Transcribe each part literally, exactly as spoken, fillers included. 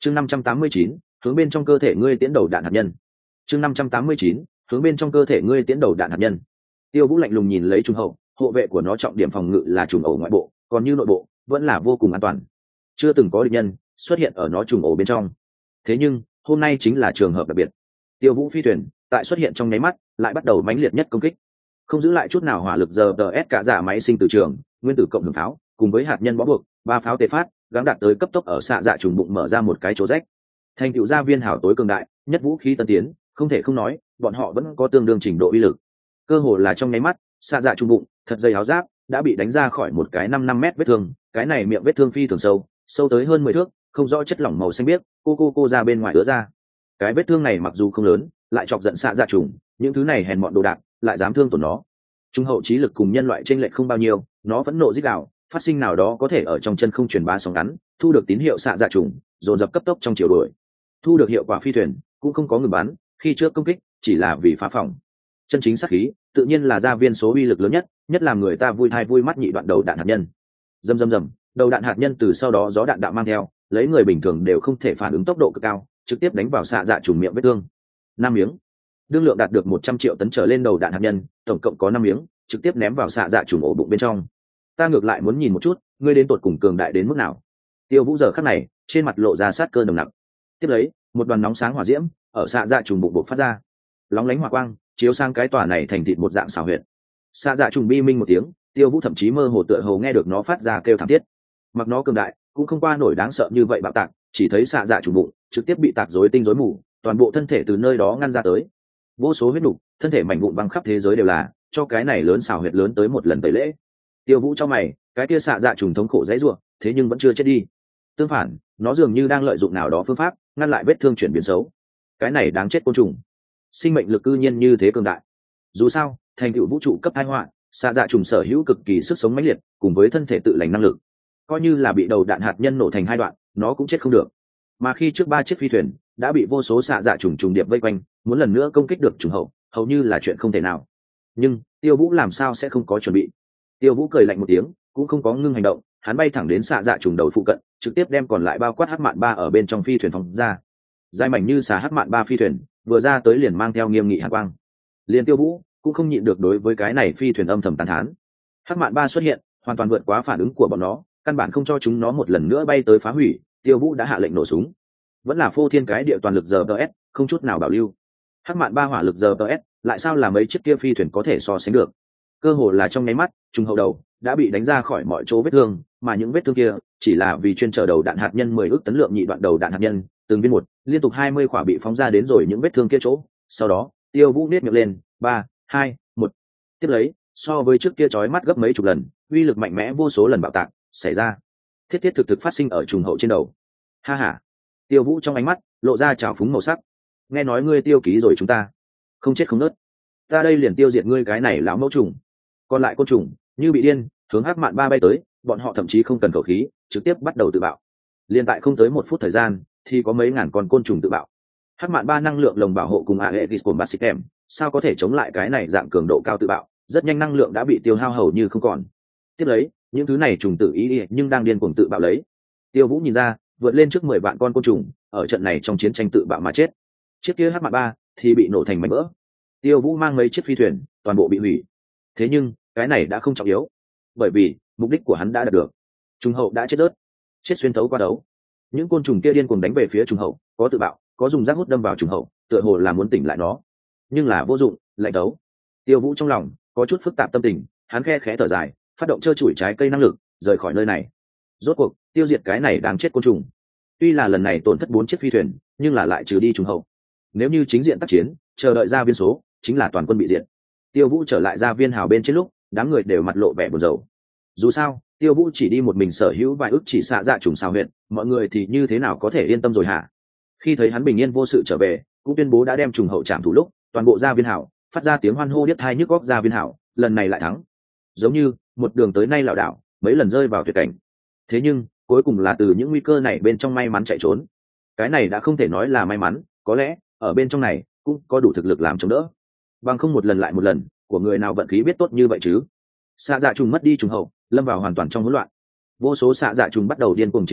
chương năm trăm tám mươi chín, hướng bên trong cơ thể ngươi tiến đầu đạn hạt nhân. chương năm trăm tám mươi chín, hướng bên trong cơ thể ngươi tiến đầu đạn hạt nhân. Tiêu Vũ lạnh lùng nhìn lấy trùng hậu, hộ vệ của nó trọng điểm phòng ngự là trùng ổ ngoại bộ, còn như nội bộ vẫn là vô cùng an toàn, chưa từng có địch nhân xuất hiện ở nó trùng ổ bên trong. Thế nhưng hôm nay chính là trường hợp đặc biệt. Tiêu Vũ phi thuyền tại xuất hiện trong nháy mắt lại bắt đầu mãnh liệt nhất công kích, không giữ lại chút nào hỏa lực giờ tờ ép cả giả máy sinh từ trường, nguyên tử cộng hưởng pháo cùng với hạt nhân bó buộc, ba pháo tê phát gắng đạt tới cấp tốc ở xạ dạ trùng bụng mở ra một cái chỗ rách. Thành tựu gia viên hảo tối cường đại nhất vũ khí tân tiến, không thể không nói bọn họ vẫn có tương đương trình độ uy lực. Cơ hồ là trong nháy mắt, xạ dạ trùng bụng thật dày áo giáp đã bị đánh ra khỏi một cái năm năm mét vết thương, cái này miệng vết thương phi thường sâu, sâu tới hơn mười thước, không rõ chất lỏng màu xanh biếc cô cô cô ra bên ngoài ứa ra. Cái vết thương này mặc dù không lớn, lại chọc giận xạ dạ trùng, những thứ này hèn mọn đồ đạc lại dám thương tổn nó. Trung hậu trí lực cùng nhân loại chênh lệch không bao nhiêu, nó vẫn nộ rít gào, phát sinh nào đó có thể ở trong chân không truyền bá sóng ngắn, thu được tín hiệu xạ dạ trùng, dồn dập cấp tốc trong chiều đuổi. Thu được hiệu quả phi thuyền cũng không có ngừng bắn, khi trước công kích chỉ là vì phá phòng. Chân chính sát khí tự nhiên là gia viên số uy lực lớn nhất, nhất làm người ta vui thai vui mắt nhị đoạn đầu đạn hạt nhân. Rầm rầm rầm, đầu đạn hạt nhân từ sau đó gió đạn đạo mang theo, lấy người bình thường đều không thể phản ứng tốc độ cực cao, trực tiếp đánh vào xạ dạ trùng miệng vết thương. Năm miếng, đương lượng đạt được một trăm triệu tấn trở lên đầu đạn hạt nhân, tổng cộng có năm miếng, trực tiếp ném vào xạ dạ trùng ổ bụng bên trong. Ta ngược lại muốn nhìn một chút, ngươi đến tột cùng cường đại đến mức nào. Tiêu Vũ giờ khắc này trên mặt lộ ra sát cơ nồng nặc. Tiếp lấy, một đoàn nóng sáng hỏa diễm ở xạ dạ trùng bụng bộc phát ra, lóng lánh hỏa quang chiếu sang cái tòa này thành thịt một dạng xảo huyệt. Xạ dạ trùng bi minh một tiếng, Tiêu Vũ thậm chí mơ hồ tựa hồ nghe được nó phát ra kêu thảm thiết. Mặc nó cường đại cũng không qua nổi đáng sợ như vậy bạo tạc, chỉ thấy xạ dạ trùng bụng trực tiếp bị tạc rối tinh rối mù, toàn bộ thân thể từ nơi đó ngăn ra tới, vô số huyết nục, thân thể mảnh vụn văng khắp thế giới đều là, cho cái này lớn xảo huyệt lớn tới một lần tẩy lễ. Tiêu Vũ cho mày, cái kia xạ dạ trùng thống khổ dãy rủa, thế nhưng vẫn chưa chết đi. Tương phản, nó dường như đang lợi dụng nào đó phương pháp ngăn lại vết thương chuyển biến xấu. Cái này đáng chết côn trùng, sinh mệnh lực cư nhiên như thế cường đại. Dù sao, thành tựu vũ trụ cấp tai họa, xạ dạ trùng sở hữu cực kỳ sức sống mãnh liệt, cùng với thân thể tự lành năng lực, coi như là bị đầu đạn hạt nhân nổ thành hai đoạn, nó cũng chết không được. Mà khi trước ba chiếc phi thuyền đã bị vô số xạ dạ trùng trùng điệp vây quanh, muốn lần nữa công kích được trùng hậu, hầu như là chuyện không thể nào. Nhưng Tiêu Vũ làm sao sẽ không có chuẩn bị? Tiêu Vũ cười lạnh một tiếng, cũng không có ngưng hành động, hắn bay thẳng đến xạ dạ trùng đầu phụ cận, trực tiếp đem còn lại bao quát hắc mạn ba ở bên trong phi thuyền phóng ra. Dài mảnh như xà hắc mạn ba phi thuyền vừa ra tới liền mang theo nghiêm nghị hàn quang. Liên Tiêu Vũ cũng không nhịn được đối với cái này phi thuyền âm thầm tán thán. Hắc mạn ba xuất hiện hoàn toàn vượt quá phản ứng của bọn nó, căn bản không cho chúng nó một lần nữa bay tới phá hủy. Tiêu Vũ đã hạ lệnh nổ súng, vẫn là phô thiên cái địa toàn lực giờ ts, không chút nào bảo lưu. Hắc mạn ba hỏa lực giờ ts lại sao là mấy chiếc kia phi thuyền có thể so sánh được? Cơ hồ là trong nháy mắt, trùng hậu đầu đã bị đánh ra khỏi mọi chỗ vết thương, mà những vết thương kia chỉ là vì chuyên chở đầu đạn hạt nhân mười ước tấn lượng nhị đoạn đầu đạn hạt nhân, từng viên một, liên tục hai mươi quả bị phóng ra đến rồi những vết thương kia chỗ. Sau đó, Tiêu Vũ nét miệng lên, ba, hai, một. Tiếp lấy, so với trước kia chói mắt gấp mấy chục lần, uy lực mạnh mẽ vô số lần bạo tạc xảy ra. Thiết thiết thực thực phát sinh ở trùng hậu trên đầu. Ha ha. Tiêu Vũ trong ánh mắt lộ ra trào phúng màu sắc. Nghe nói ngươi tiêu ký rồi chúng ta, không chết không nớt. Ta đây liền tiêu diệt ngươi cái này lão mẫu trùng. Còn lại côn trùng như bị điên hướng hắc mạn ba bay tới, bọn họ thậm chí không cần khẩu khí, trực tiếp bắt đầu tự bạo. Liên tại không tới một phút thời gian thì có mấy ngàn con côn trùng tự bạo. Hắc mạn ba năng lượng lồng bảo hộ cùng Aegis Combat System sao có thể chống lại cái này dạng cường độ cao tự bạo, rất nhanh năng lượng đã bị tiêu hao hầu như không còn. Tiếp lấy, những thứ này trùng tự ý đi nhưng đang điên cuồng tự bạo lấy. Tiêu Vũ nhìn ra, vượt lên trước mười vạn con côn trùng ở trận này trong chiến tranh tự bạo mà chết. Chiếc kia Hắc mạn ba thì bị nổ thành mảnh vỡ. Tiêu Vũ mang mấy chiếc phi thuyền toàn bộ bị hủy. Thế nhưng cái này đã không trọng yếu, bởi vì mục đích của hắn đã đạt được. Trùng hậu đã chết rớt, chết xuyên thấu qua đấu. Những côn trùng kia điên cuồng đánh về phía trùng hậu, có tự bạo, có dùng rác hút đâm vào trùng hậu, tựa hồ là muốn tỉnh lại nó, nhưng là vô dụng, lại đấu. Tiêu Vũ trong lòng có chút phức tạp tâm tình, hắn khe khẽ thở dài, phát động trơ trụi trái cây năng lực, rời khỏi nơi này. Rốt cuộc tiêu diệt cái này đáng chết côn trùng. Tuy là lần này tổn thất bốn chiếc phi thuyền, nhưng là lại trừ đi trùng hậu. Nếu như chính diện tác chiến, chờ đợi ra viên số, chính là toàn quân bị diệt. Tiêu Vũ trở lại ra viên hào bên trên lúc, đám người đều mặt lộ vẻ buồn rầu. Dù sao, Tiêu Vũ chỉ đi một mình sở hữu vài ước chỉ xạ dạ trùng sao huyện, mọi người thì như thế nào có thể yên tâm rồi hả? Khi thấy hắn bình yên vô sự trở về, cũng tuyên bố đã đem trùng hậu trảm thủ lúc, toàn bộ gia viên hảo phát ra tiếng hoan hô điếc tai nhức óc. Gia viên hảo lần này lại thắng, giống như một đường tới nay lảo đảo, mấy lần rơi vào tuyệt cảnh. Thế nhưng cuối cùng là từ những nguy cơ này bên trong may mắn chạy trốn. Cái này đã không thể nói là may mắn, có lẽ ở bên trong này cũng có đủ thực lực làm chống đỡ. Bằng không một lần lại một lần của người nào vận khí biết tốt như vậy chứ? Xạ dạ trùng mất đi trùng hậu, lâm vào hoàn toàn trong hỗn loạn. Vô số xạ dạ trùng bắt đầu điên cuồng chiến đấu,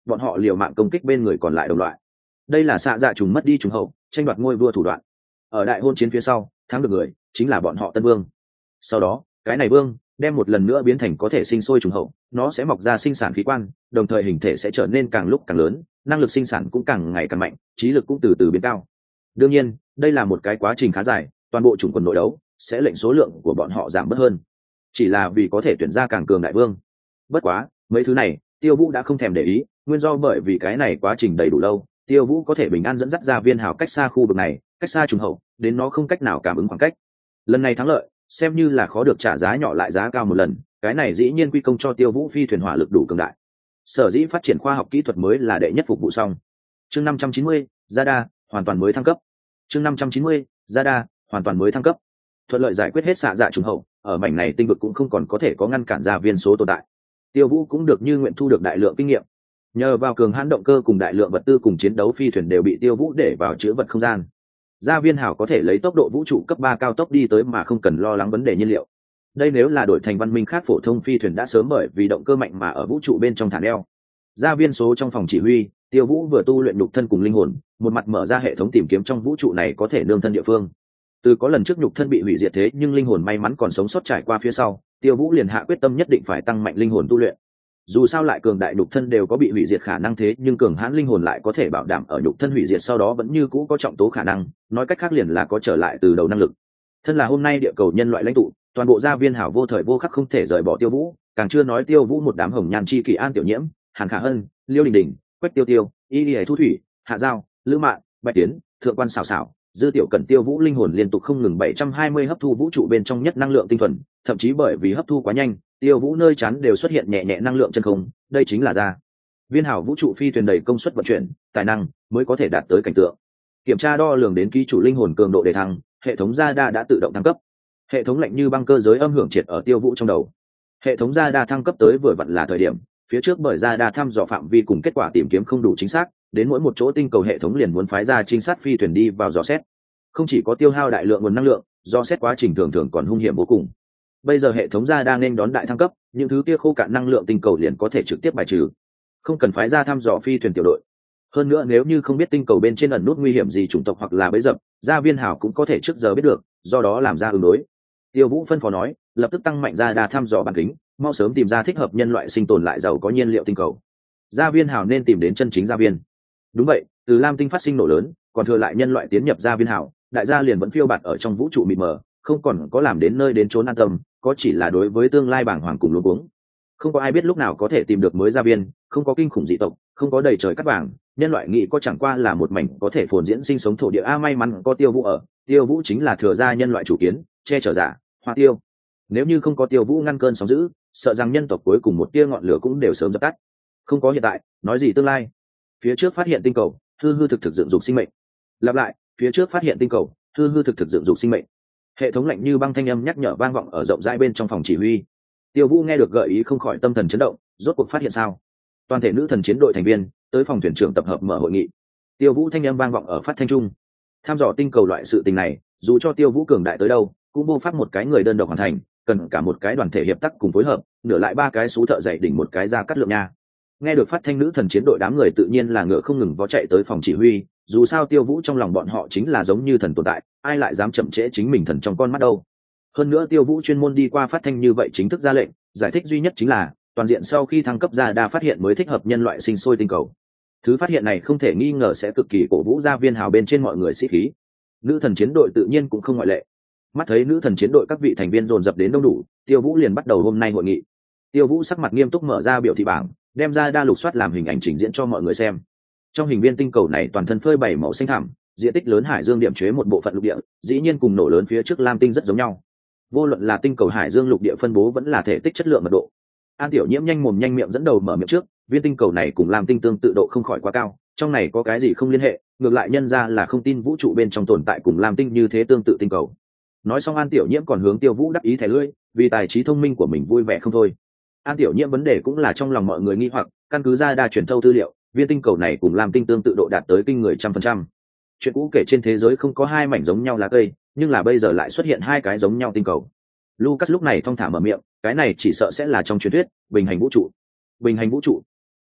bọn họ liều mạng công kích bên người còn lại đồng loại. Đây là xạ dạ trùng mất đi trùng hậu, tranh đoạt ngôi vua thủ đoạn. Ở đại hôn chiến phía sau, thắng được người chính là bọn họ tân vương. Sau đó cái này vương đem một lần nữa biến thành có thể sinh sôi trùng hậu, nó sẽ mọc ra sinh sản khí quan, đồng thời hình thể sẽ trở nên càng lúc càng lớn, năng lực sinh sản cũng càng ngày càng mạnh, trí lực cũng từ từ biến cao. Đương nhiên đây là một cái quá trình khá dài, toàn bộ chủng quần nội đấu sẽ lệnh số lượng của bọn họ giảm bớt hơn, chỉ là vì có thể tuyển ra càng cường đại vương. Bất quá mấy thứ này Tiêu Vũ đã không thèm để ý, nguyên do bởi vì cái này quá trình đầy đủ lâu, Tiêu Vũ có thể bình an dẫn dắt ra viên hào cách xa khu vực này, cách xa trùng hậu, đến nó không cách nào cảm ứng khoảng cách. Lần này thắng lợi xem như là khó được trả giá nhỏ lại giá cao một lần, cái này dĩ nhiên quy công cho Tiêu Vũ phi thuyền hỏa lực đủ cường đại. Sở dĩ phát triển khoa học kỹ thuật mới là đệ nhất phục vụ xong. Chương năm trăm chín mươi, Zada hoàn toàn mới thăng cấp. Chương năm trăm chín mươi, Zada hoàn toàn mới thăng cấp. Thuận lợi giải quyết hết xạ dạ trùng hậu, ở mảnh này tinh vực cũng không còn có thể có ngăn cản ra viên số tồn tại. Tiêu Vũ cũng được như nguyện thu được đại lượng kinh nghiệm. Nhờ vào cường hãn động cơ cùng đại lượng vật tư cùng chiến đấu phi thuyền đều bị Tiêu Vũ để vào chứa vật không gian. Gia viên hảo có thể lấy tốc độ vũ trụ cấp ba cao tốc đi tới mà không cần lo lắng vấn đề nhiên liệu. Đây nếu là đổi thành văn minh khác phổ thông phi thuyền đã sớm bởi vì động cơ mạnh mà ở vũ trụ bên trong thả neo. Gia viên số trong phòng chỉ huy, Tiêu Vũ vừa tu luyện nhục thân cùng linh hồn, một mặt mở ra hệ thống tìm kiếm trong vũ trụ này có thể nương thân địa phương. Từ có lần trước nhục thân bị hủy diệt thế nhưng linh hồn may mắn còn sống sót trải qua phía sau, Tiêu Vũ liền hạ quyết tâm nhất định phải tăng mạnh linh hồn tu luyện. Dù sao lại cường đại nhục thân đều có bị hủy diệt khả năng thế nhưng cường hãn linh hồn lại có thể bảo đảm ở nhục thân hủy diệt sau đó vẫn như cũ có trọng tố khả năng, nói cách khác liền là có trở lại từ đầu năng lực. Thân là hôm nay địa cầu nhân loại lãnh tụ, toàn bộ gia viên hảo vô thời vô khắc không thể rời bỏ Tiêu Vũ, càng chưa nói Tiêu Vũ một đám hồng nhan chi kỷ An Tiểu Nhiễm, Hàn Khả Hân, Liêu Đình Đình, Quách Tiêu Tiêu, Y Y Thu Thủy, Hạ Giao, Lữ Mạn, Bạch Tiến, Thượng Quan Xảo Xảo, Dư Tiểu Cẩn. Tiêu Vũ linh hồn liên tục không ngừng bảy trăm hai mươi hấp thu vũ trụ bên trong nhất năng lượng tinh thuần, thậm chí bởi vì hấp thu quá nhanh, Tiêu Vũ nơi chắn đều xuất hiện nhẹ nhẹ năng lượng chân không, đây chính là ra viên hảo vũ trụ phi thuyền đầy công suất vận chuyển, tài năng mới có thể đạt tới cảnh tượng. Kiểm tra đo lường đến ký chủ linh hồn cường độ đề thăng, hệ thống Zada đã tự động thăng cấp. Hệ thống lạnh như băng cơ giới âm hưởng triệt ở Tiêu Vũ trong đầu. Hệ thống Zada thăng cấp tới vừa vặn là thời điểm, phía trước bởi Zada thăm dò phạm vi cùng kết quả tìm kiếm không đủ chính xác, đến mỗi một chỗ tinh cầu hệ thống liền muốn phái ra trinh sát phi thuyền đi vào dò xét. Không chỉ có tiêu hao đại lượng nguồn năng lượng, do xét quá trình thường thường còn hung hiểm vô cùng. Bây giờ hệ thống ra đang nên đón đại thăng cấp, những thứ kia khô cạn năng lượng tinh cầu liền có thể trực tiếp bài trừ, không cần phái ra thăm dò phi thuyền tiểu đội. Hơn nữa nếu như không biết tinh cầu bên trên ẩn nút nguy hiểm gì chủng tộc hoặc là bẫy dập, gia viên hảo cũng có thể trước giờ biết được, do đó làm ra ứng đối. Tiêu Vũ phân phó nói, lập tức tăng mạnh ra đa thăm dò bản kính, mau sớm tìm ra thích hợp nhân loại sinh tồn lại giàu có nhiên liệu tinh cầu. Gia viên hảo nên tìm đến chân chính gia viên. Đúng vậy, từ Lam tinh phát sinh nổ lớn, còn thừa lại nhân loại tiến nhập gia viên hảo, đại gia liền vẫn phiêu bạt ở trong vũ trụ mịt mờ, không còn có làm đến nơi đến chốn an tâm, có chỉ là đối với tương lai bảng hoàng cùng luống cuống. Không có ai biết lúc nào có thể tìm được mới gia viên, không có kinh khủng dị tộc, không có đầy trời cát vàng, nhân loại nghĩ có chẳng qua là một mảnh có thể phồn diễn sinh sống thổ địa. A may mắn có Tiêu Vũ ở, Tiêu Vũ chính là thừa gia nhân loại chủ kiến, che chở giả, Hoa Tiêu. Nếu như không có Tiêu Vũ ngăn cơn sóng dữ, sợ rằng nhân tộc cuối cùng một tia ngọn lửa cũng đều sớm dập tắt. Không có hiện tại, nói gì tương lai. Phía trước phát hiện tinh cầu, hư hư thực thực dựng dục sinh mệnh. Lặp lại, phía trước phát hiện tinh cầu, hư hư thực thực dựng dục sinh mệnh. Hệ thống lạnh như băng thanh âm nhắc nhở vang vọng ở rộng rãi bên trong phòng chỉ huy. Tiêu Vũ nghe được gợi ý không khỏi tâm thần chấn động, rốt cuộc phát hiện sao? Toàn thể nữ thần chiến đội thành viên tới phòng thuyền trưởng tập hợp mở hội nghị. Tiêu Vũ thanh âm vang vọng ở phát thanh trung. Tham dò tinh cầu loại sự tình này, dù cho Tiêu Vũ cường đại tới đâu, cũng vô pháp một cái người đơn độc hoàn thành, cần cả một cái đoàn thể hiệp tác cùng phối hợp, nửa lại ba cái sú thợ dạy đỉnh một cái ra cắt lượng nha. Nghe được phát thanh nữ thần chiến đội đám người tự nhiên là ngựa không ngừng vó chạy tới phòng chỉ huy, dù sao Tiêu Vũ trong lòng bọn họ chính là giống như thần tồn tại, ai lại dám chậm trễ chính mình thần trong con mắt đâu. Hơn nữa Tiêu Vũ chuyên môn đi qua phát thanh như vậy chính thức ra lệnh, giải thích duy nhất chính là toàn diện sau khi thăng cấp ra đa phát hiện mới thích hợp nhân loại sinh sôi tinh cầu. Thứ phát hiện này không thể nghi ngờ sẽ cực kỳ cổ vũ gia viên hào bên trên mọi người sĩ khí. Nữ thần chiến đội tự nhiên cũng không ngoại lệ. Mắt thấy nữ thần chiến đội các vị thành viên dồn dập đến đông đủ, Tiêu Vũ liền bắt đầu hôm nay hội nghị. Tiêu Vũ sắc mặt nghiêm túc mở ra biểu thị bảng, đem ra đa lục soát làm hình ảnh trình diễn cho mọi người xem. Trong hình viên tinh cầu này toàn thân phơi bảy màu xanh thẳm, diện tích lớn hải dương điểm chế một bộ phận lục địa, dĩ nhiên cùng nổ lớn phía trước Lam tinh rất giống nhau. Vô luận là tinh cầu hải dương lục địa phân bố vẫn là thể tích chất lượng mật độ. An Tiểu Nhiễm nhanh mồm nhanh miệng dẫn đầu mở miệng trước, viên tinh cầu này cùng Lam tinh tương tự độ không khỏi quá cao, trong này có cái gì không liên hệ, ngược lại nhân ra là không tin vũ trụ bên trong tồn tại cùng Lam tinh như thế tương tự tinh cầu. Nói xong An Tiểu Nhiễm còn hướng Tiêu Vũ đắc ý thẻ lưỡi, vì tài trí thông minh của mình vui vẻ không thôi. An Tiểu Nhiễm vấn đề cũng là trong lòng mọi người nghi hoặc, căn cứ ra đa truyền thâu tư liệu, viên tinh cầu này cùng Lam tinh tương tự độ đạt tới kinh người trăm phần trăm. Chuyện cũ kể trên thế giới không có hai mảnh giống nhau lá cây, nhưng là bây giờ lại xuất hiện hai cái giống nhau tinh cầu. Lucas lúc này thong thả mở miệng, cái này chỉ sợ sẽ là trong truyền thuyết bình hành vũ trụ. Bình hành vũ trụ.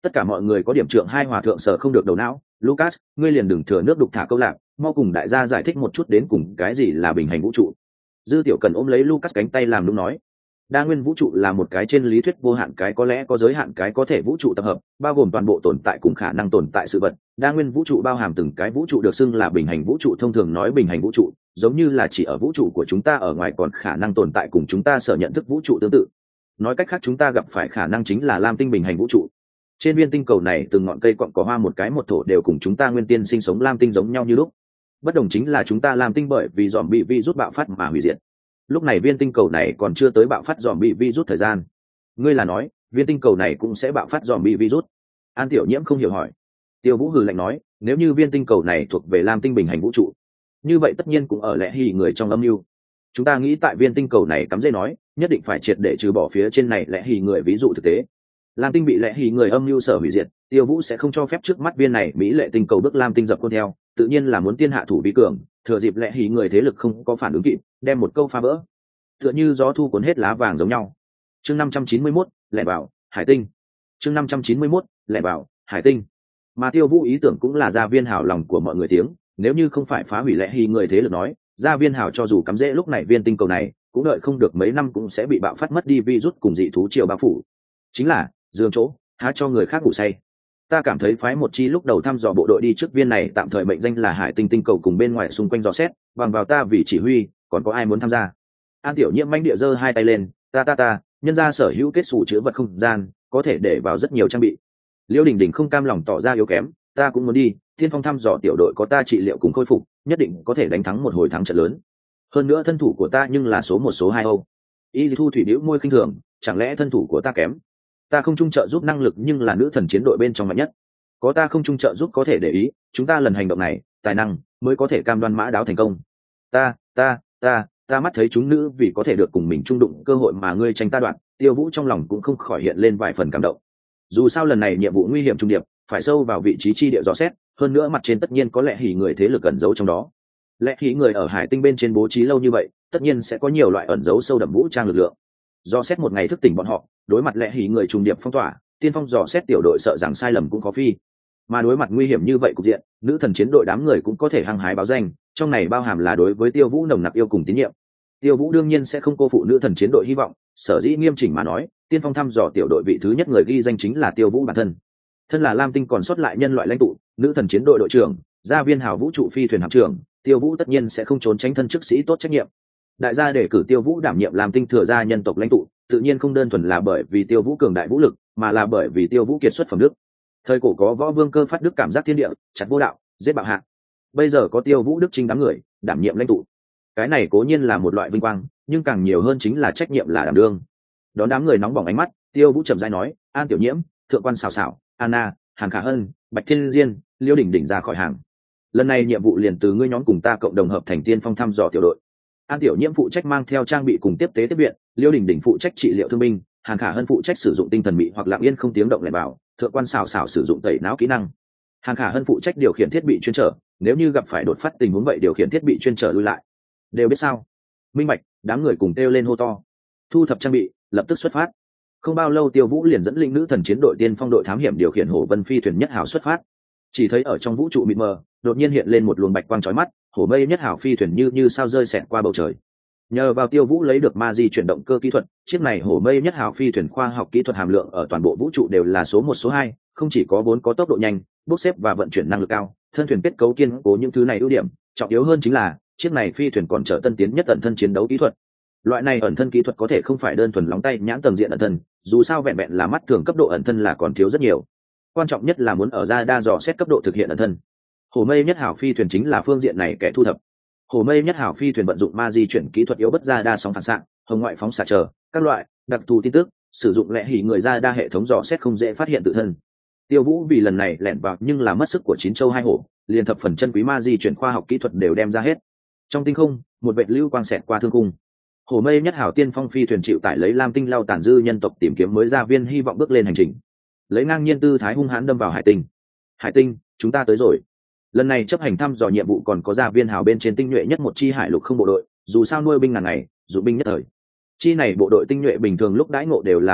Tất cả mọi người có điểm trượng hai hòa thượng sở không được đầu não. Lucas, ngươi liền đừng thừa nước đục thả câu lạc, mau cùng đại gia giải thích một chút đến cùng cái gì là bình hành vũ trụ. Dư Tiểu Cần ôm lấy Lucas cánh tay làm đúng nói. Đa nguyên vũ trụ là một cái trên lý thuyết vô hạn cái có lẽ có giới hạn cái có thể vũ trụ tập hợp, bao gồm toàn bộ tồn tại cùng khả năng tồn tại sự vật. Đa nguyên vũ trụ bao hàm từng cái vũ trụ được xưng là bình hành vũ trụ. Thông thường nói bình hành vũ trụ giống như là chỉ ở vũ trụ của chúng ta ở ngoài còn khả năng tồn tại cùng chúng ta sở nhận thức vũ trụ tương tự. Nói cách khác, chúng ta gặp phải khả năng chính là lam tinh bình hành vũ trụ. Trên viên tinh cầu này từng ngọn cây cọng cỏ hoa một cái một thổ đều cùng chúng ta nguyên tiên sinh sống lam tinh giống nhau như lúc. Bất đồng chính là chúng ta lam tinh bởi vì dòm bị virus bạo phát mà hủy diệt. Lúc này viên tinh cầu này còn chưa tới bạo phát dòm bị virus thời gian. Ngươi là nói viên tinh cầu này cũng sẽ bạo phát dòm bị virus? An Tiểu Nhiễm không hiểu hỏi. Tiêu Vũ hừ lạnh nói, nếu như viên tinh cầu này thuộc về lam tinh bình hành vũ trụ, như vậy tất nhiên cũng ở lẽ hì người trong âm mưu. Chúng ta nghĩ tại viên tinh cầu này cắm dây nói, nhất định phải triệt để trừ bỏ phía trên này lẽ hì người. Ví dụ thực tế, lam tinh bị lẽ hì người âm mưu sở hủy diệt, Tiêu Vũ sẽ không cho phép trước mắt viên này mỹ lệ tinh cầu bước lam tinh dập khuôn theo, tự nhiên là muốn tiên hạ thủ vi cường, thừa dịp lẽ hì người thế lực không có phản ứng kịp, đem một câu phá vỡ, tựa như gió thu cuốn hết lá vàng giống nhau. Chương năm trăm chín mươi mốt, lẻ bảo hải tinh. Chương năm trăm chín mươi mốt, lẻ bảo hải tinh. Mà Tiêu Vũ ý tưởng cũng là gia viên hảo lòng của mọi người tiếng, nếu như không phải phá hủy lẽ hì người thế lực nói, gia viên hảo cho dù cắm rễ lúc này viên tinh cầu này, cũng đợi không được mấy năm cũng sẽ bị bạo phát mất đi virus cùng dị thú triều bao phủ. Chính là giường chỗ há cho người khác ngủ say. Ta cảm thấy phái một chi lúc đầu thăm dò bộ đội đi trước viên này tạm thời mệnh danh là hải tinh tinh cầu cùng bên ngoài xung quanh dò xét, bằng vào ta vì chỉ huy, còn có ai muốn tham gia? An Tiểu Nhiễm manh địa giơ hai tay lên, ta ta ta, nhân ra sở hữu kết xù chứa vật không gian, có thể để vào rất nhiều trang bị. Liễu Đình Đình không cam lòng tỏ ra yếu kém, ta cũng muốn đi, Thiên Phong thăm dò tiểu đội có ta trị liệu cùng khôi phục, nhất định có thể đánh thắng một hồi thắng trận lớn. Hơn nữa thân thủ của ta nhưng là số một số hai Âu. Y Thu Thủy bĩu môi khinh thường, chẳng lẽ thân thủ của ta kém? Ta không trung trợ giúp năng lực nhưng là nữ thần chiến đội bên trong mạnh nhất. Có ta không trung trợ giúp có thể để ý, chúng ta lần hành động này, tài năng mới có thể cam đoan mã đáo thành công. Ta, ta, ta, ta mắt thấy chúng nữ vì có thể được cùng mình chung đụng cơ hội mà ngươi tranh ta đoạn, Tiêu Vũ trong lòng cũng không khỏi hiện lên vài phần cảm động. Dù sao lần này nhiệm vụ nguy hiểm trung điệp, phải sâu vào vị trí chi địa dò xét, hơn nữa mặt trên tất nhiên có lẽ hỉ người thế lực ẩn giấu trong đó. Lẽ hỉ người ở hải tinh bên trên bố trí lâu như vậy, tất nhiên sẽ có nhiều loại ẩn giấu sâu đậm vũ trang lực lượng. Dò xét một ngày thức tỉnh bọn họ, đối mặt lẽ hỉ người trung điệp phong tỏa, tiên phong dò xét tiểu đội sợ rằng sai lầm cũng có phi. Mà đối mặt nguy hiểm như vậy cục diện, nữ thần chiến đội đám người cũng có thể hăng hái báo danh, trong này bao hàm là đối với Tiêu Vũ nồng nặc yêu cùng tín nhiệm. Tiêu Vũ đương nhiên sẽ không cô phụ nữ thần chiến đội hy vọng, sở dĩ nghiêm chỉnh mà nói, tiên phong thăm dò tiểu đội vị thứ nhất người ghi danh chính là Tiêu Vũ bản thân. Thân là lam tinh còn sót lại nhân loại lãnh tụ, nữ thần chiến đội đội trưởng, gia viên hào vũ trụ phi thuyền hạm trưởng, Tiêu Vũ tất nhiên sẽ không trốn tránh thân chức sĩ tốt trách nhiệm. Đại gia để cử Tiêu Vũ đảm nhiệm lam tinh thừa gia nhân tộc lãnh tụ, tự nhiên không đơn thuần là bởi vì Tiêu Vũ cường đại vũ lực, mà là bởi vì Tiêu Vũ kiệt xuất phẩm đức. Thời cổ có võ vương Cơ Phát Đức cảm giác thiên địa, chặt vô đạo, giết bạo hạ. Bây giờ có Tiêu Vũ đức trinh đám người, đảm nhiệm lãnh tụ. Cái này cố nhiên là một loại vinh quang, nhưng càng nhiều hơn chính là trách nhiệm là đảm đương. Đón đám người nóng bỏng ánh mắt, Tiêu Vũ chậm rãi nói, An Tiểu Nhiễm, Thượng quan Sảo Sảo, Anna, Hàn Khả Hân, Bạch Thiên Diên, Liêu Đỉnh Đỉnh ra khỏi hàng. Lần này nhiệm vụ liền từ ngươi nhóm cùng ta cộng đồng hợp thành tiên phong thăm dò tiểu đội. An Tiểu Nhiễm phụ trách mang theo trang bị cùng tiếp tế tiếp viện, Liêu Đỉnh Đỉnh phụ trách trị liệu thương binh, Hàn Khả Hân phụ trách sử dụng tinh thần mị hoặc lặng yên không tiếng động lẻ bảo, Thượng quan Sảo Sảo sử dụng tẩy não kỹ năng. Hàn Khả Hân phụ trách điều khiển thiết bị chuyên trở, nếu như gặp phải đột phát tình huống vậy điều khiển thiết bị chuyên trở lui lại. Đều biết sao? Minh bạch, đám người cùng kêu lên hô to. Thu thập trang bị, lập tức xuất phát. Không bao lâu Tiêu Vũ liền dẫn linh nữ thần chiến đội tiên phong đội thám hiểm điều khiển Hổ Vân phi thuyền nhất hào xuất phát. Chỉ thấy ở trong vũ trụ mịt mờ, đột nhiên hiện lên một luồng bạch quang chói mắt, Hổ Mây nhất hào phi thuyền như như sao rơi xẹt qua bầu trời. Nhờ vào Tiêu Vũ lấy được ma di chuyển động cơ kỹ thuật, chiếc này Hổ Mây nhất hào phi thuyền khoa học kỹ thuật hàm lượng ở toàn bộ vũ trụ đều là số một số hai, không chỉ có bốn có tốc độ nhanh, bốc xếp và vận chuyển năng lực cao, thân thuyền kết cấu kiên cố những thứ này ưu điểm, trọng yếu hơn chính là chiếc này phi thuyền còn trở tân tiến nhất ẩn thân chiến đấu kỹ thuật. Loại này ẩn thân kỹ thuật có thể không phải đơn thuần lóng tay nhãn tầng diện ẩn thân, dù sao vẹn vẹn là mắt thường cấp độ ẩn thân là còn thiếu rất nhiều. Quan trọng nhất là muốn ở ra đa dò xét cấp độ thực hiện ẩn thân. Hồ Mây nhất hảo phi thuyền chính là phương diện này kẻ thu thập. Hồ Mây nhất hảo phi thuyền vận dụng ma di chuyển kỹ thuật yếu bất ra đa sóng phản xạ, hồng ngoại phóng xạ chờ các loại đặc thù tin tức, sử dụng lẽ hỉ người ra đa hệ thống dò xét không dễ phát hiện tự thân. Tiêu Vũ vì lần này lẻn vào nhưng là mất sức của chín châu hai hổ, liền thập phần chân quý ma di chuyển khoa học kỹ thuật đều đem ra hết. Trong tinh không, một vệt lưu quang xẹt qua thương cung. Hồ Mây nhất hảo tiên phong phi thuyền chịu tải lấy lam tinh lao tản dư nhân tộc tìm kiếm mới gia viên hy vọng bước lên hành trình. Lấy ngang nhiên tư thái hung hãn đâm vào hải tinh. Hải tinh, chúng ta tới rồi. Lần này chấp hành thăm dò nhiệm vụ còn có gia viên hào bên trên tinh nhuệ nhất một chi hải lục không bộ đội, dù sao nuôi binh ngàn ngày, dụ binh nhất thời. Chi này bộ đội tinh nhuệ bình thường lúc đãi ngộ đều là tốt nhất,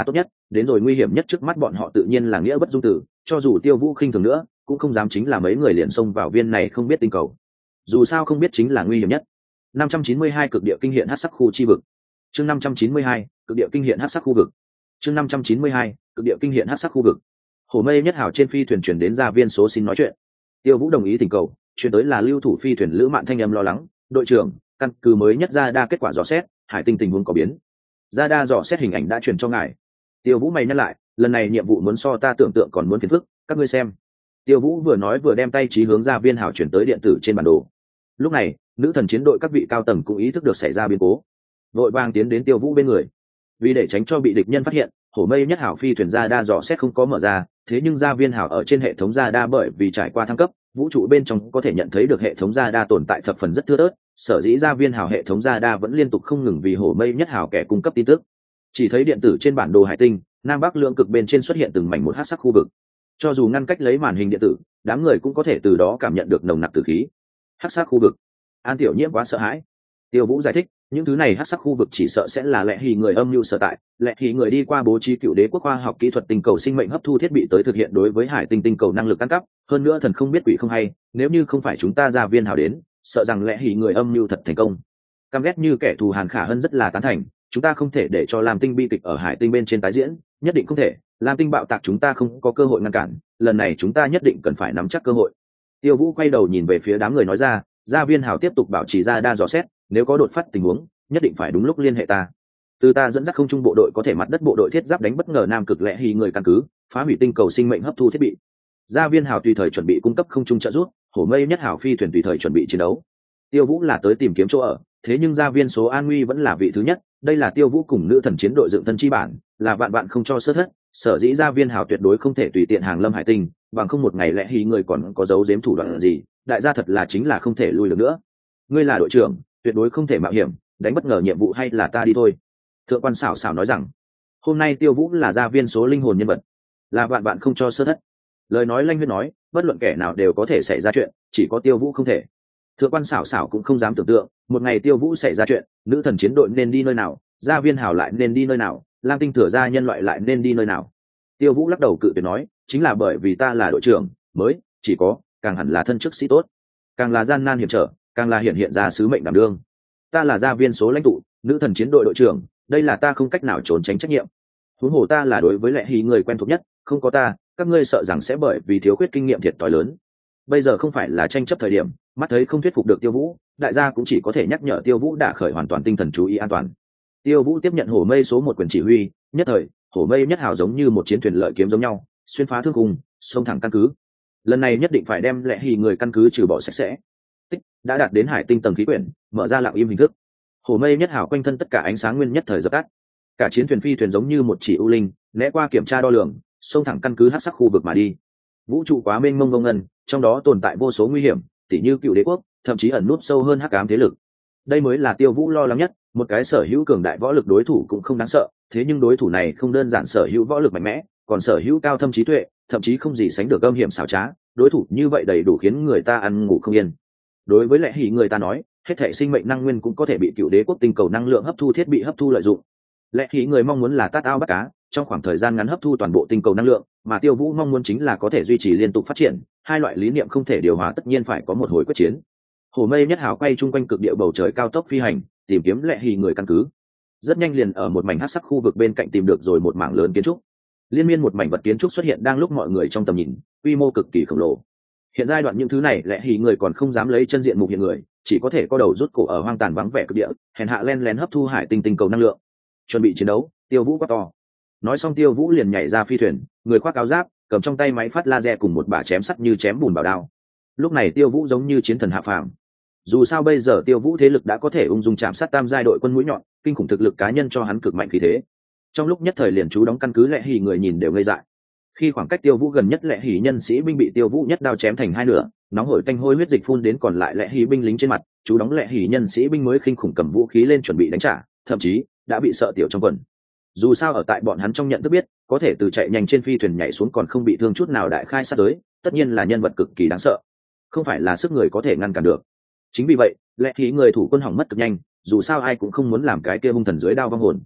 đến rồi nguy hiểm nhất trước mắt bọn họ tự nhiên là nghĩa bất dung tử, cho dù Tiêu Vũ khinh thường nữa cũng không dám chính là mấy người liền xông vào viên này không biết tinh cầu, dù sao không biết chính là nguy hiểm nhất. năm trăm chín mươi hai cực địa kinh hiện hắc sắc khu chi vực. Chương năm trăm chín mươi hai, cực địa kinh hiện hắc sắc khu vực. Chương năm trăm chín mươi hai, cực địa kinh hiện hắc sắc khu vực. Hồ Mây Nhất Hảo trên phi thuyền chuyển đến gia viên số xin nói chuyện. Tiêu Vũ đồng ý thỉnh cầu, chuyển tới là lưu thủ phi thuyền Lữ Mạn thanh âm lo lắng, "Đội trưởng, căn cứ mới nhất ra đa kết quả dò xét, hải tinh tình huống có biến. Ra đa dò xét hình ảnh đã truyền cho ngài." Tiêu Vũ mày nhắc lại, "Lần này nhiệm vụ muốn so ta tưởng tượng còn muốn phiền phức, các ngươi xem." Tiêu Vũ vừa nói vừa đem tay trí hướng gia viên hảo chuyển tới điện tử trên bản đồ. Lúc này, nữ thần chiến đội các vị cao tầng cũng ý thức được xảy ra biến cố, vội vàng tiến đến Tiêu Vũ bên người. Vì để tránh cho bị địch nhân phát hiện, Hổ Mây Nhất Hảo phi thuyền ra đa dò xét không có mở ra, thế nhưng gia viên hảo ở trên hệ thống ra đa bởi vì trải qua thăng cấp, vũ trụ bên trong có thể nhận thấy được hệ thống ra đa tồn tại thập phần rất thưa thớt, sở dĩ gia viên hảo hệ thống ra đa vẫn liên tục không ngừng vì Hổ Mây Nhất Hảo kẻ cung cấp tin tức. Chỉ thấy điện tử trên bản đồ hải tinh, nam bắc lượng cực bên trên xuất hiện từng mảnh một hắc sắc khu vực. Cho dù ngăn cách lấy màn hình điện tử, đám người cũng có thể từ đó cảm nhận được nồng nặc tử khí. Hắc sắc khu vực. An Tiểu Nhiễm quá sợ hãi. Tiêu Vũ giải thích, những thứ này hắc sắc khu vực chỉ sợ sẽ là lệ hì người âm mưu sở tại, lệ hì người đi qua bố trí cựu đế quốc khoa học kỹ thuật tinh cầu sinh mệnh hấp thu thiết bị tới thực hiện đối với hải tinh tinh cầu năng lực căn cắp, hơn nữa thần không biết quỷ không hay, nếu như không phải chúng ta gia viên hào đến, sợ rằng lệ hì người âm mưu thật thành công. Căm ghét như kẻ thù Hàn Khả Hân rất là tán thành, chúng ta không thể để cho Lam Tinh bi kịch ở hải tinh bên trên tái diễn, nhất định không thể, Lam Tinh bạo tạc chúng ta không có cơ hội ngăn cản, lần này chúng ta nhất định cần phải nắm chắc cơ hội. Tiêu Vũ quay đầu nhìn về phía đám người nói ra, gia viên hào tiếp tục bảo trì ra đa dò xét, nếu có đột phát tình huống nhất định phải đúng lúc liên hệ ta. Từ ta dẫn dắt không trung bộ đội có thể mặt đất bộ đội thiết giáp đánh bất ngờ nam cực lệ hì người căn cứ, phá hủy tinh cầu sinh mệnh hấp thu thiết bị. Gia viên hào tùy thời chuẩn bị cung cấp không trung trợ giúp, Hổ Mây Nhất Hảo phi thuyền tùy thời chuẩn bị chiến đấu. Tiêu Vũ là tới tìm kiếm chỗ ở, thế nhưng gia viên số an nguy vẫn là vị thứ nhất, đây là Tiêu Vũ cùng nữ thần chiến đội dựng thân chi bản, là vạn vạn không cho sơ thất, sở dĩ gia viên hào tuyệt đối không thể tùy tiện hàng lâm hải tinh, bằng không một ngày lệ hì người còn có dấu giếm thủ đoạn gì, đại gia thật là chính là không thể lui được nữa. Ngươi là đội trưởng, tuyệt đối không thể mạo hiểm, đánh bất ngờ nhiệm vụ hay là ta đi thôi. Thượng quan xảo xảo nói rằng, hôm nay Tiêu Vũ là gia viên số linh hồn nhân vật, là vạn vạn không cho sơ thất. Lời nói lanh huyết nói, bất luận kẻ nào đều có thể xảy ra chuyện, chỉ có Tiêu Vũ không thể. Thượng quan xảo xảo cũng không dám tưởng tượng, một ngày Tiêu Vũ xảy ra chuyện, nữ thần chiến đội nên đi nơi nào, gia viên hào lại nên đi nơi nào, Lam Tinh thừa gia nhân loại lại nên đi nơi nào. Tiêu Vũ lắc đầu cự tuyệt nói, chính là bởi vì ta là đội trưởng, mới chỉ có càng hẳn là thân chức sĩ tốt, càng là gian nan hiểm trở, càng là hiện hiện ra sứ mệnh đảm đương. Ta là gia viên số lãnh tụ, nữ thần chiến đội đội trưởng, đây là ta không cách nào trốn tránh trách nhiệm. Huống hồ ta là đối với lệ hí người quen thuộc nhất, không có ta, các ngươi sợ rằng sẽ bởi vì thiếu khuyết kinh nghiệm thiệt thòi lớn. Bây giờ không phải là tranh chấp thời điểm, mắt thấy không thuyết phục được Tiêu Vũ, đại gia cũng chỉ có thể nhắc nhở Tiêu Vũ đả khởi hoàn toàn tinh thần chú ý an toàn. Tiêu Vũ tiếp nhận Hổ Mây số một quyền chỉ huy, nhất thời, Hổ Mây Nhất Hảo giống như một chiến thuyền lợi kiếm giống nhau, xuyên phá thương khung, xông thẳng căn cứ. Lần này nhất định phải đem lệ hí người căn cứ trừ bỏ sạch sẽ. Tích đã đạt đến hải tinh tầng khí quyển, mở ra lặng im hình thức. Hổ Mây Nhất Hảo quanh thân tất cả ánh sáng nguyên nhất thời dập tắt. Cả chiến thuyền phi thuyền giống như một chỉ ưu linh, né qua kiểm tra đo lường, xông thẳng căn cứ hắc sắc khu vực mà đi. Vũ trụ quá mênh mông vô ngần, trong đó tồn tại vô số nguy hiểm, tỉ như cựu đế quốc, thậm chí ẩn núp sâu hơn hắc ám thế lực. Đây mới là Tiêu Vũ lo lắng nhất, một cái sở hữu cường đại võ lực đối thủ cũng không đáng sợ, thế nhưng đối thủ này không đơn giản sở hữu võ lực mạnh mẽ, còn sở hữu cao thâm trí tuệ, thậm chí không gì sánh được âm hiểm xảo trá, đối thủ như vậy đầy đủ khiến người ta ăn ngủ không yên. Đối với lệ hỉ người ta nói, hết thể sinh mệnh năng nguyên cũng có thể bị cựu đế quốc tinh cầu năng lượng hấp thu thiết bị hấp thu lợi dụng. Lệ hỉ người mong muốn là tát ao bắt cá, trong khoảng thời gian ngắn hấp thu toàn bộ tinh cầu năng lượng, mà Tiêu Vũ mong muốn chính là có thể duy trì liên tục phát triển, hai loại lý niệm không thể điều hòa, tất nhiên phải có một hồi quyết chiến. Hổ Mây Nhất Hảo quay chung quanh cực địa bầu trời cao tốc phi hành, tìm kiếm lệ hỉ người căn cứ. Rất nhanh liền ở một mảnh hắc sắc khu vực bên cạnh tìm được rồi một mảng lớn kiến trúc. Liên miên một mảnh vật kiến trúc xuất hiện đang lúc mọi người trong tầm nhìn, quy mô cực kỳ khổng lồ. Hiện giai đoạn những thứ này lệ hỉ người còn không dám lấy chân diện mục hiện người, chỉ có thể co đầu rút cổ ở hoang tàn vắng vẻ cực địa, hèn hạ len lén hấp thu hải tinh tinh cầu năng lượng. Chuẩn bị chiến đấu, Tiêu Vũ quát to. Nói xong Tiêu Vũ liền nhảy ra phi thuyền, người khoác áo giáp, cầm trong tay máy phát laser cùng một bả chém sắt như chém bùn bảo đao. Lúc này Tiêu Vũ giống như chiến thần hạ phàm. Dù sao bây giờ Tiêu Vũ thế lực đã có thể ung dung chạm sát tam giai đội quân mũi nhọn, kinh khủng thực lực cá nhân cho hắn cực mạnh khí thế. Trong lúc nhất thời liền trú đóng căn cứ lệ hỉ người nhìn đều ngây dại. Khi khoảng cách Tiêu Vũ gần nhất lệ hỉ nhân sĩ binh bị Tiêu Vũ nhất đao chém thành hai nửa, nóng hổi tanh hôi huyết dịch phun đến còn lại lệ hỉ binh lính trên mặt, trú đóng lệ hỉ nhân sĩ binh mới kinh khủng cầm vũ khí lên chuẩn bị đánh trả, thậm chí đã bị sợ tiểu trong quần. Dù sao ở tại bọn hắn trong nhận thức biết, có thể từ chạy nhanh trên phi thuyền nhảy xuống còn không bị thương chút nào đại khai sát giới, tất nhiên là nhân vật cực kỳ đáng sợ, không phải là sức người có thể ngăn cản được. Chính vì vậy, lệ hỉ người thủ quân hỏng mất cực nhanh, dù sao ai cũng không muốn làm cái kia hung thần dưới đao vong hồn.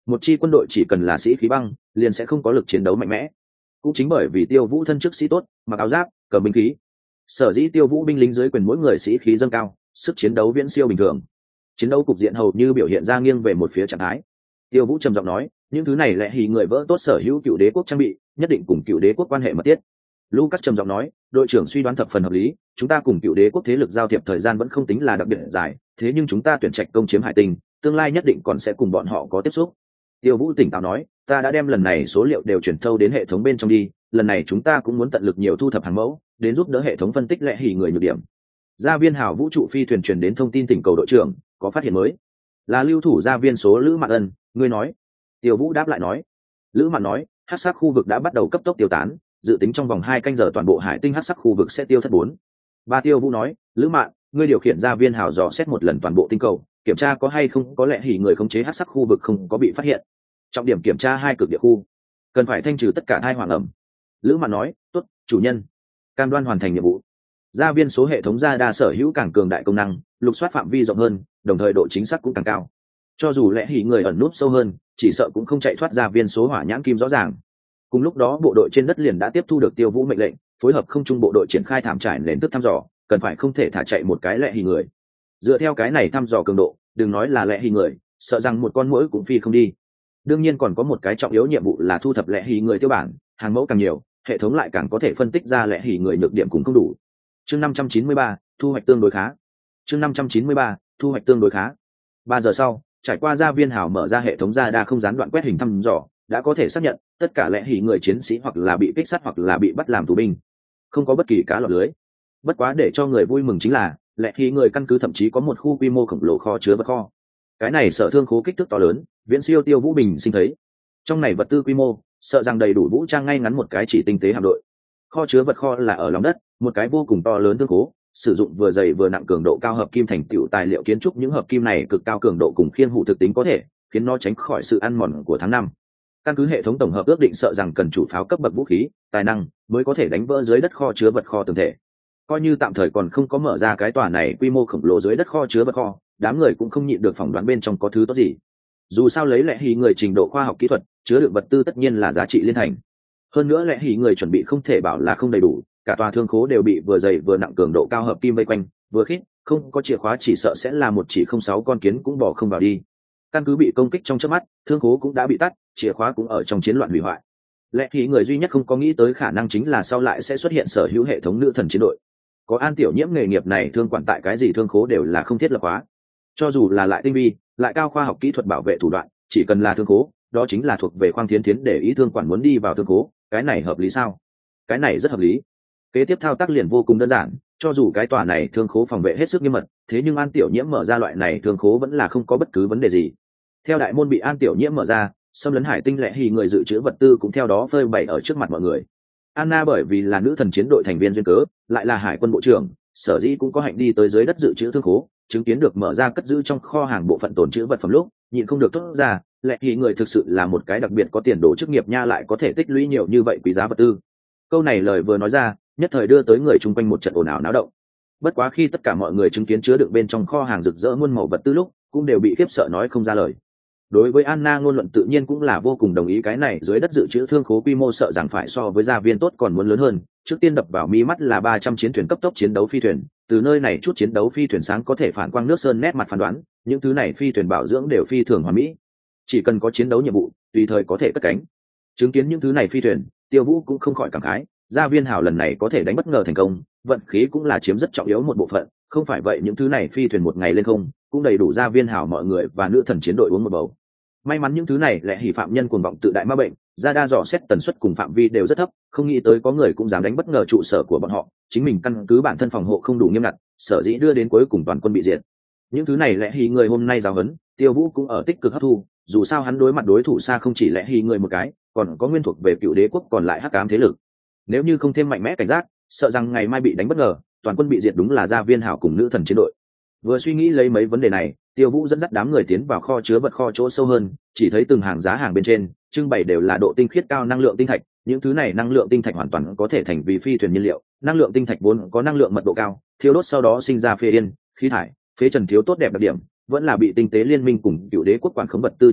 một chi quân đội chỉ cần là sĩ khí băng liền sẽ không có lực chiến đấu mạnh mẽ. Cũng chính bởi vì Tiêu Vũ thân chức sĩ tốt, mặc áo giáp, cầm binh khí, sở dĩ Tiêu Vũ binh lính dưới quyền mỗi người sĩ khí dâng cao, sức chiến đấu viễn siêu bình thường. Chiến đấu cục diện hầu như biểu hiện ra nghiêng về một phía trạng thái. Tiêu Vũ trầm giọng nói, những thứ này lẽ hì người vỡ tốt sở hữu cựu đế quốc trang bị, nhất định cùng cựu đế quốc quan hệ mật thiết. Lucas trầm giọng nói, đội trưởng suy đoán thập phần hợp lý, chúng ta cùng cựu đế quốc thế lực giao thiệp thời gian vẫn không tính là đặc biệt dài, thế nhưng chúng ta tuyển trạch công chiếm hải tinh, tương lai nhất định còn sẽ cùng bọn họ có tiếp xúc. Tiêu Vũ tỉnh táo nói, ta đã đem lần này số liệu đều chuyển thâu đến hệ thống bên trong đi, lần này chúng ta cũng muốn tận lực nhiều thu thập hàng mẫu, đến giúp đỡ hệ thống phân tích lẽ hỉ người nhược điểm. Gia viên hào vũ trụ phi thuyền truyền đến thông tin tỉnh cầu đội trưởng, có phát hiện mới. Là lưu thủ gia viên số Lữ Mạn Ân, ngươi nói. Tiêu Vũ đáp lại nói. Lữ Mạn nói, hắc sắc khu vực đã bắt đầu cấp tốc tiêu tán, dự tính trong vòng hai canh giờ toàn bộ hải tinh hắc sắc khu vực sẽ tiêu thất bốn. Ba Tiêu Vũ nói, Lữ Mạn, ngươi điều khiển gia viên hào dò xét một lần toàn bộ tinh cầu, kiểm tra có hay không có lẽ hỉ người khống chế hắc sắc khu vực không có bị phát hiện. Trọng điểm kiểm tra hai cực địa khu, cần phải thanh trừ tất cả hai hoàng ẩm. Lữ Mạn nói, tốt, chủ nhân. Cam đoan hoàn thành nhiệm vụ. Gia viên số hệ thống ra đa sở hữu càng cường đại công năng, lục soát phạm vi rộng hơn, đồng thời độ chính xác cũng càng cao. Cho dù lẽ hỉ người ẩn núp sâu hơn, chỉ sợ cũng không chạy thoát gia viên số hỏa nhãn kim rõ ràng. Cùng lúc đó bộ đội trên đất liền đã tiếp thu được Tiêu Vũ mệnh lệnh, phối hợp không trung bộ đội triển khai thảm trải nền tức thăm dò, cần phải không thể thả chạy một cái lẽ hỉ người. Dựa theo cái này thăm dò cường độ, đừng nói là lẽ hỉ người, sợ rằng một con muỗi cũng phi không đi. Đương nhiên còn có một cái trọng yếu nhiệm vụ là thu thập lẽ hỉ người tiêu bản, hàng mẫu càng nhiều, hệ thống lại càng có thể phân tích ra lẽ hỉ người nhược điểm cũng không đủ. Chương năm trăm chín mươi ba, thu hoạch tương đối khá. Chương năm trăm chín mươi ba, thu hoạch tương đối khá. Ba giờ sau, trải qua gia viên hào mở ra hệ thống ra đa không gián đoạn quét hình thăm dò, đã có thể xác nhận tất cả lẽ hỉ người chiến sĩ hoặc là bị kích sát hoặc là bị bắt làm tù binh, không có bất kỳ cá lọt lưới. Bất quá để cho người vui mừng chính là lẽ hỉ người căn cứ thậm chí có một khu quy mô khổng lồ kho chứa vật kho. Cái này sở thương khố kích thước to lớn, viễn siêu Tiêu Vũ bình sinh thấy. Trong này vật tư quy mô, sợ rằng đầy đủ vũ trang ngay ngắn một cái chỉ tinh tế hạm đội. Kho chứa vật kho là ở lòng đất, một cái vô cùng to lớn thương khố, sử dụng vừa dày vừa nặng cường độ cao hợp kim thành tựu tài liệu kiến trúc, những hợp kim này cực cao cường độ cùng khiên hụ thực tính có thể khiến nó tránh khỏi sự ăn mòn của tháng năm. Căn cứ hệ thống tổng hợp ước định sợ rằng cần chủ pháo cấp bậc vũ khí, tài năng mới có thể đánh vỡ dưới đất kho chứa vật kho tường thể. Coi như tạm thời còn không có mở ra cái tòa này quy mô khổng lồ dưới đất kho chứa vật kho, đám người cũng không nhịn được phỏng đoán bên trong có thứ tốt gì. Dù sao lấy lẽ hỉ người trình độ khoa học kỹ thuật, chứa đựng vật tư tất nhiên là giá trị liên thành. Hơn nữa lẽ hỉ người chuẩn bị không thể bảo là không đầy đủ, cả tòa thương khố đều bị vừa dày vừa nặng cường độ cao hợp kim vây quanh, vừa khít, không có chìa khóa chỉ sợ sẽ là một chỉ không sáu con kiến cũng bỏ không vào đi. Căn cứ bị công kích trong chớp mắt, thương khố cũng đã bị tắt, chìa khóa cũng ở trong chiến loạn hủy hoại. Lẽ hỉ người duy nhất không có nghĩ tới khả năng chính là sau lại sẽ xuất hiện sở hữu hệ thống nữ thần chiến đội. Có An Tiểu Nhiễm nghề nghiệp này thương quản tại cái gì thương khố đều là không thiết lập hóa. Cho dù là lại tinh vi, lại cao khoa học kỹ thuật bảo vệ thủ đoạn, chỉ cần là thương khố, đó chính là thuộc về Khoang Thiến Thiến để ý thương quản muốn đi vào thương khố, cái này hợp lý sao? Cái này rất hợp lý. Kế tiếp thao tác liền vô cùng đơn giản, cho dù cái tòa này thương khố phòng vệ hết sức nghiêm mật, thế nhưng An Tiểu Nhiễm mở ra loại này thương khố vẫn là không có bất cứ vấn đề gì. Theo đại môn bị An Tiểu Nhiễm mở ra, xâm lấn hải tinh lẽ hỉ người dự trữ vật tư cũng theo đó phơi bày ở trước mặt mọi người. Anna bởi vì là nữ thần chiến đội thành viên duyên cớ, lại là hải quân bộ trưởng, sở dĩ cũng có hạnh đi tới dưới đất dự trữ thương khố, chứng kiến được mở ra cất giữ trong kho hàng bộ phận tồn trữ vật phẩm lúc, nhịn không được thốt ra, lẽ hỉ người thực sự là một cái đặc biệt có tiền đồ chức nghiệp nha, lại có thể tích lũy nhiều như vậy quý giá vật tư. Câu này lời vừa nói ra, nhất thời đưa tới người chung quanh một trận ồn ào náo động. Bất quá khi tất cả mọi người chứng kiến chứa đựng bên trong kho hàng rực rỡ muôn màu vật tư lúc, cũng đều bị khiếp sợ nói không ra lời. Đối với Anna ngôn luận tự nhiên cũng là vô cùng đồng ý, cái này dưới đất dự trữ thương khố quy mô sợ rằng phải so với gia viên tốt còn muốn lớn hơn. Trước tiên đập vào mi mắt là ba trăm chiến thuyền cấp tốc chiến đấu phi thuyền, từ nơi này chút chiến đấu phi thuyền sáng có thể phản quang nước sơn nét mặt phán đoán, những thứ này phi thuyền bảo dưỡng đều phi thường hoàn mỹ, chỉ cần có chiến đấu nhiệm vụ, tùy thời có thể cất cánh. Chứng kiến những thứ này phi thuyền, Tiêu Vũ cũng không khỏi cảm khái, gia viên hào lần này có thể đánh bất ngờ thành công, vận khí cũng là chiếm rất trọng yếu một bộ phận, không phải vậy những thứ này phi thuyền một ngày lên không, cũng đầy đủ gia viên hào mọi người và nữ thần chiến đội uống một bầu. May mắn những thứ này lẽ hỉ phạm nhân cuồng vọng tự đại ma bệnh, ra đa dò xét tần suất cùng phạm vi đều rất thấp, không nghĩ tới có người cũng dám đánh bất ngờ trụ sở của bọn họ, chính mình căn cứ bản thân phòng hộ không đủ nghiêm ngặt, sở dĩ đưa đến cuối cùng toàn quân bị diệt. Những thứ này lẽ hỉ người hôm nay giáo huấn, Tiêu Vũ cũng ở tích cực hấp thu, dù sao hắn đối mặt đối thủ xa không chỉ lẽ hỉ người một cái, còn có nguyên thuộc về cựu đế quốc còn lại hắc ám thế lực. Nếu như không thêm mạnh mẽ cảnh giác, sợ rằng ngày mai bị đánh bất ngờ, toàn quân bị diệt đúng là gia viên hảo cùng nữ thần chiến đội. Vừa suy nghĩ lấy mấy vấn đề này, Tiêu Vũ dẫn dắt đám người tiến vào kho chứa vật kho chỗ sâu hơn, chỉ thấy từng hàng giá hàng bên trên trưng bày đều là độ tinh khiết cao năng lượng tinh thạch, những thứ này năng lượng tinh thạch hoàn toàn có thể thành vì phi thuyền nhiên liệu. Năng lượng tinh thạch vốn có năng lượng mật độ cao, thiêu đốt sau đó sinh ra phê yên, khí thải, phế trần thiếu tốt đẹp đặc điểm, vẫn là bị tinh tế liên minh cùng cựu đế quốc quản khống vật tư chiến lược,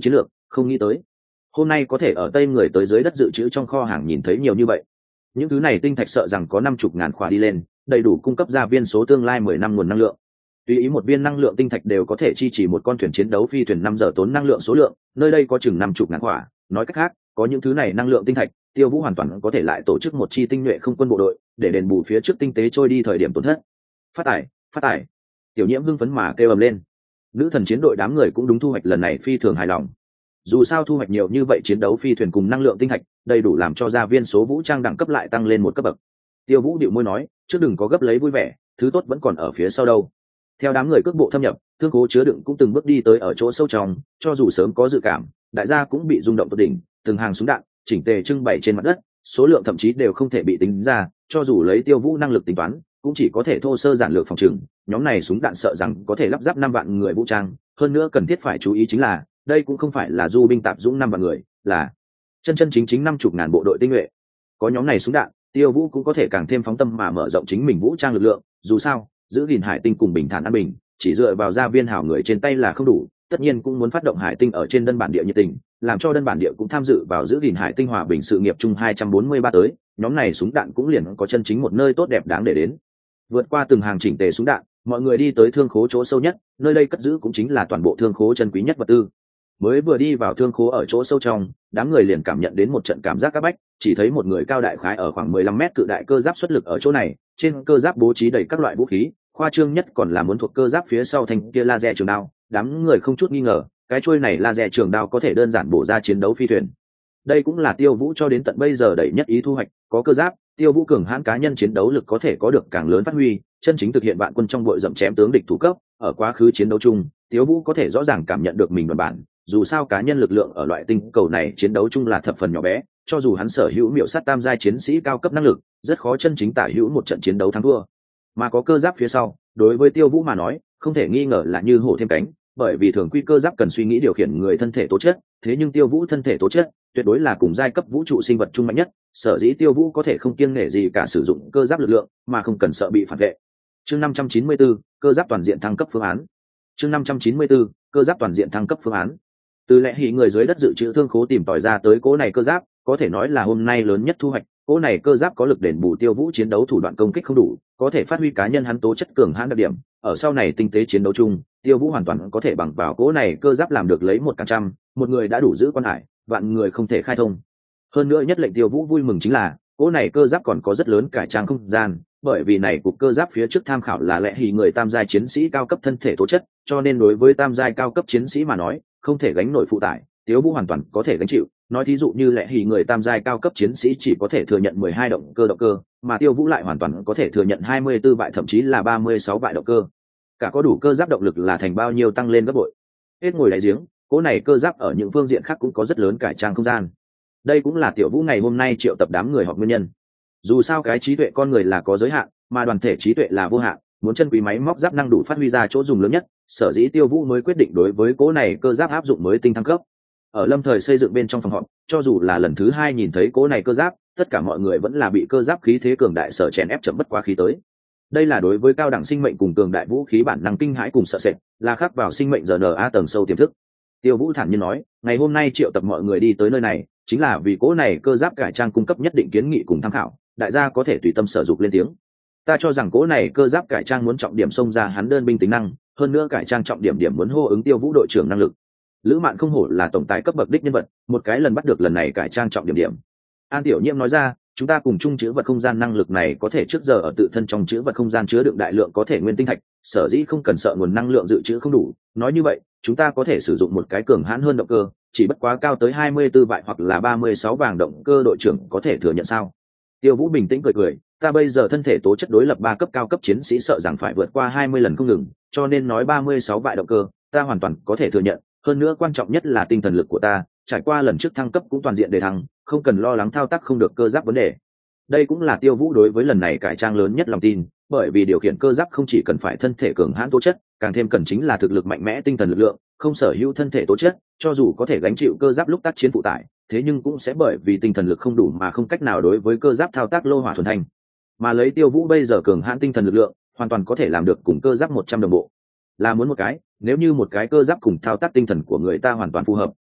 không nghĩ tới hôm nay có thể ở tây người tới dưới đất dự trữ trong kho hàng nhìn thấy nhiều như vậy. Những thứ này tinh thạch sợ rằng có năm chục ngàn khỏa đi lên, đầy đủ cung cấp ra viên số tương lai mười năm nguồn năng lượng. Tùy ý một viên năng lượng tinh thạch đều có thể chi trì một con thuyền chiến đấu phi thuyền năm giờ tốn năng lượng số lượng, nơi đây có chừng năm chục ngàn khỏa. Nói cách khác, có những thứ này năng lượng tinh thạch, Tiêu Vũ hoàn toàn có thể lại tổ chức một chi tinh nhuệ không quân bộ đội, để đền bù phía trước tinh tế trôi đi thời điểm tổn thất. Phát tài, phát tài! Tiểu Nhiễm hưng phấn mà kêu ầm lên. Nữ thần chiến đội đám người cũng đúng thu hoạch lần này phi thường hài lòng. Dù sao thu hoạch nhiều như vậy chiến đấu phi thuyền cùng năng lượng tinh thạch, đầy đủ làm cho gia viên số vũ trang đẳng cấp lại tăng lên một cấp bậc. Tiêu Vũ điệu môi nói, trước đừng có gấp lấy vui vẻ, thứ tốt vẫn còn ở phía sau đâu. Theo đám người cước bộ thâm nhập, thương khố chứa đựng cũng từng bước đi tới ở chỗ sâu trong, cho dù sớm có dự cảm, đại gia cũng bị rung động tột đỉnh, từng hàng súng đạn chỉnh tề trưng bày trên mặt đất, số lượng thậm chí đều không thể bị tính ra, cho dù lấy Tiêu Vũ năng lực tính toán, cũng chỉ có thể thô sơ giản lược phòng trừng, nhóm này súng đạn sợ rằng có thể lắp ráp năm vạn người vũ trang, hơn nữa cần thiết phải chú ý chính là, đây cũng không phải là du binh tạp dũng năm vạn người, là chân chân chính chính năm chục ngàn bộ đội tinh nhuệ. Có nhóm này súng đạn, Tiêu Vũ cũng có thể càng thêm phóng tâm mà mở rộng chính mình vũ trang lực lượng, dù sao, giữ gìn hải tinh cùng bình thản an bình, chỉ dựa vào gia viên hảo người trên tay là không đủ, tất nhiên cũng muốn phát động hải tinh ở trên đơn bản địa nhiệt tình, làm cho đơn bản địa cũng tham dự vào giữ gìn hải tinh hòa bình sự nghiệp chung hai trăm bốn mươi ba tới, nhóm này súng đạn cũng liền có chân chính một nơi tốt đẹp đáng để đến. Vượt qua từng hàng chỉnh tề súng đạn, mọi người đi tới thương khố chỗ sâu nhất, nơi đây cất giữ cũng chính là toàn bộ thương khố chân quý nhất vật tư. Mới vừa đi vào thương khố ở chỗ sâu trong, đám người liền cảm nhận đến một trận cảm giác áp bách, chỉ thấy một người cao đại khái ở khoảng mười lăm mét cự đại cơ giáp xuất lực ở chỗ này, trên cơ giáp bố trí đầy các loại vũ khí, khoa trương nhất còn là muốn thuộc cơ giáp phía sau thanh kia laser trường đao, đám người không chút nghi ngờ, cái chuôi này laser trường đao có thể đơn giản bổ ra chiến đấu phi thuyền. Đây cũng là Tiêu Vũ cho đến tận bây giờ đẩy nhất ý thu hoạch, có cơ giáp, Tiêu Vũ cường hãn cá nhân chiến đấu lực có thể có được càng lớn phát huy, chân chính thực hiện vạn quân trong bội rậm chém tướng địch thủ cấp, ở quá khứ chiến đấu chung, Tiêu Vũ có thể rõ ràng cảm nhận được mình đoàn bản, dù sao cá nhân lực lượng ở loại tinh cầu này chiến đấu chung là thập phần nhỏ bé, cho dù hắn sở hữu miểu sát tam giai chiến sĩ cao cấp năng lực, rất khó chân chính tả hữu một trận chiến đấu thắng thua. Mà có cơ giáp phía sau, đối với Tiêu Vũ mà nói, không thể nghi ngờ là như hổ thêm cánh, bởi vì thường quy cơ giáp cần suy nghĩ điều khiển người thân thể tố chất, thế nhưng Tiêu Vũ thân thể tố chất tuyệt đối là cùng giai cấp vũ trụ sinh vật trung mạnh nhất, sở dĩ Tiêu Vũ có thể không kiêng nể gì cả sử dụng cơ giáp lực lượng, mà không cần sợ bị phản vệ. Chương năm trăm chín mươi tư, cơ giáp toàn diện thăng cấp phương án. Chương năm trăm chín mươi tư, cơ giáp toàn diện thăng cấp phương án. Từ lẽ hỉ người dưới đất dự trữ thương khố tìm tòi ra tới cố này cơ giáp, có thể nói là hôm nay lớn nhất thu hoạch. Cố này cơ giáp có lực đền bù Tiêu Vũ chiến đấu thủ đoạn công kích không đủ, có thể phát huy cá nhân hắn tố chất cường hãn đặc điểm, ở sau này tinh tế chiến đấu chung, Tiêu Vũ hoàn toàn có thể bằng vào cố này cơ giáp làm được lấy một cả trăm, một người đã đủ giữ quan hải, vạn người không thể khai thông. Hơn nữa nhất lệnh Tiêu Vũ vui mừng chính là, cố này cơ giáp còn có rất lớn cải trang không gian, bởi vì này cục cơ giáp phía trước tham khảo là lẽ hỉ người tam giai chiến sĩ cao cấp thân thể tố chất, cho nên đối với tam giai cao cấp chiến sĩ mà nói, không thể gánh nổi phụ tải, Tiêu Vũ hoàn toàn có thể gánh chịu. Nói thí dụ như lẽ hỉ người tam giai cao cấp chiến sĩ chỉ có thể thừa nhận mười hai động cơ động cơ, mà Tiêu Vũ lại hoàn toàn có thể thừa nhận hai mươi tư vại thậm chí là ba mươi sáu vại động cơ. Cả có đủ cơ giáp động lực là thành bao nhiêu tăng lên gấp bội. Hết ngồi đáy giếng, cố này cơ giáp ở những phương diện khác cũng có rất lớn cải trang không gian. Đây cũng là Tiểu Vũ ngày hôm nay triệu tập đám người họp nguyên nhân. Dù sao cái trí tuệ con người là có giới hạn, mà đoàn thể trí tuệ là vô hạn, muốn chân quý máy móc giáp năng đủ phát huy ra chỗ dùng lớn nhất, sở dĩ Tiêu Vũ mới quyết định đối với cố này cơ giáp áp dụng mới tinh thăng cấp. Ở lâm thời xây dựng bên trong phòng họp, cho dù là lần thứ hai nhìn thấy cố này cơ giáp, tất cả mọi người vẫn là bị cơ giáp khí thế cường đại sở chèn ép chậm bất quá khí tới. Đây là đối với cao đẳng sinh mệnh cùng cường đại vũ khí bản năng kinh hãi cùng sợ sệt, là khắc vào sinh mệnh rờ en a tầng sâu tiềm thức. Tiêu Vũ thản nhiên nói, ngày hôm nay triệu tập mọi người đi tới nơi này, chính là vì cố này cơ giáp cải trang cung cấp nhất định kiến nghị cùng tham khảo, đại gia có thể tùy tâm sở dục lên tiếng. Ta cho rằng cố này cơ giáp cải trang muốn trọng điểm xông ra hắn đơn binh tính năng, hơn nữa cải trang trọng điểm điểm muốn hô ứng Tiêu Vũ đội trưởng năng lực. Lữ Mạn không hổ là tổng tài cấp bậc đích nhân vật, một cái lần bắt được lần này cải trang trọng điểm điểm. An Tiểu Nhiễm nói ra, chúng ta cùng chung chứa vật không gian năng lực này có thể trước giờ ở tự thân trong chứa vật không gian chứa đựng đại lượng có thể nguyên tinh thạch, sở dĩ không cần sợ nguồn năng lượng dự trữ không đủ. Nói như vậy, chúng ta có thể sử dụng một cái cường hãn hơn động cơ, chỉ bất quá cao tới hai mươi tư vại hoặc là ba mươi sáu vàng động cơ, đội trưởng có thể thừa nhận sao? Tiêu Vũ bình tĩnh cười cười, ta bây giờ thân thể tố chất đối lập ba cấp cao cấp chiến sĩ sợ rằng phải vượt qua hai mươi lần không ngừng, cho nên nói ba mươi sáu vại động cơ, ta hoàn toàn có thể thừa nhận. Hơn nữa quan trọng nhất là tinh thần lực của ta, trải qua lần trước thăng cấp cũng toàn diện đề thăng, không cần lo lắng thao tác không được cơ giáp vấn đề. Đây cũng là Tiêu Vũ đối với lần này cải trang lớn nhất lòng tin, bởi vì điều khiển cơ giáp không chỉ cần phải thân thể cường hãn tố chất, càng thêm cần chính là thực lực mạnh mẽ tinh thần lực lượng, không sở hữu thân thể tố chất, cho dù có thể gánh chịu cơ giáp lúc tác chiến phụ tải, thế nhưng cũng sẽ bởi vì tinh thần lực không đủ mà không cách nào đối với cơ giáp thao tác lô hỏa thuần thanh. Mà lấy Tiêu Vũ bây giờ cường hãn tinh thần lực lượng, hoàn toàn có thể làm được cùng cơ giáp một trăm đồng bộ. Là muốn một cái, nếu như một cái cơ giáp cùng thao tác tinh thần của người ta hoàn toàn phù hợp,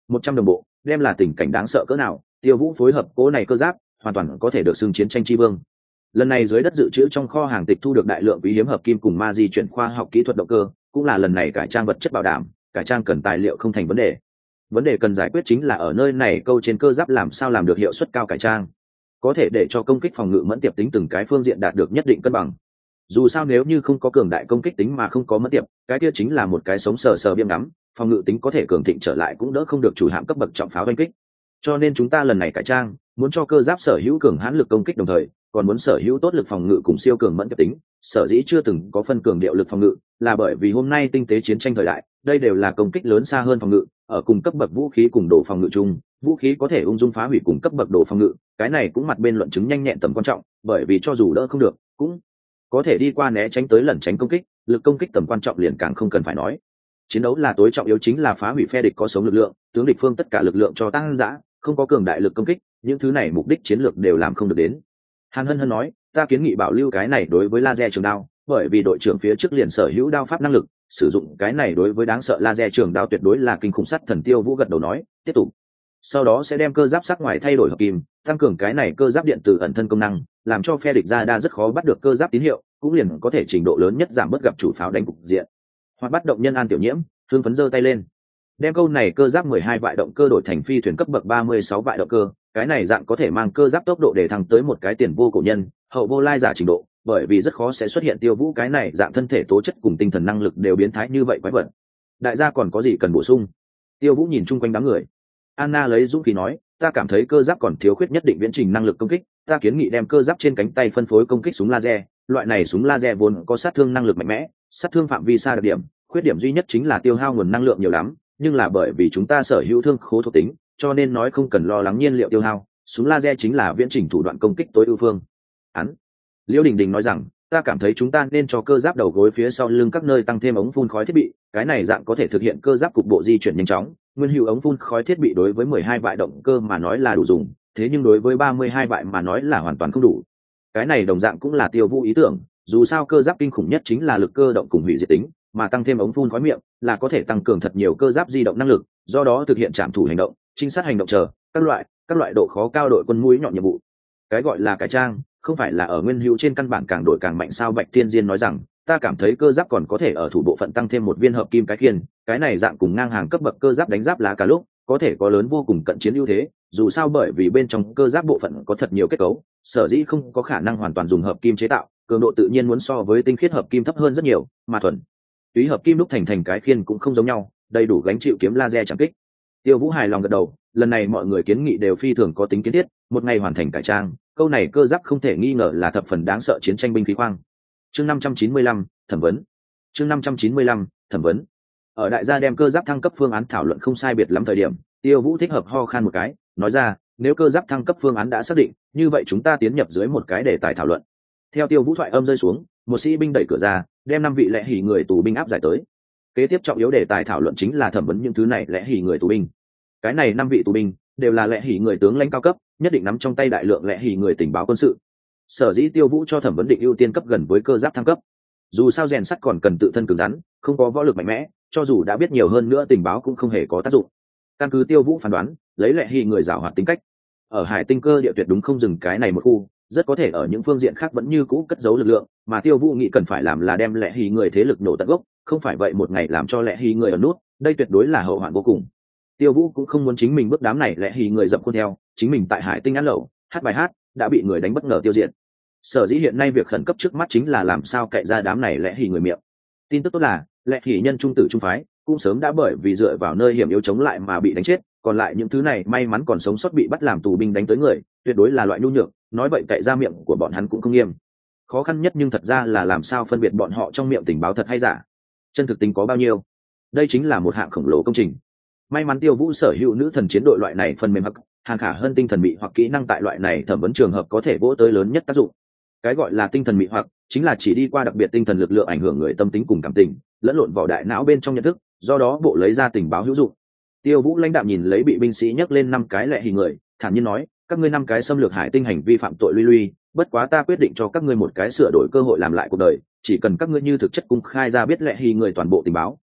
một trăm đồng bộ đem là tình cảnh đáng sợ cỡ nào, Tiêu Vũ phối hợp cố này cơ giáp hoàn toàn có thể được xưng chiến tranh chi vương. Lần này dưới đất dự trữ trong kho hàng tịch thu được đại lượng quý hiếm hợp kim cùng ma di chuyển khoa học kỹ thuật động cơ, cũng là lần này cải trang vật chất bảo đảm, cải trang cần tài liệu không thành vấn đề. Vấn đề cần giải quyết chính là ở nơi này câu trên cơ giáp làm sao làm được hiệu suất cao cải trang, có thể để cho công kích phòng ngự mẫn tiệp tính từng cái phương diện đạt được nhất định cân bằng. Dù sao nếu như không có cường đại công kích tính mà không có mẫn tiệp, cái kia chính là một cái sống sờ sờ biếng ngắm, phòng ngự tính có thể cường thịnh trở lại cũng đỡ không được chủ hạm cấp bậc trọng pháo đánh kích. Cho nên chúng ta lần này cải trang, muốn cho cơ giáp sở hữu cường hãn lực công kích đồng thời, còn muốn sở hữu tốt lực phòng ngự cùng siêu cường mẫn tiệp tính. Sở dĩ chưa từng có phân cường điệu lực phòng ngự, là bởi vì hôm nay tinh tế chiến tranh thời đại, đây đều là công kích lớn xa hơn phòng ngự, ở cùng cấp bậc vũ khí cùng độ phòng ngự chung, vũ khí có thể ung dung phá hủy cùng cấp bậc độ phòng ngự, cái này cũng mặt bên luận chứng nhanh nhẹn tầm quan trọng, bởi vì cho dù đỡ không được, cũng có thể đi qua né tránh tới lẩn tránh công kích, lực công kích tầm quan trọng liền càng không cần phải nói. Chiến đấu là tối trọng yếu chính là phá hủy phe địch có sống lực lượng, tướng địch phương tất cả lực lượng cho tăng dã, không có cường đại lực công kích, những thứ này mục đích chiến lược đều làm không được đến. Hàn Hân Hân nói, ta kiến nghị bảo lưu cái này đối với laser trường đao, bởi vì đội trưởng phía trước liền sở hữu đao pháp năng lực, sử dụng cái này đối với đáng sợ laser trường đao tuyệt đối là kinh khủng sắt thần. Tiêu Vũ gật đầu nói, tiếp tục. Sau đó sẽ đem cơ giáp sắc ngoài thay đổi hợp kim, tăng cường cái này cơ giáp điện tử ẩn thân công năng, làm cho phe địch ra đa rất khó bắt được cơ giáp tín hiệu, cũng liền có thể trình độ lớn nhất giảm bớt gặp chủ pháo đánh cục diện. Hoặc bắt động nhân An Tiểu Nhiễm, hương phấn giơ tay lên, đem câu này cơ giáp mười hai vại động cơ đổi thành phi thuyền cấp bậc ba mươi sáu vại động cơ, cái này dạng có thể mang cơ giáp tốc độ để thăng tới một cái tiền vô cổ nhân, hậu vô lai giả trình độ, bởi vì rất khó sẽ xuất hiện Tiêu Vũ cái này dạng thân thể tố chất cùng tinh thần năng lực đều biến thái như vậy quái vật. Đại gia còn có gì cần bổ sung? Tiêu Vũ nhìn chung quanh đám người. Anna lấy dũng khí nói, ta cảm thấy cơ giáp còn thiếu khuyết nhất định viễn trình năng lực công kích, ta kiến nghị đem cơ giáp trên cánh tay phân phối công kích súng laser, loại này súng laser vốn có sát thương năng lực mạnh mẽ, sát thương phạm vi xa đặc điểm, khuyết điểm duy nhất chính là tiêu hao nguồn năng lượng nhiều lắm, nhưng là bởi vì chúng ta sở hữu thương khố thuộc tính, cho nên nói không cần lo lắng nhiên liệu tiêu hao, súng laser chính là viễn trình thủ đoạn công kích tối ưu phương. Hắn, Liễu Đình Đình nói rằng, ta cảm thấy chúng ta nên cho cơ giáp đầu gối phía sau lưng các nơi tăng thêm ống phun khói thiết bị, cái này dạng có thể thực hiện cơ giáp cục bộ di chuyển nhanh chóng. Nguyên hữu ống phun khói thiết bị đối với mười hai vại động cơ mà nói là đủ dùng, thế nhưng đối với ba mươi hai vại mà nói là hoàn toàn không đủ. Cái này đồng dạng cũng là Tiêu Vũ ý tưởng, dù sao cơ giáp kinh khủng nhất chính là lực cơ động cùng hủy diệt tính, mà tăng thêm ống phun khói miệng là có thể tăng cường thật nhiều cơ giáp di động năng lực, do đó thực hiện trảm thủ hành động, trinh sát hành động chờ các loại các loại độ khó cao đội quân mũi nhọn nhiệm vụ. Cái gọi là cải trang, không phải là ở nguyên hữu trên căn bản càng đổi càng mạnh sao? Bạch Thiên Diên nói rằng, ta cảm thấy cơ giáp còn có thể ở thủ bộ phận tăng thêm một viên hợp kim cái khiên, cái này dạng cùng ngang hàng cấp bậc cơ giáp đánh giáp lá cả lúc có thể có lớn vô cùng cận chiến ưu thế. Dù sao bởi vì bên trong cơ giáp bộ phận có thật nhiều kết cấu, sở dĩ không có khả năng hoàn toàn dùng hợp kim chế tạo, cường độ tự nhiên muốn so với tinh khiết hợp kim thấp hơn rất nhiều, mà thuần túy hợp kim lúc thành thành cái khiên cũng không giống nhau, đầy đủ gánh chịu kiếm laser chẳng kích. Tiêu Vũ hài lòng gật đầu, lần này mọi người kiến nghị đều phi thường có tính kiến thiết, một ngày hoàn thành cải trang, câu này cơ giáp không thể nghi ngờ là thập phần đáng sợ chiến tranh binh khí khoang. Chương năm trăm chín mươi lăm, thẩm vấn. Chương năm trăm chín mươi lăm, thẩm vấn. Ở đại gia đem cơ giáp thăng cấp phương án thảo luận không sai biệt lắm thời điểm, Tiêu Vũ thích hợp ho khan một cái, nói ra, nếu cơ giáp thăng cấp phương án đã xác định, như vậy chúng ta tiến nhập dưới một cái đề tài thảo luận. Theo Tiêu Vũ thoại âm rơi xuống, một sĩ binh đẩy cửa ra, đem năm vị lẽ hỉ người tù binh áp giải tới. Kế tiếp trọng yếu đề tài thảo luận chính là thẩm vấn những thứ này lẽ hỉ người tù binh. Cái này năm vị tù binh đều là lẽ hỉ người tướng lãnh cao cấp, nhất định nắm trong tay đại lượng lẽ hỉ người tình báo quân sự. Sở dĩ Tiêu Vũ cho thẩm vấn định ưu tiên cấp gần với cơ giáp thăng cấp. Dù sao rèn sắt còn cần tự thân cứng rắn, không có võ lực mạnh mẽ, cho dù đã biết nhiều hơn nữa tình báo cũng không hề có tác dụng. Căn cứ Tiêu Vũ phán đoán, lấy lẽ hỉ người giàu hoạt tính cách, ở Hải Tinh cơ địa tuyệt đúng không dừng cái này một khu, rất có thể ở những phương diện khác vẫn như cũ cất giấu lực lượng, mà Tiêu Vũ nghĩ cần phải làm là đem lẽ hỉ người thế lực nổ tận gốc, không phải vậy một ngày làm cho lẽ hỉ người ở nút, đây tuyệt đối là hậu hoạn vô cùng. Tiêu Vũ cũng không muốn chính mình bước đám này lẽ hỉ người dậm khuôn theo, chính mình tại Hải Tinh ăn lẩu, hát bài hát, đã bị người đánh bất ngờ tiêu diệt. Sở dĩ hiện nay việc khẩn cấp trước mắt chính là làm sao cậy ra đám này lẽ hỉ người miệng. Tin tức tốt là, lẽ hỉ nhân trung tử trung phái cũng sớm đã bởi vì dựa vào nơi hiểm yếu chống lại mà bị đánh chết, còn lại những thứ này may mắn còn sống sót bị bắt làm tù binh đánh tới người, tuyệt đối là loại nhu nhược, nói vậy cậy ra miệng của bọn hắn cũng không nghiêm. Khó khăn nhất nhưng thật ra là làm sao phân biệt bọn họ trong miệng tình báo thật hay giả, chân thực tính có bao nhiêu. Đây chính là một hạng khổng lồ công trình. May mắn Tiêu Vũ sở hữu nữ thần chiến đội loại này phần mềm hoặc Hàn Khả Hân tinh thần mị hoặc kỹ năng tại loại này thẩm vấn trường hợp có thể vỗ tới lớn nhất tác dụng. Cái gọi là tinh thần mị hoặc chính là chỉ đi qua đặc biệt tinh thần lực lượng ảnh hưởng người tâm tính cùng cảm tình, lẫn lộn vào đại não bên trong nhận thức, do đó bộ lấy ra tình báo hữu dụng. Tiêu Vũ lãnh đạm nhìn lấy bị binh sĩ nhấc lên năm cái lệ hỉ người, thản nhiên nói, các ngươi năm cái xâm lược Hải Tinh hành vi phạm tội luy luy, bất quá ta quyết định cho các ngươi một cái sửa đổi cơ hội làm lại cuộc đời, chỉ cần các ngươi như thực chất cung khai ra biết lệ hỉ người toàn bộ tình báo,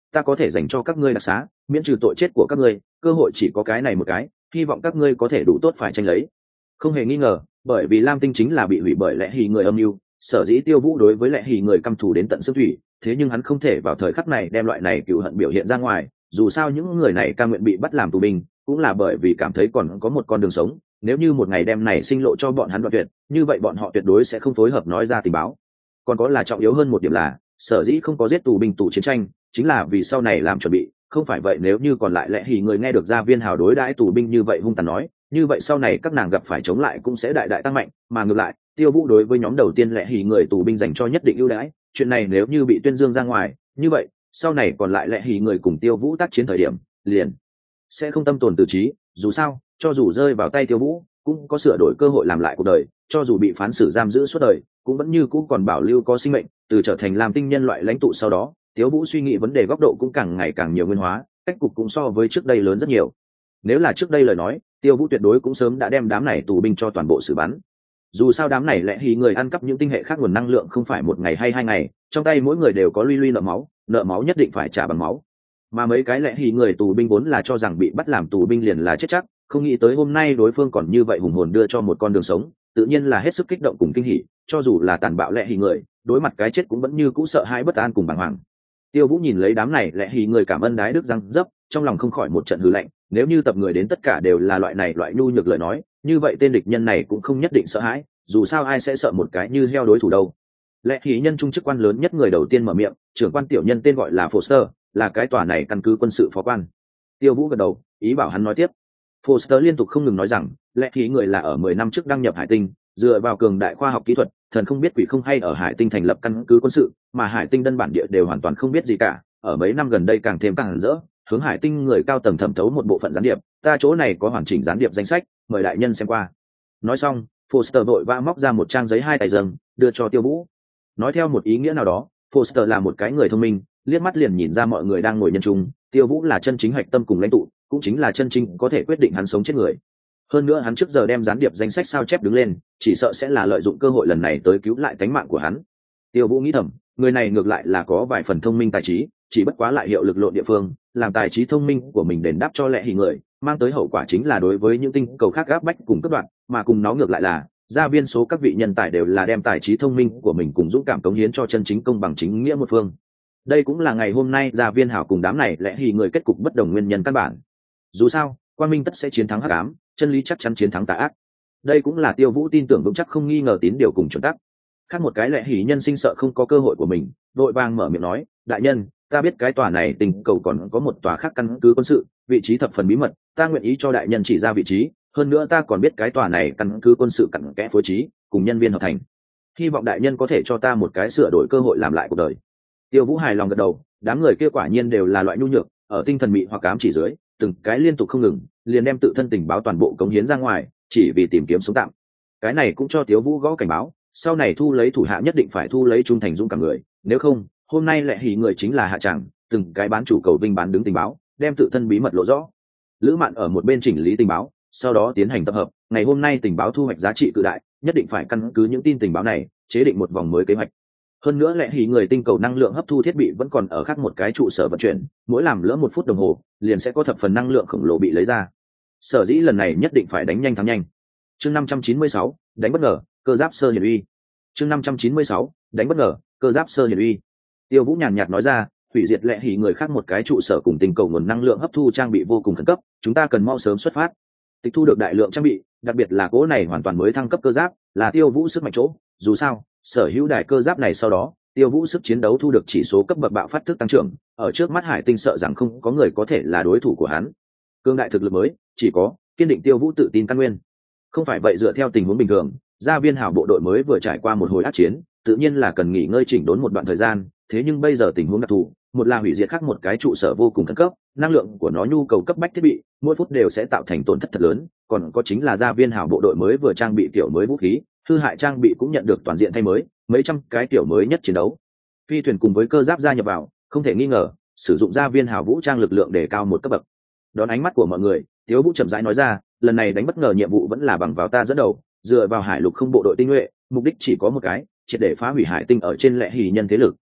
ta có thể dành cho các ngươi đặc xá, miễn trừ tội chết của các ngươi, cơ hội chỉ có cái này một cái, hy vọng các ngươi có thể đủ tốt phải tranh lấy. Không hề nghi ngờ, bởi vì lam tinh chính là bị hủy bởi lẽ hì người âm mưu, sở dĩ Tiêu Vũ đối với lẽ hì người căm thù đến tận xương thủy, thế nhưng hắn không thể vào thời khắc này đem loại này cựu hận biểu hiện ra ngoài, dù sao những người này cam nguyện bị bắt làm tù binh cũng là bởi vì cảm thấy còn có một con đường sống, nếu như một ngày đem này sinh lộ cho bọn hắn đoạn tuyệt, như vậy bọn họ tuyệt đối sẽ không phối hợp nói ra tình báo. Còn có là trọng yếu hơn một điểm là, sở dĩ không có giết tù binh tù chiến tranh, chính là vì sau này làm chuẩn bị, không phải vậy nếu như còn lại lẽ hì người nghe được Gia Viên Hào đối đãi tù binh như vậy hung tàn nói, như vậy sau này các nàng gặp phải chống lại cũng sẽ đại đại tăng mạnh, mà ngược lại, Tiêu Vũ đối với nhóm đầu tiên lẽ hì người tù binh dành cho nhất định ưu đãi, chuyện này nếu như bị tuyên dương ra ngoài, như vậy sau này còn lại lẽ hì người cùng Tiêu Vũ tác chiến thời điểm, liền sẽ không tâm tồn từ trí, dù sao, cho dù rơi vào tay Tiêu Vũ, cũng có sửa đổi cơ hội làm lại cuộc đời, cho dù bị phán xử giam giữ suốt đời, cũng vẫn như cũ còn bảo lưu có sinh mệnh, từ trở thành làm tinh nhân loại lãnh tụ sau đó, Tiêu Vũ suy nghĩ vấn đề góc độ cũng càng ngày càng nhiều nguyên hóa, cách cục cũng so với trước đây lớn rất nhiều. Nếu là trước đây lời nói, Tiêu Vũ tuyệt đối cũng sớm đã đem đám này tù binh cho toàn bộ xử bắn. Dù sao đám này lẽ hí người ăn cắp những tinh hệ khác nguồn năng lượng không phải một ngày hay hai ngày, trong tay mỗi người đều có luy luy nợ máu, nợ máu nhất định phải trả bằng máu. Mà mấy cái lẽ hí người tù binh vốn là cho rằng bị bắt làm tù binh liền là chết chắc, không nghĩ tới hôm nay đối phương còn như vậy hùng hồn đưa cho một con đường sống, tự nhiên là hết sức kích động cùng kinh hỉ, cho dù là tàn bạo lẽ hí người, đối mặt cái chết cũng vẫn như cũ sợ hãi bất an cùng bàng hoàng. Tiêu Vũ nhìn lấy đám này lẽ hí người cảm ơn đái đức răng dấp, trong lòng không khỏi một trận hừ lạnh, nếu như tập người đến tất cả đều là loại này loại nhu nhược lời nói, như vậy tên địch nhân này cũng không nhất định sợ hãi, dù sao ai sẽ sợ một cái như heo đối thủ đâu. Lẽ hí nhân trung chức quan lớn nhất người đầu tiên mở miệng, trưởng quan tiểu nhân tên gọi là Foster, là cái tòa này căn cứ quân sự phó quan. Tiêu Vũ gật đầu, ý bảo hắn nói tiếp. Foster liên tục không ngừng nói rằng, lẽ hí người là ở mười năm trước đăng nhập Hải Tinh, dựa vào cường đại khoa học kỹ thuật, thần không biết quỷ không hay ở Hải Tinh thành lập căn cứ quân sự, mà Hải Tinh dân bản địa đều hoàn toàn không biết gì cả, ở mấy năm gần đây càng thêm càng rỡ, hướng Hải Tinh người cao tầng thẩm thấu một bộ phận gián điệp, ta chỗ này có hoàn chỉnh gián điệp danh sách, mời đại nhân xem qua. Nói xong, Foster vội vã móc ra một trang giấy hai tờ dâng, đưa cho Tiêu Vũ. Nói theo một ý nghĩa nào đó, Foster là một cái người thông minh, liếc mắt liền nhìn ra mọi người đang ngồi nhân chung, Tiêu Vũ là chân chính hạch tâm cùng lãnh tụ, cũng chính là chân chính có thể quyết định hắn sống chết người. Hơn nữa hắn trước giờ đem gián điệp danh sách sao chép đứng lên, chỉ sợ sẽ là lợi dụng cơ hội lần này tới cứu lại tính mạng của hắn. Tiêu Vũ nghĩ thầm, người này ngược lại là có vài phần thông minh tài trí, chỉ bất quá lại hiệu lực lộn địa phương, làm tài trí thông minh của mình đền đáp cho lẽ hỉ người, mang tới hậu quả chính là đối với những tinh cầu khác gáp bách cùng cấp đoạn, mà cùng nó ngược lại là gia viên số các vị nhân tài đều là đem tài trí thông minh của mình cùng dũng cảm cống hiến cho chân chính công bằng chính nghĩa một phương. Đây cũng là ngày hôm nay gia viên hảo cùng đám này lẽ hỉ người kết cục bất đồng nguyên nhân căn bản. Dù sao, quang minh tất sẽ chiến thắng hắc ám, chân lý chắc chắn chiến thắng tà ác. Đây cũng là Tiêu Vũ tin tưởng vững chắc không nghi ngờ tín điều cùng chuẩn tắc. Khác một cái lẽ hỉ nhân sinh sợ không có cơ hội của mình, đội vàng mở miệng nói, đại nhân, ta biết cái tòa này tình cầu còn có một tòa khác căn cứ quân sự, vị trí thập phần bí mật, ta nguyện ý cho đại nhân chỉ ra vị trí, hơn nữa ta còn biết cái tòa này căn cứ quân sự cặn kẽ phối trí, cùng nhân viên hợp thành. Hy vọng đại nhân có thể cho ta một cái sửa đổi cơ hội làm lại cuộc đời. Tiêu Vũ hài lòng gật đầu, đám người kia quả nhiên đều là loại nhu nhược, ở tinh thần mị hoặc ám chỉ dưới, từng cái liên tục không ngừng, liền đem tự thân tình báo toàn bộ cống hiến ra ngoài, chỉ vì tìm kiếm sống tạm. Cái này cũng cho Tiêu Vũ gõ cảnh báo, sau này thu lấy thủ hạ nhất định phải thu lấy trung thành dũng cảm người, nếu không, hôm nay lẽ hỉ người chính là hạ tràng, từng cái bán chủ cầu vinh bán đứng tình báo, đem tự thân bí mật lộ rõ. Lữ Mạn ở một bên chỉnh lý tình báo, sau đó tiến hành tập hợp, ngày hôm nay tình báo thu hoạch giá trị cự đại, nhất định phải căn cứ những tin tình báo này, chế định một vòng mới kế hoạch. Hơn nữa lẽ hỉ người tinh cầu năng lượng hấp thu thiết bị vẫn còn ở khác một cái trụ sở vận chuyển, mỗi làm lỡ một phút đồng hồ, liền sẽ có thập phần năng lượng khổng lồ bị lấy ra. Sở dĩ lần này nhất định phải đánh nhanh thắng nhanh. Chương năm trăm chín mươi sáu, đánh bất ngờ, cơ giáp sơ hiển uy. Chương năm trăm chín mươi sáu, đánh bất ngờ, cơ giáp sơ hiển uy. Tiêu Vũ nhàn nhạt nói ra, hủy diệt lẽ hỉ người khác một cái trụ sở cùng tinh cầu nguồn năng lượng hấp thu trang bị vô cùng khẩn cấp, chúng ta cần mau sớm xuất phát. Tịch thu được đại lượng trang bị, đặc biệt là cỗ này hoàn toàn mới thăng cấp cơ giáp, là Tiêu Vũ sức mạnh chỗ, dù sao, sở hữu đại cơ giáp này sau đó, Tiêu Vũ sức chiến đấu thu được chỉ số cấp bậc bạo phát thức tăng trưởng, ở trước mắt Hải Tinh sợ rằng không có người có thể là đối thủ của hắn. Cương đại thực lực mới, chỉ có kiên định Tiêu Vũ tự tin căn nguyên. Không phải vậy dựa theo tình huống bình thường, Gia Viên Hảo bộ đội mới vừa trải qua một hồi ác chiến, tự nhiên là cần nghỉ ngơi chỉnh đốn một đoạn thời gian, thế nhưng bây giờ tình huống đặc thù, một là hủy diệt khác một cái trụ sở vô cùng khẩn cấp, năng lượng của nó nhu cầu cấp bách thiết bị, mỗi phút đều sẽ tạo thành tổn thất thật lớn, còn có chính là Gia Viên Hảo bộ đội mới vừa trang bị kiểu mới vũ khí, hư hại trang bị cũng nhận được toàn diện thay mới, mấy trăm cái kiểu mới nhất chiến đấu. Phi thuyền cùng với cơ giáp gia nhập vào, không thể nghi ngờ, sử dụng Gia Viên Hảo vũ trang lực lượng để cao một cấp bậc. Đón ánh mắt của mọi người, Tiếu Vũ chậm rãi nói ra, lần này đánh bất ngờ nhiệm vụ vẫn là bằng vào ta dẫn đầu, dựa vào hải lục không bộ đội tinh nhuệ, mục đích chỉ có một cái, triệt để phá hủy Hải Tinh ở trên lẽ hỉ nhân thế lực.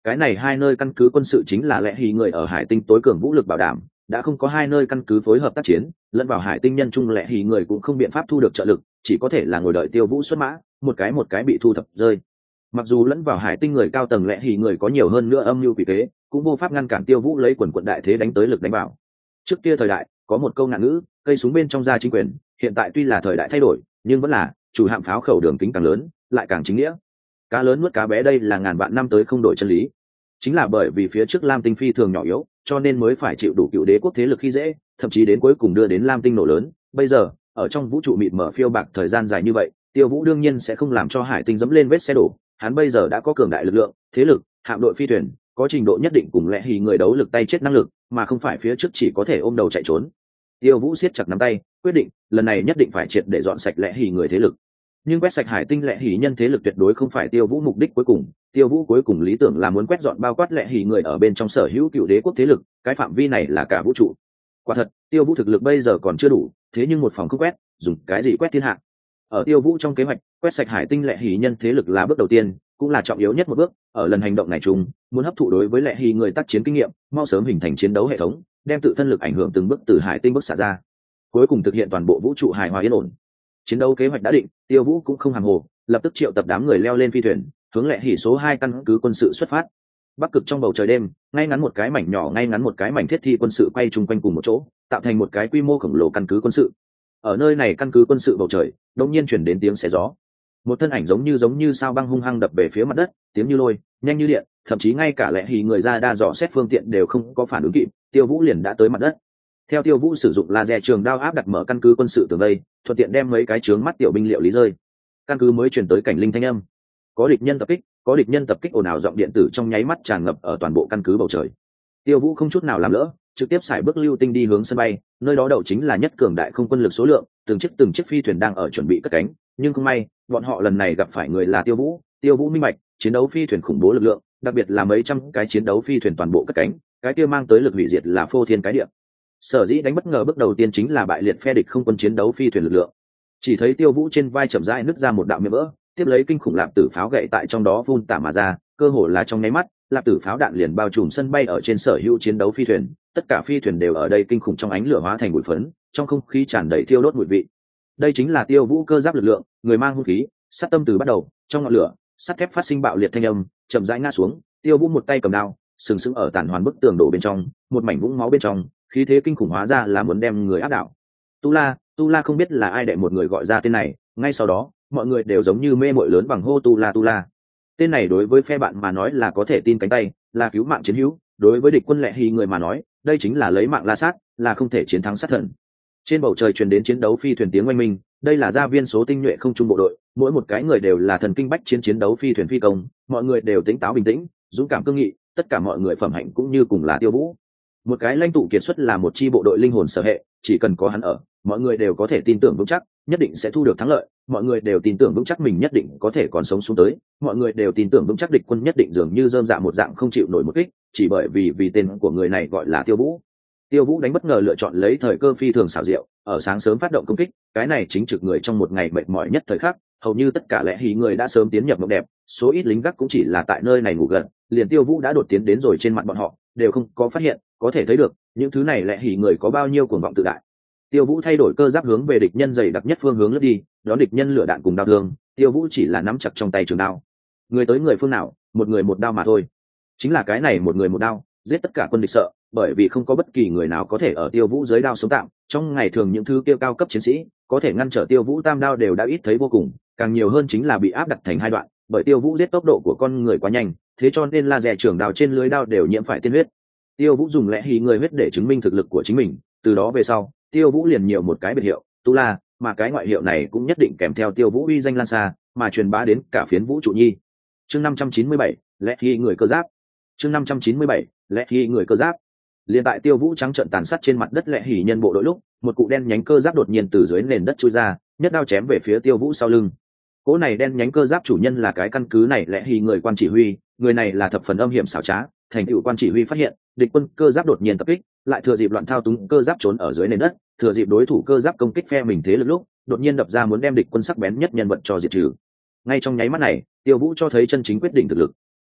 cái này hai nơi căn cứ quân sự chính là lẽ hì người ở hải tinh tối cường vũ lực bảo đảm, đã không có hai nơi căn cứ phối hợp tác chiến, lẫn vào hải tinh nhân trung lẽ hì người cũng không biện pháp thu được trợ lực, chỉ có thể là ngồi đợi Tiêu Vũ xuất mã, một cái một cái bị thu thập rơi. Mặc dù lẫn vào hải tinh người cao tầng lẽ hì người có nhiều hơn nữa âm mưu quỷ kế, cũng vô pháp ngăn cản Tiêu Vũ lấy quần quận đại thế đánh tới lực đánh vào. Trước kia thời đại có một câu ngạn ngữ, cây súng bên trong ra chính quyền, hiện tại tuy là thời đại thay đổi, nhưng vẫn là chủ hạm pháo khẩu đường kính càng lớn, lại càng chính nghĩa. Cá lớn nuốt cá bé, đây là ngàn vạn năm tới không đổi chân lý. Chính là bởi vì phía trước Lam Tinh phi thường nhỏ yếu, cho nên mới phải chịu đủ cựu đế quốc thế lực khi dễ, thậm chí đến cuối cùng đưa đến Lam Tinh nổ lớn. Bây giờ ở trong vũ trụ mịt mở phiêu bạc thời gian dài như vậy, Tiêu Vũ đương nhiên sẽ không làm cho hải tinh dẫm lên vết xe đổ. Hắn bây giờ đã có cường đại lực lượng, thế lực, hạm đội phi thuyền, có trình độ nhất định cùng lẽ hì người đấu lực tay chết năng lực, mà không phải phía trước chỉ có thể ôm đầu chạy trốn. Tiêu Vũ siết chặt nắm tay, quyết định lần này nhất định phải triệt để dọn sạch lẽ hì người thế lực. Nhưng quét sạch hải tinh lẽ hì nhân thế lực tuyệt đối không phải Tiêu Vũ mục đích cuối cùng. Tiêu Vũ cuối cùng lý tưởng là muốn quét dọn bao quát lẽ hì người ở bên trong sở hữu cựu đế quốc thế lực, cái phạm vi này là cả vũ trụ. Quả thật, Tiêu Vũ thực lực bây giờ còn chưa đủ, thế nhưng một phòng không quét, dùng cái gì quét thiên hạ? Ở Tiêu Vũ trong kế hoạch, quét sạch hải tinh lẽ hì nhân thế lực là bước đầu tiên, cũng là trọng yếu nhất một bước. Ở lần hành động này chung, muốn hấp thụ đối với lẽ hì người tác chiến kinh nghiệm, mau sớm hình thành chiến đấu hệ thống, đem tự thân lực ảnh hưởng từng bước từ hải tinh bước xả ra, cuối cùng thực hiện toàn bộ vũ trụ hài hòa yên ổn. Chiến đấu kế hoạch đã định, Tiêu Vũ cũng không hàm hồ, lập tức triệu tập đám người leo lên phi thuyền, hướng lệ hỉ số hai căn cứ quân sự xuất phát. Bắc cực trong bầu trời đêm, ngay ngắn một cái mảnh nhỏ ngay ngắn một cái mảnh thiết thi quân sự quay chung quanh cùng một chỗ, tạo thành một cái quy mô khổng lồ căn cứ quân sự. Ở nơi này căn cứ quân sự bầu trời, đột nhiên chuyển đến tiếng xé gió. Một thân ảnh giống như giống như sao băng hung hăng đập về phía mặt đất, tiếng như lôi, nhanh như điện, thậm chí ngay cả lệ hỉ người ra đa dò xét phương tiện đều không có phản ứng kịp, Tiêu Vũ liền đã tới mặt đất. Theo Tiêu Vũ sử dụng laser trường đao áp đặt mở căn cứ quân sự tường vây, thuận tiện đem mấy cái chướng mắt tiểu binh liệu lý rơi. Căn cứ mới truyền tới cảnh linh thanh âm. Có địch nhân tập kích, có địch nhân tập kích ồn ào giọng điện tử trong nháy mắt tràn ngập ở toàn bộ căn cứ bầu trời. Tiêu Vũ không chút nào làm lỡ, trực tiếp xài bước lưu tinh đi hướng sân bay, nơi đó đậu chính là nhất cường đại không quân lực số lượng, từng chiếc từng chiếc phi thuyền đang ở chuẩn bị cất cánh, nhưng không may, bọn họ lần này gặp phải người là Tiêu Vũ. Tiêu Vũ minh bạch, chiến đấu phi thuyền khủng bố lực lượng, đặc biệt là mấy trăm cái chiến đấu phi thuyền toàn bộ cất cánh, cái kia mang tới lực hủy diệt là phô thiên cái địa. Sở dĩ đánh bất ngờ bước đầu tiên chính là bại liệt phe địch không quân chiến đấu phi thuyền lực lượng. Chỉ thấy Tiêu Vũ trên vai chậm rãi nứt ra một đạo miệng vỡ, tiếp lấy kinh khủng lạp tử pháo gậy tại trong đó phun tả mà ra, cơ hồ là trong nháy mắt, lạp tử pháo đạn liền bao trùm sân bay ở trên sở hữu chiến đấu phi thuyền, tất cả phi thuyền đều ở đây kinh khủng trong ánh lửa hóa thành bụi phấn, trong không khí tràn đầy thiêu đốt mùi vị. Đây chính là Tiêu Vũ cơ giáp lực lượng, người mang hung khí, sát tâm từ bắt đầu, trong ngọn lửa, sắt thép phát sinh bạo liệt thanh âm, chậm rãi ngã xuống, Tiêu Vũ một tay cầm đao, sừng sững ở tàn hoàn bức tường đổ bên trong, một mảnh vũng máu bên trong, khí thế kinh khủng hóa ra là muốn đem người áp đảo. Tu La, Tu La không biết là ai đệ một người gọi ra tên này, ngay sau đó, mọi người đều giống như mê muội lớn bằng hô Tu La Tu La. Tên này đối với phe bạn mà nói là có thể tin cánh tay, là cứu mạng chiến hữu, đối với địch quân lệ hì người mà nói, đây chính là lấy mạng la sát, là không thể chiến thắng sát thần. Trên bầu trời truyền đến chiến đấu phi thuyền tiếng oanh minh, đây là gia viên số tinh nhuệ không trung bộ đội, mỗi một cái người đều là thần kinh bách chiến chiến đấu phi thuyền phi công, mọi người đều tỉnh táo bình tĩnh, dũng cảm cương nghị, tất cả mọi người phẩm hạnh cũng như cùng là Tiêu Vũ. Một cái lãnh tụ kiệt xuất là một chi bộ đội linh hồn sở hệ, chỉ cần có hắn ở, mọi người đều có thể tin tưởng vững chắc, nhất định sẽ thu được thắng lợi, mọi người đều tin tưởng vững chắc mình nhất định có thể còn sống xuống tới, mọi người đều tin tưởng vững chắc địch quân nhất định dường như rơm dạ một dạng không chịu nổi một kích, chỉ bởi vì vì tên của người này gọi là Tiêu Vũ. Tiêu Vũ đánh bất ngờ lựa chọn lấy thời cơ phi thường xảo diệu, ở sáng sớm phát động công kích, cái này chính trực người trong một ngày mệt mỏi nhất thời khắc, hầu như tất cả lẽ hí người đã sớm tiến nhập mộng đẹp, số ít lính gác cũng chỉ là tại nơi này ngủ gần, liền Tiêu Vũ đã đột tiến đến rồi trên mặt bọn họ, đều không có phát hiện, có thể thấy được, những thứ này lẽ hí người có bao nhiêu cuồng vọng tự đại. Tiêu Vũ thay đổi cơ giáp hướng về địch nhân dày đặc nhất phương hướng lướt đi, đón địch nhân lửa đạn cùng đao thương, Tiêu Vũ chỉ là nắm chặt trong tay trường đao. Người tới người phương nào, một người một đao mà thôi. Chính là cái này một người một đao, giết tất cả quân địch sợ, bởi vì không có bất kỳ người nào có thể ở Tiêu Vũ dưới đao sống tạm. Trong ngày thường những thứ kia cao cấp chiến sĩ, có thể ngăn trở Tiêu Vũ tam đao đều đã ít thấy vô cùng, càng nhiều hơn chính là bị áp đặt thành hai đoạn, bởi Tiêu Vũ giết tốc độ của con người quá nhanh, thế cho nên laser trường đao trên lưới đao đều nhiễm phải tiên huyết. Tiêu Vũ dùng lẽ hí người huyết để chứng minh thực lực của chính mình, từ đó về sau, Tiêu Vũ liền nhiều một cái biệt hiệu, Tu La, mà cái ngoại hiệu này cũng nhất định kèm theo Tiêu Vũ uy danh lan xa, mà truyền bá đến cả phiến vũ trụ nhi. Chương năm trăm chín mươi bảy, lẽ hí người cơ giáp. Chương năm trăm chín mươi bảy, lẽ hí người cơ giáp. Liên tại Tiêu Vũ trắng trợn tàn sát trên mặt đất lẽ hí nhân bộ đội lúc, một cụ đen nhánh cơ giáp đột nhiên từ dưới nền đất chui ra, nhất đao chém về phía Tiêu Vũ sau lưng. Cỗ này đen nhánh cơ giáp chủ nhân là cái căn cứ này lẽ hí người quan chỉ huy, người này là thập phần âm hiểm xảo trá, thành tựu quan chỉ huy phát hiện, địch quân cơ giáp đột nhiên tập kích, lại thừa dịp loạn thao túng cơ giáp trốn ở dưới nền đất, thừa dịp đối thủ cơ giáp công kích phe mình thế lực lúc, đột nhiên đập ra muốn đem địch quân sắc bén nhất nhân vật cho diệt trừ. Ngay trong nháy mắt này, Tiêu Vũ cho thấy chân chính quyết định thực lực.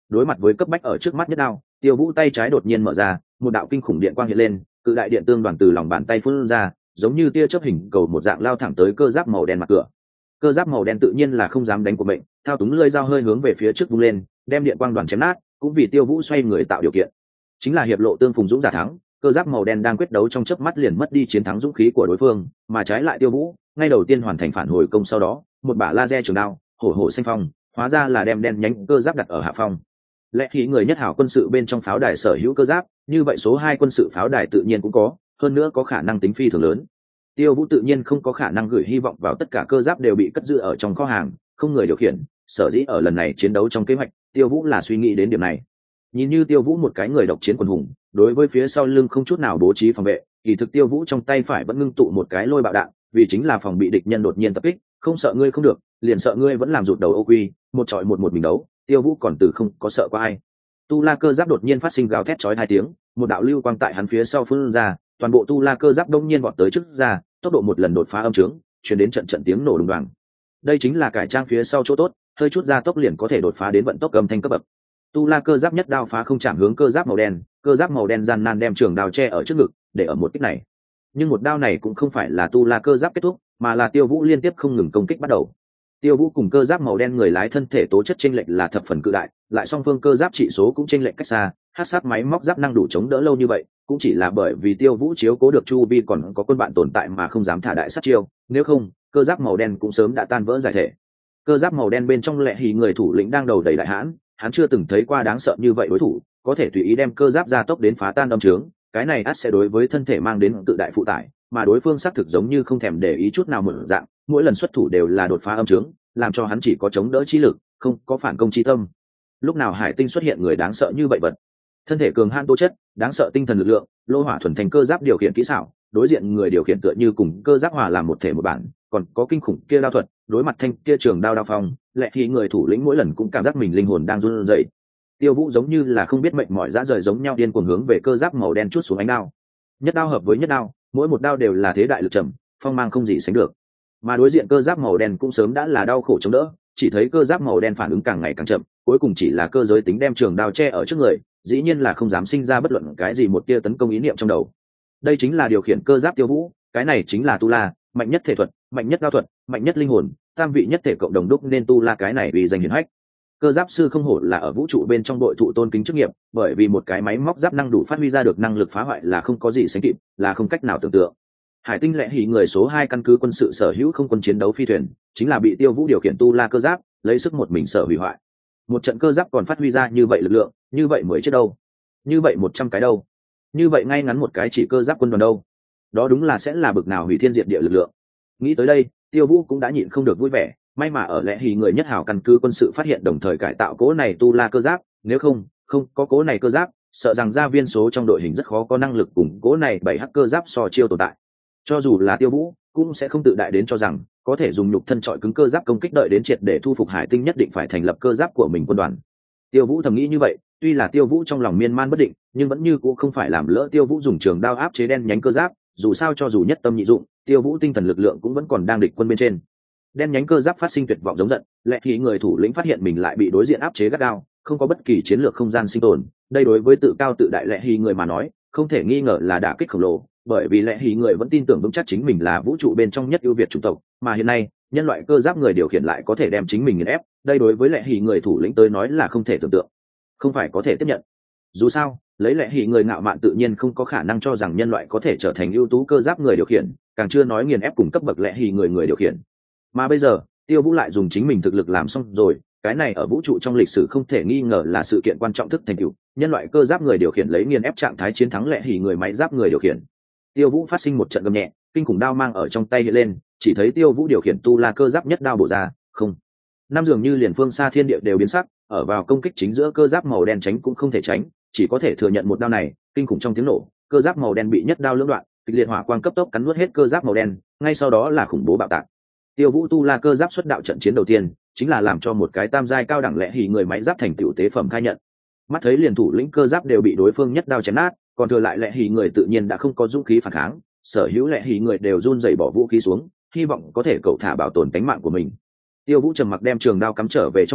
đối mặt với cấp bách ở trước mắt nhất đao, Tiêu Vũ tay trái đột nhiên mở ra, một đạo kinh khủng điện quang hiện lên, cự đại điện tương đoàn từ lòng bàn tay phun ra, giống như tia chớp hình cầu một dạng lao thẳng tới cơ giáp màu đen mặt cửa. Cơ giáp màu đen tự nhiên là không dám đánh của mệnh, thao túng lưỡi dao hơi hướng về phía trước vung lên, đem điện quang đoàn chém nát, cũng vì Tiêu Vũ xoay người tạo điều kiện. Chính là hiệp lộ tương phùng dũng giả thắng, cơ giáp màu đen đang quyết đấu trong chớp mắt liền mất đi chiến thắng dũng khí của đối phương, mà trái lại Tiêu Vũ, ngay đầu tiên hoàn thành phản hồi công sau đó, một bả laser trường đao, hổ hổ xanh phong, hóa ra là đem đen nhánh cơ giáp đặt ở hạ phong. Lẽ khí người nhất hảo quân sự bên trong pháo đài sở hữu cơ giáp, như vậy số hai quân sự pháo đài tự nhiên cũng có, hơn nữa có khả năng tính phi thường lớn. Tiêu Vũ tự nhiên không có khả năng gửi hy vọng vào tất cả cơ giáp đều bị cất giữ ở trong kho hàng, không người điều khiển, sở dĩ ở lần này chiến đấu trong kế hoạch, Tiêu Vũ là suy nghĩ đến điểm này. Nhìn như Tiêu Vũ một cái người độc chiến quần hùng, đối với phía sau lưng không chút nào bố trí phòng vệ, kỳ thực Tiêu Vũ trong tay phải vẫn ngưng tụ một cái lôi bạo đạn, vì chính là phòng bị địch nhân đột nhiên tập kích, không sợ ngươi không được, liền sợ ngươi vẫn làm rụt đầu ô quy, một trọi một một mình đấu, Tiêu Vũ còn từ không có sợ qua ai. Tu La cơ giáp đột nhiên phát sinh gào thét chói hai tiếng, một đạo lưu quang tại hắn phía sau phun ra, toàn bộ Tu La cơ giáp đông nhiên vọt tới trước ra, tốc độ một lần đột phá âm trướng, truyền đến trận trận tiếng nổ đùng đoàng. Đây chính là cải trang phía sau chỗ tốt, hơi chút ra tốc liền có thể đột phá đến vận tốc âm thanh cấp bậc. Tu La cơ giáp nhất đao phá không chạm hướng cơ giáp màu đen, cơ giáp màu đen gian nan đem trường đao che ở trước ngực, để ở một kích này. Nhưng một đao này cũng không phải là Tu La cơ giáp kết thúc, mà là Tiêu Vũ liên tiếp không ngừng công kích bắt đầu. Tiêu Vũ cùng cơ giáp màu đen người lái thân thể tố chất chênh lệch là thập phần cự đại, lại song phương cơ giáp chỉ số cũng chênh lệch cách xa, hắc sát máy móc giáp năng đủ chống đỡ lâu như vậy, cũng chỉ là bởi vì Tiêu Vũ chiếu cố được chu vi còn có quân bạn tồn tại mà không dám thả đại sát chiêu, nếu không, cơ giáp màu đen cũng sớm đã tan vỡ giải thể. Cơ giáp màu đen bên trong lệ hì người thủ lĩnh đang đầu đầy đại hãn, hắn chưa từng thấy qua đáng sợ như vậy đối thủ, có thể tùy ý đem cơ giáp gia tốc đến phá tan âm trướng, cái này ắt sẽ đối với thân thể mang đến tự đại phụ tải, mà đối phương xác thực giống như không thèm để ý chút nào mở dạng, mỗi lần xuất thủ đều là đột phá âm trướng, làm cho hắn chỉ có chống đỡ trí lực, không có phản công chi tâm. Lúc nào Hải Tinh xuất hiện người đáng sợ như vậy vật? Thân thể cường hãn tố chất, đáng sợ tinh thần lực lượng, lô hỏa thuần thành cơ giáp điều khiển kỹ xảo, đối diện người điều khiển tựa như cùng cơ giáp hòa làm một thể một bản, còn có kinh khủng kia đao thuật, đối mặt thanh kia trường đao đao phong, lệ khi người thủ lĩnh mỗi lần cũng cảm giác mình linh hồn đang run rẩy. Tiêu Vũ giống như là không biết mệnh mỏi dã rời giống nhau điên cuồng hướng về cơ giáp màu đen chút xuống ánh đao. Nhất đao hợp với nhất đao, mỗi một đao đều là thế đại lực trầm, phong mang không gì sánh được. Mà đối diện cơ giáp màu đen cũng sớm đã là đau khổ chống đỡ, chỉ thấy cơ giáp màu đen phản ứng càng ngày càng chậm, cuối cùng chỉ là cơ giới tính đem trường đao che ở trước người, dĩ nhiên là không dám sinh ra bất luận cái gì một tia tấn công ý niệm trong đầu. Đây chính là điều khiển cơ giáp Tiêu Vũ, cái này chính là Tu La, mạnh nhất thể thuật, mạnh nhất đao thuật, mạnh nhất linh hồn, tam vị nhất thể cộng đồng đúc nên Tu La cái này vì danh hiển hách. Cơ giáp sư không hổ là ở vũ trụ bên trong đội thụ tôn kính chức nghiệp, bởi vì một cái máy móc giáp năng đủ phát huy ra được năng lực phá hoại là không có gì sánh kịp, là không cách nào tưởng tượng. Hải Tinh lệ hỉ người số hai căn cứ quân sự sở hữu không quân chiến đấu phi thuyền, chính là bị Tiêu Vũ điều khiển Tu La cơ giáp, lấy sức một mình sở hủy hoại. Một trận cơ giáp còn phát huy ra như vậy lực lượng, như vậy mười chiếc đâu? Như vậy một trăm cái đâu? Như vậy ngay ngắn một cái chỉ cơ giáp quân đoàn đâu? Đó đúng là sẽ là bực nào hủy thiên diệt địa lực lượng. Nghĩ tới đây, Tiêu Vũ cũng đã nhịn không được vui vẻ, may mà ở lệ hỉ người nhất hảo căn cứ quân sự phát hiện đồng thời cải tạo cố này Tu La cơ giáp, nếu không, không có cố này cơ giáp, sợ rằng gia viên số trong đội hình rất khó có năng lực cùng cố này bảy hắc cơ giáp so chiêu tồn tại. Cho dù là Tiêu Vũ cũng sẽ không tự đại đến cho rằng có thể dùng nhục thân trọi cứng cơ giáp công kích, đợi đến triệt để thu phục Hải Tinh nhất định phải thành lập cơ giáp của mình quân đoàn. Tiêu Vũ thầm nghĩ như vậy, tuy là Tiêu Vũ trong lòng miên man bất định, nhưng vẫn như cũng không phải làm lỡ Tiêu Vũ dùng trường đao áp chế đen nhánh cơ giáp, dù sao cho dù nhất tâm nhị dụng, Tiêu Vũ tinh thần lực lượng cũng vẫn còn đang địch quân bên trên. Đen nhánh cơ giáp phát sinh tuyệt vọng giống giận, lệ khí người thủ lĩnh phát hiện mình lại bị đối diện áp chế gắt gao, không có bất kỳ chiến lược không gian sinh tồn, đây đối với tự cao tự đại lệ khí người mà nói, không thể nghi ngờ là đả kích khổng lồ, bởi vì lệ hỉ người vẫn tin tưởng vững chắc chính mình là vũ trụ bên trong nhất ưu việt chủng tộc, mà hiện nay nhân loại cơ giáp người điều khiển lại có thể đem chính mình nghiền ép, đây đối với lệ hỉ người thủ lĩnh tới nói là không thể tưởng tượng, không phải có thể tiếp nhận. Dù sao lấy lệ hỉ người ngạo mạn tự nhiên không có khả năng cho rằng nhân loại có thể trở thành ưu tú cơ giáp người điều khiển, càng chưa nói nghiền ép cùng cấp bậc lệ hỉ người người điều khiển. Mà bây giờ Tiêu Vũ lại dùng chính mình thực lực làm xong rồi, cái này ở vũ trụ trong lịch sử không thể nghi ngờ là sự kiện quan trọng thức thành tựu, nhân loại cơ giáp người điều khiển lấy nghiền ép trạng thái chiến thắng lệ hỉ người máy giáp người điều khiển. Tiêu Vũ phát sinh một trận gầm nhẹ, kinh khủng đao mang ở trong tay hiện lên, chỉ thấy Tiêu Vũ điều khiển Tu La cơ giáp nhất đao bổ ra, không. Năm dường như liền phương xa thiên địa đều biến sắc, ở vào công kích chính giữa cơ giáp màu đen tránh cũng không thể tránh, chỉ có thể thừa nhận một đao này, kinh khủng trong tiếng nổ, cơ giáp màu đen bị nhất đao lưỡng đoạn, kịch liệt hỏa quang cấp tốc cắn nuốt hết cơ giáp màu đen, ngay sau đó là khủng bố bạo tạc. Tiêu Vũ Tu La cơ giáp xuất đạo trận chiến đầu tiên, chính là làm cho một cái tam giai cao đẳng lệ hỉ người máy giáp thành tựu tế phẩm khai nhận. Mắt thấy liền thủ lĩnh cơ giáp đều bị đối phương nhất đao chém nát, còn thừa lại lệ hỉ người tự nhiên đã không có dũng khí phản kháng, sở hữu lệ hỉ người đều run rẩy bỏ vũ khí xuống, hy vọng có thể cậu thả bảo tồn tính mạng của mình. Tiêu Vũ trầm mặc đem trường đao cắm trở về trong vỏ,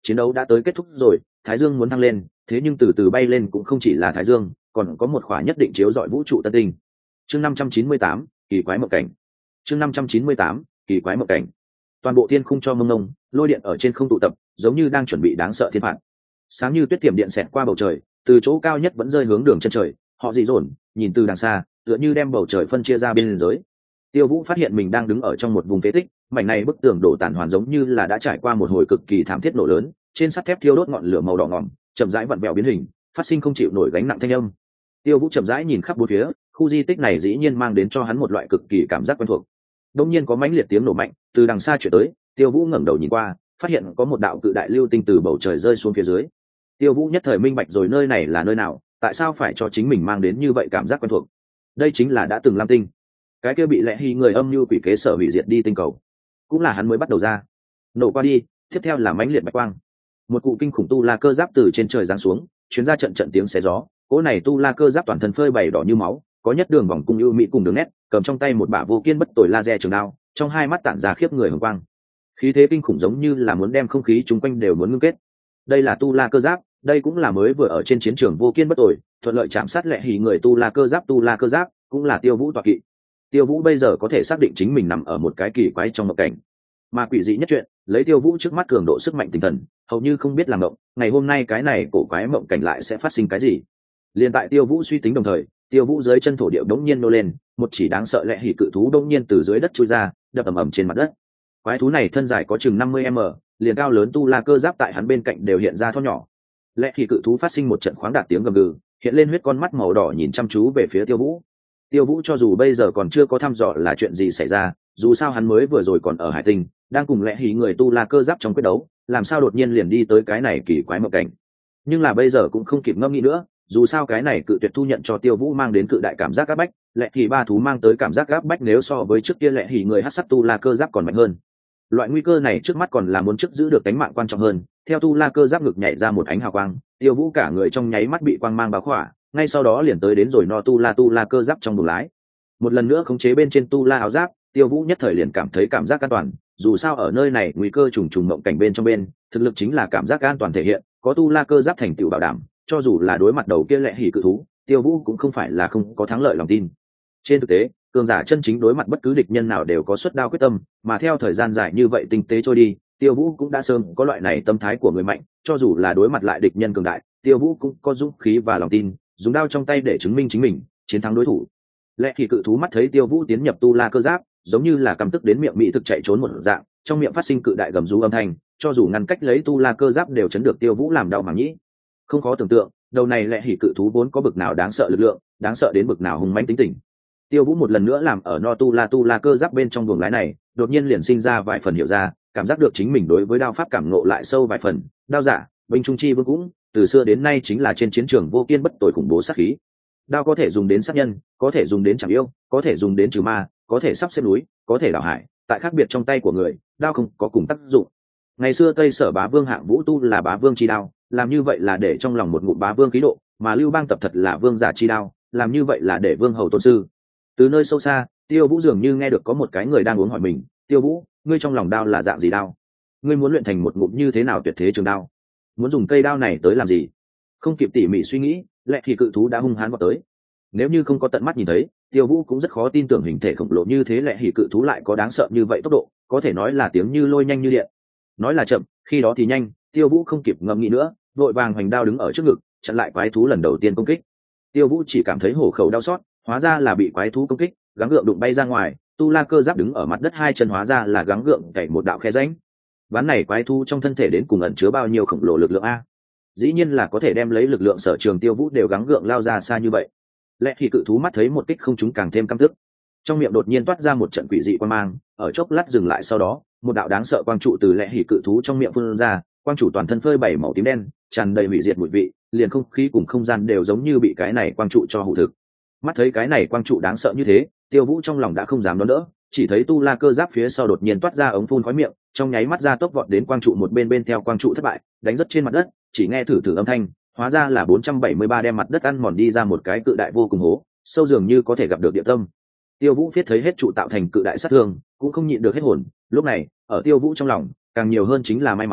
chiến đấu đã tới kết thúc rồi, thái dương muốn thăng lên, thế nhưng từ từ bay lên cũng không chỉ là thái dương, còn có một khỏa nhất định chiếu rọi vũ trụ tân tinh. Chương năm trăm chín mươi tám, kỳ quái mộng cảnh. Chương năm trăm chín mươi tám, kỳ quái mộng cảnh. Toàn bộ thiên khung cho mông ngông, lôi điện ở trên không tụ tập, giống như đang chuẩn bị đáng sợ thiên phạt. Sáng như tuyết tiềm điện xẹt qua bầu trời, từ chỗ cao nhất vẫn rơi hướng đường chân trời, họ dị dồn, nhìn từ đằng xa, tựa như đem bầu trời phân chia ra bên giới. Tiêu Vũ phát hiện mình đang đứng ở trong một vùng phế tích, mảnh này bức tường đổ tàn hoàn giống như là đã trải qua một hồi cực kỳ thảm thiết nổ lớn, trên sắt thép thiêu đốt ngọn lửa màu đỏ ngòm, chậm rãi vặn vẹo biến hình, phát sinh không chịu nổi gánh nặng thanh âm. Tiêu Vũ chậm rãi nhìn khắp bốn phía, khu di tích này dĩ nhiên mang đến cho hắn một loại cực kỳ cảm giác quen thuộc. Đột nhiên có mãnh liệt tiếng nổ mạnh từ đằng xa truyền tới, Tiêu Vũ ngẩng đầu nhìn qua, phát hiện có một đạo cự đại lưu tinh từ bầu trời rơi xuống phía dưới. Tiêu Vũ nhất thời minh bạch rồi, nơi này là nơi nào, tại sao phải cho chính mình mang đến như vậy cảm giác quen thuộc. Đây chính là đã từng Lam Tinh, cái kia bị Lệ Hy người âm mưu quỷ kế sở hủy diệt đi tinh cầu, cũng là hắn mới bắt đầu ra. Nổ qua đi, tiếp theo là mãnh liệt bạch quang, một cụ kinh khủng tu la cơ giáp từ trên trời giáng xuống, chuyến ra trận trận tiếng xé gió. Cỗ này tu la cơ giáp toàn thân phơi bày đỏ như máu, có nhất đường vòng cung ưu mỹ cùng đường nét, cầm trong tay một bả vô kiên bất tồi laser trường đao, trong hai mắt tản ra khiếp người hồng quang, khí thế kinh khủng giống như là muốn đem không khí chung quanh đều muốn ngưng kết. Đây là tu la cơ giáp, đây cũng là mới vừa ở trên chiến trường vô kiên bất tồi, thuận lợi chạm sát Lệ Hỉ người tu la cơ giáp. Tu la cơ giáp cũng là Tiêu Vũ tọa kỵ. Tiêu Vũ bây giờ có thể xác định chính mình nằm ở một cái kỳ quái trong mộng cảnh, mà quỷ dị nhất chuyện, lấy Tiêu Vũ trước mắt cường độ sức mạnh tinh thần, hầu như không biết làm mộng, ngày hôm nay cái này cổ quái mộng cảnh lại sẽ phát sinh cái gì. Liên tại Tiêu Vũ suy tính đồng thời, Tiêu Vũ dưới chân thổ địa đống nhiên nô lên, một chỉ đáng sợ Lệ Hỉ cự thú đống nhiên từ dưới đất chui ra, đập ầm ầm trên mặt đất. Quái thú này thân dài có chừng năm mươi mét, liền cao lớn tu la cơ giáp tại hắn bên cạnh đều hiện ra thon nhỏ. Lệ Hỉ cự thú phát sinh một trận khoáng đạt tiếng gầm gừ, hiện lên huyết con mắt màu đỏ nhìn chăm chú về phía Tiêu Vũ. Tiêu Vũ cho dù bây giờ còn chưa có thăm dò là chuyện gì xảy ra, dù sao hắn mới vừa rồi còn ở Hải Tinh, đang cùng Lệ Hỉ người tu la cơ giáp trong quyết đấu, làm sao đột nhiên liền đi tới cái này kỳ quái mộng cảnh. Nhưng là bây giờ cũng không kịp ngẫm nghĩ nữa, dù sao cái này cự tuyệt thu nhận cho Tiêu Vũ mang đến cự đại cảm giác áp bách, Lệ Hỉ ba thú mang tới cảm giác áp bách nếu so với trước kia Lệ Hỉ người hắc sắc tu la cơ giáp còn mạnh hơn. Loại nguy cơ này trước mắt còn là muốn trước giữ được tính mạng quan trọng hơn. Theo tu la cơ giáp ngực nhảy ra một ánh hào quang, Tiêu Vũ cả người trong nháy mắt bị quang mang bao khỏa, ngay sau đó liền tới đến rồi no tu la tu la cơ giáp trong buồng lái. Một lần nữa khống chế bên trên tu la áo giáp, Tiêu Vũ nhất thời liền cảm thấy cảm giác an toàn, dù sao ở nơi này nguy cơ trùng trùng mộng cảnh bên trong bên, thực lực chính là cảm giác an toàn thể hiện, có tu la cơ giáp thành tựu bảo đảm, cho dù là đối mặt đầu kia Lệ Hỉ cự thú, Tiêu Vũ cũng không phải là không có thắng lợi lòng tin. Trên thực tế, cường giả chân chính đối mặt bất cứ địch nhân nào đều có xuất đao quyết tâm, mà theo thời gian dài như vậy tinh tế trôi đi, Tiêu Vũ cũng đã sớm có loại này tâm thái của người mạnh, cho dù là đối mặt lại địch nhân cường đại, Tiêu Vũ cũng có dũng khí và lòng tin, dùng đao trong tay để chứng minh chính mình, chiến thắng đối thủ. Lệ Hỉ cự thú mắt thấy Tiêu Vũ tiến nhập tu la cơ giáp, giống như là căm tức đến miệng mỹ thực chạy trốn một dạng, trong miệng phát sinh cự đại gầm rú âm thanh, cho dù ngăn cách lấy tu la cơ giáp đều chấn được Tiêu Vũ làm đau màng nhĩ. Không khó tưởng tượng, đầu này Lệ Hỉ cự thú vốn có bực nào đáng sợ lực lượng, đáng sợ đến bực nào hung mãnh tính tình. Tiêu Vũ một lần nữa làm ở no tu la tu la cơ giáp bên trong buồng lái này, đột nhiên liền sinh ra vài phần hiểu ra, cảm giác được chính mình đối với đao pháp cảm ngộ lại sâu vài phần. Đao giả, binh trung chi vương cũng, từ xưa đến nay chính là trên chiến trường vô kiên bất tồi khủng bố sát khí. Đao có thể dùng đến sát nhân, có thể dùng đến chảm yêu, có thể dùng đến trừ ma, có thể sắp xếp núi, có thể đảo hải, tại khác biệt trong tay của người, đao không có cùng tác dụng. Ngày xưa Tây Sở bá vương Hạng Vũ tu là bá vương chi đao, làm như vậy là để trong lòng một ngụm bá vương khí độ, mà Lưu Bang tập thật là vương giả chi đao, làm như vậy là để vương hầu tôn sư. Từ nơi sâu xa, Tiêu Vũ dường như nghe được có một cái người đang uống hỏi mình, Tiêu Vũ, ngươi trong lòng đao là dạng gì đao? Ngươi muốn luyện thành một ngụm như thế nào tuyệt thế trường đao? Muốn dùng cây đao này tới làm gì? Không kịp tỉ mỉ suy nghĩ, Lệ Hỉ cự thú đã hung hãn vọt tới. Nếu như không có tận mắt nhìn thấy, Tiêu Vũ cũng rất khó tin tưởng hình thể khổng lồ như thế Lệ Hỉ cự thú lại có đáng sợ như vậy tốc độ, có thể nói là tiếng như lôi nhanh như điện. Nói là chậm, khi đó thì nhanh, Tiêu Vũ không kịp ngẫm nghĩ nữa, vội vàng hoành đao đứng ở trước ngực, chặn lại quái thú lần đầu tiên công kích. Tiêu Vũ chỉ cảm thấy hổ khẩu đau xót, hóa ra là bị quái thú công kích, gắng gượng đụng bay ra ngoài, tu la cơ giáp đứng ở mặt đất hai chân hóa ra là gắng gượng cày một đạo khe rãnh. Ván này quái thú trong thân thể đến cùng ẩn chứa bao nhiêu khổng lồ lực lượng a? Dĩ nhiên là có thể đem lấy lực lượng sở trường Tiêu Vũ đều gắng gượng lao ra xa như vậy. Lệ Hỉ cự thú mắt thấy một kích không trúng càng thêm căm tức, trong miệng đột nhiên toát ra một trận quỷ dị quang mang, ở chốc lát dừng lại, sau đó một đạo đáng sợ quang trụ từ Lệ Hỉ cự thú trong miệng phun ra, quang trụ toàn thân phơi bảy màu tím đen, tràn đầy hủy diệt mùi vị, liền không khí cùng không gian đều giống như bị cái này quang trụ cho hủ thực. Mắt thấy cái này quang trụ đáng sợ như thế, Tiêu Vũ trong lòng đã không dám đón đỡ, chỉ thấy tu la cơ giáp phía sau đột nhiên toát ra ống phun khói miệng, trong nháy mắt ra tốc vọt đến quang trụ một bên bên theo quang trụ thất bại, đánh rất trên mặt đất, chỉ nghe thử thử âm thanh, hóa ra là bốn trăm bảy mươi ba đem mặt đất ăn mòn đi ra một cái cự đại vô cùng hố, sâu dường như có thể gặp được địa tâm. Tiêu Vũ viết thấy hết trụ tạo thành cự đại sát thương, cũng không nhịn được hết hồn, lúc này, ở Tiêu Vũ trong lòng, càng nhiều hơn chính là may mắn,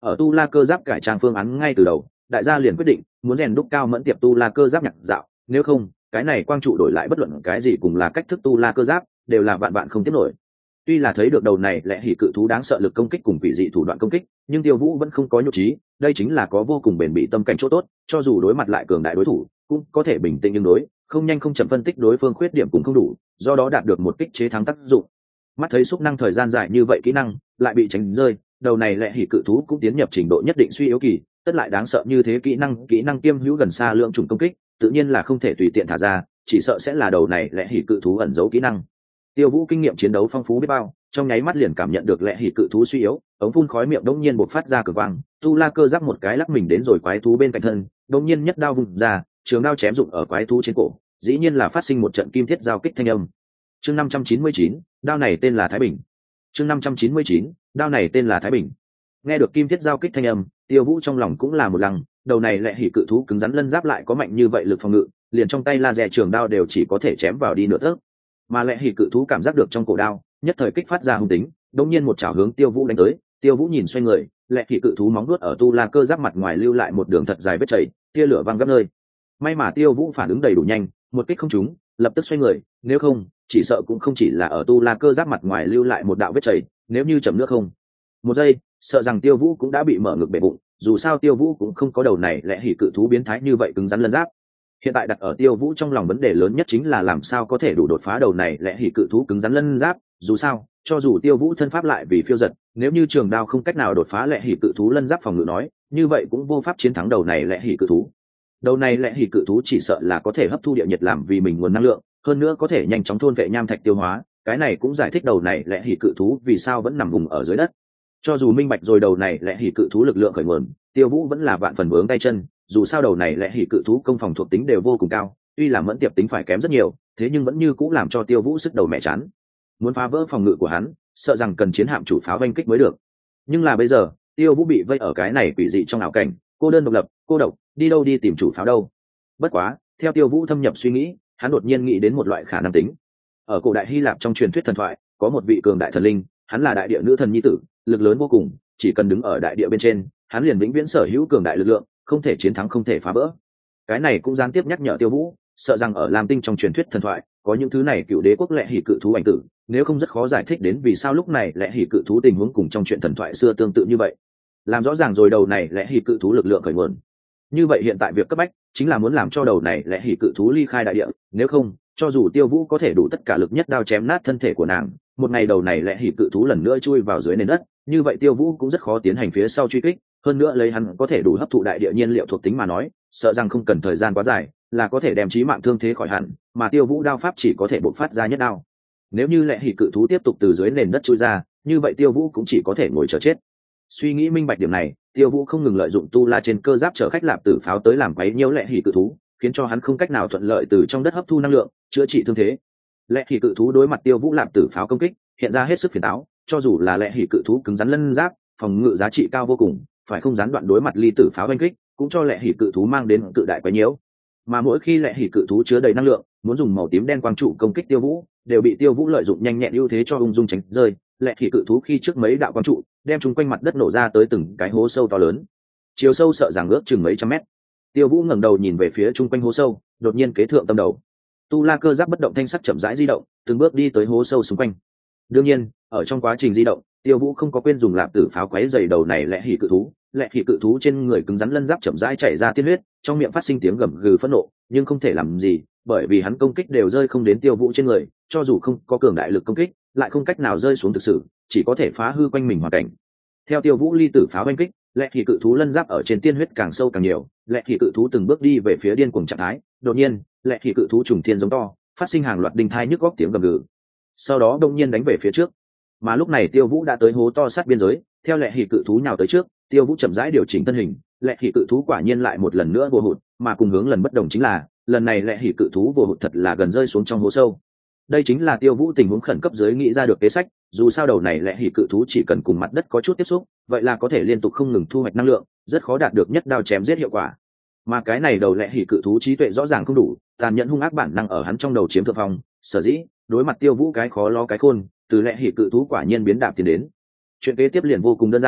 ở tu la cơ giáp cải trang phương án ngay từ đầu đại gia liền quyết định muốn rèn đúc cao mẫn tiệp tu la cơ giáp nhạc dạo, nếu không cái này quang trụ đổi lại bất luận cái gì cùng là cách thức tu la cơ giáp đều là vạn vạn không tiếp nổi. Tuy là thấy được đầu này lẽ hỉ cự thú đáng sợ lực công kích cùng quỷ dị thủ đoạn công kích, nhưng Tiêu Vũ vẫn không có nhục trí, đây chính là có vô cùng bền bỉ tâm cảnh chỗ tốt, cho dù đối mặt lại cường đại đối thủ, cũng có thể bình tĩnh ứng đối, không nhanh không chậm phân tích đối phương khuyết điểm cũng không đủ, do đó đạt được một kích chế thắng tác dụng. Mắt thấy xúc năng thời gian dài như vậy kỹ năng lại bị tránh rơi, đầu này lẽ hỉ cự thú cũng tiến nhập trình độ nhất định suy yếu kỳ, tất lại đáng sợ như thế kỹ năng, kỹ năng kiêm hữu gần xa lượng trùng công kích, tự nhiên là không thể tùy tiện thả ra, chỉ sợ sẽ là đầu này lẽ hỉ cự thú ẩn giấu kỹ năng. Tiêu Vũ kinh nghiệm chiến đấu phong phú biết bao, trong nháy mắt liền cảm nhận được lẽ hỉ cự thú suy yếu, ống phun khói miệng đống nhiên bộc phát ra cường quang, tu la cơ giáp một cái lắc mình đến rồi quái thú bên cạnh thân, đống nhiên nhất đao vùng ra, trường đao chém dụng ở quái thú trên cổ, dĩ nhiên là phát sinh một trận kim thiết giao kích thanh âm. Chương năm trăm chín mươi chín, đao này tên là Thái Bình. Chương năm trăm chín mươi chín, đao này tên là Thái Bình. Nghe được kim thiết giao kích thanh âm, Tiêu Vũ trong lòng cũng là một lăng, đầu này lẽ hỉ cự thú cứng rắn lân giáp lại có mạnh như vậy lực phòng ngự, liền trong tay laser trường đao đều chỉ có thể chém vào đi nửa tấc. Mà lẽ hỉ cự thú cảm giác được trong cổ đao nhất thời kích phát ra hung tính, đột nhiên một chảo hướng Tiêu Vũ đánh tới. Tiêu Vũ nhìn xoay người, lẽ hỉ cự thú móng vuốt ở tu la cơ giáp mặt ngoài lưu lại một đường thật dài vết chảy, tia lửa văng gấp nơi. May mà Tiêu Vũ phản ứng đầy đủ nhanh, một kích không trúng, lập tức xoay người, nếu không chỉ sợ cũng không chỉ là ở tu la cơ giáp mặt ngoài lưu lại một đạo vết chảy, nếu như chậm nước không một giây, sợ rằng Tiêu Vũ cũng đã bị mở ngực bể bụng, dù sao Tiêu Vũ cũng không có đầu này lẽ hỉ cự thú biến thái như vậy cứng rắn lân giáp. Hiện tại đặt ở Tiêu Vũ trong lòng vấn đề lớn nhất chính là làm sao có thể đủ đột phá đầu này lẽ hỉ cự thú cứng rắn lân giáp, dù sao cho dù Tiêu Vũ thân pháp lại vì phiêu giật, nếu như trường đao không cách nào đột phá lẽ hỉ cự thú lân giáp phòng ngự nói, như vậy cũng vô pháp chiến thắng đầu này lẽ hỉ cự thú. Đầu này lẽ hỉ cự thú chỉ sợ là có thể hấp thu địa nhiệt làm vì mình nguồn năng lượng, hơn nữa có thể nhanh chóng thôn vệ nham thạch tiêu hóa, cái này cũng giải thích đầu này lẽ hỉ cự thú vì sao vẫn nằm vùng ở dưới đất. Cho dù minh bạch rồi đầu này lẽ hỉ cự thú lực lượng khởi nguồn, Tiêu Vũ vẫn là vạn phần vướng tay chân, dù sao đầu này lẽ hỉ cự thú công phòng thuộc tính đều vô cùng cao, tuy là mẫn tiệp tính phải kém rất nhiều, thế nhưng vẫn như cũng làm cho Tiêu Vũ sức đầu mẹ chán. Muốn phá vỡ phòng ngự của hắn, sợ rằng cần chiến hạm chủ pháo oanh kích mới được. Nhưng là bây giờ, Tiêu Vũ bị vây ở cái này quỷ dị trong ảo cảnh, cô đơn độc lập, cô độc, đi đâu đi tìm chủ pháo đâu. Bất quá, theo Tiêu Vũ thâm nhập suy nghĩ, hắn đột nhiên nghĩ đến một loại khả năng tính. Ở cổ đại Hy Lạp trong truyền thuyết thần thoại, có một vị cường đại thần linh, hắn là đại địa nữ thần nhi tử, lực lớn vô cùng, chỉ cần đứng ở đại địa bên trên, hắn liền vĩnh viễn sở hữu cường đại lực lượng, không thể chiến thắng không thể phá vỡ. Cái này cũng gián tiếp nhắc nhở Tiêu Vũ, sợ rằng ở Lam Tinh trong truyền thuyết thần thoại, có những thứ này cựu đế quốc lệ hỉ cự thú ảnh tử, nếu không rất khó giải thích đến vì sao lúc này lệ hỉ cự thú tình huống cùng trong chuyện thần thoại xưa tương tự như vậy. Làm rõ ràng rồi đầu này lệ hỉ cự thú lực lượng khởi nguồn. Như vậy hiện tại việc cấp bách chính là muốn làm cho đầu này lệ hỉ cự thú ly khai đại địa, nếu không, cho dù Tiêu Vũ có thể đủ tất cả lực nhất đao chém nát thân thể của nàng, một ngày đầu này lệ hỉ cự thú lần nữa chui vào dưới nền đất, như vậy Tiêu Vũ cũng rất khó tiến hành phía sau truy kích, hơn nữa lấy hắn có thể đủ hấp thụ đại địa nhiên liệu thuộc tính mà nói, sợ rằng không cần thời gian quá dài là có thể đem chí mạng thương thế khỏi hẳn, mà Tiêu Vũ đao pháp chỉ có thể bộc phát ra nhất đao. Nếu như lệ hỉ cự thú tiếp tục từ dưới nền đất chui ra, như vậy Tiêu Vũ cũng chỉ có thể ngồi chờ chết. Suy nghĩ minh bạch điểm này, Tiêu Vũ không ngừng lợi dụng tu la trên cơ giáp chở khách lạp tử pháo tới làm quấy nhiễu lệ hỉ cự thú, khiến cho hắn không cách nào thuận lợi từ trong đất hấp thu năng lượng, chữa trị thương thế. Lệ hỉ cự thú đối mặt Tiêu Vũ lạp tử pháo công kích, hiện ra hết sức phiền táo, cho dù là lệ hỉ cự thú cứng rắn lân giáp, phòng ngự giá trị cao vô cùng, phải không gián đoạn đối mặt ly tử pháo đánh kích, cũng cho lệ hỉ cự thú mang đến cự đại quấy nhiễu. Mà mỗi khi lệ hỉ cự thú chứa đầy năng lượng, muốn dùng màu tím đen quang trụ công kích Tiêu Vũ, đều bị Tiêu Vũ lợi dụng nhanh nhẹn ưu thế cho ung dung tránh rơi. Lệ hỉ cự thú khi trước mấy đạo quang trụ, đem chúng quanh mặt đất nổ ra tới từng cái hố sâu to lớn, chiều sâu sợ rằng ước chừng mấy trăm mét. Tiêu Vũ ngẩng đầu nhìn về phía chung quanh hố sâu, đột nhiên kế thượng tâm đầu. Tu la cơ giáp bất động thanh sắc chậm rãi di động, từng bước đi tới hố sâu xung quanh. Đương nhiên, ở trong quá trình di động, Tiêu Vũ không có quên dùng lạp tử pháo quấy dày đầu này lệ hỉ cự thú. Lệ hỉ cự thú trên người cứng rắn lân giáp chậm rãi chảy ra tiên huyết, trong miệng phát sinh tiếng gầm gừ phẫn nộ, nhưng không thể làm gì, bởi vì hắn công kích đều rơi không đến Tiêu Vũ trên người, cho dù không có cường đại lực công kích, lại không cách nào rơi xuống thực sự, chỉ có thể phá hư quanh mình hoàn cảnh. Theo Tiêu Vũ ly tử pháo đánh kích, lệ hỉ cự thú lân giáp ở trên tiên huyết càng sâu càng nhiều, lệ hỉ cự thú từng bước đi về phía điên cuồng trạng thái. Đột nhiên, lệ hỉ cự thú trùng thiên giống to, phát sinh hàng loạt đinh thai nhức góc tiếng gầm gừ, sau đó đông nhiên đánh về phía trước. Mà lúc này Tiêu Vũ đã tới hố to sát biên giới, theo lệ hỉ cự thú nhào tới trước, Tiêu Vũ chậm rãi điều chỉnh thân hình, lệ hỉ cự thú quả nhiên lại một lần nữa vô hụt, mà cùng hướng lần bất đồng chính là, lần này lệ hỉ cự thú vô hụt thật là gần rơi xuống trong hố sâu. Đây chính là Tiêu Vũ tình huống khẩn cấp dưới nghĩ ra được kế sách, dù sao đầu này lệ hỉ cự thú chỉ cần cùng mặt đất có chút tiếp xúc, vậy là có thể liên tục không ngừng thu hoạch năng lượng, rất khó đạt được nhất đao chém giết hiệu quả. Mà cái này đầu lệ hỉ cự thú trí tuệ rõ ràng không đủ, tàn nhẫn hung ác bản năng ở hắn trong đầu chiếm thượng phong, sở dĩ đối mặt Tiêu Vũ cái khó lo cái khôn, từ lệ hỉ cự thú quả nhiên biến đạp tiến đến. Chuyện kế tiếp liền vô cùng đơn giản,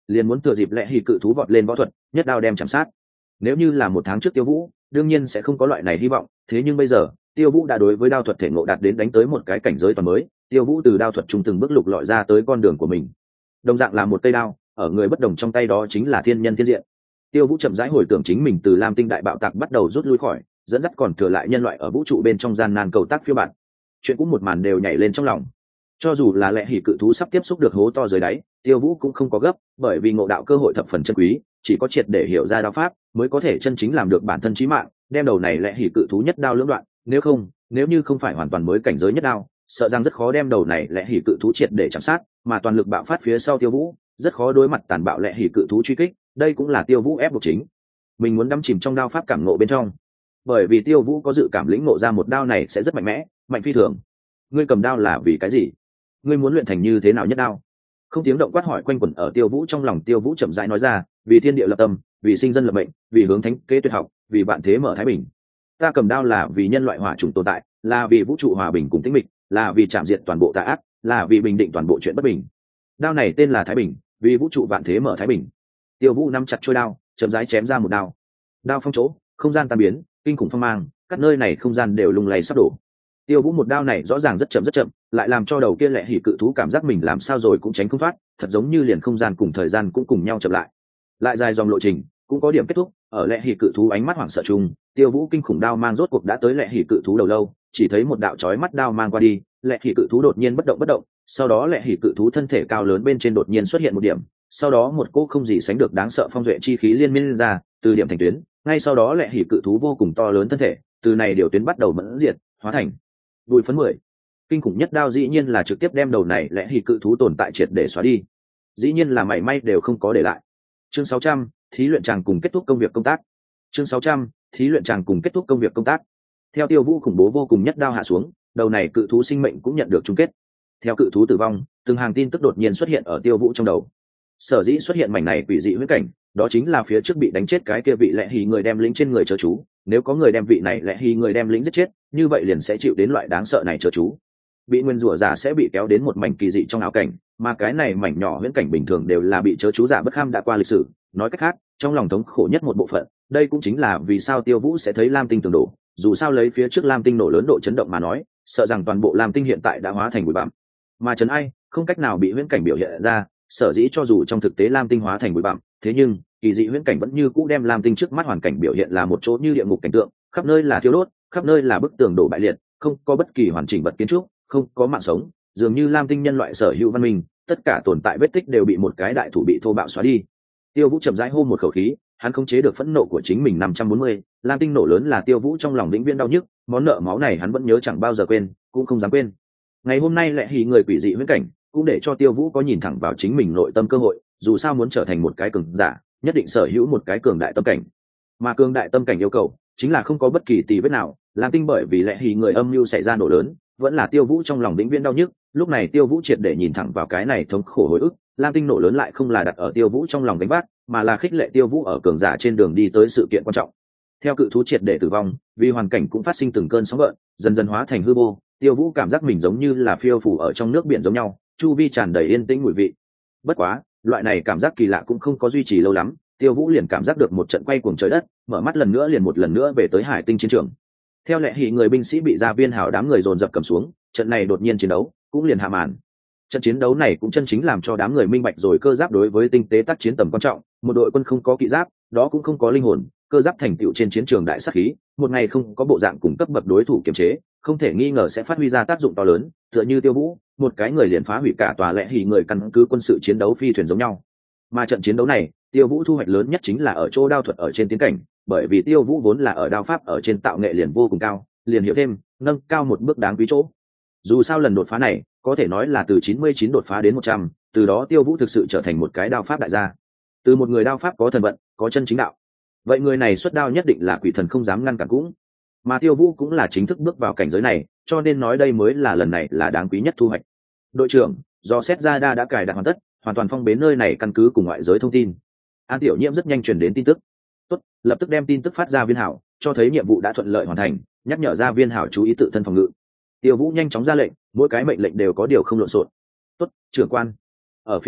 liền muốn thừa dịp lẽ hỉ cự thú vọt lên võ thuật nhất đao đem chạm sát. Nếu như là một tháng trước Tiêu Vũ đương nhiên sẽ không có loại này hy vọng, thế nhưng bây giờ Tiêu Vũ đã đối với đao thuật thể ngộ đạt đến đánh tới một cái cảnh giới toàn mới. Tiêu Vũ từ đao thuật trung từng bước lục lọi ra tới con đường của mình. Đồng dạng là một cây đao, ở người bất đồng trong tay đó chính là thiên nhân thiên diện. Tiêu Vũ chậm rãi hồi tưởng chính mình từ Lam Tinh đại bạo tạc bắt đầu rút lui khỏi, dẫn dắt còn thừa lại nhân loại ở vũ trụ bên trong gian nan cầu tác phiêu bạt. Chuyện cũng một màn đều nhảy lên trong lòng. Cho dù là lẽ hỉ cự thú sắp tiếp xúc được hố to dưới đáy, Tiêu Vũ cũng không có gấp, bởi vì ngộ đạo cơ hội thập phần chân quý, chỉ có triệt để hiểu ra đao pháp mới có thể chân chính làm được bản thân chí mạng, đem đầu này lẽ hỉ cự thú nhất đao lưỡng đoạn. Nếu không, nếu như không phải hoàn toàn mới cảnh giới nhất đao, sợ rằng rất khó đem đầu này lẽ hỉ cự thú triệt để chạm sát, mà toàn lực bạo phát phía sau Tiêu Vũ rất khó đối mặt tàn bạo lẽ hỉ cự thú truy kích. Đây cũng là Tiêu Vũ ép buộc chính mình muốn đắm chìm trong đao pháp cảm ngộ bên trong, bởi vì Tiêu Vũ có dự cảm lĩnh ngộ ra một đao này sẽ rất mạnh mẽ, mạnh phi thường. Ngươi cầm đao là vì cái gì? Ngươi muốn luyện thành như thế nào nhất đao? Không tiếng động quát hỏi quanh quẩn ở Tiêu Vũ trong lòng. Tiêu Vũ chậm rãi nói ra, vì thiên địa lập tâm, vì sinh dân lập mệnh, vì hướng thánh kế tuyệt học, vì vạn thế mở thái bình. Ta cầm đao là vì nhân loại hỏa chủng tồn tại, là vì vũ trụ hòa bình cùng tĩnh mịch, là vì chạm diệt toàn bộ tà ác, là vì bình định toàn bộ chuyện bất bình. Đao này tên là Thái Bình, vì vũ trụ vạn thế mở thái bình. Tiêu Vũ nắm chặt chuôi đao, chậm rãi chém ra một đao. Đao phong chỗ, không gian tan biến, kinh khủng phong mang, các nơi này không gian đều lung lay sắp đổ. Tiêu Vũ một đao này rõ ràng rất chậm rất chậm, lại làm cho đầu kia lệ hỉ cự thú cảm giác mình làm sao rồi cũng tránh không thoát, thật giống như liền không gian cùng thời gian cũng cùng nhau chậm lại. Lại dài dòng lộ trình, cũng có điểm kết thúc, ở lệ hỉ cự thú ánh mắt hoảng sợ chung, Tiêu Vũ kinh khủng đao mang rốt cuộc đã tới lệ hỉ cự thú đầu lâu, chỉ thấy một đạo chói mắt đao mang qua đi, lệ hỉ cự thú đột nhiên bất động bất động, sau đó lệ hỉ cự thú thân thể cao lớn bên trên đột nhiên xuất hiện một điểm, sau đó một cỗ không gì sánh được đáng sợ phong duệ chi khí liên miên ra, từ điểm thành tuyến, ngay sau đó lệ hỉ cự thú vô cùng to lớn thân thể, từ này điều tuyến bắt đầu mẫn diệt, hóa thành bụi phấn mười. Kinh khủng nhất đao dĩ nhiên là trực tiếp đem đầu này lẽ hỉ cự thú tồn tại triệt để xóa đi, dĩ nhiên là mảy may đều không có để lại. Chương sáu trăm, thí luyện chàng cùng kết thúc công việc công tác. Chương sáu trăm, thí luyện chàng cùng kết thúc công việc công tác. Theo Tiêu Vũ khủng bố vô cùng nhất đao hạ xuống, đầu này cự thú sinh mệnh cũng nhận được chung kết. Theo cự thú tử vong, từng hàng tin tức đột nhiên xuất hiện ở Tiêu Vũ trong đầu. Sở dĩ xuất hiện mảnh này quỷ dị huyễn cảnh, đó chính là phía trước bị đánh chết cái kia vị lẽ hỉ người đem lính trên người chớ chú, nếu có người đem vị này lẽ hỉ người đem lính giết chết, như vậy liền sẽ chịu đến loại đáng sợ này chớ chú. Bị nguyên rủa giả sẽ bị kéo đến một mảnh kỳ dị trong ảo cảnh, mà cái này mảnh nhỏ huyễn cảnh bình thường đều là bị chớ chú giả bất kham đã qua lịch sử. Nói cách khác, trong lòng thống khổ nhất một bộ phận, đây cũng chính là vì sao Tiêu Vũ sẽ thấy Lam Tinh tường đổ. Dù sao lấy phía trước Lam Tinh nổ lớn độ chấn động mà nói, sợ rằng toàn bộ Lam Tinh hiện tại đã hóa thành bụi bặm, mà trấn ai không cách nào bị huyễn cảnh biểu hiện ra. Sở dĩ cho dù trong thực tế Lam Tinh hóa thành bụi bặm, thế nhưng kỳ dị huyễn cảnh vẫn như cũ đem Lam Tinh trước mắt hoàn cảnh biểu hiện là một chỗ như địa ngục cảnh tượng, khắp nơi là thiêu đốt, khắp nơi là bức tường đổ bại liệt, không có bất kỳ hoàn chỉnh vật kiến trúc, không có mạng sống, dường như Lam Tinh nhân loại sở hữu văn minh, tất cả tồn tại vết tích đều bị một cái đại thủ bị thô bạo xóa đi. Tiêu Vũ chậm rãi hô một khẩu khí, hắn không chế được phẫn nộ của chính mình. Năm trăm bốn mươi, Lam Tinh nổ lớn là Tiêu Vũ trong lòng vĩnh viễn đau nhức, món nợ máu này hắn vẫn nhớ chẳng bao giờ quên, cũng không dám quên. Ngày hôm nay lại hỉ người quỷ dị huyễn cảnh, cũng để cho Tiêu Vũ có nhìn thẳng vào chính mình nội tâm cơ hội, dù sao muốn trở thành một cái cường giả, nhất định sở hữu một cái cường đại tâm cảnh. Mà cường đại tâm cảnh yêu cầu chính là không có bất kỳ tì vết nào. Lam Tinh bởi vì lẽ hỉ người âm mưu xảy ra nổ lớn, vẫn là Tiêu Vũ trong lòng vĩnh viễn đau nhức. Lúc này Tiêu Vũ triệt để nhìn thẳng vào cái này thống khổ hồi ức. Lam Tinh nổ lớn lại không là đặt ở Tiêu Vũ trong lòng gánh vác, mà là khích lệ Tiêu Vũ ở cường giả trên đường đi tới sự kiện quan trọng. Theo cự thú triệt để tử vong, vì hoàn cảnh cũng phát sinh từng cơn sóng gợn, dần dần hóa thành hư vô. Tiêu Vũ cảm giác mình giống như là phiêu phù ở trong nước biển giống nhau, chu vi tràn đầy yên tĩnh mùi vị. Bất quá, loại này cảm giác kỳ lạ cũng không có duy trì lâu lắm, Tiêu Vũ liền cảm giác được một trận quay cuồng trời đất, mở mắt lần nữa liền một lần nữa về tới Hải Tinh chiến trường. Theo lệ hỉ người binh sĩ bị Gia Viên Hảo đám người dồn dập cầm xuống, trận này đột nhiên chiến đấu cũng liền hạ màn. Trận chiến đấu này cũng chân chính làm cho đám người minh bạch rồi cơ giáp đối với tinh tế tác chiến tầm quan trọng. Một đội quân không có kỵ giáp, đó cũng không có linh hồn, cơ giáp thành tựu trên chiến trường đại sát khí, một ngày không có bộ dạng cùng cấp bậc đối thủ kiềm chế, không thể nghi ngờ sẽ phát huy ra tác dụng to lớn. Tựa như Tiêu Vũ, một cái người liền phá hủy cả tòa lệ hỉ người căn cứ quân sự chiến đấu phi thuyền giống nhau. Mà trận chiến đấu này, Tiêu Vũ thu hoạch lớn nhất chính là ở chỗ đao thuật ở trên tiến cảnh, bởi vì Tiêu Vũ vốn là ở đao pháp ở trên tạo nghệ liền vô cùng cao, liền hiểu thêm, nâng cao một bước đáng quý chỗ. Dù sao lần đột phá này, có thể nói là từ chín mươi chín đột phá đến một trăm, từ đó Tiêu Vũ thực sự trở thành một cái đao pháp đại gia. Từ một người đao pháp có thần vận, có chân chính đạo. Vậy người này xuất đao nhất định là quỷ thần không dám ngăn cản cũng. Mà Tiêu Vũ cũng là chính thức bước vào cảnh giới này, cho nên nói đây mới là lần này là đáng quý nhất thu hoạch. Đội trưởng, do xét ra đa đã cài đặt hoàn tất, hoàn toàn phong bế nơi này căn cứ cùng ngoại giới thông tin. An Tiểu Nhiễm rất nhanh truyền đến tin tức. Tốt, lập tức đem tin tức phát ra Viên Hảo, cho thấy nhiệm vụ đã thuận lợi hoàn thành, nhắc nhở ra Viên Hảo chú ý tự thân phòng ngự. Tiêu Vũ nhanh chóng ra lệnh, mỗi cái mệnh lệnh đều có điều không lộn xộn. Tốt, trưởng quan. Ở phía xa,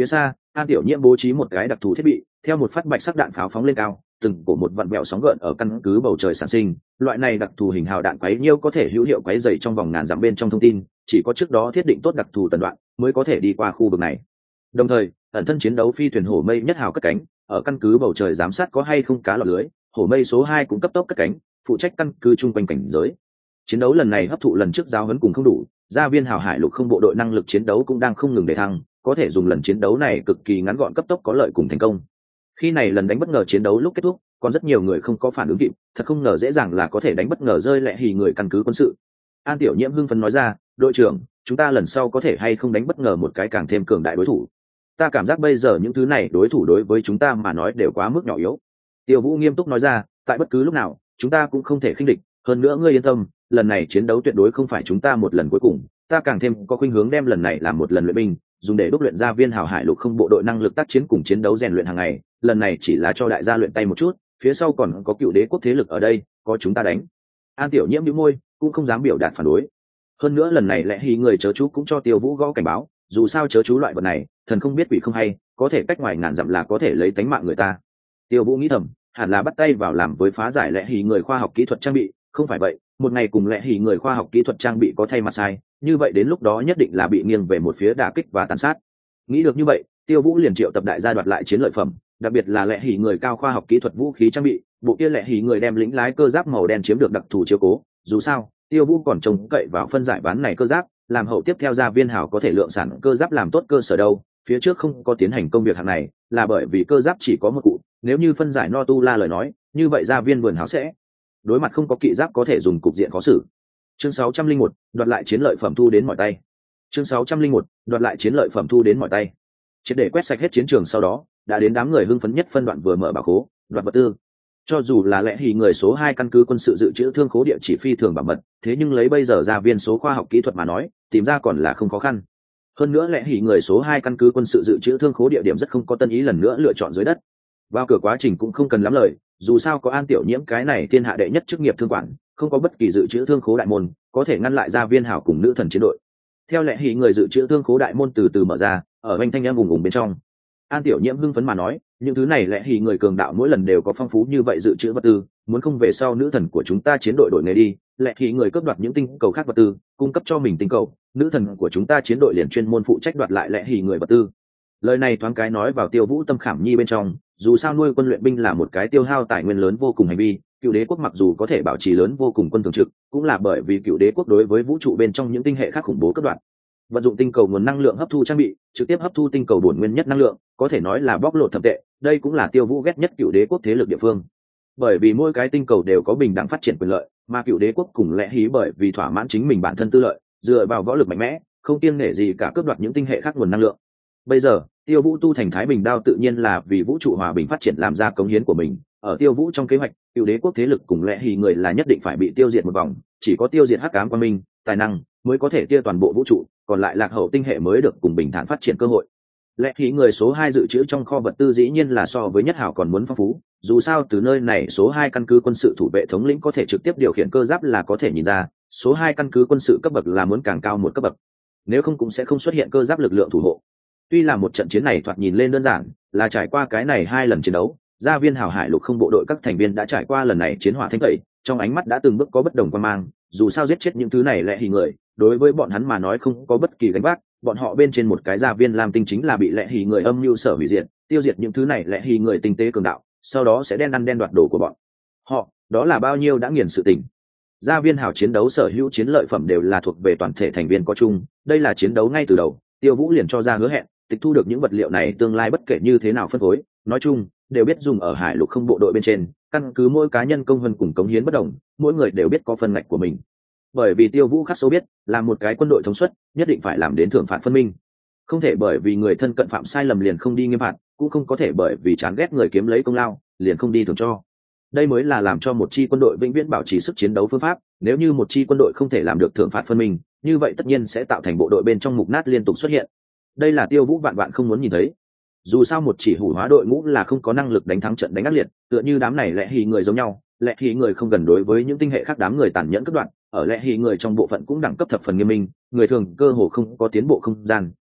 An Tiểu Nhiễm bố trí một cái đặc thù thiết bị, theo một phát bạch sắc đạn pháo phóng lên cao, từng cổ một vặn vẹo sóng gợn ở căn cứ bầu trời sản sinh. Loại này đặc thù hình hào đạn quấy nhiêu có thể hữu hiệu quấy dày trong vòng ngàn dặm bên trong thông tin, chỉ có trước đó thiết định tốt đặc thù tần đoạn mới có thể đi qua khu vực này. Đồng thời, ẩn thân chiến đấu phi thuyền hổ mây nhất hào cất cánh, ở căn cứ bầu trời giám sát có hay không cá lọt lưới. Hổ mây số hai cũng cấp tốc cất cánh, phụ trách căn cứ chung quanh cảnh giới. Chiến đấu lần này hấp thụ lần trước giáo huấn cùng không đủ, gia viên hào hải lục không bộ đội năng lực chiến đấu cũng đang không ngừng để thăng, có thể dùng lần chiến đấu này cực kỳ ngắn gọn cấp tốc có lợi cùng thành công. Khi này lần đánh bất ngờ chiến đấu lúc kết thúc, còn rất nhiều người không có phản ứng kịp, thật không ngờ dễ dàng là có thể đánh bất ngờ rơi lẹ hì người căn cứ quân sự. An Tiểu Nhiễm hưng phấn nói ra, đội trưởng, chúng ta lần sau có thể hay không đánh bất ngờ một cái càng thêm cường đại đối thủ. Ta cảm giác bây giờ những thứ này đối thủ đối với chúng ta mà nói đều quá mức nhỏ yếu. Tiêu Vũ nghiêm túc nói ra, tại bất cứ lúc nào chúng ta cũng không thể khinh địch, hơn nữa ngươi yên tâm, lần này chiến đấu tuyệt đối không phải chúng ta một lần cuối cùng, ta càng thêm có khuynh hướng đem lần này làm một lần luyện binh, dùng để đúc luyện gia viên hào hải lục không bộ đội năng lực tác chiến cùng chiến đấu rèn luyện hàng ngày. Lần này chỉ là cho đại gia luyện tay một chút, phía sau còn có cựu đế quốc thế lực ở đây, có chúng ta đánh. An Tiểu Nhiễm nhíu môi, cũng không dám biểu đạt phản đối. Hơn nữa lần này lẽ hí người chớ chú cũng cho Tiêu Vũ gõ cảnh báo, dù sao chớ chú loại vật này, thần không biết quỷ không hay, có thể cách ngoài ngàn dặm là có thể lấy tánh mạng người ta. Tiêu Vũ nghĩ thầm, hẳn là bắt tay vào làm với phá giải lẽ hí người khoa học kỹ thuật trang bị, không phải vậy, một ngày cùng lẽ hí người khoa học kỹ thuật trang bị có thay mặt sai, như vậy đến lúc đó nhất định là bị nghiêng về một phía đả kích và tàn sát. Nghĩ được như vậy, Tiêu Vũ liền triệu tập đại gia đoạt lại chiến lợi phẩm, đặc biệt là lẽ hỉ người cao khoa học kỹ thuật vũ khí trang bị, bộ kia lẽ hỉ người đem lính lái cơ giáp màu đen chiếm được đặc thù chiếu cố, dù sao Tiêu Vũ còn trông cậy vào phân giải bán này cơ giáp, làm hậu tiếp theo gia viên hảo có thể lượng sản cơ giáp làm tốt cơ sở đâu. Phía trước không có tiến hành công việc hàng này là bởi vì cơ giáp chỉ có một cụ, nếu như phân giải no tu la lời nói, như vậy gia viên vườn hảo sẽ đối mặt không có kỵ giáp có thể dùng cục diện khó xử. Chương sáu trăm linh một, đoạt lại chiến lợi phẩm thu đến mỏi tay. Chương sáu trăm linh một, đoạt lại chiến lợi phẩm thu đến mỏi tay. Triệt để quét sạch hết chiến trường sau đó, đã đến đám người hưng phấn nhất phân đoạn vừa mở bảo khố, đoạt vật tư. Cho dù là lẽ hỉ người số hai căn cứ quân sự dự trữ thương khố địa chỉ phi thường bảo mật, thế nhưng lấy bây giờ gia viên số khoa học kỹ thuật mà nói, tìm ra còn là không khó khăn. Hơn nữa lẽ hỉ người số hai căn cứ quân sự dự trữ thương khố địa điểm rất không có tân ý lần nữa lựa chọn dưới đất. Vào cửa quá trình cũng không cần lắm lời, dù sao có An Tiểu Nhiễm cái này thiên hạ đệ nhất chức nghiệp thương quản, không có bất kỳ dự trữ thương khố đại môn có thể ngăn lại gia viên hảo cùng nữ thần chiến đội. Theo lẽ hỉ người dự trữ thương khố đại môn từ từ mở ra, ở bên thanh em vùng vùng bên trong, An Tiểu Nhiễm hưng phấn mà nói, những thứ này lẽ hỉ người cường đạo mỗi lần đều có phong phú như vậy dự trữ vật tư, muốn không về sau nữ thần của chúng ta chiến đội đổi nghề đi, lẽ hỉ người cướp đoạt những tinh cầu khác vật tư, cung cấp cho mình tinh cầu, nữ thần của chúng ta chiến đội liền chuyên môn phụ trách đoạt lại lẽ hỉ người vật tư. Lời này thoáng cái nói vào Tiêu Vũ tâm khảm nhi bên trong, dù sao nuôi quân luyện binh là một cái tiêu hao tài nguyên lớn vô cùng hành vi, cựu đế quốc mặc dù có thể bảo trì lớn vô cùng quân thường trực, cũng là bởi vì cựu đế quốc đối với vũ trụ bên trong những tinh hệ khác khủng bố cấp đoạn. Vận dụng tinh cầu nguồn năng lượng hấp thu trang bị, trực tiếp hấp thu tinh cầu bổn nguyên nhất năng lượng, có thể nói là bóc lột thập tệ, đây cũng là Tiêu Vũ ghét nhất cựu đế quốc thế lực địa phương. Bởi vì mỗi cái tinh cầu đều có bình đẳng phát triển quyền lợi, mà cựu đế quốc cùng lẽ hí bởi vì thỏa mãn chính mình bản thân tư lợi, dựa vào võ lực mạnh mẽ, không kiêng nể gì cả cướp đoạt những tinh hệ khác nguồn năng lượng. Bây giờ, Tiêu Vũ tu thành Thái Bình đao tự nhiên là vì vũ trụ hòa bình phát triển làm ra cống hiến của mình. Ở Tiêu Vũ trong kế hoạch, cựu đế quốc thế lực cùng lẽ hí người là nhất định phải bị tiêu diệt một vòng, chỉ có tiêu diệt hắc ám quang minh, tài năng mới có thể tiêu toàn bộ vũ trụ, còn lại lạc hậu tinh hệ mới được cùng bình thản phát triển cơ hội. Lẽ hí người số hai dự trữ trong kho vật tư dĩ nhiên là so với nhất hảo còn muốn phong phú, dù sao từ nơi này số hai căn cứ quân sự thủ vệ thống lĩnh có thể trực tiếp điều khiển cơ giáp là có thể nhìn ra, số hai căn cứ quân sự cấp bậc là muốn càng cao một cấp bậc, nếu không cũng sẽ không xuất hiện cơ giáp lực lượng thủ hộ. Tuy là một trận chiến này thoạt nhìn lên đơn giản, là trải qua cái này hai lần chiến đấu, gia viên hào hải lục không bộ đội các thành viên đã trải qua lần này chiến hỏa thanh tẩy, trong ánh mắt đã từng bước có bất đồng quan mang, dù sao giết chết những thứ này lẽ hỉ người, đối với bọn hắn mà nói không có bất kỳ gánh vác, bọn họ bên trên một cái gia viên lam tinh chính là bị lẽ hỉ người âm mưu sở hủy diệt, tiêu diệt những thứ này lẽ hỉ người tinh tế cường đạo, sau đó sẽ đen ăn đen đoạt đồ của bọn họ, đó là bao nhiêu đã nghiền sự tình. Gia viên hào chiến đấu sở hữu chiến lợi phẩm đều là thuộc về toàn thể thành viên có chung, đây là chiến đấu ngay từ đầu, Tiêu Vũ liền cho ra hứa hẹn, tịch thu được những vật liệu này tương lai bất kể như thế nào phân phối, nói chung đều biết dùng ở hải lục không bộ đội bên trên, căn cứ mỗi cá nhân công vân cùng cống hiến bất đồng, mỗi người đều biết có phần ngạch của mình. Bởi vì Tiêu Vũ khắc sâu biết, là một cái quân đội thống suất, nhất định phải làm đến thưởng phạt phân minh, không thể bởi vì người thân cận phạm sai lầm liền không đi nghiêm phạt, cũng không có thể bởi vì chán ghét người kiếm lấy công lao liền không đi thưởng cho. Đây mới là làm cho một chi quân đội vĩnh viễn bảo trì sức chiến đấu phương pháp. Nếu như một chi quân đội không thể làm được thưởng phạt phân minh, như vậy tất nhiên sẽ tạo thành bộ đội bên trong mục nát liên tục xuất hiện. Đây là Tiêu Vũ vạn vạn không muốn nhìn thấy. Dù sao một chỉ hủ hóa đội ngũ là không có năng lực đánh thắng trận đánh ác liệt, tựa như đám này lẽ hỉ người giống nhau, lẽ hỉ người không gần đối với những tinh hệ khác đám người tàn nhẫn cất đoạn, ở lẽ hỉ người trong bộ phận cũng đẳng cấp thập phần nghiêm minh, người thường cơ hồ không có tiến bộ không gian,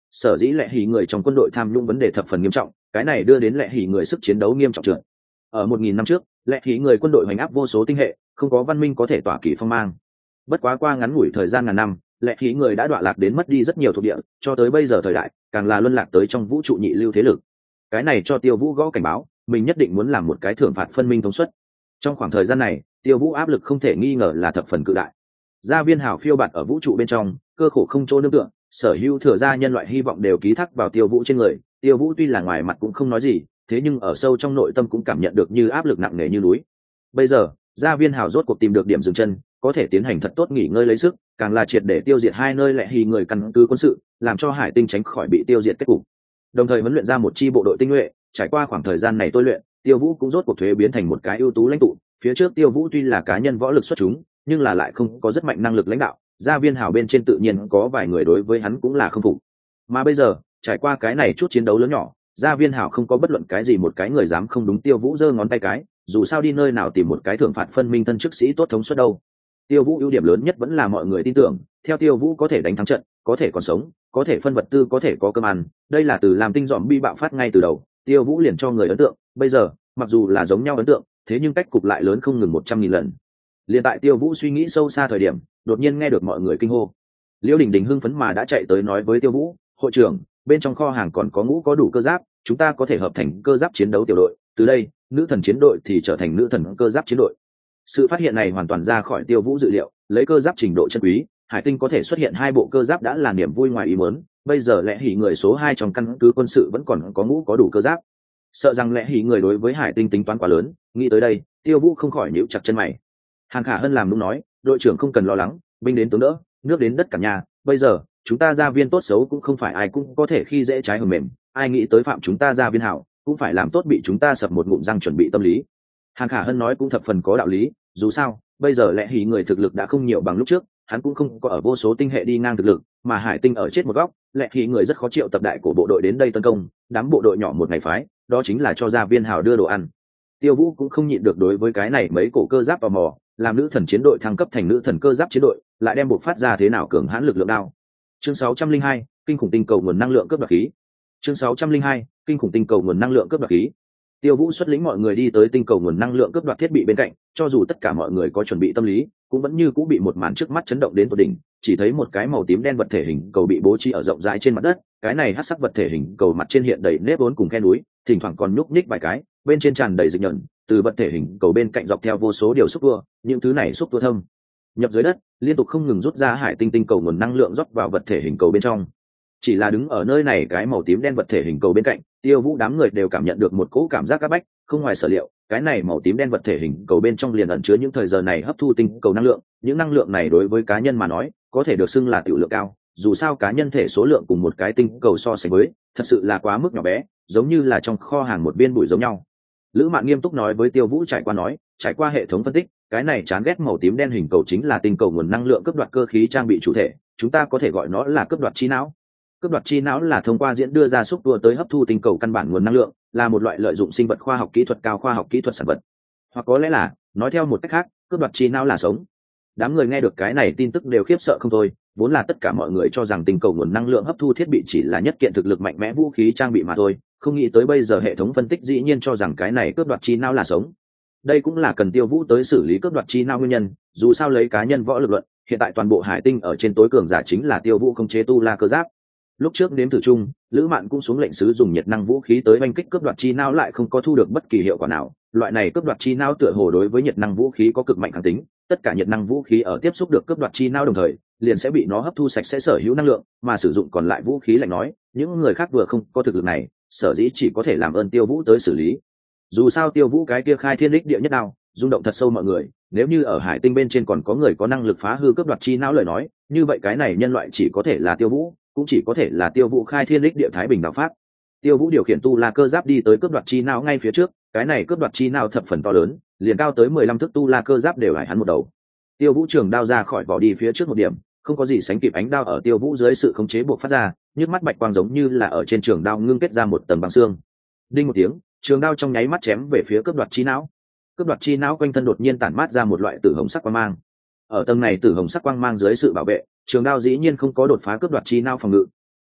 sở dĩ lệ hỉ người trong quân đội tham nhũng vấn đề thập phần nghiêm trọng, cái này đưa đến lệ hỉ người sức chiến đấu nghiêm trọng trượt. Ở một nghìn năm trước, lệ hỉ người quân đội hoành áp vô số tinh hệ, không có văn minh có thể tỏa kỷ phong mang. Bất quá qua ngắn ngủi thời gian ngàn năm, lệ hỉ người đã đọa lạc đến mất đi rất nhiều thuộc địa, cho tới bây giờ thời đại, càng là luân lạc tới trong vũ trụ nhị lưu thế lực. Cái này cho Tiêu Vũ gõ cảnh báo, mình nhất định muốn làm một cái thưởng phạt phân minh thống suất. Trong khoảng thời gian này, Tiêu Vũ áp lực không thể nghi ngờ là thập phần cự đại. Gia viên hào phiêu bạt ở vũ trụ bên trong, cơ khổ không chỗ nương tựa, sở hữu thừa gia nhân loại hy vọng đều ký thác vào Tiêu Vũ trên người. Tiêu Vũ tuy là ngoài mặt cũng không nói gì, thế nhưng ở sâu trong nội tâm cũng cảm nhận được như áp lực nặng nề như núi. Bây giờ, Gia viên hào rốt cuộc tìm được điểm dừng chân, có thể tiến hành thật tốt nghỉ ngơi lấy sức, càng là triệt để tiêu diệt hai nơi lệ hì người căn cứ quân sự, làm cho Hải Tinh tránh khỏi bị tiêu diệt kết cục. Đồng thời huấn luyện ra một chi bộ đội tinh nhuệ, trải qua khoảng thời gian này tôi luyện, Tiêu Vũ cũng rốt cuộc thuế biến thành một cái ưu tú lãnh tụ. Phía trước Tiêu Vũ tuy là cá nhân võ lực xuất chúng, nhưng là lại không có rất mạnh năng lực lãnh đạo, Gia viên hào bên trên tự nhiên có vài người đối với hắn cũng là không phục. Mà bây giờ, trải qua cái này chút chiến đấu lớn nhỏ, Gia viên hào không có bất luận cái gì một cái người dám không đúng Tiêu Vũ giơ ngón tay cái, dù sao đi nơi nào tìm một cái thưởng phạt phân minh thân chức sĩ tốt thống suất đâu. Tiêu Vũ ưu điểm lớn nhất vẫn là mọi người tin tưởng, theo Tiêu Vũ có thể đánh thắng trận, có thể còn sống, có thể phân vật tư, có thể có cơm ăn, đây là từ làm tinh dòm bi bạo phát ngay từ đầu, Tiêu Vũ liền cho người ấn tượng. Bây giờ, mặc dù là giống nhau ấn tượng, thế nhưng cách cục lại lớn không ngừng một trăm nghìn lần. Liên tại Tiêu Vũ suy nghĩ sâu xa thời điểm, đột nhiên nghe được mọi người kinh hô. Liễu Đình Đình hưng phấn mà đã chạy tới nói với Tiêu Vũ, "Hội trưởng, bên trong kho hàng còn có ngũ có đủ cơ giáp, chúng ta có thể hợp thành cơ giáp chiến đấu tiểu đội, từ đây, nữ thần chiến đội thì trở thành nữ thần cơ giáp chiến đội." Sự phát hiện này hoàn toàn ra khỏi Tiêu Vũ dự liệu, lấy cơ giáp trình độ chân quý, Hải Tinh có thể xuất hiện hai bộ cơ giáp đã là niềm vui ngoài ý muốn, bây giờ lẽ hỉ người số hai trong căn cứ quân sự vẫn còn có ngũ có đủ cơ giáp. Sợ rằng lẽ hỉ người đối với Hải Tinh tính toán quá lớn, nghĩ tới đây, Tiêu Vũ không khỏi nhíu chặt chân mày. Hàng Khả Hân làm nũng nói, "Đội trưởng không cần lo lắng, binh đến tướng đỡ, nước đến đất cả nhà, bây giờ, chúng ta gia viên tốt xấu cũng không phải ai cũng có thể khi dễ trái hầm mềm, ai nghĩ tới phạm chúng ta gia viên hảo, cũng phải làm tốt bị chúng ta sập một ngụm răng chuẩn bị tâm lý." Hàng Khả Hân nói cũng thập phần có đạo lý, dù sao, bây giờ lẽ hỉ người thực lực đã không nhiều bằng lúc trước, hắn cũng không có ở vô số tinh hệ đi ngang thực lực, mà Hải Tinh ở chết một góc, lẽ hỉ người rất khó triệu tập đại của bộ đội đến đây tấn công, đám bộ đội nhỏ một ngày phái, đó chính là cho gia viên hảo đưa đồ ăn. Tiêu Vũ cũng không nhịn được đối với cái này mấy cổ cơ giáp tò mò, làm nữ thần chiến đội thăng cấp thành nữ thần cơ giáp chiến đội, lại đem buộc phát ra thế nào cường hãn lực lượng đao. Chương sáu trăm linh hai, kinh khủng tinh cầu nguồn năng lượng cướp đoạt khí. Chương sáu trăm linh hai, kinh khủng tinh cầu nguồn năng lượng cướp đoạt khí. Tiêu Vũ xuất lĩnh mọi người đi tới tinh cầu nguồn năng lượng cướp đoạt thiết bị bên cạnh, cho dù tất cả mọi người có chuẩn bị tâm lý, cũng vẫn như cũ bị một màn trước mắt chấn động đến tột đỉnh, chỉ thấy một cái màu tím đen vật thể hình cầu bị bố trí ở rộng rãi trên mặt đất, cái này hắc sắc vật thể hình cầu mặt trên hiện đầy nếp vốn cùng khe núi, thỉnh thoảng còn nhúc nhích vài cái, bên trên tràn đầy dịch nhẫn, từ vật thể hình cầu bên cạnh dọc theo vô số điều xúc tua, những thứ này xúc tua thâm nhập dưới đất, liên tục không ngừng rút ra hải tinh tinh cầu nguồn năng lượng rót vào vật thể hình cầu bên trong. Chỉ là đứng ở nơi này cái màu tím đen vật thể hình cầu bên cạnh, Tiêu Vũ đám người đều cảm nhận được một cỗ cảm giác áp bách, không ngoài sở liệu, cái này màu tím đen vật thể hình cầu bên trong liền ẩn chứa những thời giờ này hấp thu tinh cầu năng lượng, những năng lượng này đối với cá nhân mà nói, có thể được xưng là tiểu lượng cao, dù sao cá nhân thể số lượng cùng một cái tinh cầu so sánh với, thật sự là quá mức nhỏ bé, giống như là trong kho hàng một viên bụi giống nhau. Lữ Mạn nghiêm túc nói với Tiêu Vũ trải qua nói, trải qua hệ thống phân tích, cái này chán ghét màu tím đen hình cầu chính là tinh cầu nguồn năng lượng cướp đoạt cơ khí trang bị chủ thể, chúng ta có thể gọi nó là cướp đoạt chi não. Cướp đoạt chi não là thông qua diễn đưa ra xúc tua tới hấp thu tinh cầu căn bản nguồn năng lượng, là một loại lợi dụng sinh vật khoa học kỹ thuật cao khoa học kỹ thuật sản vật. Hoặc có lẽ là, nói theo một cách khác, cướp đoạt chi não là sống. Đám người nghe được cái này tin tức đều khiếp sợ không thôi, vốn là tất cả mọi người cho rằng tinh cầu nguồn năng lượng hấp thu thiết bị chỉ là nhất kiện thực lực mạnh mẽ vũ khí trang bị mà thôi, không nghĩ tới bây giờ hệ thống phân tích dĩ nhiên cho rằng cái này cướp đoạt chi não là sống. Đây cũng là cần Tiêu Vũ tới xử lý cướp đoạt chi não nguyên nhân, dù sao lấy cá nhân võ lực luận, hiện tại toàn bộ hải tinh ở trên tối cường giả chính là Tiêu Vũ không chế tu la cơ giáp. Lúc trước nếm thử chung, Lữ Mạn cũng xuống lệnh sử dụng nhiệt năng vũ khí tới oanh kích cướp đoạt chi não lại không có thu được bất kỳ hiệu quả nào. Loại này cướp đoạt chi não tựa hồ đối với nhiệt năng vũ khí có cực mạnh kháng tính, tất cả nhiệt năng vũ khí ở tiếp xúc được cướp đoạt chi não đồng thời, liền sẽ bị nó hấp thu sạch sẽ sở hữu năng lượng, mà sử dụng còn lại vũ khí lạnh nói, những người khác vừa không có thực lực này, sở dĩ chỉ có thể làm ơn Tiêu Vũ tới xử lý. Dù sao Tiêu Vũ cái kia khai thiên đích địa nhất nào, rung động thật sâu mọi người, nếu như ở hải tinh bên trên còn có người có năng lực phá hư cướp đoạt chi não lời nói, như vậy cái này nhân loại chỉ có thể là Tiêu Vũ, cũng chỉ có thể là Tiêu Vũ khai thiên đích địa thái bình đạo pháp. Tiêu Vũ điều khiển tu la cơ giáp đi tới cướp đoạt chi não ngay phía trước, cái này cướp đoạt chi não thập phần to lớn, liền cao tới mười lăm thước tu la cơ giáp đều hải hắn một đầu. Tiêu Vũ trường đao ra khỏi vỏ đi phía trước một điểm, không có gì sánh kịp ánh đao ở Tiêu Vũ dưới sự khống chế buộc phát ra, nhức mắt bạch quang giống như là ở trên trường đao ngưng kết ra một tầng băng xương. Đinh một tiếng, trường đao trong nháy mắt chém về phía cướp đoạt chi não. Cướp đoạt chi não quanh thân đột nhiên tản mát ra một loại tử hồng sắc quang mang. Ở tầng này tử hồng sắc quang mang dưới sự bảo vệ, trường đao dĩ nhiên không có đột phá cướp đoạt chi não phòng ngự.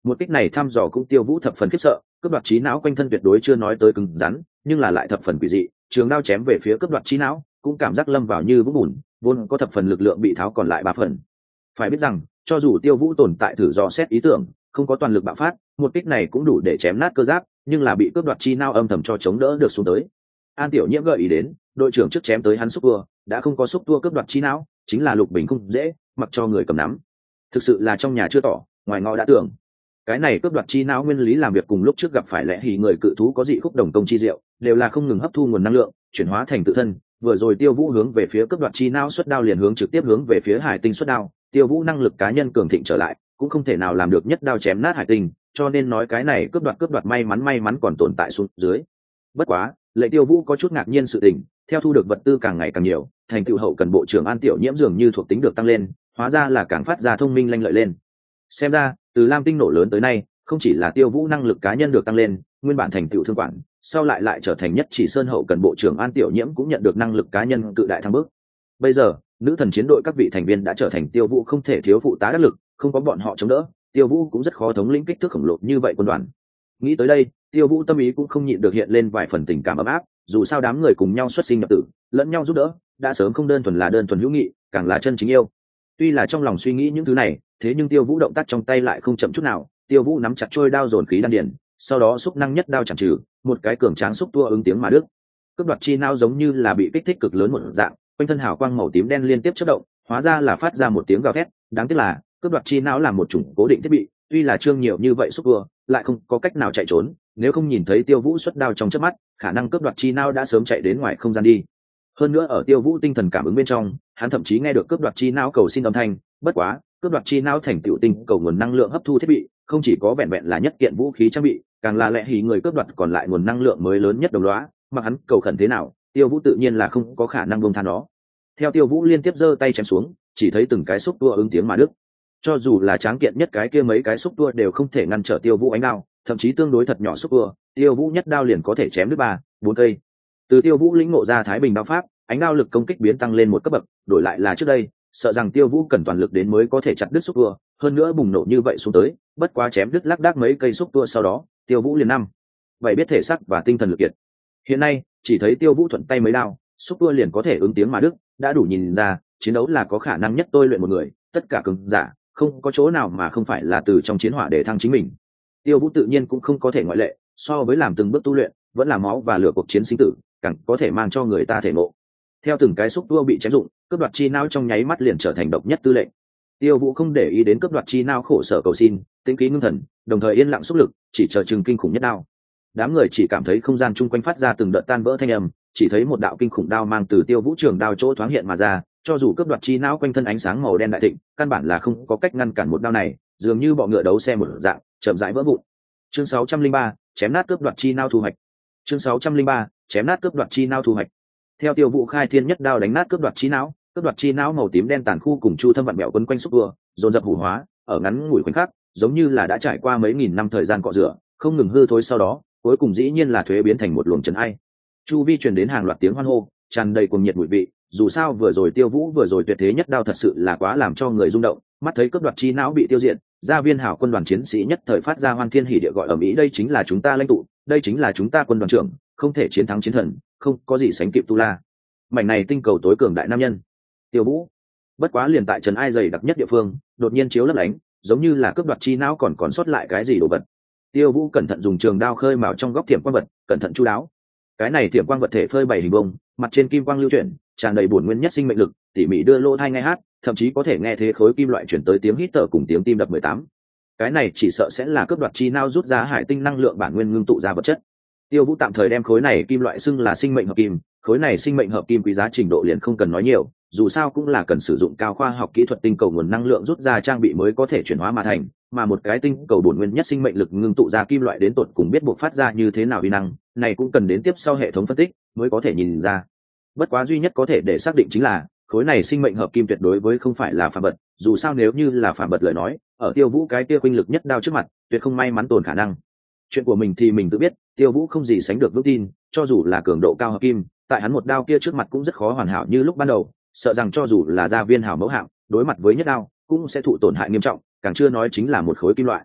Một kích này thăm dò cũng Tiêu Vũ thập phần khiếp sợ, cướp đoạt trí não quanh thân tuyệt đối chưa nói tới cứng rắn, nhưng là lại thập phần quỷ dị, trường đao chém về phía cướp đoạt trí não, cũng cảm giác lâm vào như vũng bùn, vốn có thập phần lực lượng bị tháo còn lại ba phần. Phải biết rằng, cho dù Tiêu Vũ tồn tại thử dò xét ý tưởng, không có toàn lực bạo phát, một kích này cũng đủ để chém nát cơ giáp, nhưng là bị cướp đoạt chi não âm thầm cho chống đỡ được xuống tới. An Tiểu Nhiễm gợi ý đến, đội trưởng trước chém tới hắn xúc tua, đã không có xúc tua cướp đoạt chi não, chính là Lục Bình không dễ, mặc cho người cầm nắm. Thực sự là trong nhà chưa tỏ, ngoài ngõ đã tưởng. Cái này cướp đoạt chi não nguyên lý làm việc cùng lúc trước gặp phải lẽ hỉ người cự thú có dị khúc đồng công chi diệu, đều là không ngừng hấp thu nguồn năng lượng, chuyển hóa thành tự thân. Vừa rồi Tiêu Vũ hướng về phía cướp đoạt chi não xuất đao liền hướng trực tiếp hướng về phía Hải Tinh xuất đao, Tiêu Vũ năng lực cá nhân cường thịnh trở lại, cũng không thể nào làm được nhất đao chém nát Hải Tinh, cho nên nói cái này cướp đoạt cướp đoạt may mắn may mắn còn tồn tại xuống dưới. Bất quá, Lệ Tiêu Vũ có chút ngạc nhiên sự tình, theo thu được vật tư càng ngày càng nhiều, thành tựu hậu cần bộ trưởng An Tiểu Nhiễm dường như thuộc tính được tăng lên, hóa ra là càng phát ra thông minh lanh lợi lên. Xem ra, từ Lam Tinh nổ lớn tới nay, không chỉ là Tiêu Vũ năng lực cá nhân được tăng lên, nguyên bản thành tựu thương quản, sau lại lại trở thành nhất chỉ sơn hậu cần bộ trưởng An Tiểu Nhiễm cũng nhận được năng lực cá nhân cự đại thăng bước. Bây giờ, nữ thần chiến đội các vị thành viên đã trở thành Tiêu Vũ không thể thiếu phụ tá đắc lực, không có bọn họ chống đỡ, Tiêu Vũ cũng rất khó thống lĩnh kích thước khổng lồ như vậy quân đoàn. Nghĩ tới đây, Tiêu Vũ tâm ý cũng không nhịn được hiện lên vài phần tình cảm ấm áp, dù sao đám người cùng nhau xuất sinh nhập tử, lẫn nhau giúp đỡ, đã sớm không đơn thuần là đơn thuần hữu nghị, càng là chân chính yêu. Tuy là trong lòng suy nghĩ những thứ này, thế nhưng Tiêu Vũ động tác trong tay lại không chậm chút nào, Tiêu Vũ nắm chặt trôi đao dồn khí đan điền, sau đó xúc năng nhất đao chạm trừ, một cái cường tráng xúc tua ứng tiếng mà đứt. Cướp đoạt chi não giống như là bị kích thích cực lớn một dạng, quanh thân hào quang màu tím đen liên tiếp chớp động, hóa ra là phát ra một tiếng gào thét, đáng tiếc là, cướp đoạt chi não là một chủng cố định thiết bị, tuy là trương nhiều như vậy xúc tua, lại không có cách nào chạy trốn, nếu không nhìn thấy Tiêu Vũ xuất đao trong chớp mắt, khả năng cướp đoạt chi não đã sớm chạy đến ngoài không gian đi. Hơn nữa ở Tiêu Vũ tinh thần cảm ứng bên trong, hắn thậm chí nghe được cướp đoạt chi não cầu xin âm thanh, bất quá, cướp đoạt chi não thành tựu tinh cầu nguồn năng lượng hấp thu thiết bị, không chỉ có vẹn vẹn là nhất kiện vũ khí trang bị, càng là lẽ hí người cướp đoạt còn lại nguồn năng lượng mới lớn nhất đồng loá, mà hắn cầu khẩn thế nào, Tiêu Vũ tự nhiên là không có khả năng buông tha nó. Theo Tiêu Vũ liên tiếp giơ tay chém xuống, chỉ thấy từng cái xúc tua ứng tiếng mà đứt. Cho dù là tráng kiện nhất cái kia mấy cái xúc tua đều không thể ngăn trở Tiêu Vũ ánh đao, thậm chí tương đối thật nhỏ xúc tua, Tiêu Vũ nhất đao liền có thể chém đứt ba, bốn cây. Từ Tiêu Vũ lĩnh ngộ ra Thái Bình đao pháp, ánh đao lực công kích biến tăng lên một cấp bậc, đổi lại là trước đây, sợ rằng Tiêu Vũ cần toàn lực đến mới có thể chặt đứt xúc tua, hơn nữa bùng nổ như vậy xuống tới, bất quá chém đứt lác đác mấy cây xúc tua sau đó, Tiêu Vũ liền năm. Vậy biết thể xác và tinh thần lực kiệt. Hiện nay, chỉ thấy Tiêu Vũ thuận tay mấy đao, xúc tua liền có thể ứng tiếng mà đứt, đã đủ nhìn ra, chiến đấu là có khả năng nhất tôi luyện một người, tất cả cường giả, không có chỗ nào mà không phải là từ trong chiến hỏa để thăng chính mình. Tiêu Vũ tự nhiên cũng không có thể ngoại lệ, so với làm từng bước tu luyện, vẫn là máu và lửa cuộc chiến sinh tử, càng có thể mang cho người ta thể ngộ. Theo từng cái xúc tua bị chém dụng, cướp đoạt chi não trong nháy mắt liền trở thành độc nhất tư lệnh. Tiêu Vũ không để ý đến cướp đoạt chi não khổ sở cầu xin, tĩnh khí ngưng thần, đồng thời yên lặng xúc lực, chỉ chờ chừng kinh khủng nhất đao. Đám người chỉ cảm thấy không gian chung quanh phát ra từng đợt tan vỡ thanh âm, chỉ thấy một đạo kinh khủng đao mang từ Tiêu Vũ trường đao chỗ thoáng hiện mà ra, cho dù cướp đoạt chi não quanh thân ánh sáng màu đen đại thịnh, căn bản là không có cách ngăn cản một đao này, dường như bọ ngựa đấu xe một dạng, chậm rãi vỡ vụn. Chương sáu trăm linh ba, chém nát cướp đoạt chi não thu hoạch. Chương sáu trăm linh ba, chém nát cướp đoạt chi não thu hoạch. Theo Tiêu Vũ khai thiên nhất đao đánh nát cướp đoạt chi não, cướp đoạt chi não màu tím đen tàn khu cùng chu thâm vặn bẹo quấn quanh xúc tua, dồn dập hủ hóa, ở ngắn ngủi khoảnh khắc, giống như là đã trải qua mấy nghìn năm thời gian cọ rửa, không ngừng hư thối sau đó, cuối cùng dĩ nhiên là thuế biến thành một luồng trấn ai. Chu vi truyền đến hàng loạt tiếng hoan hô, tràn đầy cuồng nhiệt mùi vị, dù sao vừa rồi Tiêu Vũ vừa rồi tuyệt thế nhất đao thật sự là quá làm cho người rung động, mắt thấy cướp đoạt chi não bị tiêu diệt, gia viên hảo quân đoàn chiến sĩ nhất thời phát ra hoan thiên hỉ địa gọi ở mỹ, đây chính là chúng ta lãnh tụ, đây chính là chúng ta quân đoàn trưởng, không thể chiến thắng chiến thần, không có gì sánh kịp tu la. Mảnh này tinh cầu tối cường đại nam nhân, Tiêu Vũ. Bất quá liền tại trần ai dày đặc nhất địa phương, đột nhiên chiếu lấp lánh, giống như là cướp đoạt chi não còn còn sót lại cái gì đồ vật. Tiêu Vũ cẩn thận dùng trường đao khơi mào trong góc thiểm quang vật, cẩn thận chu đáo. Cái này thiểm quang vật thể phơi bày hình bông, mặt trên kim quang lưu chuyển, tràn đầy bổn nguyên nhất sinh mệnh lực, tỉ mỉ đưa lô thai nghe hát, thậm chí có thể nghe thế khối kim loại chuyển tới tiếng hít thở cùng tiếng tim đập mười tám. Cái này chỉ sợ sẽ là cướp đoạt chi não rút ra hải tinh năng lượng bản nguyên ngưng tụ ra vật chất. Tiêu Vũ tạm thời đem khối này kim loại xưng là sinh mệnh hợp kim, khối này sinh mệnh hợp kim quý giá trình độ liền không cần nói nhiều, dù sao cũng là cần sử dụng cao khoa học kỹ thuật tinh cầu nguồn năng lượng rút ra trang bị mới có thể chuyển hóa mà thành, mà một cái tinh cầu bổn nguyên nhất sinh mệnh lực ngưng tụ ra kim loại đến tột cùng biết buộc phát ra như thế nào uy năng, này cũng cần đến tiếp sau hệ thống phân tích mới có thể nhìn ra. Bất quá duy nhất có thể để xác định chính là khối này sinh mệnh hợp kim tuyệt đối với không phải là phàm vật, dù sao nếu như là phàm vật lời nói, ở Tiêu Vũ cái kia khuynh lực nhất đao trước mặt, tuyệt không may mắn tồn khả năng. Chuyện của mình thì mình tự biết, Tiêu Vũ không gì sánh được vững tin, cho dù là cường độ cao hợp kim, tại hắn một đao kia trước mặt cũng rất khó hoàn hảo như lúc ban đầu, sợ rằng cho dù là gia viên hảo mẫu hạng, đối mặt với nhất đao cũng sẽ thụ tổn hại nghiêm trọng, càng chưa nói chính là một khối kim loại.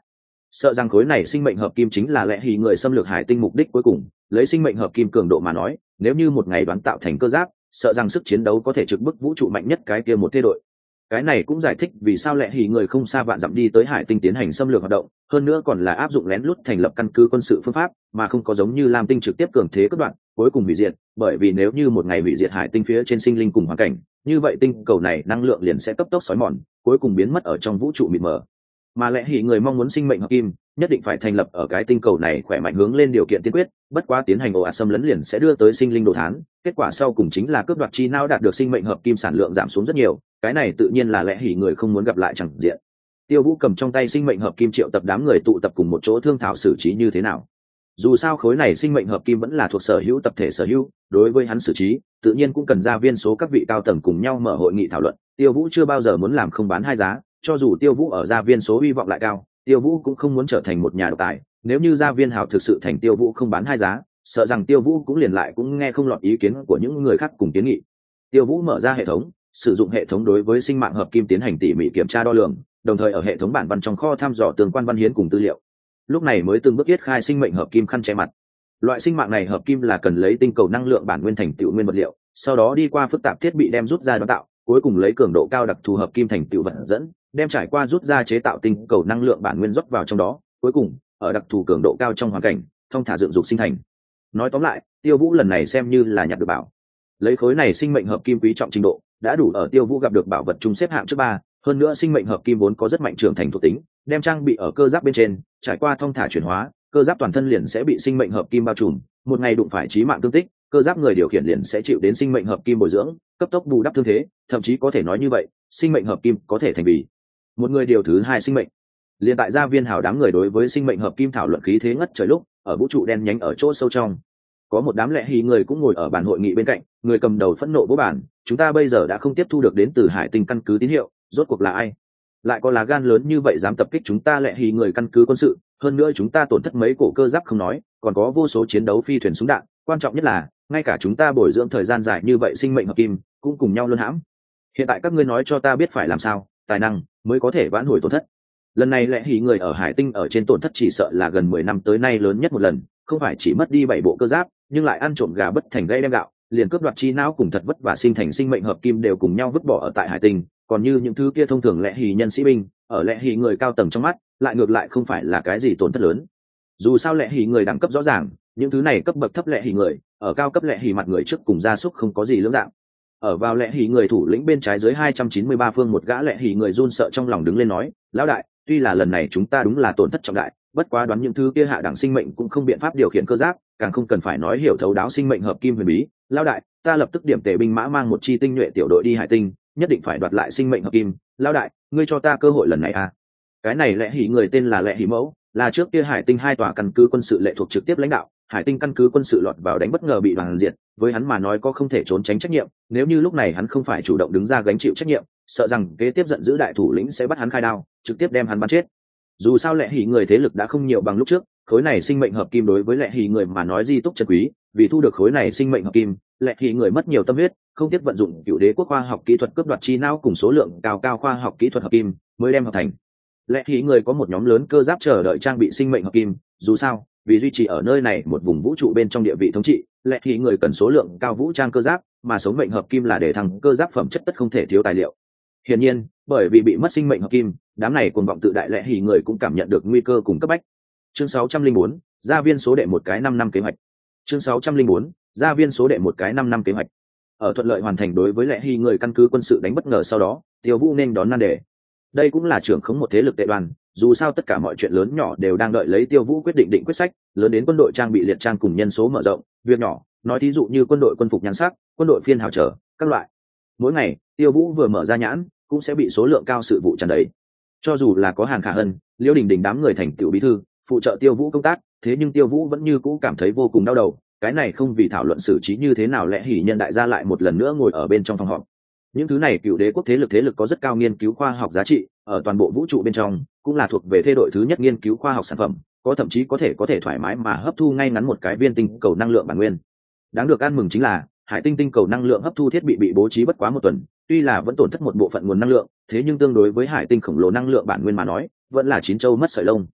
sợ rằng khối này sinh mệnh hợp kim chính là lẽ hì người xâm lược hải tinh mục đích cuối cùng. Lấy sinh mệnh hợp kim cường độ mà nói, nếu như một ngày đoán tạo thành cơ giáp, sợ rằng sức chiến đấu có thể trực bức vũ trụ mạnh nhất cái kia một thế đội. Cái này cũng giải thích vì sao lẽ hì người không xa vạn dặm đi tới hải tinh tiến hành xâm lược hoạt động, hơn nữa còn là áp dụng lén lút thành lập căn cứ quân sự phương pháp, mà không có giống như lam tinh trực tiếp cường thế cắt đoạn cuối cùng hủy diệt. Bởi vì nếu như một ngày hủy diệt hải tinh phía trên sinh linh cùng hoàn cảnh, như vậy tinh cầu này năng lượng liền sẽ cấp tốc xói mòn, cuối cùng biến mất ở trong vũ trụ mịt mờ. Mà lẽ hỉ người mong muốn sinh mệnh hợp kim nhất định phải thành lập ở cái tinh cầu này khỏe mạnh hướng lên điều kiện tiên quyết, bất quá tiến hành ồ ạt xâm lấn liền sẽ đưa tới sinh linh đồ thán, kết quả sau cùng chính là cướp đoạt chi não đạt được sinh mệnh hợp kim sản lượng giảm xuống rất nhiều, cái này tự nhiên là lẽ hỉ người không muốn gặp lại chẳng diện. Tiêu Vũ cầm trong tay sinh mệnh hợp kim triệu tập đám người tụ tập cùng một chỗ thương thảo xử trí như thế nào. Dù sao khối này sinh mệnh hợp kim vẫn là thuộc sở hữu tập thể sở hữu, đối với hắn xử trí tự nhiên cũng cần gia viên số các vị cao tầng cùng nhau mở hội nghị thảo luận. Tiêu Vũ chưa bao giờ muốn làm không bán hai giá, cho dù Tiêu Vũ ở gia viên số hy vọng lại cao, Tiêu Vũ cũng không muốn trở thành một nhà độc tài. Nếu như gia viên hào thực sự thành Tiêu Vũ không bán hai giá, sợ rằng Tiêu Vũ cũng liền lại cũng nghe không lọt ý kiến của những người khác cùng kiến nghị. Tiêu Vũ mở ra hệ thống, sử dụng hệ thống đối với sinh mạng hợp kim tiến hành tỉ mỉ kiểm tra đo lường, đồng thời ở hệ thống bản văn trong kho thăm dò tương quan văn hiến cùng tư liệu. Lúc này mới từng bước yết khai sinh mệnh hợp kim khăn che mặt. Loại sinh mạng này hợp kim là cần lấy tinh cầu năng lượng bản nguyên thành tựu nguyên vật liệu, sau đó đi qua phức tạp thiết bị đem rút ra đón tạo, cuối cùng lấy cường độ cao đặc thù hợp kim thành tựu vật dẫn, đem trải qua rút ra chế tạo tinh cầu năng lượng bản nguyên rót vào trong đó, cuối cùng ở đặc thù cường độ cao trong hoàn cảnh thông thả dựng dục sinh thành. Nói tóm lại, Tiêu Vũ lần này xem như là nhặt được bảo. Lấy khối này sinh mệnh hợp kim quý trọng trình độ đã đủ ở Tiêu Vũ gặp được bảo vật chung xếp hạng trước ba, hơn nữa sinh mệnh hợp kim vốn có rất mạnh trưởng thành thuộc tính, đem trang bị ở cơ giáp bên trên, trải qua thông thả chuyển hóa, cơ giáp toàn thân liền sẽ bị sinh mệnh hợp kim bao trùm, một ngày đụng phải chí mạng thương tích, cơ giáp người điều khiển liền sẽ chịu đến sinh mệnh hợp kim bồi dưỡng, cấp tốc bù đắp thương thế, thậm chí có thể nói như vậy, sinh mệnh hợp kim có thể thành vì một người điều thứ hai sinh mệnh. Liên tại gia viên hào đám người đối với sinh mệnh hợp kim thảo luận khí thế ngất trời lúc, ở vũ trụ đen nhánh ở chỗ sâu trong, có một đám lệ hí người cũng ngồi ở bàn hội nghị bên cạnh, người cầm đầu phẫn nộ vỗ bàn, chúng ta bây giờ đã không tiếp thu được đến từ hải tinh căn cứ tín hiệu, rốt cuộc là ai lại có lá gan lớn như vậy dám tập kích chúng ta lệ hí người căn cứ quân sự, hơn nữa chúng ta tổn thất mấy cổ cơ giáp không nói, còn có vô số chiến đấu phi thuyền súng đạn, quan trọng nhất là ngay cả chúng ta bồi dưỡng thời gian dài như vậy sinh mệnh hợp kim cũng cùng nhau luân hãm. Hiện tại các ngươi nói cho ta biết phải làm sao, tài năng mới có thể vãn hồi tổn thất. Lần này lệ hí người ở hải tinh ở trên tổn thất chỉ sợ là gần mười năm tới nay lớn nhất một lần, không phải chỉ mất đi bảy bộ cơ giáp, nhưng lại ăn trộm gà bất thành gây đem gạo, liền cướp đoạt chi não cùng thật vất và sinh thành sinh mệnh hợp kim đều cùng nhau vứt bỏ ở tại hải tinh. Còn như những thứ kia thông thường lệ hí nhân sĩ binh, ở lệ hí người cao tầng trong mắt lại ngược lại không phải là cái gì tổn thất lớn. Dù sao lệ hí người đẳng cấp rõ ràng, những thứ này cấp bậc thấp lệ hí người ở cao cấp lệ hí mặt người trước cùng gia súc không có gì lưỡng dạng. Ở vào lệ hí người thủ lĩnh bên trái dưới hai trăm chín mươi ba phương một gã lệ hí người run sợ trong lòng đứng lên nói, lão đại, tuy là lần này chúng ta đúng là tổn thất trọng đại, bất quá đoán những thứ kia hạ đẳng sinh mệnh cũng không biện pháp điều khiển cơ giáp, càng không cần phải nói hiểu thấu đáo sinh mệnh hợp kim huyền bí. Lão đại, ta lập tức điểm tề binh mã mang một chi tinh nhuệ tiểu đội đi hải tinh, nhất định phải đoạt lại sinh mệnh hợp kim. Lão đại, ngươi cho ta cơ hội lần này à? Cái này lệ hí người tên là lệ hí mẫu, là trước kia hải tinh hai tòa căn cứ quân sự lệ thuộc trực tiếp lãnh đạo, hải tinh căn cứ quân sự lọt vào đánh bất ngờ bị đoàn diệt, với hắn mà nói có không thể trốn tránh trách nhiệm, nếu như lúc này hắn không phải chủ động đứng ra gánh chịu trách nhiệm, sợ rằng kế tiếp giận dữ đại thủ lĩnh sẽ bắt hắn khai đao, trực tiếp đem hắn bắn chết. Dù sao lệ hí người thế lực đã không nhiều bằng lúc trước, khối này sinh mệnh hợp kim đối với lệ hí người mà nói di túc chân quý, vì thu được khối này sinh mệnh hợp kim, lệ hí người mất nhiều tâm huyết, không tiếc vận dụng cựu đế quốc khoa học kỹ thuật cướp đoạt chi não cùng số lượng cao cao khoa học kỹ thuật hợp kim mới đem hợp thành. Lệ hí người có một nhóm lớn cơ giáp chờ đợi trang bị sinh mệnh hợp kim, dù sao vì duy trì ở nơi này một vùng vũ trụ bên trong địa vị thống trị, lệ hí người cần số lượng cao vũ trang cơ giáp, mà sống mệnh hợp kim là để thằng cơ giáp phẩm chất tất không thể thiếu tài liệu. Hiển nhiên, bởi vì bị mất sinh mệnh hợp kim, đám này cuồng vọng tự đại lệ hí người cũng cảm nhận được nguy cơ cùng cấp bách. Chương sáu trăm linh bốn, gia viên số đệ một cái năm năm kế hoạch. Chương sáu trăm linh bốn, gia viên số đệ một cái năm năm kế hoạch. Ở thuận lợi hoàn thành đối với lệ hí người căn cứ quân sự đánh bất ngờ sau đó, Tiêu Vũ nên đón nan đề. Đây cũng là trưởng khống một thế lực tệ đoàn, dù sao tất cả mọi chuyện lớn nhỏ đều đang đợi lấy Tiêu Vũ quyết định định quyết sách, lớn đến quân đội trang bị liệt trang cùng nhân số mở rộng, việc nhỏ, nói thí dụ như quân đội quân phục nhan sắc, quân đội phiên hào trở, các loại. Mỗi ngày, Tiêu Vũ vừa mở ra nhãn, cũng sẽ bị số lượng cao sự vụ tràn đầy. Cho dù là có Hàn Khả Hân, Liễu Đình Đình đám người thành tiểu bí thư, phụ trợ Tiêu Vũ công tác, thế nhưng Tiêu Vũ vẫn như cũ cảm thấy vô cùng đau đầu, cái này không vì thảo luận xử trí như thế nào lẽ hỉ nhân đại gia lại một lần nữa ngồi ở bên trong phòng họp. Những thứ này cựu đế quốc thế lực thế lực có rất cao nghiên cứu khoa học giá trị, ở toàn bộ vũ trụ bên trong cũng là thuộc về thế đội thứ nhất nghiên cứu khoa học sản phẩm, có thậm chí có thể có thể thoải mái mà hấp thu ngay ngắn một cái viên tinh cầu năng lượng bản nguyên. Đáng được ăn mừng chính là hải tinh tinh cầu năng lượng hấp thu thiết bị bị bố trí bất quá một tuần, tuy là vẫn tổn thất một bộ phận nguồn năng lượng, thế nhưng tương đối với hải tinh khổng lồ năng lượng bản nguyên mà nói vẫn là chín châu mất sợi lông.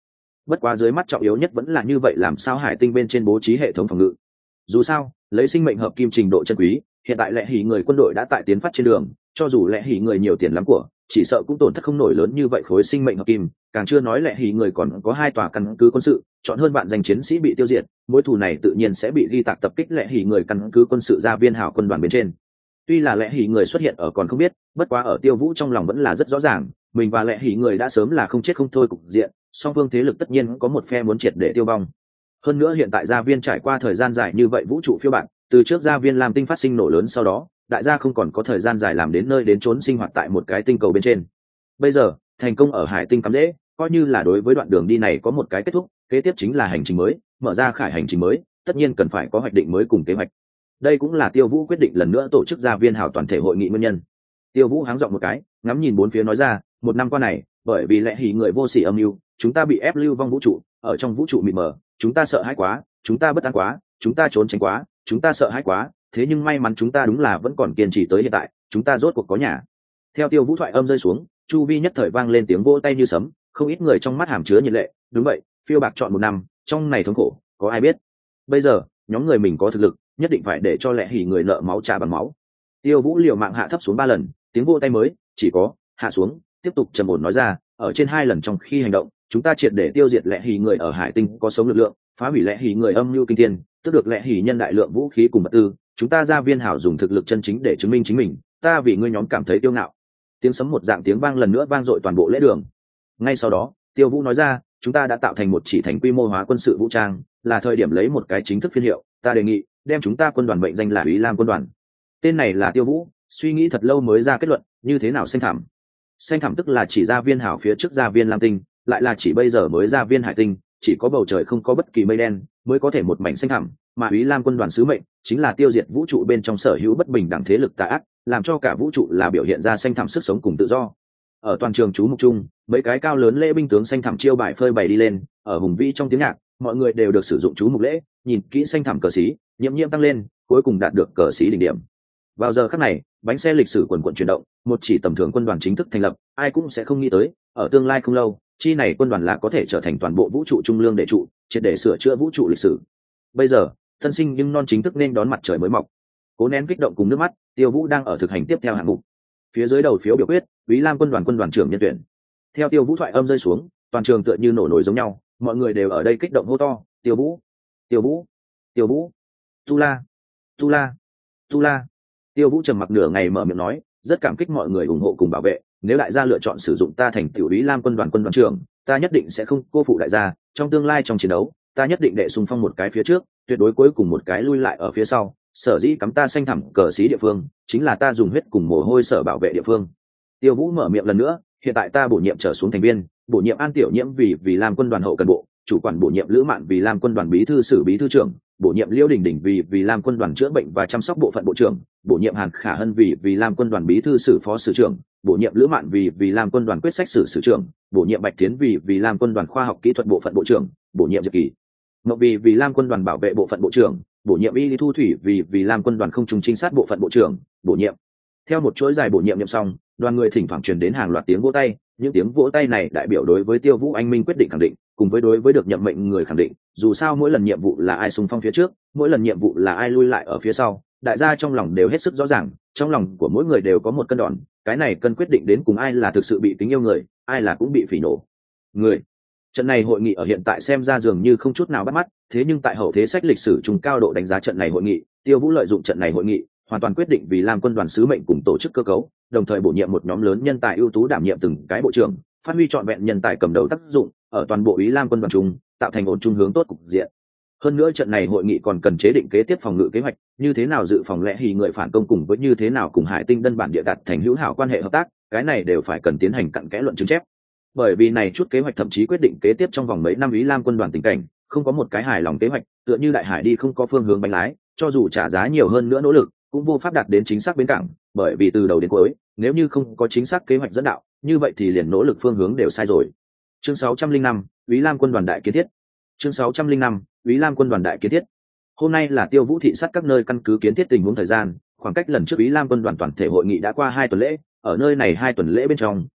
bất quá dưới mắt trọng yếu nhất vẫn là như vậy làm sao hải tinh bên trên bố trí hệ thống phòng ngự. Dù sao lấy sinh mệnh hợp kim trình độ chân quý, hiện tại lẽ hỉ người quân đội đã tại tiến phát trên đường, cho dù lẽ hỉ người nhiều tiền lắm của, chỉ sợ cũng tổn thất không nổi lớn như vậy khối sinh mệnh hợp kim, càng chưa nói lẽ hỉ người còn có hai tòa căn cứ quân sự, chọn hơn bạn giành chiến sĩ bị tiêu diệt, mối thù này tự nhiên sẽ bị ghi tạc tập kích lẽ hỉ người căn cứ quân sự gia viên hảo quân đoàn bên trên. Tuy là lẽ hỉ người xuất hiện ở còn không biết, bất quá ở Tiêu Vũ trong lòng vẫn là rất rõ ràng, mình và lẽ hỉ người đã sớm là không chết không thôi cục diện, song phương thế lực tất nhiên có một phe muốn triệt để tiêu vong. Hơn nữa hiện tại gia viên trải qua thời gian dài như vậy vũ trụ phiêu bạt, từ trước gia viên làm tinh phát sinh nổ lớn sau đó, đại gia không còn có thời gian dài làm đến nơi đến trốn sinh hoạt tại một cái tinh cầu bên trên. Bây giờ thành công ở hải tinh cắm rễ, coi như là đối với đoạn đường đi này có một cái kết thúc, kế tiếp chính là hành trình mới, mở ra khải hành trình mới, tất nhiên cần phải có hoạch định mới cùng kế hoạch. Đây cũng là Tiêu Vũ quyết định lần nữa tổ chức gia viên hảo toàn thể hội nghị nguyên nhân. Tiêu Vũ háng giọng một cái, ngắm nhìn bốn phía nói ra, một năm qua này, bởi vì lẽ hỉ người vô sỉ âm mưu, chúng ta bị ép lưu vong vũ trụ, ở trong vũ trụ mịt mờ, chúng ta sợ hãi quá, chúng ta bất an quá, chúng ta trốn tránh quá, chúng ta sợ hãi quá, thế nhưng may mắn chúng ta đúng là vẫn còn kiên trì tới hiện tại, chúng ta rốt cuộc có nhà. Theo Tiêu Vũ thoại âm rơi xuống, chu vi nhất thời vang lên tiếng vỗ tay như sấm, không ít người trong mắt hàm chứa nhiệt lệ. Đúng vậy, phiêu bạc chọn một năm, trong này thống khổ, có ai biết? Bây giờ, nhóm người mình có thực lực, nhất định phải để cho lẽ hỉ người nợ máu trả bằng máu. Tiêu Vũ liều mạng hạ thấp xuống ba lần, tiếng vỗ tay mới chỉ có hạ xuống, tiếp tục trầm ổn nói ra, ở trên hai lần trong khi hành động, chúng ta triệt để tiêu diệt lẽ hỉ người ở hải tinh có sống lực lượng, phá hủy lẽ hỉ người âm mưu kinh thiên, tức được lẽ hỉ nhân đại lượng vũ khí cùng vật tư, chúng ta gia viên hảo dùng thực lực chân chính để chứng minh chính mình, ta vì ngươi nhóm cảm thấy kiêu ngạo. Tiếng sấm một dạng tiếng vang lần nữa vang dội toàn bộ lễ đường. Ngay sau đó, Tiêu Vũ nói ra, chúng ta đã tạo thành một chỉ thành quy mô hóa quân sự vũ trang, là thời điểm lấy một cái chính thức phiên hiệu, ta đề nghị đem chúng ta quân đoàn mệnh danh là Úy Lam quân đoàn. Tên này là Tiêu Vũ suy nghĩ thật lâu mới ra kết luận, như thế nào xanh thảm? Xanh thảm tức là chỉ gia viên hảo phía trước gia viên lam tinh, lại là chỉ bây giờ mới gia viên hải tinh, chỉ có bầu trời không có bất kỳ mây đen mới có thể một mảnh xanh thẳm, mà Úy Lam quân đoàn sứ mệnh chính là tiêu diệt vũ trụ bên trong sở hữu bất bình đẳng thế lực tà ác, làm cho cả vũ trụ là biểu hiện ra xanh thẳm sức sống cùng tự do. Ở toàn trường chú mục chung, mấy cái cao lớn lễ binh tướng xanh thẳm chiêu bài phơi bày đi lên, ở hùng vĩ trong tiếng nhạc, mọi người đều được sử dụng chú mục lễ, nhìn kỹ xanh thẳm cờ xí, nhiễm nhiễm tăng lên, cuối cùng đạt được cờ xí đỉnh điểm. Vào giờ khắc này, bánh xe lịch sử quần quần chuyển động, một chỉ tầm thường quân đoàn chính thức thành lập, ai cũng sẽ không nghĩ tới, ở tương lai không lâu, chi này quân đoàn là có thể trở thành toàn bộ vũ trụ trung lương để trụ, triệt để sửa chữa vũ trụ lịch sử. Bây giờ, thân sinh nhưng non chính thức nên đón mặt trời mới mọc. Cố nén kích động cùng nước mắt, Tiêu Vũ đang ở thực hành tiếp theo hạng mục. Phía dưới đầu phiếu biểu quyết, Úy Lam quân đoàn quân đoàn trưởng nhân tuyển. Theo Tiêu Vũ thoại âm rơi xuống, toàn trường tựa như nổ nổi giống nhau, mọi người đều ở đây kích động hô to, Tiêu Vũ, Tiêu Vũ, Tiêu Vũ, Tu La, Tu La, Tu La. Tiêu Vũ trầm mặc nửa ngày mở miệng nói, rất cảm kích mọi người ủng hộ cùng bảo vệ, nếu đại gia lựa chọn sử dụng ta thành tiểu Úy Lam quân đoàn quân đoàn trưởng, ta nhất định sẽ không cô phụ đại gia, trong tương lai trong chiến đấu, ta nhất định đệ xung phong một cái phía trước, tuyệt đối cuối cùng một cái lui lại ở phía sau, sở dĩ cắm ta xanh thẳm cờ xí địa phương, chính là ta dùng huyết cùng mồ hôi sở bảo vệ địa phương. Tiêu Vũ mở miệng lần nữa, hiện tại ta bổ nhiệm trở xuống thành viên, bổ nhiệm An Tiểu Nhiễm vì vì Lam quân đoàn hậu cần bộ, chủ quản bổ nhiệm Lữ Mạn vì Lam quân đoàn bí thư sử bí thư trưởng, bổ nhiệm Liễu Đình Đình vì vì Lam quân đoàn chữa bệnh và chăm sóc bộ phận bộ trưởng, bổ nhiệm Hàn Khả Hân vì vì Lam quân đoàn bí thư sử phó sử trưởng, bổ nhiệm Lữ Mạn vì vì Lam quân đoàn quyết sách sử sử trưởng, bổ nhiệm Bạch Tiến vì vì Lam quân đoàn khoa học kỹ thuật bộ phận bộ trưởng, bổ nhiệm Diệp Kỳ Ngọc vì vì Lam quân đoàn bảo vệ bộ phận bộ trưởng, bổ nhiệm Y Lý Thu Thủy vì vì Lam quân đoàn không trung trinh sát bộ phận bộ trưởng, bổ nhiệm. Theo một chuỗi dài bổ nhiệm nhậm xong, đoàn người thỉnh thoảng truyền đến hàng loạt tiếng vỗ tay, những tiếng vỗ tay này đại biểu đối với Tiêu Vũ anh minh quyết định khẳng định, cùng với đối với được nhậm mệnh người khẳng định, dù sao mỗi lần nhiệm vụ là ai xung phong phía trước, mỗi lần nhiệm vụ là ai lui lại ở phía sau, đại gia trong lòng đều hết sức rõ ràng, trong lòng của mỗi người đều có một cân đòn, cái này cân quyết định đến cùng ai là thực sự bị kính yêu người, ai là cũng bị phỉ nổ người. Trận này hội nghị ở hiện tại xem ra dường như không chút nào bắt mắt, thế nhưng tại hậu thế sách lịch sử trung cao độ đánh giá trận này hội nghị, Tiêu Vũ lợi dụng trận này hội nghị, hoàn toàn quyết định vì Lam quân đoàn sứ mệnh cùng tổ chức cơ cấu, đồng thời bổ nhiệm một nhóm lớn nhân tài ưu tú đảm nhiệm từng cái bộ trưởng, phát huy trọn vẹn nhân tài cầm đầu tác dụng, ở toàn bộ Úy Lam quân đoàn trung, tạo thành ổn trung hướng tốt cục diện. Hơn nữa trận này hội nghị còn cần chế định kế tiếp phòng ngự kế hoạch, như thế nào dự phòng lẽ hỉ người phản công cùng với như thế nào cùng Hải Tinh đơn bản địa đặt thành hữu hảo quan hệ hợp tác, cái này đều phải cần tiến hành cặn kẽ luận chứng chép. Bởi vì này chút kế hoạch thậm chí quyết định kế tiếp trong vòng mấy năm Úy Lam quân đoàn tình cảnh, không có một cái hài lòng kế hoạch, tựa như đại hải đi không có phương hướng bánh lái, cho dù trả giá nhiều hơn nữa nỗ lực, cũng vô pháp đạt đến chính xác bến cảng, bởi vì từ đầu đến cuối, nếu như không có chính xác kế hoạch dẫn đạo, như vậy thì liền nỗ lực phương hướng đều sai rồi. Chương sáu trăm linh năm, Úy Lam quân đoàn đại kiến thiết. Chương sáu trăm linh năm, Úy Lam quân đoàn đại kiến thiết. Hôm nay là Tiêu Vũ thị sát các nơi căn cứ kiến thiết tình huống thời gian, khoảng cách lần trước Úy Lam quân đoàn toàn thể hội nghị đã qua hai tuần lễ, ở nơi này hai tuần lễ bên trong,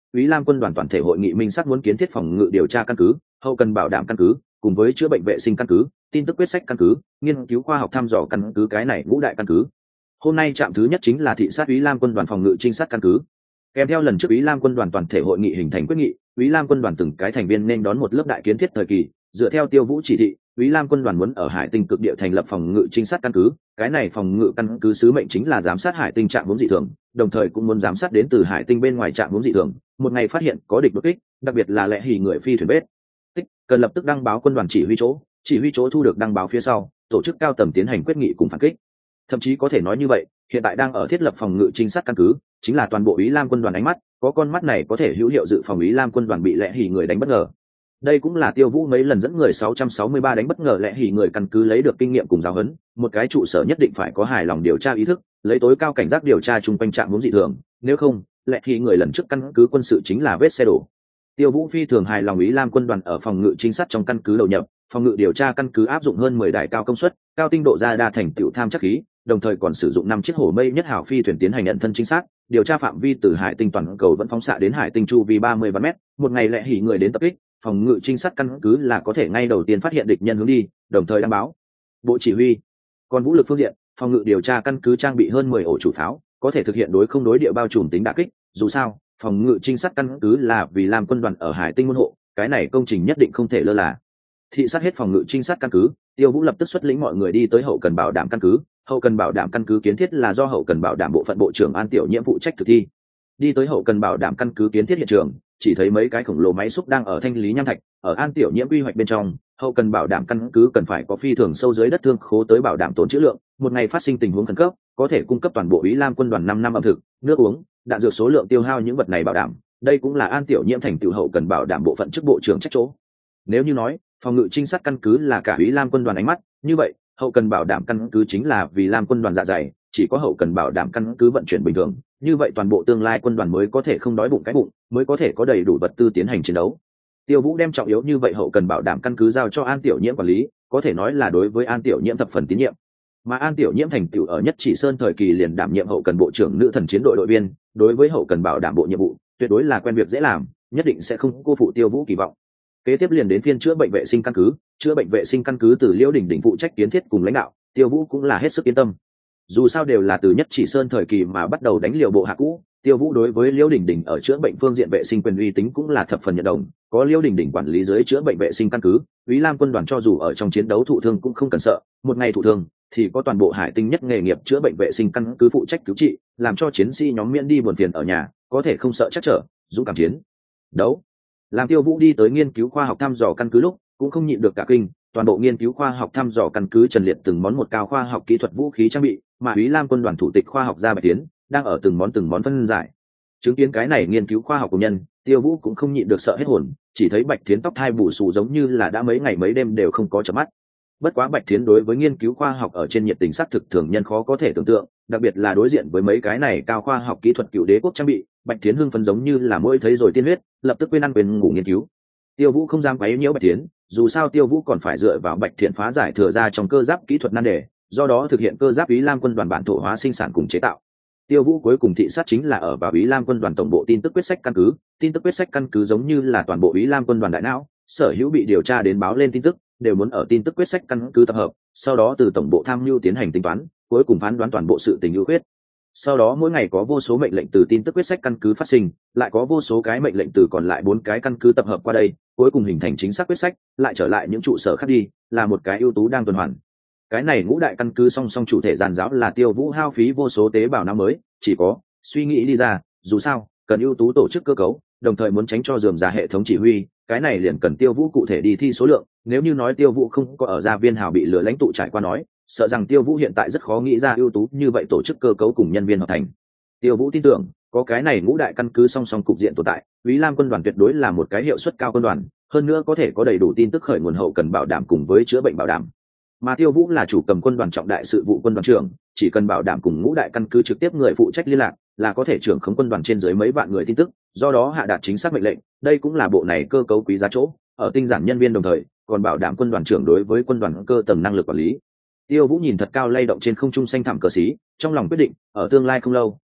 Úy Lam quân đoàn toàn thể hội nghị minh xác muốn kiến thiết phòng ngự điều tra căn cứ, hậu cần bảo đảm căn cứ, cùng với chữa bệnh vệ sinh căn cứ, tin tức quyết sách căn cứ, nghiên cứu khoa học thăm dò căn cứ, cái này ngũ đại căn cứ. Hôm nay trạm thứ nhất chính là thị sát Úy Lam quân đoàn phòng ngự trinh sát căn cứ. Kèm theo lần trước Úy Lam quân đoàn toàn thể hội nghị hình thành quyết nghị, Úy Lam quân đoàn từng cái thành viên nên đón một lớp đại kiến thiết thời kỳ, dựa theo Tiêu Vũ chỉ thị, Úy Lam quân đoàn muốn ở Hải Tinh cực địa thành lập phòng ngự trinh sát căn cứ, cái này phòng ngự căn cứ sứ mệnh chính là giám sát Hải Tinh trạng huống dị thường, đồng thời cũng muốn giám sát đến từ Hải Tinh bên ngoài trạng huống dị thường, một ngày phát hiện có địch đột kích, đặc biệt là lẽ hỉ người phi thuyền bết tích, cần lập tức đăng báo quân đoàn chỉ huy chỗ, chỉ huy chỗ thu được đăng báo phía sau, tổ chức cao tầm tiến hành quyết nghị cùng phản kích. Thậm chí có thể nói như vậy, hiện tại đang ở thiết lập phòng ngự trinh sát căn cứ, chính là toàn bộ Úy Lam quân đoàn ánh mắt, có con mắt này có thể hữu hiệu dự phòng Úy Lam quân đoàn bị lẽ hỉ người đánh bất ngờ. Đây cũng là Tiêu Vũ mấy lần dẫn người sáu trăm sáu mươi ba đánh bất ngờ lẽ hỉ người căn cứ lấy được kinh nghiệm cùng giáo huấn, một cái trụ sở nhất định phải có hài lòng điều tra ý thức, lấy tối cao cảnh giác điều tra chung quanh trạng huống dị thường, nếu không, lẽ hỉ người lần trước căn cứ quân sự chính là vết xe đổ. Tiêu Vũ phi thường hài lòng Úy Lam quân đoàn ở phòng ngự trinh sát trong căn cứ đầu nhập, phòng ngự điều tra căn cứ áp dụng hơn mười đài cao công suất, cao tinh độ ra đa thành tựu tham chắc khí, đồng thời còn sử dụng năm chiếc hổ mây nhất hảo phi thuyền tiến hành nhận thân chính xác, điều tra phạm vi từ Hải Tinh toàn cầu vẫn phóng xạ đến Hải Tinh chu vi ba mươi vạn mét, một ngày lẽ hỉ người đến tập kích, phòng ngự trinh sát căn cứ là có thể ngay đầu tiên phát hiện địch nhân hướng đi, đồng thời đăng báo bộ chỉ huy. Còn vũ lực phương diện, phòng ngự điều tra căn cứ trang bị hơn mười ổ chủ pháo, có thể thực hiện đối không đối địa bao trùm tính đả kích, dù sao, phòng ngự trinh sát căn cứ là vì làm quân đoàn ở Hải Tinh môn hộ, cái này công trình nhất định không thể lơ là. Thị sát hết phòng ngự trinh sát căn cứ, Tiêu Vũ lập tức xuất lĩnh mọi người đi tới hậu cần bảo đảm căn cứ. Hậu cần bảo đảm căn cứ kiến thiết là do hậu cần bảo đảm bộ phận bộ trưởng An Tiểu Nhiễm phụ trách thực thi. Đi tới hậu cần bảo đảm căn cứ kiến thiết hiện trường, chỉ thấy mấy cái khổng lồ máy xúc đang ở thanh lý nham thạch, ở An Tiểu Nhiễm quy hoạch bên trong, hậu cần bảo đảm căn cứ cần phải có phi thường sâu dưới đất thương khố tới bảo đảm tồn trữ lượng, một ngày phát sinh tình huống khẩn cấp, có thể cung cấp toàn bộ Úy Lam quân đoàn năm năm ẩm thực, nước uống, đạn dược số lượng tiêu hao những vật này bảo đảm. Đây cũng là An Tiểu Nhiễm thành tựu hậu cần bảo đảm bộ phận chức bộ trưởng trách chỗ. Nếu như nói, phòng ngự trinh sát căn cứ là cả Úy Lam quân đoàn ánh mắt, như vậy, hậu cần bảo đảm căn cứ chính là vì Lam quân đoàn dạ dày, chỉ có hậu cần bảo đảm căn cứ vận chuyển bình thường, như vậy toàn bộ tương lai quân đoàn mới có thể không đói bụng cái bụng, mới có thể có đầy đủ vật tư tiến hành chiến đấu. Tiêu Vũ đem trọng yếu như vậy hậu cần bảo đảm căn cứ giao cho An Tiểu Nhiễm quản lý, có thể nói là đối với An Tiểu Nhiễm thập phần tín nhiệm. Mà An Tiểu Nhiễm thành tựu ở Nhất Chỉ Sơn thời kỳ liền đảm nhiệm hậu cần bộ trưởng nữ thần chiến đội đội viên, đối với hậu cần bảo đảm bộ nhiệm vụ, tuyệt đối là quen việc dễ làm, nhất định sẽ không cô phụ Tiêu Vũ kỳ vọng. Kế tiếp liền đến phiên chữa bệnh vệ sinh căn cứ, chữa bệnh vệ sinh căn cứ từ Liễu Đình Đình phụ trách kiến thiết cùng lãnh đạo, Tiêu Vũ cũng là hết sức yên tâm. Dù sao đều là từ Nhất Chỉ Sơn thời kỳ mà bắt đầu đánh liều bộ hạ cũ, Tiêu Vũ đối với Liễu Đình Đình ở chữa bệnh phương diện vệ sinh quyền uy tín cũng là thập phần nhận đồng, có Liễu Đình Đình quản lý dưới chữa bệnh vệ sinh căn cứ, Úy Lam quân đoàn cho dù ở trong chiến đấu thụ thương cũng không cần sợ, một ngày thụ thương thì có toàn bộ Hải Tinh nhất nghề nghiệp chữa bệnh vệ sinh căn cứ phụ trách cứu trị, làm cho chiến sĩ nhóm miễn đi buồn phiền ở nhà, có thể không sợ chắc trở, dũng cảm chiến đấu. Làm Tiêu Vũ đi tới nghiên cứu khoa học thăm dò căn cứ lúc, cũng không nhịn được cả kinh, toàn bộ nghiên cứu khoa học thăm dò căn cứ trần liệt từng món một cao khoa học kỹ thuật vũ khí trang bị, mà Úy Lam quân đoàn thủ tịch khoa học gia Bạch Tiến đang ở từng món từng món phân giải. Chứng kiến cái này nghiên cứu khoa học của nhân, Tiêu Vũ cũng không nhịn được sợ hết hồn, chỉ thấy Bạch Tiến tóc thai bù xù giống như là đã mấy ngày mấy đêm đều không có chợp mắt. Bất quá Bạch Tiến đối với nghiên cứu khoa học ở trên nhiệt tình xác thực thường nhân khó có thể tưởng tượng, đặc biệt là đối diện với mấy cái này cao khoa học kỹ thuật cựu đế quốc trang bị, Bạch Tiến hưng phấn giống như là mỗi thấy rồi tiên huyết, lập tức quên ăn quên ngủ nghiên cứu. Tiêu Vũ không dám quấy nhiễu Bạch Tiến, dù sao Tiêu Vũ còn phải dựa vào Bạch Thiện phá giải thừa ra trong cơ giáp kỹ thuật nan đề, do đó thực hiện cơ giáp Úy Lam quân đoàn bản thổ hóa sinh sản cùng chế tạo. Tiêu Vũ cuối cùng thị sát chính là ở vào Úy Lam quân đoàn tổng bộ tin tức quyết sách căn cứ, tin tức quyết sách căn cứ giống như là toàn bộ Úy Lam quân đoàn đại não, sở hữu bị điều tra đến báo lên tin tức đều muốn ở tin tức quyết sách căn cứ tập hợp, sau đó từ tổng bộ tham mưu tiến hành tính toán, cuối cùng phán đoán toàn bộ sự tình ưu khuyết. Sau đó mỗi ngày có vô số mệnh lệnh từ tin tức quyết sách căn cứ phát sinh, lại có vô số cái mệnh lệnh từ còn lại bốn cái căn cứ tập hợp qua đây, cuối cùng hình thành chính xác quyết sách, lại trở lại những trụ sở khác đi, là một cái ưu tú đang tuần hoàn. Cái này ngũ đại căn cứ song song chủ thể giàn giáo là Tiêu Vũ hao phí vô số tế bào não mới, chỉ có suy nghĩ đi ra, dù sao cần ưu tú tổ chức cơ cấu, đồng thời muốn tránh cho rườm rà hệ thống chỉ huy, cái này liền cần Tiêu Vũ cụ thể đi thi số lượng. Nếu như nói Tiêu Vũ không có ở gia viên hào bị lừa lãnh tụ trải qua nói, sợ rằng Tiêu Vũ hiện tại rất khó nghĩ ra ưu tú như vậy tổ chức cơ cấu cùng nhân viên hợp thành. Tiêu Vũ tin tưởng có cái này ngũ đại căn cứ song song cục diện tồn tại, Úy Lam quân đoàn tuyệt đối là một cái hiệu suất cao quân đoàn, hơn nữa có thể có đầy đủ tin tức khởi nguồn hậu cần bảo đảm cùng với chữa bệnh bảo đảm. Mà Tiêu Vũ là chủ cầm quân đoàn trọng đại sự vụ quân đoàn trưởng, chỉ cần bảo đảm cùng ngũ đại căn cứ trực tiếp người phụ trách liên lạc, là có thể trưởng khống quân đoàn trên dưới mấy vạn người tin tức, do đó hạ đạt chính xác mệnh lệnh. Đây cũng là bộ này cơ cấu quý giá chỗ, ở tinh giản nhân viên đồng thời, còn bảo đảm quân đoàn trưởng đối với quân đoàn cơ tầng năng lực quản lý. Tiêu Vũ nhìn thật cao lay động trên không trung xanh thẳm cờ xí, trong lòng quyết định, ở tương lai không lâu,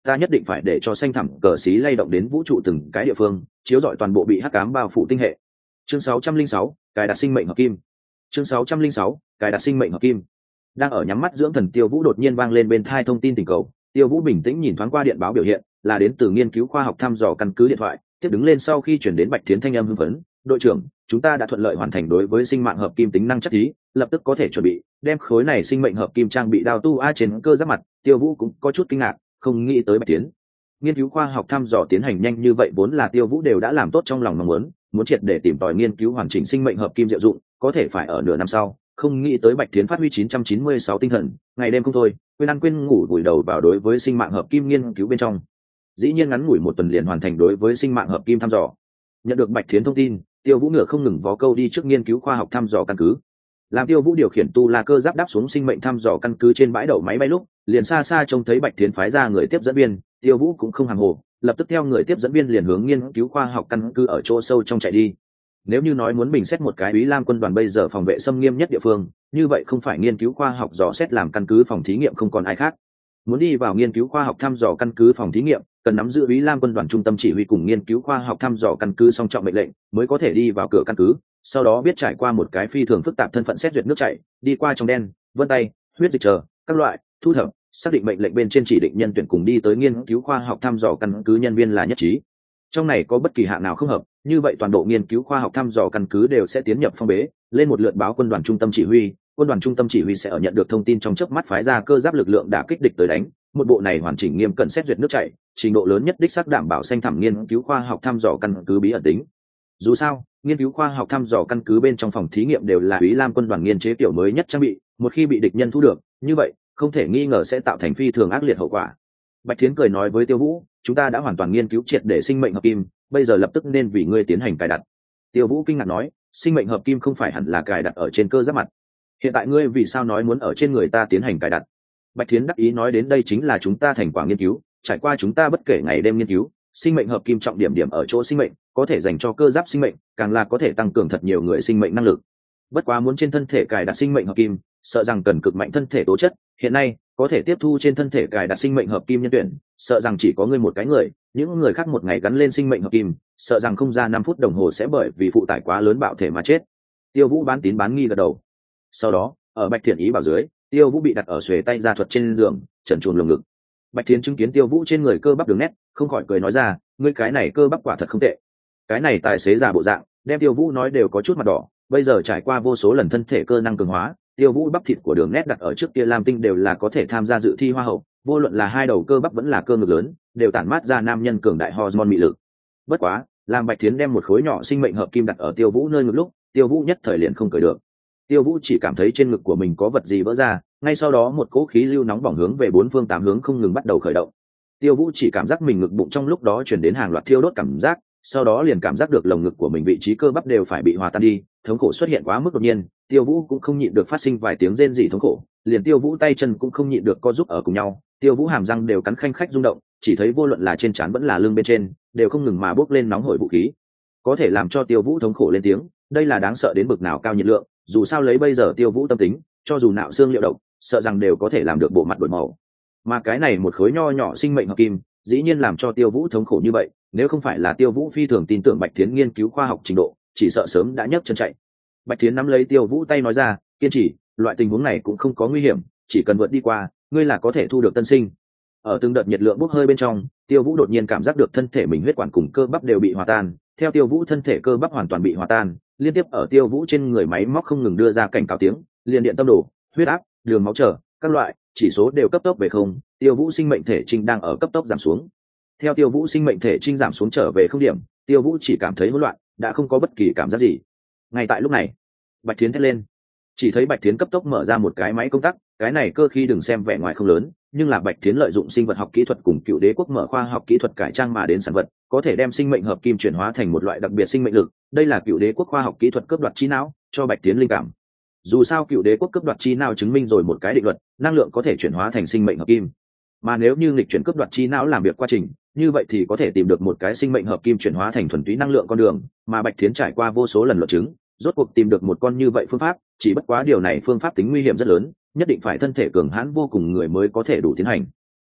ta nhất định phải để cho xanh thẳm cờ xí lay động đến vũ trụ từng cái địa phương, chiếu rọi toàn bộ bị hắc ám bao phủ tinh hệ. Chương sáu trăm linh sáu, cài đặt sinh mệnh hợp kim. Chương sáu trăm linh sáu, cài đặt sinh mệnh hợp kim. Đang ở nhắm mắt dưỡng thần Tiêu Vũ đột nhiên vang lên bên tai thông tin tình cầu. Tiêu Vũ bình tĩnh nhìn thoáng qua điện báo biểu hiện, là đến từ nghiên cứu khoa học thăm dò căn cứ điện thoại, tiếp đứng lên sau khi chuyển đến Bạch Thiến thanh âm hưng phấn, "Đội trưởng, chúng ta đã thuận lợi hoàn thành đối với sinh mạng hợp kim tính năng chất thí, lập tức có thể chuẩn bị đem khối này sinh mệnh hợp kim trang bị đao tu a." Trên cơ giáp mặt, Tiêu Vũ cũng có chút kinh ngạc, không nghĩ tới Bạch Thiến nghiên cứu khoa học thăm dò tiến hành nhanh như vậy, vốn là Tiêu Vũ đều đã làm tốt trong lòng mong muốn, muốn triệt để tìm tòi nghiên cứu hoàn chỉnh sinh mệnh hợp kim diệu dụng, có thể phải ở nửa năm sau, không nghĩ tới Bạch Thiến phát huy chín trăm chín mươi sáu tinh thần, ngày đêm không thôi, quên ăn quên ngủ vùi đầu vào đối với sinh mạng hợp kim nghiên cứu bên trong. Dĩ nhiên ngắn ngủi một tuần liền hoàn thành đối với sinh mạng hợp kim thăm dò. Nhận được Bạch Thiến thông tin, Tiêu Vũ ngựa không ngừng vó câu đi trước nghiên cứu khoa học thăm dò căn cứ. Làm Tiêu Vũ điều khiển tu la cơ giáp đáp xuống sinh mệnh thăm dò căn cứ trên bãi đậu máy bay lúc, liền xa xa trông thấy Bạch Thiến phái ra người tiếp dẫn viên, Tiêu Vũ cũng không hàm hồ, lập tức theo người tiếp dẫn viên liền hướng nghiên cứu khoa học căn cứ ở chỗ sâu trong chạy đi. Nếu như nói muốn bình xét một cái Úy Lam quân đoàn bây giờ phòng vệ xâm nghiêm nhất địa phương, như vậy không phải nghiên cứu khoa học dò xét làm căn cứ phòng thí nghiệm không còn ai khác. Muốn đi vào nghiên cứu khoa học thăm dò căn cứ phòng thí nghiệm, cần nắm giữ Úy Lam quân đoàn trung tâm chỉ huy cùng nghiên cứu khoa học thăm dò căn cứ song trọng mệnh lệnh, mới có thể đi vào cửa căn cứ, sau đó biết trải qua một cái phi thường phức tạp thân phận xét duyệt nước chảy, đi qua trong đen, vân tay, huyết dịch chờ, các loại, thu thập, xác định mệnh lệnh bên trên chỉ định nhân tuyển cùng đi tới nghiên cứu khoa học thăm dò căn cứ nhân viên là nhất trí. Trong này có bất kỳ hạng nào không hợp, như vậy toàn bộ nghiên cứu khoa học thăm dò căn cứ đều sẽ tiến nhập phong bế, lên một lượt báo quân đoàn trung tâm chỉ huy, quân đoàn trung tâm chỉ huy sẽ ở nhận được thông tin trong chớp mắt phái ra cơ giáp lực lượng đả kích địch tới đánh. Một bộ này hoàn chỉnh nghiêm cẩn xét duyệt nước chảy, trình độ lớn nhất đích xác đảm bảo xanh thẳm nghiên cứu khoa học thăm dò căn cứ bí ẩn tính. Dù sao, nghiên cứu khoa học thăm dò căn cứ bên trong phòng thí nghiệm đều là Úy Lam quân đoàn nghiên chế kiểu mới nhất trang bị, một khi bị địch nhân thu được, như vậy không thể nghi ngờ sẽ tạo thành phi thường ác liệt hậu quả. Bạch Thiến cười nói với Tiêu Vũ, "Chúng ta đã hoàn toàn nghiên cứu triệt để sinh mệnh hợp kim, bây giờ lập tức nên vì ngươi tiến hành cài đặt." Tiêu Vũ kinh ngạc nói, "Sinh mệnh hợp kim không phải hẳn là cài đặt ở trên cơ giáp mặt? Hiện tại ngươi vì sao nói muốn ở trên người ta tiến hành cài đặt?" Bạch Thiến đắc ý nói, "Đến đây chính là chúng ta thành quả nghiên cứu, trải qua chúng ta bất kể ngày đêm nghiên cứu, sinh mệnh hợp kim trọng điểm điểm ở chỗ sinh mệnh, có thể dành cho cơ giáp sinh mệnh, càng là có thể tăng cường thật nhiều người sinh mệnh năng lực. Bất quá muốn trên thân thể cài đặt sinh mệnh hợp kim, sợ rằng cần cực mạnh thân thể tố chất, hiện nay có thể tiếp thu trên thân thể cài đặt sinh mệnh hợp kim nhân tuyển, sợ rằng chỉ có ngươi một cái người, những người khác một ngày gắn lên sinh mệnh hợp kim, sợ rằng không ra năm phút đồng hồ sẽ bởi vì phụ tải quá lớn bạo thể mà chết." Tiêu Vũ bán tín bán nghi gật đầu. Sau đó, ở Bạch Thiện ý bảo dưới, Tiêu Vũ bị đặt ở xuề tay ra thuật trên giường, trần truồng lồng ngực. Bạch Thiến chứng kiến Tiêu Vũ trên người cơ bắp đường nét, không khỏi cười nói ra, "Ngươi cái này cơ bắp quả thật không tệ." Cái này tài xế già bộ dạng, đem Tiêu Vũ nói đều có chút mặt đỏ, bây giờ trải qua vô số lần thân thể cơ năng cường hóa, Tiêu Vũ bắp thịt của đường nét đặt ở trước kia Lam Tinh đều là có thể tham gia dự thi hoa hậu, vô luận là hai đầu cơ bắp vẫn là cơ ngực lớn, đều tản mát ra nam nhân cường đại hormone mị lực. Bất quá, làm Bạch Thiến đem một khối nhỏ sinh mệnh hợp kim đặt ở Tiêu Vũ nơi ngực lúc, Tiêu Vũ nhất thời liền không cười được. Tiêu Vũ chỉ cảm thấy trên ngực của mình có vật gì vỡ ra, ngay sau đó một cỗ khí lưu nóng bỏng hướng về bốn phương tám hướng không ngừng bắt đầu khởi động. Tiêu Vũ chỉ cảm giác mình ngực bụng trong lúc đó truyền đến hàng loạt thiêu đốt cảm giác, sau đó liền cảm giác được lồng ngực của mình vị trí cơ bắp đều phải bị hòa tan đi, thống khổ xuất hiện quá mức đột nhiên, Tiêu Vũ cũng không nhịn được phát sinh vài tiếng rên rỉ thống khổ, liền Tiêu Vũ tay chân cũng không nhịn được co giúp ở cùng nhau, Tiêu Vũ hàm răng đều cắn khanh khách rung động, chỉ thấy vô luận là trên trán vẫn là lưng bên trên, đều không ngừng mà bốc lên nóng hổi vũ khí. Có thể làm cho Tiêu Vũ thống khổ lên tiếng, đây là đáng sợ đến bực nào cao nhiệt lượng, dù sao lấy bây giờ Tiêu Vũ tâm tính, cho dù nạo xương liệu độc, sợ rằng đều có thể làm được bộ mặt đổi màu. Mà cái này một khối nho nhỏ sinh mệnh hợp kim, dĩ nhiên làm cho Tiêu Vũ thống khổ như vậy, nếu không phải là Tiêu Vũ phi thường tin tưởng Bạch Thiến nghiên cứu khoa học trình độ, chỉ sợ sớm đã nhấc chân chạy. Bạch Thiến nắm lấy Tiêu Vũ tay nói ra, "Kiên trì, loại tình huống này cũng không có nguy hiểm, chỉ cần vượt đi qua, ngươi là có thể thu được tân sinh." Ở từng đợt nhiệt lượng bốc hơi bên trong, Tiêu Vũ đột nhiên cảm giác được thân thể mình huyết quản cùng cơ bắp đều bị hòa tan, theo Tiêu Vũ thân thể cơ bắp hoàn toàn bị hòa tan, liên tiếp ở Tiêu Vũ trên người máy móc không ngừng đưa ra cảnh cáo tiếng, liền điện tâm đồ, huyết áp, đường máu trở, các loại chỉ số đều cấp tốc về không, Tiêu Vũ sinh mệnh thể trinh đang ở cấp tốc giảm xuống. Theo Tiêu Vũ sinh mệnh thể trinh giảm xuống trở về không điểm, Tiêu Vũ chỉ cảm thấy hỗn loạn, đã không có bất kỳ cảm giác gì. Ngay tại lúc này, Bạch Thiến thét lên. Chỉ thấy Bạch Thiến cấp tốc mở ra một cái máy công tắc, cái này cơ khi đừng xem vẻ ngoài không lớn, nhưng là Bạch Thiến lợi dụng sinh vật học kỹ thuật cùng Cựu Đế quốc mở khoa học kỹ thuật cải trang mà đến sản vật, có thể đem sinh mệnh hợp kim chuyển hóa thành một loại đặc biệt sinh mệnh lực, đây là Cựu Đế quốc khoa học kỹ thuật cướp đoạt trí não, cho Bạch Thiến linh cảm. Dù sao Cựu Đế quốc cướp đoạt trí não chứng minh rồi một cái định luật, năng lượng có thể chuyển hóa thành sinh mệnh hợp kim. Mà nếu như nghịch chuyển cướp đoạt trí não làm việc quá trình, như vậy thì có thể tìm được một cái sinh mệnh hợp kim chuyển hóa thành thuần túy năng lượng con đường, mà Bạch Thiến trải qua vô số lần luận chứng, rốt cuộc tìm được một con như vậy phương pháp, chỉ bất quá điều này phương pháp tính nguy hiểm rất lớn, nhất định phải thân thể cường hãn vô cùng người mới có thể đủ tiến hành.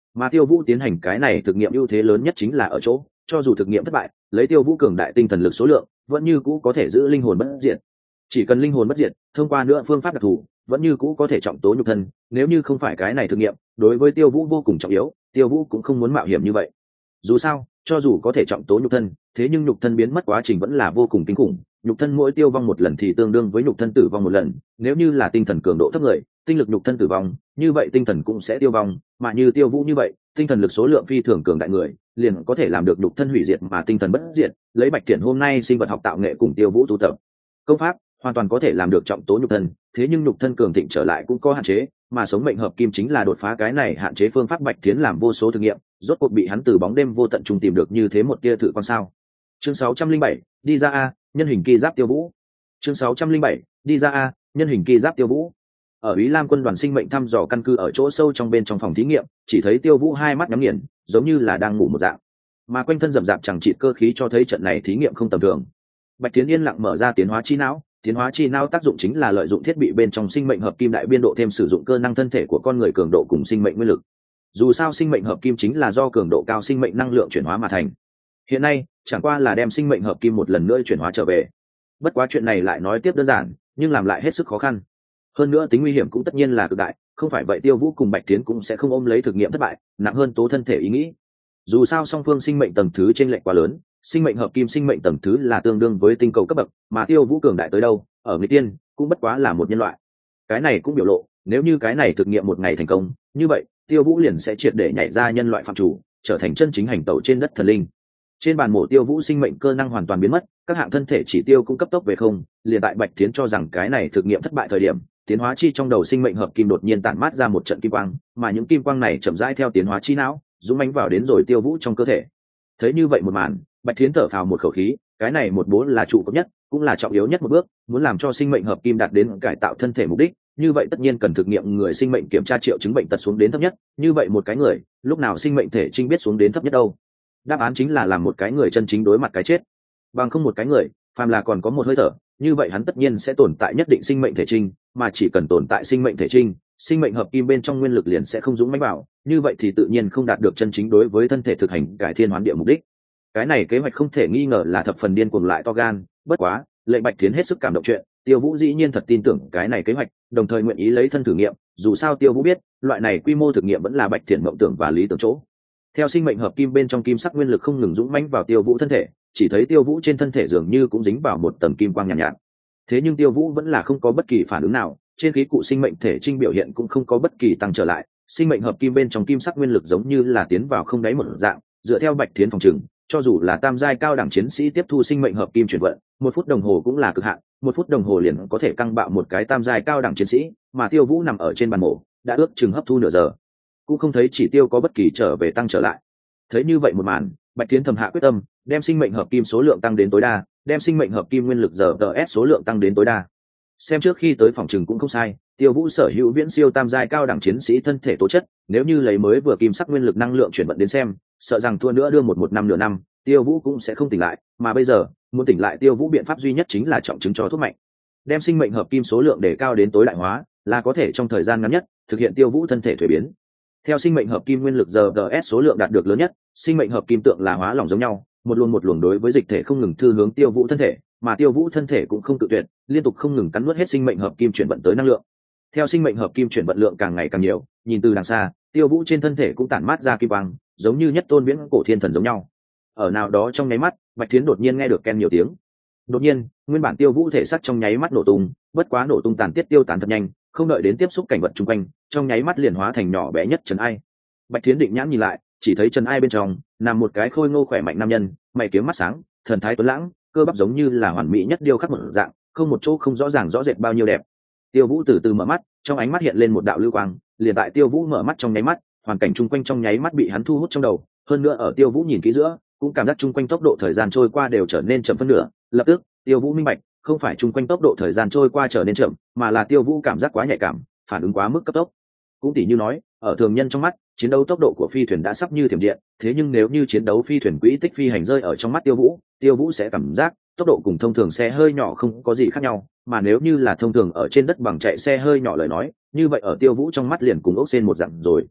Mà Tiêu Vũ tiến hành cái này thực nghiệm ưu thế lớn nhất chính là ở chỗ, cho dù thực nghiệm thất bại, lấy Tiêu Vũ cường đại tinh thần lực số lượng, vẫn như cũ có thể giữ linh hồn bất diệt. Chỉ cần linh hồn bất diệt, thông qua nữa phương pháp đặc thù, vẫn như cũ có thể trọng tố nhục thân. Nếu như không phải cái này thực nghiệm, đối với Tiêu Vũ vô cùng trọng yếu, Tiêu Vũ cũng không muốn mạo hiểm như vậy. Dù sao, cho dù có thể trọng tố nhục thân, thế nhưng nhục thân biến mất quá trình vẫn là vô cùng kinh khủng. Nhục thân mỗi tiêu vong một lần thì tương đương với nhục thân tử vong một lần. Nếu như là tinh thần cường độ thấp người, tinh lực nhục thân tử vong, như vậy tinh thần cũng sẽ tiêu vong. Mà như Tiêu Vũ như vậy, tinh thần lực số lượng phi thường cường đại người, liền có thể làm được nhục thân hủy diệt mà tinh thần bất diệt. Lấy Bạch Thiện hôm nay sinh vật học tạo nghệ cùng Tiêu Vũ tu tập công pháp, hoàn toàn có thể làm được trọng tố nhục thân. Thế nhưng nhục thân cường thịnh trở lại cũng có hạn chế, mà sống mệnh hợp kim chính là đột phá cái này hạn chế phương pháp. Bạch Thiến làm vô số thử nghiệm, rốt cuộc bị hắn từ bóng đêm vô tận trùng tìm được như thế một tia thử quan sao. Chương sáu trăm linh bảy, đi ra a, nhân hình kỳ giáp Tiêu Vũ. Chương sáu trăm linh bảy, đi ra a, nhân hình kỳ giáp Tiêu Vũ. Ở Ý Lam quân đoàn sinh mệnh thăm dò căn cứ ở chỗ sâu trong bên trong phòng thí nghiệm, chỉ thấy Tiêu Vũ hai mắt nhắm nghiền, giống như là đang ngủ một dạng. Mà quanh thân rậm rạp chẳng chịt cơ khí cho thấy trận này thí nghiệm không tầm thường. Bạch Thiến yên lặng mở ra tiến hóa chi não, tiến hóa chi não tác dụng chính là lợi dụng thiết bị bên trong sinh mệnh hợp kim đại biên độ thêm sử dụng cơ năng thân thể của con người cường độ cùng sinh mệnh nguyên lực. Dù sao sinh mệnh hợp kim chính là do cường độ cao sinh mệnh năng lượng chuyển hóa mà thành. Hiện nay, chẳng qua là đem sinh mệnh hợp kim một lần nữa chuyển hóa trở về. Bất quá chuyện này lại nói tiếp đơn giản, nhưng làm lại hết sức khó khăn. Hơn nữa tính nguy hiểm cũng tất nhiên là cực đại, không phải vậy Tiêu Vũ cùng Bạch Thiến cũng sẽ không ôm lấy thực nghiệm thất bại, nặng hơn tố thân thể ý nghĩ. Dù sao song phương sinh mệnh tầng thứ trên lệch quá lớn, sinh mệnh hợp kim sinh mệnh tầng thứ là tương đương với tinh cầu cấp bậc, mà Tiêu Vũ cường đại tới đâu, ở người tiên cũng bất quá là một nhân loại. Cái này cũng biểu lộ, nếu như cái này thực nghiệm một ngày thành công, như vậy Tiêu Vũ liền sẽ triệt để nhảy ra nhân loại phạm chủ, trở thành chân chính hành tẩu trên đất thần linh. Trên bàn mổ Tiêu Vũ sinh mệnh cơ năng hoàn toàn biến mất, các hạng thân thể chỉ tiêu cũng cấp tốc về không. Liền tại Bạch Thiến cho rằng cái này thực nghiệm thất bại thời điểm, tiến hóa chi trong đầu sinh mệnh hợp kim đột nhiên tản mát ra một trận kim quang, mà những kim quang này chậm rãi theo tiến hóa chi não dũng mãnh vào đến rồi Tiêu Vũ trong cơ thể. Thấy như vậy một màn, Bạch Thiến thở phào một khẩu khí, cái này một bố là trụ cấp nhất, cũng là trọng yếu nhất một bước, muốn làm cho sinh mệnh hợp kim đạt đến cải tạo thân thể mục đích, như vậy tất nhiên cần thực nghiệm người sinh mệnh kiểm tra triệu chứng bệnh tật xuống đến thấp nhất. Như vậy một cái người, lúc nào sinh mệnh thể trinh biết xuống đến thấp nhất đâu? Đáp án chính là làm một cái người chân chính đối mặt cái chết. Bằng không một cái người, phàm là còn có một hơi thở, như vậy hắn tất nhiên sẽ tồn tại nhất định sinh mệnh thể trinh, mà chỉ cần tồn tại sinh mệnh thể trinh, sinh mệnh hợp kim bên trong nguyên lực liền sẽ không dũng mãnh vào, như vậy thì tự nhiên không đạt được chân chính đối với thân thể thực hành cải thiên hoán địa mục đích. Cái này kế hoạch không thể nghi ngờ là thập phần điên cuồng lại to gan, bất quá, Lệnh Bạch Thiến hết sức cảm động chuyện, Tiêu Vũ dĩ nhiên thật tin tưởng cái này kế hoạch, đồng thời nguyện ý lấy thân thử nghiệm, dù sao Tiêu Vũ biết, loại này quy mô thực nghiệm vẫn là Bạch Thiện mộng tưởng và lý tưởng chỗ. Theo sinh mệnh hợp kim bên trong kim sắc nguyên lực không ngừng dũng mãnh vào Tiêu Vũ thân thể, chỉ thấy Tiêu Vũ trên thân thể dường như cũng dính vào một tầng kim quang nhàn nhạt, nhạt. Thế nhưng Tiêu Vũ vẫn là không có bất kỳ phản ứng nào, trên khí cụ sinh mệnh thể trinh biểu hiện cũng không có bất kỳ tăng trở lại, sinh mệnh hợp kim bên trong kim sắc nguyên lực giống như là tiến vào không đáy một dạng, dựa theo Bạch Thiến phòng trừng, cho dù là tam giai cao đẳng chiến sĩ tiếp thu sinh mệnh hợp kim chuyển vận, một phút đồng hồ cũng là cực hạn, một phút đồng hồ liền có thể căng bạo một cái tam giai cao đẳng chiến sĩ, mà Tiêu Vũ nằm ở trên bàn mổ, đã ước chừng hấp thu nửa giờ, cũng không thấy chỉ tiêu có bất kỳ trở về tăng trở lại. Thấy như vậy một màn, Bạch Thiến thầm hạ quyết tâm, đem sinh mệnh hợp kim số lượng tăng đến tối đa, đem sinh mệnh hợp kim nguyên lực giờ ts số lượng tăng đến tối đa. Xem trước khi tới phòng trừng cũng không sai, Tiêu Vũ sở hữu viễn siêu tam giai cao đẳng chiến sĩ thân thể tố chất, nếu như lấy mới vừa kim sắc nguyên lực năng lượng chuyển vận đến xem, sợ rằng thua nữa đưa một một năm nửa năm, Tiêu Vũ cũng sẽ không tỉnh lại, mà bây giờ, muốn tỉnh lại Tiêu Vũ biện pháp duy nhất chính là trọng chứng cho thuốc mạnh. Đem sinh mệnh hợp kim số lượng để cao đến tối đại hóa, là có thể trong thời gian ngắn nhất thực hiện Tiêu Vũ thân thể thuế biến. Theo sinh mệnh hợp kim nguyên lực giờ ts số lượng đạt được lớn nhất, sinh mệnh hợp kim tượng là hóa lỏng giống nhau, một luồng một luồng đối với dịch thể không ngừng thư hướng Tiêu Vũ thân thể, mà Tiêu Vũ thân thể cũng không tự tuyệt, liên tục không ngừng cắn nuốt hết sinh mệnh hợp kim chuyển vận tới năng lượng. Theo sinh mệnh hợp kim chuyển vận lượng càng ngày càng nhiều, nhìn từ đằng xa, Tiêu Vũ trên thân thể cũng tản mát ra kim quang, giống như nhất tôn viễn cổ thiên thần giống nhau. Ở nào đó trong nháy mắt, Bạch Thiến đột nhiên nghe được ken nhiều tiếng. Đột nhiên, nguyên bản Tiêu Vũ thể xác trong nháy mắt nổ tung, bất quá nổ tung tàn tiết tiêu tán thật nhanh, không đợi đến tiếp xúc cảnh vật xung quanh, trong nháy mắt liền hóa thành nhỏ bé nhất Trần Ai. Bạch Thiến định nhãn nhìn lại, chỉ thấy Trần Ai bên trong nằm một cái khôi ngô khỏe mạnh nam nhân, mày kiếm mắt sáng, thần thái tuấn lãng, cơ bắp giống như là hoàn mỹ nhất điêu khắc một dạng, không một chỗ không rõ ràng rõ rệt bao nhiêu đẹp. Tiêu Vũ từ từ mở mắt, trong ánh mắt hiện lên một đạo lưu quang, liền tại Tiêu Vũ mở mắt trong nháy mắt, hoàn cảnh chung quanh trong nháy mắt bị hắn thu hút trong đầu, hơn nữa ở Tiêu Vũ nhìn kỹ giữa, cũng cảm giác chung quanh tốc độ thời gian trôi qua đều trở nên chậm phân nửa. Lập tức, Tiêu Vũ minh bạch, không phải chung quanh tốc độ thời gian trôi qua trở nên chậm, mà là Tiêu Vũ cảm giác quá nhạy cảm, phản ứng quá mức cấp tốc. Cũng tỉ như nói, ở thường nhân trong mắt, chiến đấu tốc độ của phi thuyền đã sắp như thiểm điện, thế nhưng nếu như chiến đấu phi thuyền quỹ tích phi hành rơi ở trong mắt Tiêu Vũ, Tiêu Vũ sẽ cảm giác tốc độ cùng thông thường xe hơi nhỏ không có gì khác nhau, mà nếu như là thông thường ở trên đất bằng chạy xe hơi nhỏ lời nói, như vậy ở Tiêu Vũ trong mắt liền cùng ốc sên một dạng rồi.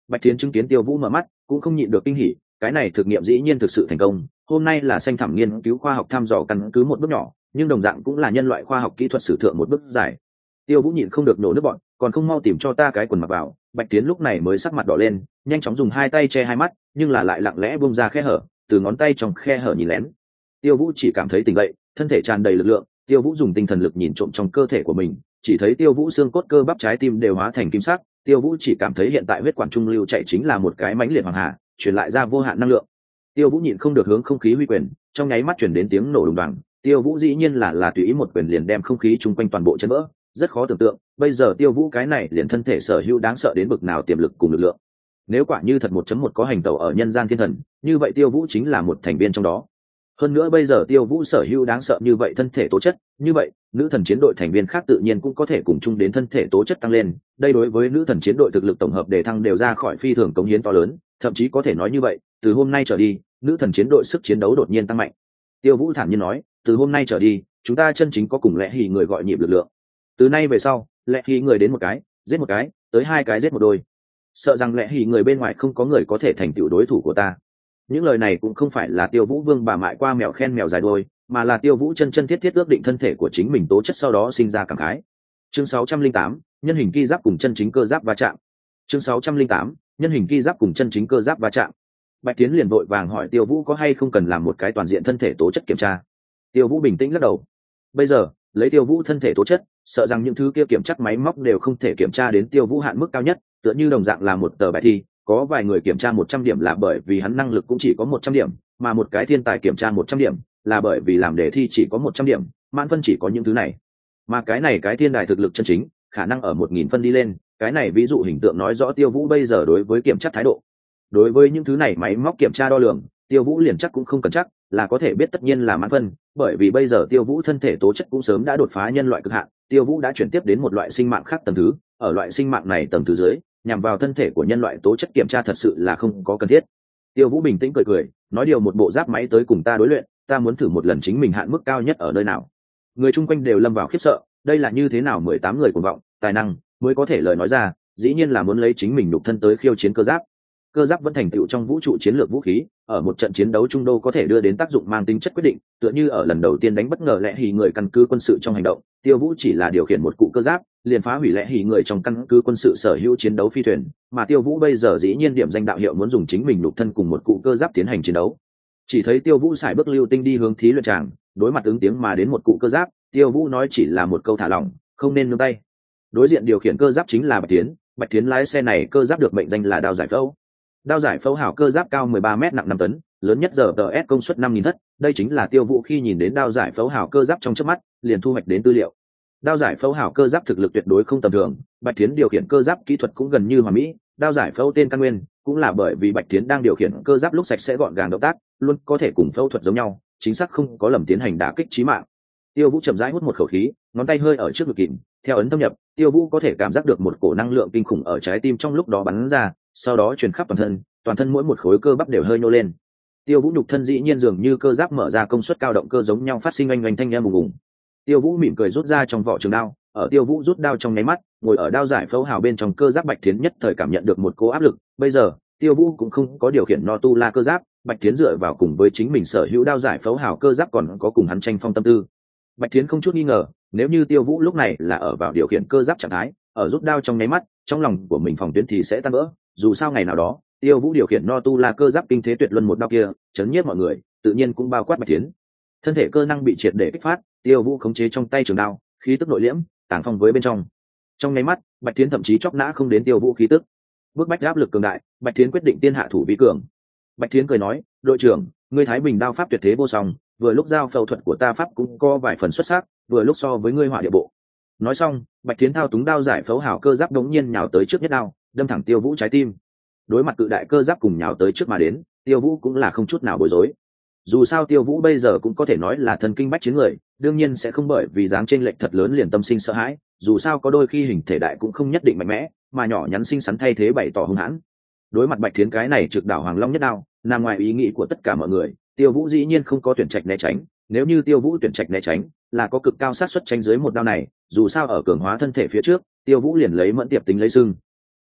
Bạch Thiến chứng kiến Tiêu Vũ mở mắt cũng không nhịn được kinh hỉ, cái này thực nghiệm dĩ nhiên thực sự thành công. Hôm nay là xanh thẳm nghiên cứu khoa học thăm dò căn cứ một bước nhỏ, nhưng đồng dạng cũng là nhân loại khoa học kỹ thuật sử thượng một bước dài. Tiêu Vũ nhịn không được nổ nước bọn, còn không mau tìm cho ta cái quần mặc vào. Bạch Thiến lúc này mới sắc mặt đỏ lên, nhanh chóng dùng hai tay che hai mắt, nhưng là lại lặng lẽ bung ra khe hở, từ ngón tay trong khe hở nhìn lén. Tiêu Vũ chỉ cảm thấy tỉnh dậy, thân thể tràn đầy lực lượng. Tiêu Vũ dùng tinh thần lực nhìn trộm trong cơ thể của mình, chỉ thấy Tiêu Vũ xương cốt cơ bắp trái tim đều hóa thành kim sắc. Tiêu Vũ chỉ cảm thấy hiện tại huyết quản trung lưu chạy chính là một cái mãnh liệt hoàng hà, truyền lại ra vô hạn năng lượng. Tiêu Vũ nhịn không được hướng không khí huy quyền, trong nháy mắt truyền đến tiếng nổ đùng đoàng. Tiêu Vũ dĩ nhiên là là tùy ý một quyền liền đem không khí chung quanh toàn bộ chấn vỡ, rất khó tưởng tượng, bây giờ Tiêu Vũ cái này liền thân thể sở hữu đáng sợ đến bực nào tiềm lực cùng lực lượng. Nếu quả như thật một chấm một có hành tẩu ở nhân gian thiên thần, như vậy Tiêu Vũ chính là một thành viên trong đó. Hơn nữa bây giờ Tiêu Vũ sở hữu đáng sợ như vậy thân thể tố chất, như vậy, nữ thần chiến đội thành viên khác tự nhiên cũng có thể cùng chung đến thân thể tố chất tăng lên, đây đối với nữ thần chiến đội thực lực tổng hợp để thăng đều ra khỏi phi thường cống hiến to lớn, thậm chí có thể nói như vậy, từ hôm nay trở đi, nữ thần chiến đội sức chiến đấu đột nhiên tăng mạnh. Tiêu Vũ thản nhiên nói, từ hôm nay trở đi, chúng ta chân chính có cùng lẽ hỉ người gọi nhịp lực lượng. Từ nay về sau, lẽ hỉ người đến một cái, giết một cái, tới hai cái giết một đôi. Sợ rằng lẽ hỉ người bên ngoài không có người có thể thành tựu đối thủ của ta. Những lời này cũng không phải là Tiêu Vũ vương bà mại qua mèo khen mèo dài đuôi, mà là Tiêu Vũ chân chân thiết thiết ước định thân thể của chính mình tố chất sau đó sinh ra cảm khái. Chương sáu trăm linh tám, nhân hình ki giáp cùng chân chính cơ giáp va chạm. Chương sáu trăm linh tám, nhân hình ki giáp cùng chân chính cơ giáp va chạm. Bạch Tiến liền vội vàng hỏi Tiêu Vũ có hay không cần làm một cái toàn diện thân thể tố chất kiểm tra. Tiêu Vũ bình tĩnh lắc đầu. Bây giờ, lấy Tiêu Vũ thân thể tố chất, sợ rằng những thứ kia kiểm chắc máy móc đều không thể kiểm tra đến Tiêu Vũ hạn mức cao nhất, tựa như đồng dạng là một tờ bài thi, có vài người kiểm tra một trăm điểm là bởi vì hắn năng lực cũng chỉ có một trăm điểm, mà một cái thiên tài kiểm tra một trăm điểm là bởi vì làm đề thi chỉ có một trăm điểm, mãn phân chỉ có những thứ này. Mà cái này cái thiên tài thực lực chân chính, khả năng ở một nghìn phân đi lên, cái này ví dụ hình tượng nói rõ Tiêu Vũ bây giờ đối với kiểm tra thái độ. Đối với những thứ này máy móc kiểm tra đo lường, Tiêu Vũ liền chắc cũng không cần chắc, là có thể biết tất nhiên là mãn phân, bởi vì bây giờ Tiêu Vũ thân thể tố chất cũng sớm đã đột phá nhân loại cực hạn, Tiêu Vũ đã chuyển tiếp đến một loại sinh mạng khác tầng thứ, ở loại sinh mạng này tầng thứ dưới, nhằm vào thân thể của nhân loại tố chất kiểm tra thật sự là không có cần thiết. Tiêu Vũ bình tĩnh cười cười, nói điều một bộ giáp máy tới cùng ta đối luyện, ta muốn thử một lần chính mình hạn mức cao nhất ở nơi nào. Người chung quanh đều lâm vào khiếp sợ, đây là như thế nào mười tám người cuồng vọng, tài năng mới có thể lời nói ra, dĩ nhiên là muốn lấy chính mình nhục thân tới khiêu chiến cơ giáp. Cơ giáp vẫn thành tựu trong vũ trụ chiến lược vũ khí, ở một trận chiến đấu trung đô có thể đưa đến tác dụng mang tính chất quyết định, tựa như ở lần đầu tiên đánh bất ngờ lẽ hỉ người căn cứ quân sự trong hành động, Tiêu Vũ chỉ là điều khiển một cụ cơ giáp, liền phá hủy lẽ hỉ người trong căn cứ quân sự sở hữu chiến đấu phi thuyền, mà Tiêu Vũ bây giờ dĩ nhiên điểm danh đạo hiệu muốn dùng chính mình nhục thân cùng một cụ cơ giáp tiến hành chiến đấu. Chỉ thấy Tiêu Vũ xài bước lưu tinh đi hướng thí luyện tràng, đối mặt ứng tiếng mà đến một cụ cơ giáp, Tiêu Vũ nói chỉ là một câu thả lỏng, không nên nương tay. Đối diện điều khiển cơ giáp chính là Bạch Tiến, Bạch Tiến lái xe này cơ giáp được mệnh danh là đao giải phẫu. Đao giải phẫu hảo cơ giáp cao mười ba mét nặng năm tấn, lớn nhất giờ tờ ét công suất năm nghìn thất, đây chính là Tiêu Vũ khi nhìn đến đao giải phẫu hảo cơ giáp trong chớp mắt, liền thu hoạch đến tư liệu. Đao giải phẫu hảo cơ giáp thực lực tuyệt đối không tầm thường, Bạch Thiến điều khiển cơ giáp kỹ thuật cũng gần như hoàn mỹ, đao giải phẫu tên căn nguyên cũng là bởi vì Bạch Thiến đang điều khiển cơ giáp lúc sạch sẽ gọn gàng động tác, luôn có thể cùng phẫu thuật giống nhau, chính xác không có lầm tiến hành đả kích chí mạng. Tiêu Vũ chậm rãi hút một khẩu khí, ngón tay hơi ở trước ngực kìm, theo ấn thâm nhập, Tiêu Vũ có thể cảm giác được một cổ năng lượng kinh khủng ở trái tim trong lúc đó bắn ra, sau đó truyền khắp toàn thân, toàn thân mỗi một khối cơ bắp đều hơi nhô lên. Tiêu Vũ nhục thân dĩ nhiên dường như cơ giáp mở ra công suất cao động cơ giống nhau phát sinh oanh oanh thanh âm ùng ùng. Tiêu Vũ mỉm cười rút ra trong vỏ trường đao, ở Tiêu Vũ rút đao trong nháy mắt, ngồi ở đao giải phẫu hào bên trong cơ giáp Bạch Thiến nhất thời cảm nhận được một cỗ áp lực. Bây giờ, Tiêu Vũ cũng không có điều khiển no tu la cơ giáp, Bạch Thiến dựa vào cùng với chính mình sở hữu đao giải phẫu hào cơ giáp còn có cùng hắn tranh phong tâm tư. Bạch Thiến không chút nghi ngờ, nếu như Tiêu Vũ lúc này là ở vào điều khiển cơ giáp trạng thái, ở rút đao trong nháy mắt, trong lòng của mình phòng tuyến thì sẽ tan vỡ. Dù sao ngày nào đó, Tiêu Vũ điều khiển no tu la cơ giáp kinh thế tuyệt luân một đao kia, chấn nhiếp mọi người, tự nhiên cũng bao quát Bạch Thiến. Thân thể cơ năng bị triệt để kích phát, Tiêu Vũ khống chế trong tay trường đao, khí tức nội liễm, tàng phong với bên trong. Trong nháy mắt, Bạch Thiến thậm chí chọc nã không đến Tiêu Vũ khí tức. Bước bách áp lực cường đại, Bạch Thiến quyết định tiên hạ thủ vi cường. Bạch Thiến cười nói, "Đội trưởng, ngươi Thái Bình đao pháp tuyệt thế vô song, vừa lúc giao phẫu thuật của ta pháp cũng có vài phần xuất sắc, vừa lúc so với ngươi hỏa địa bộ." Nói xong, Bạch Thiến thao túng đao giải phẫu hảo cơ giáp đống nhiên nhào tới trước nhất đao, đâm thẳng Tiêu Vũ trái tim. Đối mặt cự đại cơ giáp cùng nhào tới trước mà đến, Tiêu Vũ cũng là không chút nào bối rối. Dù sao Tiêu Vũ bây giờ cũng có thể nói là thần kinh bách chiến người, đương nhiên sẽ không bởi vì dáng chênh lệch thật lớn liền tâm sinh sợ hãi, dù sao có đôi khi hình thể đại cũng không nhất định mạnh mẽ, mà nhỏ nhắn xinh xắn thay thế bày tỏ hung hãn. Đối mặt Bạch Thiến cái này trực đảo Hoàng Long nhất đao, nằm ngoài ý nghĩ của tất cả mọi người, Tiêu Vũ dĩ nhiên không có tuyển trạch né tránh, nếu như Tiêu Vũ tuyển trạch né tránh, là có cực cao xác suất tránh dưới một đao này, dù sao ở cường hóa thân thể phía trước, Tiêu Vũ liền lấy mẫn tiệp tính lấy sưng.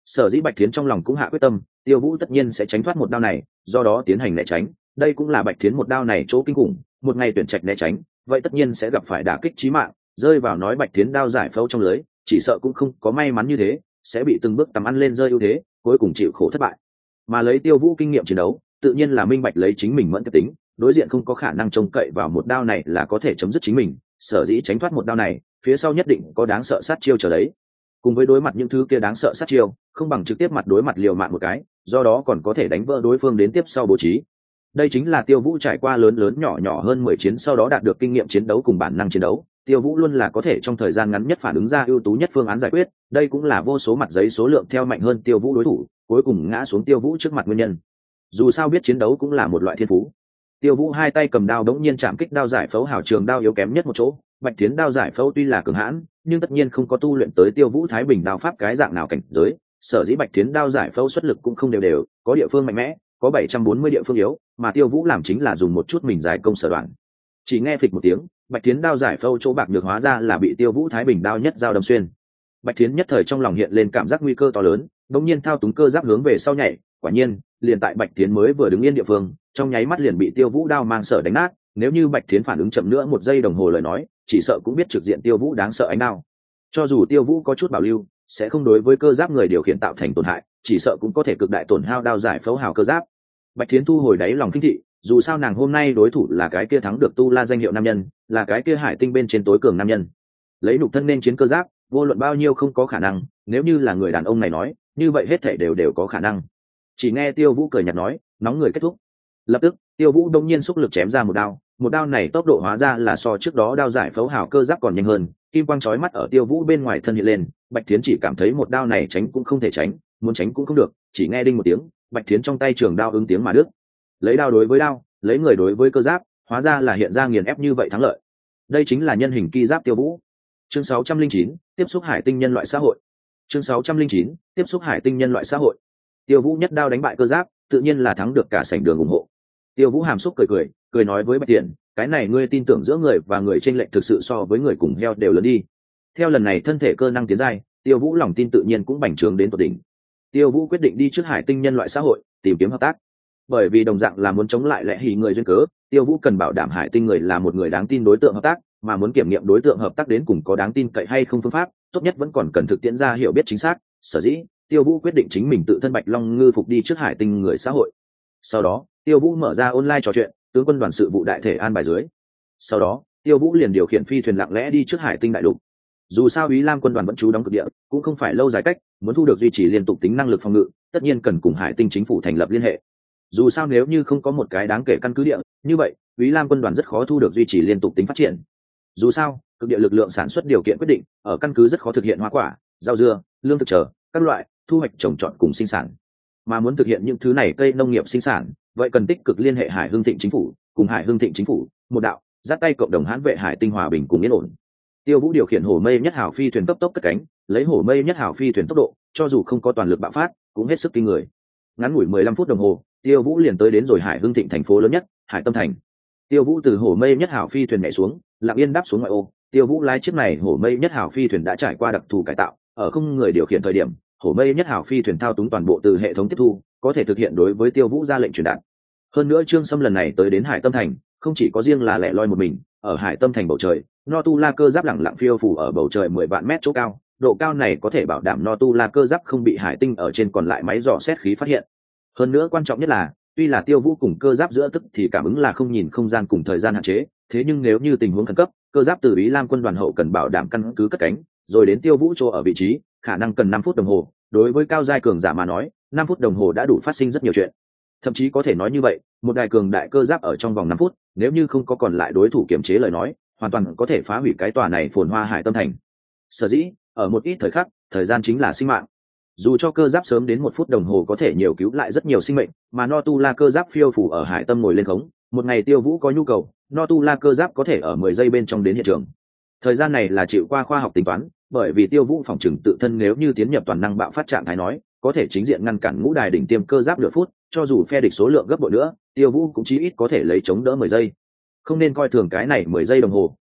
Sở dĩ Bạch Thiến trong lòng cũng hạ quyết tâm, Tiêu Vũ tất nhiên sẽ tránh thoát một đao này, do đó tiến hành né tránh. Đây cũng là Bạch Thiến một đao này chỗ kinh khủng, một ngày tuyển trạch né tránh, vậy tất nhiên sẽ gặp phải đả kích chí mạng, rơi vào nói Bạch Thiến đao giải phẫu trong lưới, chỉ sợ cũng không có may mắn như thế, sẽ bị từng bước tầm ăn lên rơi ưu thế, cuối cùng chịu khổ thất bại. Mà lấy Tiêu Vũ kinh nghiệm chiến đấu, tự nhiên là minh bạch lấy chính mình mẫn tính, đối diện không có khả năng trông cậy vào một đao này là có thể chấm dứt chính mình, sở dĩ tránh thoát một đao này, phía sau nhất định có đáng sợ sát chiêu chờ đấy. Cùng với đối mặt những thứ kia đáng sợ sát chiêu, không bằng trực tiếp mặt đối mặt liều mạng một cái, do đó còn có thể đánh vỡ đối phương đến tiếp sau bố trí. Đây chính là Tiêu Vũ trải qua lớn lớn nhỏ nhỏ hơn mười chiến sau đó đạt được kinh nghiệm chiến đấu cùng bản năng chiến đấu. Tiêu Vũ luôn là có thể trong thời gian ngắn nhất phản ứng ra ưu tú nhất phương án giải quyết, đây cũng là vô số mặt giấy số lượng theo mạnh hơn Tiêu Vũ đối thủ, cuối cùng ngã xuống Tiêu Vũ trước mặt nguyên nhân. Dù sao biết chiến đấu cũng là một loại thiên phú. Tiêu Vũ hai tay cầm đao đống nhiên chạm kích đao giải phẫu hảo trường đao yếu kém nhất một chỗ, Bạch Thiến đao giải phẫu tuy là cường hãn, nhưng tất nhiên không có tu luyện tới Tiêu Vũ Thái Bình đao pháp cái dạng nào cảnh giới, sở dĩ Bạch Thiến đao giải phẫu xuất lực cũng không đều đều, có địa phương mạnh mẽ, có bảy trăm bốn mươi địa phương yếu, mà Tiêu Vũ làm chính là dùng một chút mình giải công sở đoạn. Chỉ nghe phịch một tiếng, Bạch Thiến đao giải phẫu chỗ bạc được hóa ra là bị Tiêu Vũ Thái Bình đao nhất dao đâm xuyên. Bạch Thiến nhất thời trong lòng hiện lên cảm giác nguy cơ to lớn, đống nhiên thao túng cơ giáp hướng về sau nhảy, quả nhiên, liền tại Bạch Thiến mới vừa đứng yên địa phương, trong nháy mắt liền bị Tiêu Vũ đao mang sở đánh nát, nếu như Bạch Thiến phản ứng chậm nữa một giây đồng hồ lời nói, chỉ sợ cũng biết trực diện Tiêu Vũ đáng sợ ánh đao. Cho dù Tiêu Vũ có chút bảo lưu, sẽ không đối với cơ giáp người điều khiển tạo thành tổn hại, chỉ sợ cũng có thể cực đại tổn hao đao giải phẫu hào cơ giáp. Bạch Thiến thu hồi đáy lòng kinh thị, dù sao nàng hôm nay đối thủ là cái kia thắng được tu la danh hiệu nam nhân, là cái kia hải tinh bên trên tối cường nam nhân. Lấy nục thân nên chiến cơ giáp, vô luận bao nhiêu không có khả năng, nếu như là người đàn ông này nói, như vậy hết thảy đều đều có khả năng. Chỉ nghe Tiêu Vũ cười nhạt nói, nóng người kết thúc. Lập tức, Tiêu Vũ đông nhiên xúc lực chém ra một đao, một đao này tốc độ hóa ra là so trước đó đao giải phẫu hào cơ giáp còn nhanh hơn, kim quang chói mắt ở Tiêu Vũ bên ngoài thân hiện lên, Bạch Thiến chỉ cảm thấy một đao này tránh cũng không thể tránh, muốn tránh cũng không được, chỉ nghe đinh một tiếng, Bạch Thiến trong tay trường đao ứng tiếng mà đứt. Lấy đao đối với đao, lấy người đối với cơ giáp, hóa ra là hiện ra nghiền ép như vậy thắng lợi. Đây chính là nhân hình ki giáp Tiêu Vũ. Chương sáu trăm linh chín, tiếp xúc hải tinh nhân loại xã hội. Chương sáu trăm linh chín, tiếp xúc hải tinh nhân loại xã hội. Tiêu Vũ nhất đao đánh bại cơ giáp, tự nhiên là thắng được cả sảnh đường ủng hộ. Tiêu Vũ hàm xúc cười cười, cười nói với Bạch Thiện, cái này ngươi tin tưởng giữa người và người chênh lệch thực sự so với người cùng heo đều lớn đi. Theo lần này thân thể cơ năng tiến giai, Tiêu Vũ lòng tin tự nhiên cũng bành trướng đến tột đỉnh. Tiêu Vũ quyết định đi trước hải tinh nhân loại xã hội, tìm kiếm hợp tác. Bởi vì đồng dạng là muốn chống lại lẽ hỉ người duyên cớ, Tiêu Vũ cần bảo đảm hải tinh người là một người đáng tin đối tượng hợp tác, mà muốn kiểm nghiệm đối tượng hợp tác đến cùng có đáng tin cậy hay không phương pháp, tốt nhất vẫn còn cần thực tiễn ra hiểu biết chính xác. Sở dĩ, Tiêu Vũ quyết định chính mình tự thân Bạch Long ngư phục đi trước hải tinh người xã hội. Sau đó, Tiêu Vũ mở ra online trò chuyện, tướng quân đoàn sự vụ đại thể an bài dưới. Sau đó, Tiêu Vũ liền điều khiển phi thuyền lặng lẽ đi trước hải tinh đại lục. Dù sao Úy Lam quân đoàn vẫn trú đóng cực địa, cũng không phải lâu dài cách, muốn thu được duy trì liên tục tính năng lực phòng ngự, tất nhiên cần cùng hải tinh chính phủ thành lập liên hệ. Dù sao nếu như không có một cái đáng kể căn cứ địa, như vậy, Úy Lam quân đoàn rất khó thu được duy trì liên tục tính phát triển. Dù sao, cực địa lực lượng sản xuất điều kiện quyết định, ở căn cứ rất khó thực hiện hoa quả, rau dưa, lương thực chờ, các loại thu hoạch trồng trọt cùng sinh sản. Mà muốn thực hiện những thứ này cây nông nghiệp sinh sản, vậy cần tích cực liên hệ Hải Hưng Thịnh chính phủ, cùng Hải Hưng Thịnh chính phủ, một đạo, dắt tay cộng đồng hãn vệ hải tinh hòa bình cùng yên ổn. Tiêu Vũ điều khiển hổ mây nhất hào phi thuyền cấp tốc cất cánh, lấy hổ mây nhất hào phi thuyền tốc độ, cho dù không có toàn lực bạo phát, cũng hết sức kinh người. Ngắn ngủi mười lăm phút đồng hồ, Tiêu Vũ liền tới đến rồi Hải Hưng Thịnh thành phố lớn nhất, Hải Tâm thành. Tiêu Vũ từ hổ mây nhất hào phi thuyền nhảy xuống, lặng yên đáp xuống ngoại ô. Tiêu Vũ lái chiếc này hổ mây nhất hào phi thuyền đã trải qua đặc thù cải tạo, ở không người điều khiển thời điểm, hổ mây nhất hào phi thuyền thao túng toàn bộ từ hệ thống tiếp thu, có thể thực hiện đối với Tiêu Vũ ra lệnh truyền đạt. Hơn nữa Trương Sâm lần này tới đến Hải Tâm thành, không chỉ có riêng là lẻ loi một mình, ở Hải Tâm thành bầu trời, No Tu La cơ giáp lẳng lặng phiêu phù ở bầu trời mười vạn mét chỗ cao, độ cao này có thể bảo đảm No Tu La cơ giáp không bị hải tinh ở trên còn lại máy dò xét khí phát hiện. Hơn nữa quan trọng nhất là, tuy là Tiêu Vũ cùng cơ giáp giữa tức thì cảm ứng là không nhìn không gian cùng thời gian hạn chế, thế nhưng nếu như tình huống khẩn cấp, cơ giáp từ Ý Lam quân đoàn hậu cần bảo đảm căn cứ cất cánh, rồi đến Tiêu Vũ chỗ ở vị trí, khả năng cần năm phút đồng hồ, đối với cao giai cường giả mà nói, năm phút đồng hồ đã đủ phát sinh rất nhiều chuyện. Thậm chí có thể nói như vậy, một đại cường đại cơ giáp ở trong vòng năm phút, nếu như không có còn lại đối thủ kiểm chế lời nói, hoàn toàn có thể phá hủy cái tòa này phồn hoa Hải Tâm thành. Sở dĩ, ở một ít thời khắc, thời gian chính là sinh mạng. Dù cho cơ giáp sớm đến một phút đồng hồ có thể nhiều cứu lại rất nhiều sinh mệnh, mà No Tu La cơ giáp phiêu phù ở Hải Tâm ngồi lên khống, một ngày Tiêu Vũ có nhu cầu, No Tu La cơ giáp có thể ở mười giây bên trong đến hiện trường. Thời gian này là chịu qua khoa học tính toán, bởi vì Tiêu Vũ phòng trừng tự thân nếu như tiến nhập toàn năng bạo phát trạng thái nói, có thể chính diện ngăn cản ngũ đài đỉnh tiêm cơ giáp nửa phút, cho dù phe địch số lượng gấp bội nữa, Tiêu Vũ cũng chí ít có thể lấy chống đỡ mười giây. Không nên coi thường cái này mười giây đồng hồ,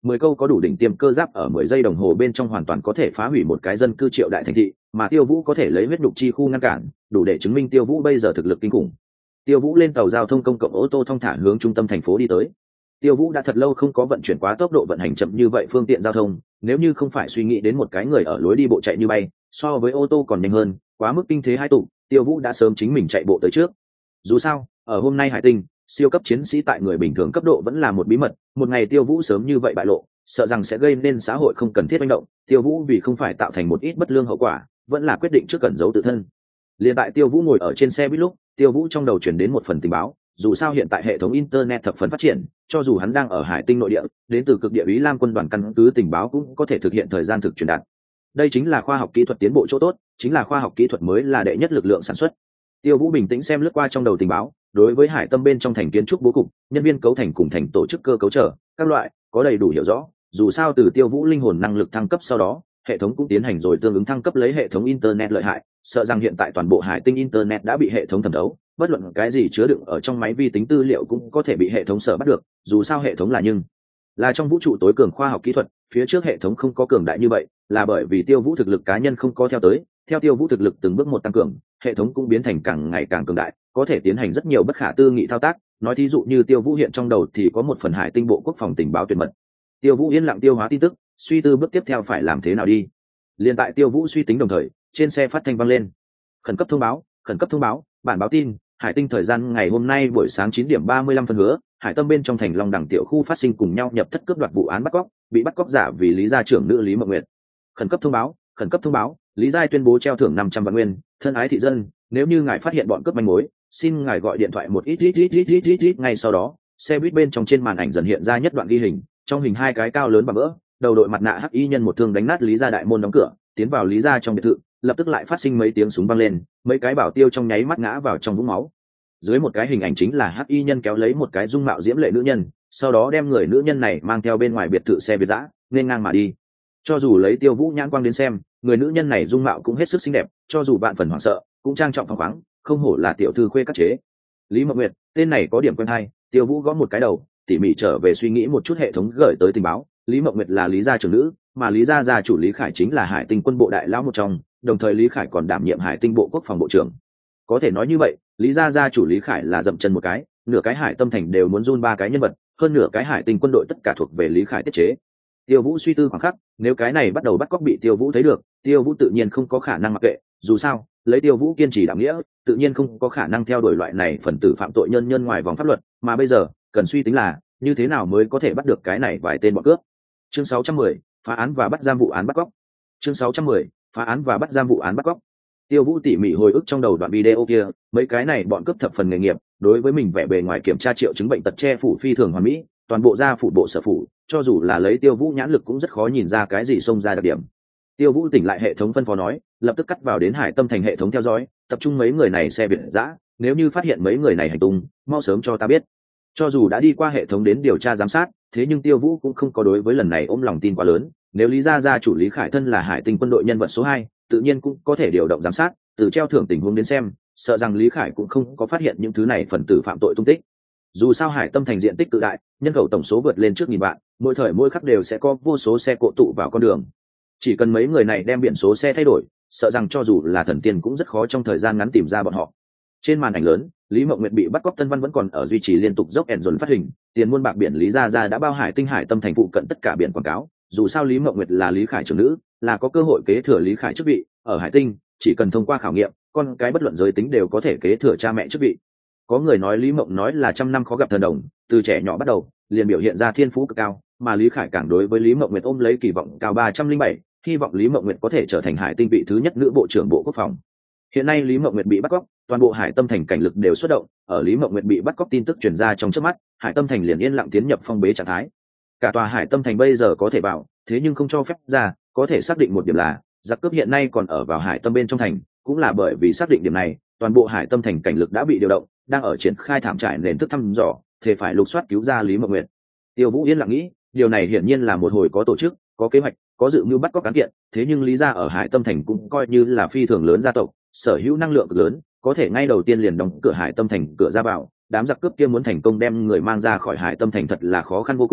mười câu có đủ đỉnh tiêm cơ giáp ở mười giây đồng hồ bên trong hoàn toàn có thể phá hủy một cái dân cư triệu đại thành thị, mà Tiêu Vũ có thể lấy huyết đục chi khu ngăn cản, đủ để chứng minh Tiêu Vũ bây giờ thực lực kinh khủng. Tiêu Vũ lên tàu giao thông công cộng ô tô thong thả hướng trung tâm thành phố đi tới. Tiêu Vũ đã thật lâu không có vận chuyển quá tốc độ vận hành chậm như vậy phương tiện giao thông, nếu như không phải suy nghĩ đến một cái người ở lối đi bộ chạy như bay, so với ô tô còn nhanh hơn, quá mức kinh thế hai tụ, Tiêu Vũ đã sớm chính mình chạy bộ tới trước. Dù sao, ở hôm nay Hải Tinh, siêu cấp chiến sĩ tại người bình thường cấp độ vẫn là một bí mật, một ngày Tiêu Vũ sớm như vậy bại lộ, sợ rằng sẽ gây nên xã hội không cần thiết manh động. Tiêu Vũ vì không phải tạo thành một ít bất lương hậu quả, vẫn là quyết định trước cẩn giấu tự thân. Liên tại Tiêu Vũ ngồi ở trên xe buýt lúc, Tiêu Vũ trong đầu truyền đến một phần tình báo, dù sao hiện tại hệ thống internet thập phần phát triển, cho dù hắn đang ở Hải Tinh nội địa, đến từ cực địa Ý Lam quân đoàn căn cứ tình báo cũng có thể thực hiện thời gian thực truyền đạt. Đây chính là khoa học kỹ thuật tiến bộ chỗ tốt, chính là khoa học kỹ thuật mới là đệ nhất lực lượng sản xuất. Tiêu Vũ bình tĩnh xem lướt qua trong đầu tình báo, đối với Hải Tâm bên trong thành kiến trúc bố cục, nhân viên cấu thành cùng thành tổ chức cơ cấu trở, các loại, có đầy đủ hiểu rõ. Dù sao từ Tiêu Vũ linh hồn năng lực thăng cấp sau đó, hệ thống cũng tiến hành rồi tương ứng thăng cấp lấy hệ thống internet lợi hại, sợ rằng hiện tại toàn bộ Hải Tinh internet đã bị hệ thống thẩm thấu, bất luận cái gì chứa đựng ở trong máy vi tính tư liệu cũng có thể bị hệ thống sở bắt được. Dù sao hệ thống là nhưng là trong vũ trụ tối cường khoa học kỹ thuật, phía trước hệ thống không có cường đại như vậy, là bởi vì Tiêu Vũ thực lực cá nhân không có theo tới, theo Tiêu Vũ thực lực từng bước một tăng cường, hệ thống cũng biến thành càng ngày càng cường đại, có thể tiến hành rất nhiều bất khả tư nghị thao tác. Nói thí dụ như Tiêu Vũ hiện trong đầu thì có một phần Hải Tinh bộ quốc phòng tình báo tuyệt mật. Tiêu Vũ yên lặng tiêu hóa tin tức, suy tư bước tiếp theo phải làm thế nào đi. Liên tại Tiêu Vũ suy tính đồng thời, trên xe phát thanh vang lên: khẩn cấp thông báo, khẩn cấp thông báo, bản báo tin, Hải Tinh thời gian ngày hôm nay buổi sáng chín điểm ba mươi lăm phân hứa, Hải Tâm bên trong thành Long Đẳng tiểu khu phát sinh cùng nhau nhập thất cướp đoạt vụ án bắt cóc, bị bắt cóc giả vì Lý gia trưởng nữ Lý Mộng Nguyệt. Khẩn cấp thông báo, khẩn cấp thông báo, Lý gia tuyên bố treo thưởng năm trăm vạn nguyên, thân ái thị dân, nếu như ngài phát hiện bọn cướp manh mối, xin ngài gọi điện thoại một ít ít ít ít ít ít ít ngay sau đó. Xe buýt bên trong trên màn ảnh dần hiện ra nhất đoạn ghi hình, trong hình hai cái cao lớn bằng vỡ, đầu đội mặt nạ hắc y nhân một thương đánh nát Lý gia đại môn đóng cửa, tiến vào Lý gia trong biệt thự, lập tức lại phát sinh mấy tiếng súng vang lên, mấy cái bảo tiêu trong nháy mắt ngã vào trong vũng máu. Dưới một cái hình ảnh chính là hắc y nhân kéo lấy một cái dung mạo diễm lệ nữ nhân, sau đó đem người nữ nhân này mang theo bên ngoài biệt thự xe Việt dã, nên ngang mà đi. Cho dù lấy Tiêu Vũ nhãn quang đến xem, người nữ nhân này dung mạo cũng hết sức xinh đẹp, cho dù bạn phần hoảng sợ, cũng trang trọng phóng khoáng, không hổ là tiểu thư khuê các chế. Lý Mộng Nguyệt, tên này có điểm quen hay. Tiêu Vũ gõ một cái đầu, tỉ mỉ trở về suy nghĩ một chút hệ thống gửi tới tình báo. Lý Mộng Nguyệt là Lý gia trưởng nữ, mà Lý gia gia chủ Lý Khải chính là Hải Tinh quân bộ đại lão một trong, đồng thời Lý Khải còn đảm nhiệm Hải Tinh bộ quốc phòng bộ trưởng. Có thể nói như vậy, Lý gia gia chủ Lý Khải là dậm chân một cái, nửa cái Hải Tâm thành đều muốn run ba cái nhân vật, hơn nửa cái Hải Tinh quân đội tất cả thuộc về Lý Khải tiết chế. Tiêu Vũ suy tư khoảng khắc, nếu cái này bắt đầu bắt cóc bị Tiêu Vũ thấy được, Tiêu Vũ tự nhiên không có khả năng mặc kệ, dù sao, lấy Tiêu Vũ kiên trì đạo nghĩa, tự nhiên không có khả năng theo đuổi loại này phần tử phạm tội nhân nhân ngoài vòng pháp luật, mà bây giờ, cần suy tính là như thế nào mới có thể bắt được cái này vài tên bọn cướp. Chương sáu trăm mười, phá án và bắt giam vụ án bắt cóc. Chương sáu trăm mười, phá án và bắt giam vụ án bắt cóc. Tiêu Vũ tỉ mỉ hồi ức trong đầu đoạn video kia, mấy cái này bọn cướp thập phần nghề nghiệp, đối với mình vẻ bề ngoài kiểm tra triệu chứng bệnh tật che phủ phi thường hoàn mỹ, toàn bộ da phủ bộ sở phủ, cho dù là lấy Tiêu Vũ nhãn lực cũng rất khó nhìn ra cái gì xông ra đặc điểm. Tiêu Vũ tỉnh lại hệ thống phân phó nói, lập tức cắt vào đến Hải Tâm thành hệ thống theo dõi, tập trung mấy người này xe Việt dã, nếu như phát hiện mấy người này hành tung, mau sớm cho ta biết. Cho dù đã đi qua hệ thống đến điều tra giám sát, thế nhưng Tiêu Vũ cũng không có đối với lần này ôm lòng tin quá lớn, nếu Lý gia gia chủ Lý Khải thân là Hải Tinh quân đội nhân vật số hai, tự nhiên cũng có thể điều động giám sát, từ treo thưởng tình huống đến xem, sợ rằng Lý Khải cũng không có phát hiện những thứ này phần tử phạm tội tung tích. Dù sao Hải Tâm thành diện tích cự đại, nhân khẩu tổng số vượt lên trước nghìn vạn, mỗi thời mỗi khắc đều sẽ có vô số xe cộ tụ vào con đường. Chỉ cần mấy người này đem biển số xe thay đổi, sợ rằng cho dù là thần tiên cũng rất khó trong thời gian ngắn tìm ra bọn họ. Trên màn ảnh lớn, Lý Mộng Nguyệt bị bắt cóc Tân Văn vẫn còn ở duy trì liên tục dốc ẻn dồn phát hình, tiền muôn bạc biển Lý gia gia đã bao Hải Tinh Hải Tâm thành phụ cận tất cả biển quảng cáo. Dù sao Lý Mộng Nguyệt là Lý Khải trưởng nữ, là có cơ hội kế thừa Lý Khải chức vị, ở Hải Tinh, chỉ cần thông qua khảo nghiệm, con cái bất luận giới tính đều có thể kế thừa cha mẹ chức vị. Có người nói Lý Mộng nói là trăm năm khó gặp thần đồng, từ trẻ nhỏ bắt đầu, liền biểu hiện ra thiên phú cực cao, mà Lý Khải càng đối với Lý Mộng Nguyệt ôm lấy kỳ vọng cao ba trăm linh bảy, hy vọng Lý Mộng Nguyệt có thể trở thành Hải Tinh vị thứ nhất nữ bộ trưởng bộ quốc phòng. Hiện nay Lý Mộng Nguyệt bị bắt cóc, toàn bộ Hải Tâm thành cảnh lực đều xuất động, ở Lý Mộng Nguyệt bị bắt cóc tin tức truyền ra trong chớp mắt, Hải Tâm thành liền yên lặng tiến nhập phong bế trạng thái. Cả tòa Hải Tâm thành bây giờ có thể vào, thế nhưng không cho phép ra, có thể xác định một điểm là, giặc cướp hiện nay còn ở vào Hải Tâm bên trong thành, cũng là bởi vì xác định điểm này, toàn bộ Hải Tâm thành cảnh lực đã bị điều động, đang ở triển khai thảm trại nền thức thăm dò, thể phải lục soát cứu ra Lý Mộng Nguyệt. Tiêu Vũ yên lặng nghĩ, điều này hiển nhiên là một hồi có tổ chức, có kế hoạch, có dự mưu bắt cóc cán kiện, thế nhưng Lý gia ở Hải Tâm thành cũng coi như là phi thường lớn gia tộc, sở hữu năng lượng cực lớn, có thể ngay đầu tiên liền đóng cửa Hải Tâm thành cửa ra vào, đám giặc cướp kia muốn thành công đem người mang ra khỏi Hải Tâm thành thật là khó khăn vô cùng,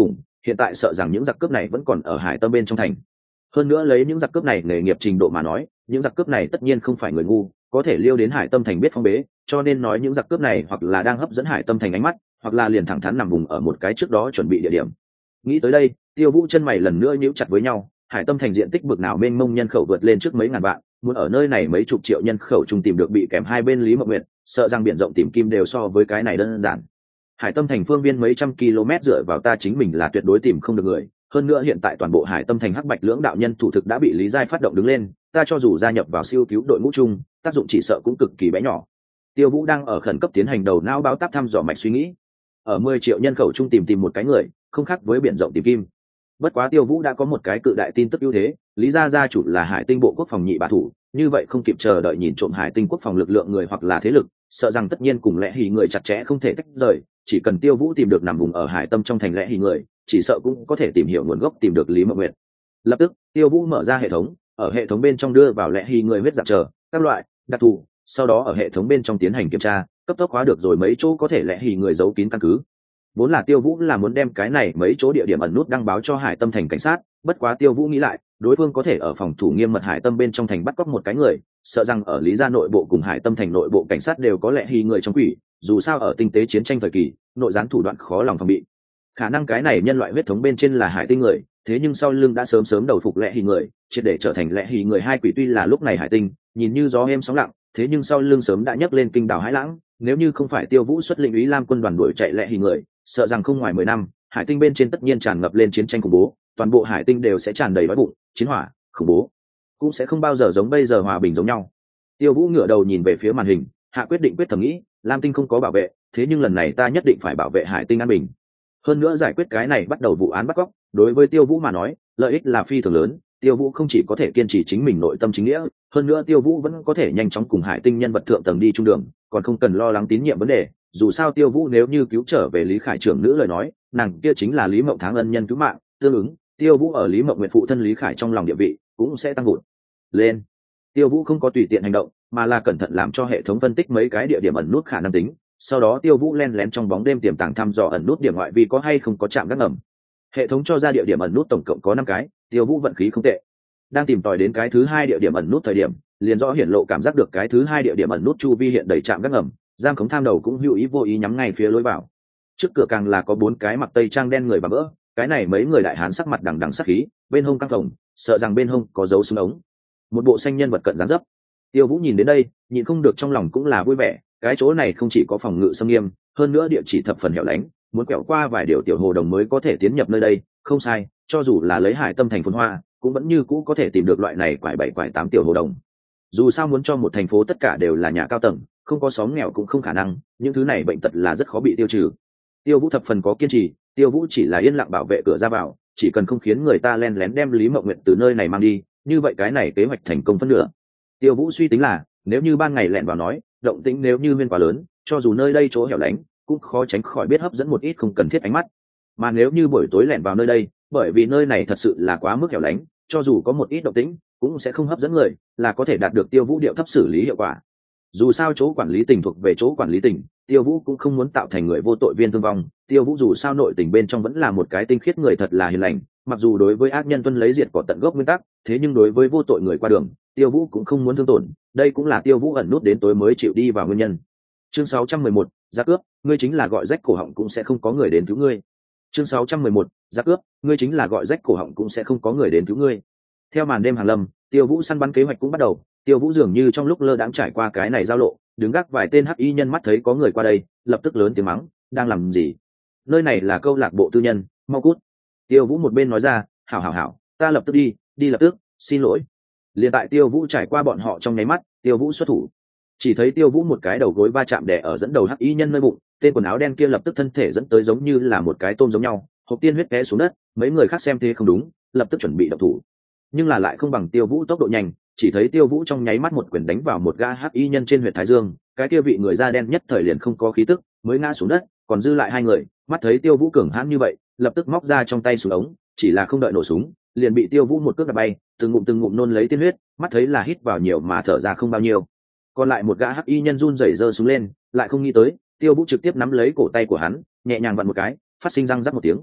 hiện tại sợ rằng những giặc cướp này vẫn còn ở hải tâm bên trong thành. Hơn nữa lấy những giặc cướp này nghề nghiệp trình độ mà nói, những giặc cướp này tất nhiên không phải người ngu, có thể liêu đến hải tâm thành biết phong bế, cho nên nói những giặc cướp này hoặc là đang hấp dẫn hải tâm thành ánh mắt, hoặc là liền thẳng thắn nằm vùng ở một cái trước đó chuẩn bị địa điểm. Nghĩ tới đây, Tiêu Vũ chân mày lần nữa nhíu chặt với nhau. Hải tâm thành diện tích bực nào mênh mông nhân khẩu vượt lên trước mấy ngàn vạn, muốn ở nơi này mấy chục triệu nhân khẩu chung tìm được bị kèm hai bên Lý Mộng Nguyệt, sợ rằng biển rộng tìm kim đều so với cái này đơn giản. Hải tâm thành phương viên mấy trăm km dựa vào ta chính mình là tuyệt đối tìm không được người. Hơn nữa hiện tại toàn bộ hải tâm thành hắc bạch lưỡng đạo nhân thủ thực đã bị Lý Giai phát động đứng lên, ta cho dù gia nhập vào siêu cứu đội ngũ chung, tác dụng chỉ sợ cũng cực kỳ bé nhỏ. Tiêu Vũ đang ở khẩn cấp tiến hành đầu não báo táp thăm dò mạch suy nghĩ. Ở mười triệu nhân khẩu chung tìm tìm một cái người, không khác với biển rộng tìm kim. Bất quá Tiêu Vũ đã có một cái cự đại tin tức ưu thế, Lý gia gia chủ là Hải Tinh bộ quốc phòng nhị bá thủ, như vậy không kịp chờ đợi nhìn trộm Hải Tinh quốc phòng lực lượng người hoặc là thế lực, sợ rằng tất nhiên cùng Lẽ Hỉ người chặt chẽ không thể tách rời, chỉ cần Tiêu Vũ tìm được nằm vùng ở hải tâm trong thành Lẽ Hỉ người, chỉ sợ cũng có thể tìm hiểu nguồn gốc tìm được Lý Mộng Nguyệt. Lập tức, Tiêu Vũ mở ra hệ thống, ở hệ thống bên trong đưa vào Lẽ Hỉ người huyết dạng chờ các loại đặc thù, sau đó ở hệ thống bên trong tiến hành kiểm tra, cấp tốc hóa được rồi mấy chỗ có thể Lẽ Hỉ người giấu kín căn cứ. Vốn là Tiêu Vũ là muốn đem cái này mấy chỗ địa điểm ẩn nút đăng báo cho Hải Tâm thành cảnh sát, bất quá Tiêu Vũ nghĩ lại, đối phương có thể ở phòng thủ nghiêm mật Hải Tâm bên trong thành bắt cóc một cái người, sợ rằng ở Lý gia nội bộ cùng Hải Tâm thành nội bộ cảnh sát đều có Lẽ Hỉ người trong quỷ, dù sao ở tinh tế chiến tranh thời kỳ, nội gián thủ đoạn khó lòng phòng bị. Khả năng cái này nhân loại huyết thống bên trên là Hải Tinh người, thế nhưng sau lưng đã sớm sớm đầu phục Lẽ Hỉ người, triệt để trở thành Lẽ Hỉ người hai quỷ tuy là lúc này Hải Tinh, nhìn như gió êm sóng lặng, thế nhưng sau lưng sớm đã nhấc lên kinh đảo hải lãng, nếu như không phải Tiêu Vũ xuất lĩnh Ý Lam quân đoàn đuổi chạy Lẽ Hỉ người, sợ rằng không ngoài mười năm, Hải Tinh bên trên tất nhiên tràn ngập lên chiến tranh khủng bố, toàn bộ Hải Tinh đều sẽ tràn đầy đói bụng, chiến hỏa, khủng bố, cũng sẽ không bao giờ giống bây giờ hòa bình giống nhau. Tiêu Vũ ngửa đầu nhìn về phía màn hình, hạ quyết định quyết thầm nghĩ, Lam Tinh không có bảo vệ, thế nhưng lần này ta nhất định phải bảo vệ Hải Tinh an bình. Hơn nữa giải quyết cái này bắt đầu vụ án bắt cóc, đối với Tiêu Vũ mà nói, lợi ích là phi thường lớn. Tiêu Vũ không chỉ có thể kiên trì chính mình nội tâm chính nghĩa, hơn nữa Tiêu Vũ vẫn có thể nhanh chóng cùng Hải Tinh nhân vật thượng tầng đi chung đường, còn không cần lo lắng tín nhiệm vấn đề. Dù sao Tiêu Vũ nếu như cứu trở về Lý Khải trưởng nữ lời nói, nàng kia chính là Lý Mộng Tháng ân nhân cứu mạng, tương ứng, Tiêu Vũ ở Lý Mộng Nguyệt phụ thân Lý Khải trong lòng địa vị cũng sẽ tăng vụt lên. Tiêu Vũ không có tùy tiện hành động, mà là cẩn thận làm cho hệ thống phân tích mấy cái địa điểm ẩn nút khả năng tính, sau đó Tiêu Vũ len lén trong bóng đêm tiềm tàng thăm dò ẩn nút điểm ngoại vi có hay không có chạm gác ngầm. Hệ thống cho ra địa điểm ẩn nút tổng cộng có năm cái, Tiêu Vũ vận khí không tệ. Đang tìm tòi đến cái thứ hai địa điểm ẩn nút thời điểm, liền rõ hiển lộ cảm giác được cái thứ hai địa điểm ẩn nút chu vi hiện đầy trạm gác ngầm, giang khống tham đầu cũng hữu ý vô ý nhắm ngay phía lối vào. Trước cửa càng là có bốn cái mặc tây trang đen người bà bỡ, cái này mấy người đại hán sắc mặt đằng đằng sắc khí, bên hông căng phồng, sợ rằng bên hông có dấu súng ống. Một bộ xanh nhân vật cận dáng dấp. Tiêu Vũ nhìn đến đây, nhịn không được trong lòng cũng là vui vẻ, cái chỗ này không chỉ có phòng ngự xâm nghiêm, hơn nữa địa chỉ thập phần hẻo lánh, muốn quẹo qua vài điều tiểu hồ đồng mới có thể tiến nhập nơi đây, không sai, cho dù là lấy Hải Tâm thành phồn hoa, cũng vẫn như cũ có thể tìm được loại này quải bảy quải tám tiểu hồ đồng. Dù sao muốn cho một thành phố tất cả đều là nhà cao tầng, không có xóm nghèo cũng không khả năng, những thứ này bệnh tật là rất khó bị tiêu trừ. Tiêu Vũ thập phần có kiên trì, Tiêu Vũ chỉ là yên lặng bảo vệ cửa ra vào, chỉ cần không khiến người ta len lén đem Lý Mộng Nguyệt từ nơi này mang đi, như vậy cái này kế hoạch thành công phân nửa. Tiêu Vũ suy tính là, nếu như ban ngày lẻn vào nói, động tĩnh nếu như nguyên quá lớn, cho dù nơi đây chỗ hẻo lánh, cũng khó tránh khỏi biết hấp dẫn một ít không cần thiết ánh mắt. Mà nếu như buổi tối lẻn vào nơi đây, bởi vì nơi này thật sự là quá mức hẻo lánh, cho dù có một ít động tĩnh, cũng sẽ không hấp dẫn người, là có thể đạt được Tiêu Vũ điệu thấp xử lý hiệu quả. Dù sao chỗ quản lý tỉnh thuộc về chỗ quản lý tỉnh, Tiêu Vũ cũng không muốn tạo thành người vô tội viên thương vong. Tiêu Vũ dù sao nội tỉnh bên trong vẫn là một cái tinh khiết người thật là hiền lành, mặc dù đối với ác nhân tuân lấy diệt cỏ tận gốc nguyên tắc, thế nhưng đối với vô tội người qua đường, Tiêu Vũ cũng không muốn thương tổn. Đây cũng là Tiêu Vũ ẩn nút đến tối mới chịu đi vào nguyên nhân. Chương sáu trăm mười một, giá cướp, ngươi chính là gọi rách cổ họng cũng sẽ không có người đến cứu ngươi. Chương sáu trăm mười một, giá cướp, ngươi chính là gọi rách cổ họng cũng sẽ không có người đến cứu ngươi. Theo màn đêm hàng lâm, Tiêu Vũ săn bắn kế hoạch cũng bắt đầu. Tiêu Vũ dường như trong lúc lơ đãng trải qua cái này giao lộ, đứng gác vài tên hắc y nhân mắt thấy có người qua đây, lập tức lớn tiếng mắng, đang làm gì? Nơi này là câu lạc bộ tư nhân, mau cút. Tiêu Vũ một bên nói ra, hảo hảo hảo, ta lập tức đi, đi lập tức, xin lỗi. Liền tại Tiêu Vũ trải qua bọn họ trong nháy mắt, Tiêu Vũ xuất thủ. Chỉ thấy Tiêu Vũ một cái đầu gối va chạm đè ở dẫn đầu hắc y nhân nơi bụng, tên quần áo đen kia lập tức thân thể dẫn tới giống như là một cái tôm giống nhau, hộp tiên huyết té xuống đất. Mấy người khác xem thế không đúng, lập tức chuẩn bị động thủ, nhưng là lại không bằng Tiêu Vũ tốc độ nhanh. Chỉ thấy Tiêu Vũ trong nháy mắt một quyền đánh vào một gã hắc y nhân trên huyệt thái dương, cái kia vị người da đen nhất thời liền không có khí tức, mới ngã xuống đất, còn dư lại hai người, mắt thấy Tiêu Vũ cường hãn như vậy, lập tức móc ra trong tay súng ống, chỉ là không đợi nổ súng, liền bị Tiêu Vũ một cước đạp bay, từng ngụm từng ngụm nôn lấy tiên huyết, mắt thấy là hít vào nhiều mà thở ra không bao nhiêu. Còn lại một gã hắc y nhân run rẩy giơ súng lên, lại không nghĩ tới, Tiêu Vũ trực tiếp nắm lấy cổ tay của hắn, nhẹ nhàng vặn một cái, phát sinh răng rắc một tiếng.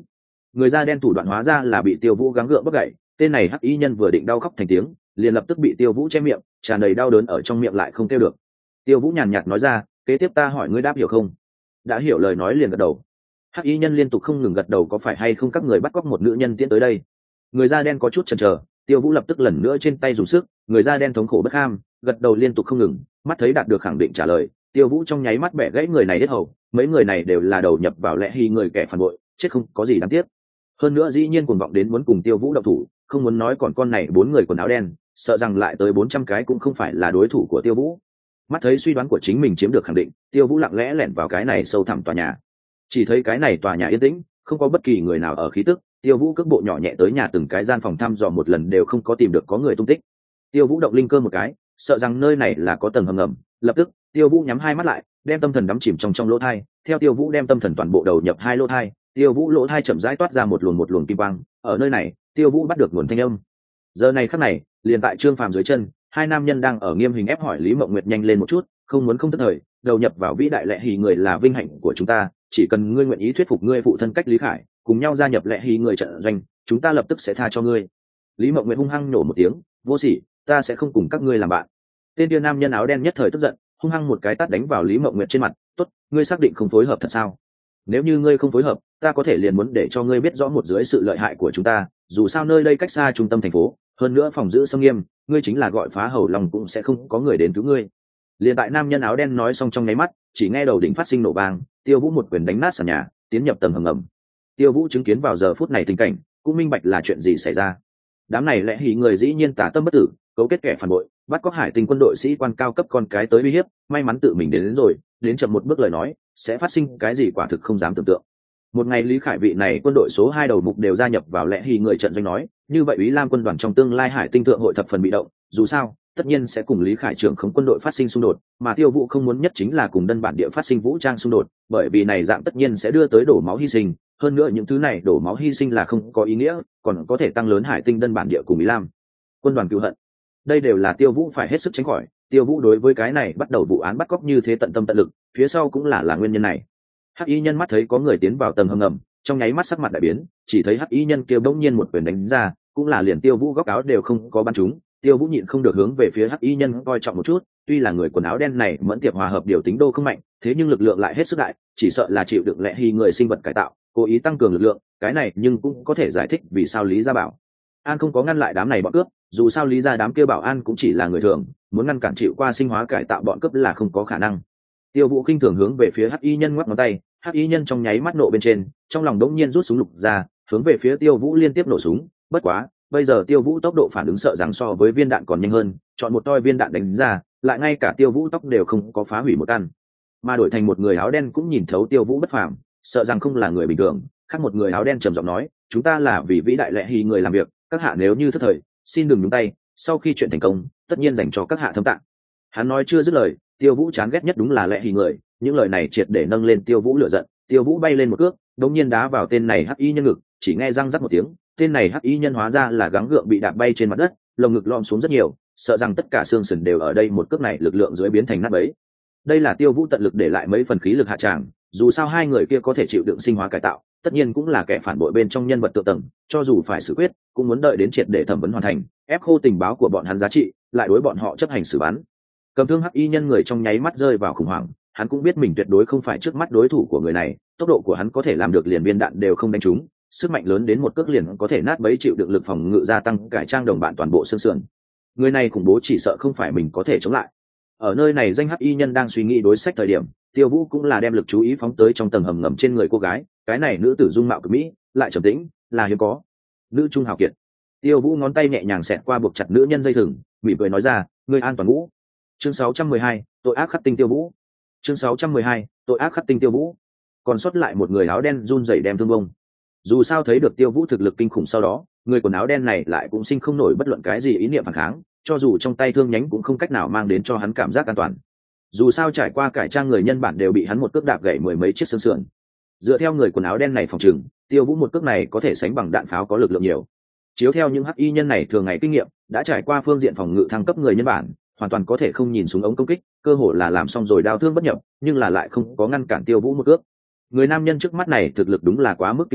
Người da đen thủ đoạn hóa ra là bị Tiêu Vũ gắng gượng bóc gãy, tên này hắc y nhân vừa định đau khóc thành tiếng, liền lập tức bị Tiêu Vũ che miệng, tràn đầy đau đớn ở trong miệng lại không kêu được. Tiêu Vũ nhàn nhạt nói ra, kế tiếp ta hỏi ngươi đáp hiểu không? Đã hiểu lời nói liền gật đầu. Hắc y nhân liên tục không ngừng gật đầu, có phải hay không các người bắt cóc một nữ nhân tiến tới đây? Người da đen có chút chần chờ, Tiêu Vũ lập tức lần nữa trên tay dùng sức, người da đen thống khổ bất ham, gật đầu liên tục không ngừng, mắt thấy đạt được khẳng định trả lời, Tiêu Vũ trong nháy mắt bẻ gãy người này hết hầu, mấy người này đều là đầu nhập vào lẽ hy người kẻ phản bội, chết không có gì đáng tiếc. Hơn nữa dĩ nhiên cuồng vọng đến muốn cùng Tiêu Vũ động thủ, không muốn nói còn con này bốn người quần áo đen, sợ rằng lại tới bốn trăm cái cũng không phải là đối thủ của Tiêu Vũ. Mắt thấy suy đoán của chính mình chiếm được khẳng định, Tiêu Vũ lặng lẽ lẻn vào cái này sâu thẳm tòa nhà. Chỉ thấy cái này tòa nhà yên tĩnh, không có bất kỳ người nào ở khí tức, Tiêu Vũ cước bộ nhỏ nhẹ tới nhà từng cái gian phòng thăm dò một lần đều không có tìm được có người tung tích. Tiêu Vũ động linh cơ một cái, sợ rằng nơi này là có tầng hầm ngầm, lập tức Tiêu Vũ nhắm hai mắt lại, đem tâm thần đắm chìm trong trong lỗ thai, theo Tiêu Vũ đem tâm thần toàn bộ đầu nhập hai lỗ thai, Tiêu Vũ lỗ thai chậm rãi toát ra một luồng một luồng kim quang, ở nơi này, Tiêu Vũ bắt được nguồn thanh âm. Giờ này khắc này, liền tại Trương Phàm dưới chân, hai nam nhân đang ở nghiêm hình ép hỏi Lý Mộng Nguyệt nhanh lên một chút, không muốn không thất thời, đầu nhập vào vĩ đại lệ hỉ người là vinh hạnh của chúng ta, chỉ cần ngươi nguyện ý thuyết phục ngươi phụ thân cách Lý Khải, cùng nhau gia nhập lệ hỉ người trận doanh, chúng ta lập tức sẽ tha cho ngươi. Lý Mộng Nguyệt hung hăng nổ một tiếng, vô sỉ, ta sẽ không cùng các ngươi làm bạn. Tên kia nam nhân áo đen nhất thời tức giận, hung hăng một cái tát đánh vào Lý Mộng Nguyệt trên mặt, tốt, ngươi xác định không phối hợp thật sao? Nếu như ngươi không phối hợp, ta có thể liền muốn để cho ngươi biết rõ một dưới sự lợi hại của chúng ta, dù sao nơi đây cách xa trung tâm thành phố, hơn nữa phòng giữ sông nghiêm, ngươi chính là gọi phá hầu lòng cũng sẽ không có người đến cứu ngươi. Liền tại nam nhân áo đen nói xong trong nháy mắt, chỉ nghe đầu đỉnh phát sinh nổ vang, Tiêu Vũ một quyền đánh nát sàn nhà, tiến nhập tầng hầm ngầm. Tiêu Vũ chứng kiến vào giờ phút này tình cảnh, cũng minh bạch là chuyện gì xảy ra. Đám này lẽ hỉ người dĩ nhiên tả tâm bất tử, cấu kết kẻ phản bội, bắt cóc Hải Tinh quân đội sĩ quan cao cấp con cái tới uy hiếp, may mắn tự mình đến, đến rồi, đến chậm một bước lời nói, sẽ phát sinh cái gì quả thực không dám tưởng tượng. Một ngày Lý Khải vị này quân đội số hai đầu mục đều gia nhập vào lẽ hỉ người trận doanh nói, như vậy Úy Lam quân đoàn trong tương lai Hải Tinh thượng hội thập phần bị động, dù sao, tất nhiên sẽ cùng Lý Khải trưởng khống quân đội phát sinh xung đột, mà Tiêu Vũ không muốn nhất chính là cùng đơn bản địa phát sinh vũ trang xung đột, bởi vì này dạng tất nhiên sẽ đưa tới đổ máu hy sinh, hơn nữa những thứ này đổ máu hy sinh là không có ý nghĩa, còn có thể tăng lớn Hải Tinh đơn bản địa cùng Úy Lam quân đoàn cừu hận. Đây đều là Tiêu Vũ phải hết sức tránh khỏi, Tiêu Vũ đối với cái này bắt đầu vụ án bắt cóc như thế tận tâm tận lực, phía sau cũng là là nguyên nhân này. Hắc Y nhân mắt thấy có người tiến vào tầng hầm ngầm, trong nháy mắt sắc mặt đại biến, chỉ thấy Hắc Y nhân kia bỗng nhiên một quyền đánh ra, cũng là liền Tiêu Vũ góc áo đều không có bắn trúng, Tiêu Vũ nhịn không được hướng về phía Hắc Y nhân coi trọng một chút, tuy là người quần áo đen này mẫn tiệp hòa hợp điều tính đô không mạnh, thế nhưng lực lượng lại hết sức đại, chỉ sợ là chịu đựng lệ hy người sinh vật cải tạo, cố ý tăng cường lực lượng, cái này nhưng cũng có thể giải thích vì sao Lý Gia Bảo An không có ngăn lại đám này bọn cướp, dù sao Lý Gia đám kia bảo an cũng chỉ là người thường, muốn ngăn cản chịu qua sinh hóa cải tạo bọn cướp là không có khả năng. Tiêu Vũ khinh thường hướng về phía Hắc Y nhân ngoắc ngón tay, Hắc Y nhân trong nháy mắt nộ bên trên, trong lòng đống nhiên rút súng lục ra, hướng về phía Tiêu Vũ liên tiếp nổ súng, bất quá, bây giờ Tiêu Vũ tốc độ phản ứng sợ rằng so với viên đạn còn nhanh hơn, chọn một toi viên đạn đánh ra, lại ngay cả Tiêu Vũ tóc đều không có phá hủy một căn, mà đổi thành một người áo đen cũng nhìn thấu Tiêu Vũ bất phàm, sợ rằng không là người bình thường, khác một người áo đen trầm giọng nói, chúng ta là vì vĩ đại lệ hy người làm việc, các hạ nếu như thất thời, xin đừng nhúng tay, sau khi chuyện thành công, tất nhiên dành cho các hạ thâm tạng. Hắn nói chưa dứt lời, Tiêu Vũ chán ghét nhất đúng là lệ hy người, những lời này triệt để nâng lên Tiêu Vũ lửa giận, Tiêu Vũ bay lên một cước, đống nhiên đá vào tên này Hắc Y nhân ngực, chỉ nghe răng rắc một tiếng, tên này Hắc Y nhân hóa ra là gắng gượng bị đạp bay trên mặt đất, lồng ngực lom xuống rất nhiều, sợ rằng tất cả xương sườn đều ở đây một cước này lực lượng dưới biến thành nát bấy. Đây là Tiêu Vũ tận lực để lại mấy phần khí lực hạ tràng, dù sao hai người kia có thể chịu đựng sinh hóa cải tạo, tất nhiên cũng là kẻ phản bội bên trong nhân vật tự tầng, cho dù phải xử quyết, cũng muốn đợi đến triệt để thẩm vấn hoàn thành, ép khô tình báo của bọn hắn giá trị, lại đối bọn họ chấp hành xử bắn. Cầm thương Hắc Y nhân người trong nháy mắt rơi vào khủng hoảng, hắn cũng biết mình tuyệt đối không phải trước mắt đối thủ của người này, tốc độ của hắn có thể làm được liền viên đạn đều không đánh trúng, sức mạnh lớn đến một cước liền có thể nát bấy chịu đựng lực phòng ngự gia tăng cải trang đồng bạn toàn bộ xương sườn. Người này khủng bố chỉ sợ không phải mình có thể chống lại. Ở nơi này danh Hắc Y nhân đang suy nghĩ đối sách thời điểm, Tiêu Vũ cũng là đem lực chú ý phóng tới trong tầng hầm ngầm trên người cô gái, cái này nữ tử dung mạo cực mỹ, lại trầm tĩnh, là hiếm có. Nữ trung hào kiệt. Tiêu Vũ ngón tay nhẹ nhàng xẹt qua buộc chặt nữ nhân dây thừng, mỉm cười nói ra, ngươi an toàn ngũ. Chương sáu trăm mười hai, tội ác khắc tinh Tiêu Vũ. Chương sáu trăm mười hai, tội ác khắc tinh Tiêu Vũ. Còn sót lại một người áo đen run rẩy đem thương bông. Dù sao thấy được Tiêu Vũ thực lực kinh khủng sau đó, người quần áo đen này lại cũng sinh không nổi bất luận cái gì ý niệm phản kháng, cho dù trong tay thương nhánh cũng không cách nào mang đến cho hắn cảm giác an toàn. Dù sao trải qua cải trang người nhân bản đều bị hắn một cước đạp gãy mười mấy chiếc xương sườn. Dựa theo người quần áo đen này phòng trừng, Tiêu Vũ một cước này có thể sánh bằng đạn pháo có lực lượng nhiều. Chiếu theo những Hắc Y nhân này thường ngày kinh nghiệm, đã trải qua phương diện phòng ngự thăng cấp người nhân bản, hoàn toàn có thể không nhìn súng ống công kích, cơ hội là làm xong rồi đao thương bất nhập, nhưng là lại không có ngăn cản Tiêu Vũ một cước. Người nam nhân trước mắt này thực lực đúng là quá mức kinh khủng,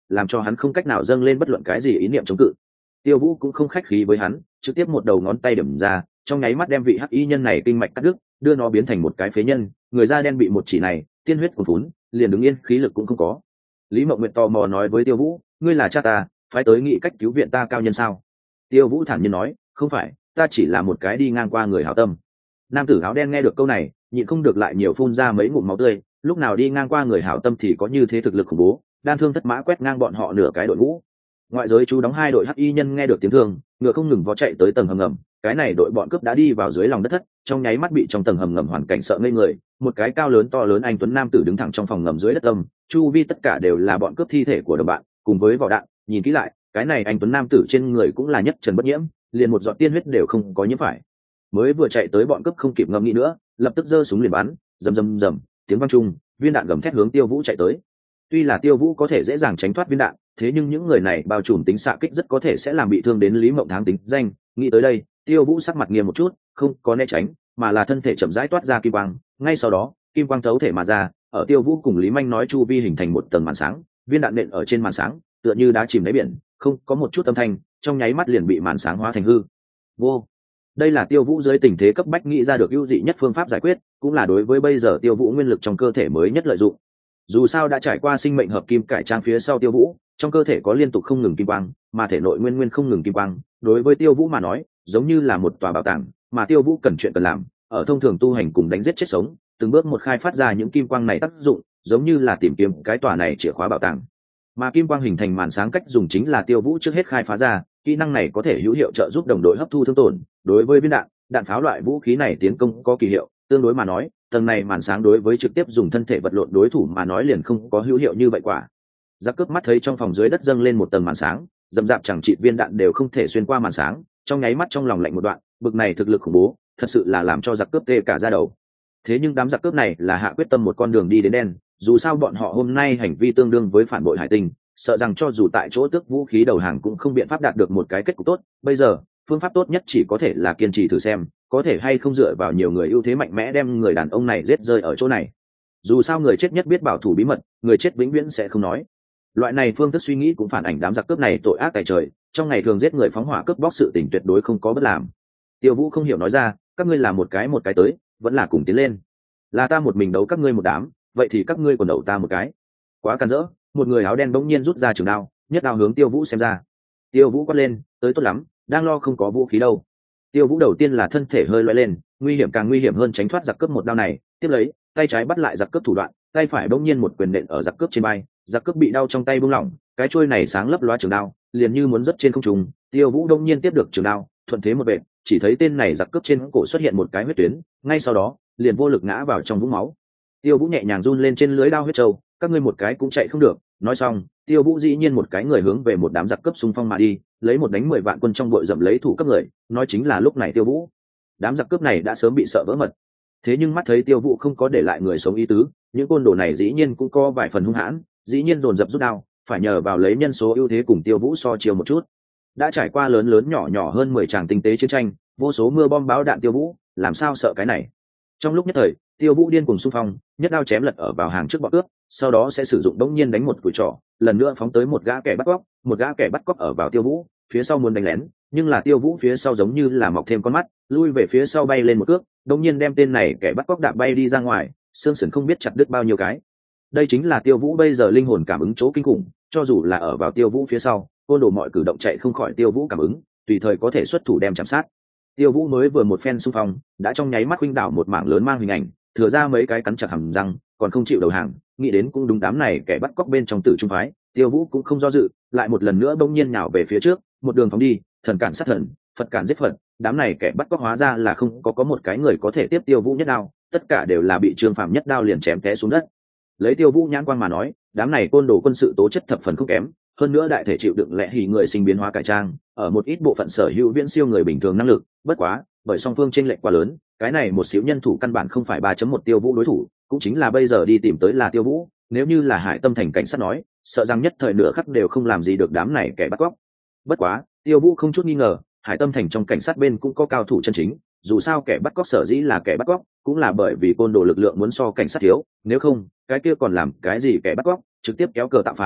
làm cho hắn không cách nào dâng lên bất luận cái gì ý niệm chống cự. Tiêu Vũ cũng không khách khí với hắn, trực tiếp một đầu ngón tay điểm ra, trong nháy mắt đem vị hắc y nhân này kinh mạch cắt đứt, đưa nó biến thành một cái phế nhân. Người da đen bị một chỉ này tiên huyết cuồn phún, liền đứng yên, khí lực cũng không có. Lý Mộng Nguyệt tò mò nói với Tiêu Vũ, ngươi là cha ta, phải tới nghĩ cách cứu viện ta cao nhân sao? Tiêu Vũ thản nhiên nói, không phải, ta chỉ là một cái đi ngang qua người hảo tâm. Nam tử áo đen nghe được câu này, nhịn không được lại nhiều phun ra mấy ngụm máu tươi. Lúc nào đi ngang qua người hảo tâm thì có như thế thực lực khủng bố, đan thương thất mã quét ngang bọn họ nửa cái đội ngũ. Ngoại giới chú đóng hai đội hắc y nhân nghe được tiếng thương, ngựa không ngừng vó chạy tới tầng hầm ngầm. Cái này đội bọn cướp đã đi vào dưới lòng đất thất, trong nháy mắt bị trong tầng hầm ngầm hoàn cảnh sợ ngây người. Một cái cao lớn to lớn anh tuấn nam tử đứng thẳng trong phòng ngầm dưới đất tâm, chu vi tất cả đều là bọn cướp thi thể của đồng bạn, cùng với vỏ đạn. Nhìn kỹ lại, cái này anh tuấn nam tử trên người cũng là nhất trần bất nhiễm, liền một giọt tiên huyết đều không có nhiễm phải. Mới vừa chạy tới bọn cướp không kịp ngẫm nghĩ nữa, lập tức giơ súng liền bắn, rầm rầm rầm, tiếng vang trung, viên đạn gầm thét hướng Tiêu Vũ chạy tới. Tuy là Tiêu Vũ có thể dễ dàng tránh thoát viên đạn, thế nhưng những người này bao trùm tính xạ kích rất có thể sẽ làm bị thương đến Lý Mộng Thắng tính danh. Nghĩ tới đây, Tiêu Vũ sắc mặt nghiêm một chút, không có né tránh, mà là thân thể chậm rãi toát ra kim quang. Ngay sau đó, kim quang thấu thể mà ra, ở Tiêu Vũ cùng Lý Manh nói chu vi hình thành một tầng màn sáng, viên đạn nện ở trên màn sáng, tựa như đá chìm đáy biển, không có một chút âm thanh, trong nháy mắt liền bị màn sáng hóa thành hư vô. Đây là Tiêu Vũ dưới tình thế cấp bách nghĩ ra được ưu dị nhất phương pháp giải quyết, cũng là đối với bây giờ Tiêu Vũ nguyên lực trong cơ thể mới nhất lợi dụng. Dù sao đã trải qua sinh mệnh hợp kim cải trang phía sau Tiêu Vũ, trong cơ thể có liên tục không ngừng kim quang, mà thể nội nguyên nguyên không ngừng kim quang, đối với Tiêu Vũ mà nói, giống như là một tòa bảo tàng, mà Tiêu Vũ cần chuyện cần làm, ở thông thường tu hành cùng đánh giết chết sống, từng bước một khai phát ra những kim quang này tác dụng, giống như là tìm kiếm cái tòa này chìa khóa bảo tàng. Mà kim quang hình thành màn sáng cách dùng chính là Tiêu Vũ trước hết khai phá ra, kỹ năng này có thể hữu hiệu trợ giúp đồng đội hấp thu thương tổn, đối với viên đạn, đạn pháo loại vũ khí này tiến công có kỳ hiệu, tương đối mà nói, tầng này màn sáng đối với trực tiếp dùng thân thể vật lộn đối thủ mà nói liền không có hữu hiệu như vậy quả. Giặc cướp mắt thấy trong phòng dưới đất dâng lên một tầng màn sáng, dầm dạp chẳng trị viên đạn đều không thể xuyên qua màn sáng, trong nháy mắt trong lòng lạnh một đoạn, bực này thực lực khủng bố, thật sự là làm cho giặc cướp tê cả da đầu. Thế nhưng đám giặc cướp này là hạ quyết tâm một con đường đi đến đen, dù sao bọn họ hôm nay hành vi tương đương với phản bội hải tinh, sợ rằng cho dù tại chỗ tước vũ khí đầu hàng cũng không biện pháp đạt được một cái kết cục tốt. Bây giờ phương pháp tốt nhất chỉ có thể là kiên trì thử xem có thể hay không dựa vào nhiều người ưu thế mạnh mẽ đem người đàn ông này giết rơi ở chỗ này. Dù sao người chết nhất biết bảo thủ bí mật, người chết vĩnh viễn sẽ không nói. Loại này phương thức suy nghĩ cũng phản ảnh đám giặc cướp này tội ác tại trời, trong ngày thường giết người phóng hỏa cướp bóc sự tình tuyệt đối không có bất làm. Tiêu Vũ không hiểu nói ra, các ngươi làm một cái một cái tới, vẫn là cùng tiến lên. Là ta một mình đấu các ngươi một đám, vậy thì các ngươi còn đấu ta một cái. Quá càn rỡ. Một người áo đen bỗng nhiên rút ra trường đao, nhất đao hướng Tiêu Vũ xem ra. Tiêu Vũ quát lên, tới tốt lắm, đang lo không có vũ khí đâu. Tiêu Vũ đầu tiên là thân thể hơi loay lên, nguy hiểm càng nguy hiểm hơn tránh thoát giặc cướp một đao này, tiếp lấy tay trái bắt lại giặc cướp thủ đoạn, tay phải bỗng nhiên một quyền nện ở giặc cướp trên vai, giặc cướp bị đau trong tay buông lỏng, cái chuôi này sáng lấp loá trường đao, liền như muốn rớt trên không trung. Tiêu Vũ bỗng nhiên tiếp được trường đao, thuận thế một vệt, chỉ thấy tên này giặc cướp trên cổ xuất hiện một cái huyết tuyến, ngay sau đó liền vô lực ngã vào trong vũng máu. Tiêu Vũ nhẹ nhàng run lên trên lưới đao huyết trâu, các ngươi một cái cũng chạy không được. Nói xong, Tiêu Vũ dĩ nhiên một cái người hướng về một đám giặc cướp xung phong mà đi, lấy một đánh mười vạn quân trong bội dậm lấy thủ cấp người, nói chính là lúc này Tiêu Vũ. Đám giặc cướp này đã sớm bị sợ vỡ mật. Thế nhưng mắt thấy Tiêu Vũ không có để lại người sống ý tứ, những côn đồ này dĩ nhiên cũng có vài phần hung hãn, dĩ nhiên dồn dập rút đao, phải nhờ vào lấy nhân số ưu thế cùng Tiêu Vũ so chiều một chút. Đã trải qua lớn lớn nhỏ nhỏ hơn mười tràng tinh tế chiến tranh, vô số mưa bom bão đạn Tiêu Vũ, làm sao sợ cái này. Trong lúc nhất thời, Tiêu Vũ điên cuồng xung phong, nhất đao chém lật ở vào hàng trước bọn cướp, sau đó sẽ sử dụng đống nhiên đánh một cùi trỏ, lần nữa phóng tới một gã kẻ bắt cóc, một gã kẻ bắt cóc ở vào Tiêu Vũ phía sau muốn đánh lén, nhưng là Tiêu Vũ phía sau giống như là mọc thêm con mắt, lui về phía sau bay lên một cước, đống nhiên đem tên này kẻ bắt cóc đạp bay đi ra ngoài, xương sườn không biết chặt đứt bao nhiêu cái. Đây chính là Tiêu Vũ bây giờ linh hồn cảm ứng chỗ kinh khủng, cho dù là ở vào Tiêu Vũ phía sau, côn đồ mọi cử động chạy không khỏi Tiêu Vũ cảm ứng, tùy thời có thể xuất thủ đem chạm sát. Tiêu Vũ mới vừa một phen xung phong, đã trong nháy mắt huynh đảo một mảng lớn mang hình ảnh, thừa ra mấy cái cắn chặt hàm răng, còn không chịu đầu hàng. Nghĩ đến cũng đúng, đám này kẻ bắt cóc bên trong Tử Trung phái, Tiêu Vũ cũng không do dự, lại một lần nữa bỗng nhiên nhào về phía trước, một đường phóng đi, thần cản sát thần, Phật cản giết Phật. Đám này kẻ bắt cóc hóa ra là không có có một cái người có thể tiếp Tiêu Vũ nhất đao, tất cả đều là bị Trương Phàm nhất đao liền chém té xuống đất. Lấy Tiêu Vũ nhãn quan mà nói, đám này côn đồ quân sự tố chất thập phần không kém, hơn nữa đại thể chịu đựng lẽ hỉ người sinh biến hóa cải trang, ở một ít bộ phận sở hữu viễn siêu người bình thường năng lực, bất quá, bởi song phương chênh lệch quá lớn, cái này một xíu nhân thủ căn bản không phải ba chấm một Tiêu Vũ đối thủ, cũng chính là bây giờ đi tìm tới là Tiêu Vũ, nếu như là Hải Tâm thành cảnh sát nói, sợ rằng nhất thời nửa khắc đều không làm gì được đám này kẻ bắt cóc. Bất quá, Tiêu Vũ không chút nghi ngờ, Hải Tâm thành trong cảnh sát bên cũng có cao thủ chân chính, dù sao kẻ bắt cóc sở dĩ là kẻ bắt cóc, cũng là bởi vì côn đồ lực lượng muốn so cảnh sát thiếu, nếu không, cái kia còn làm cái gì kẻ bắt cóc, trực tiếp kéo cờ tạo phản,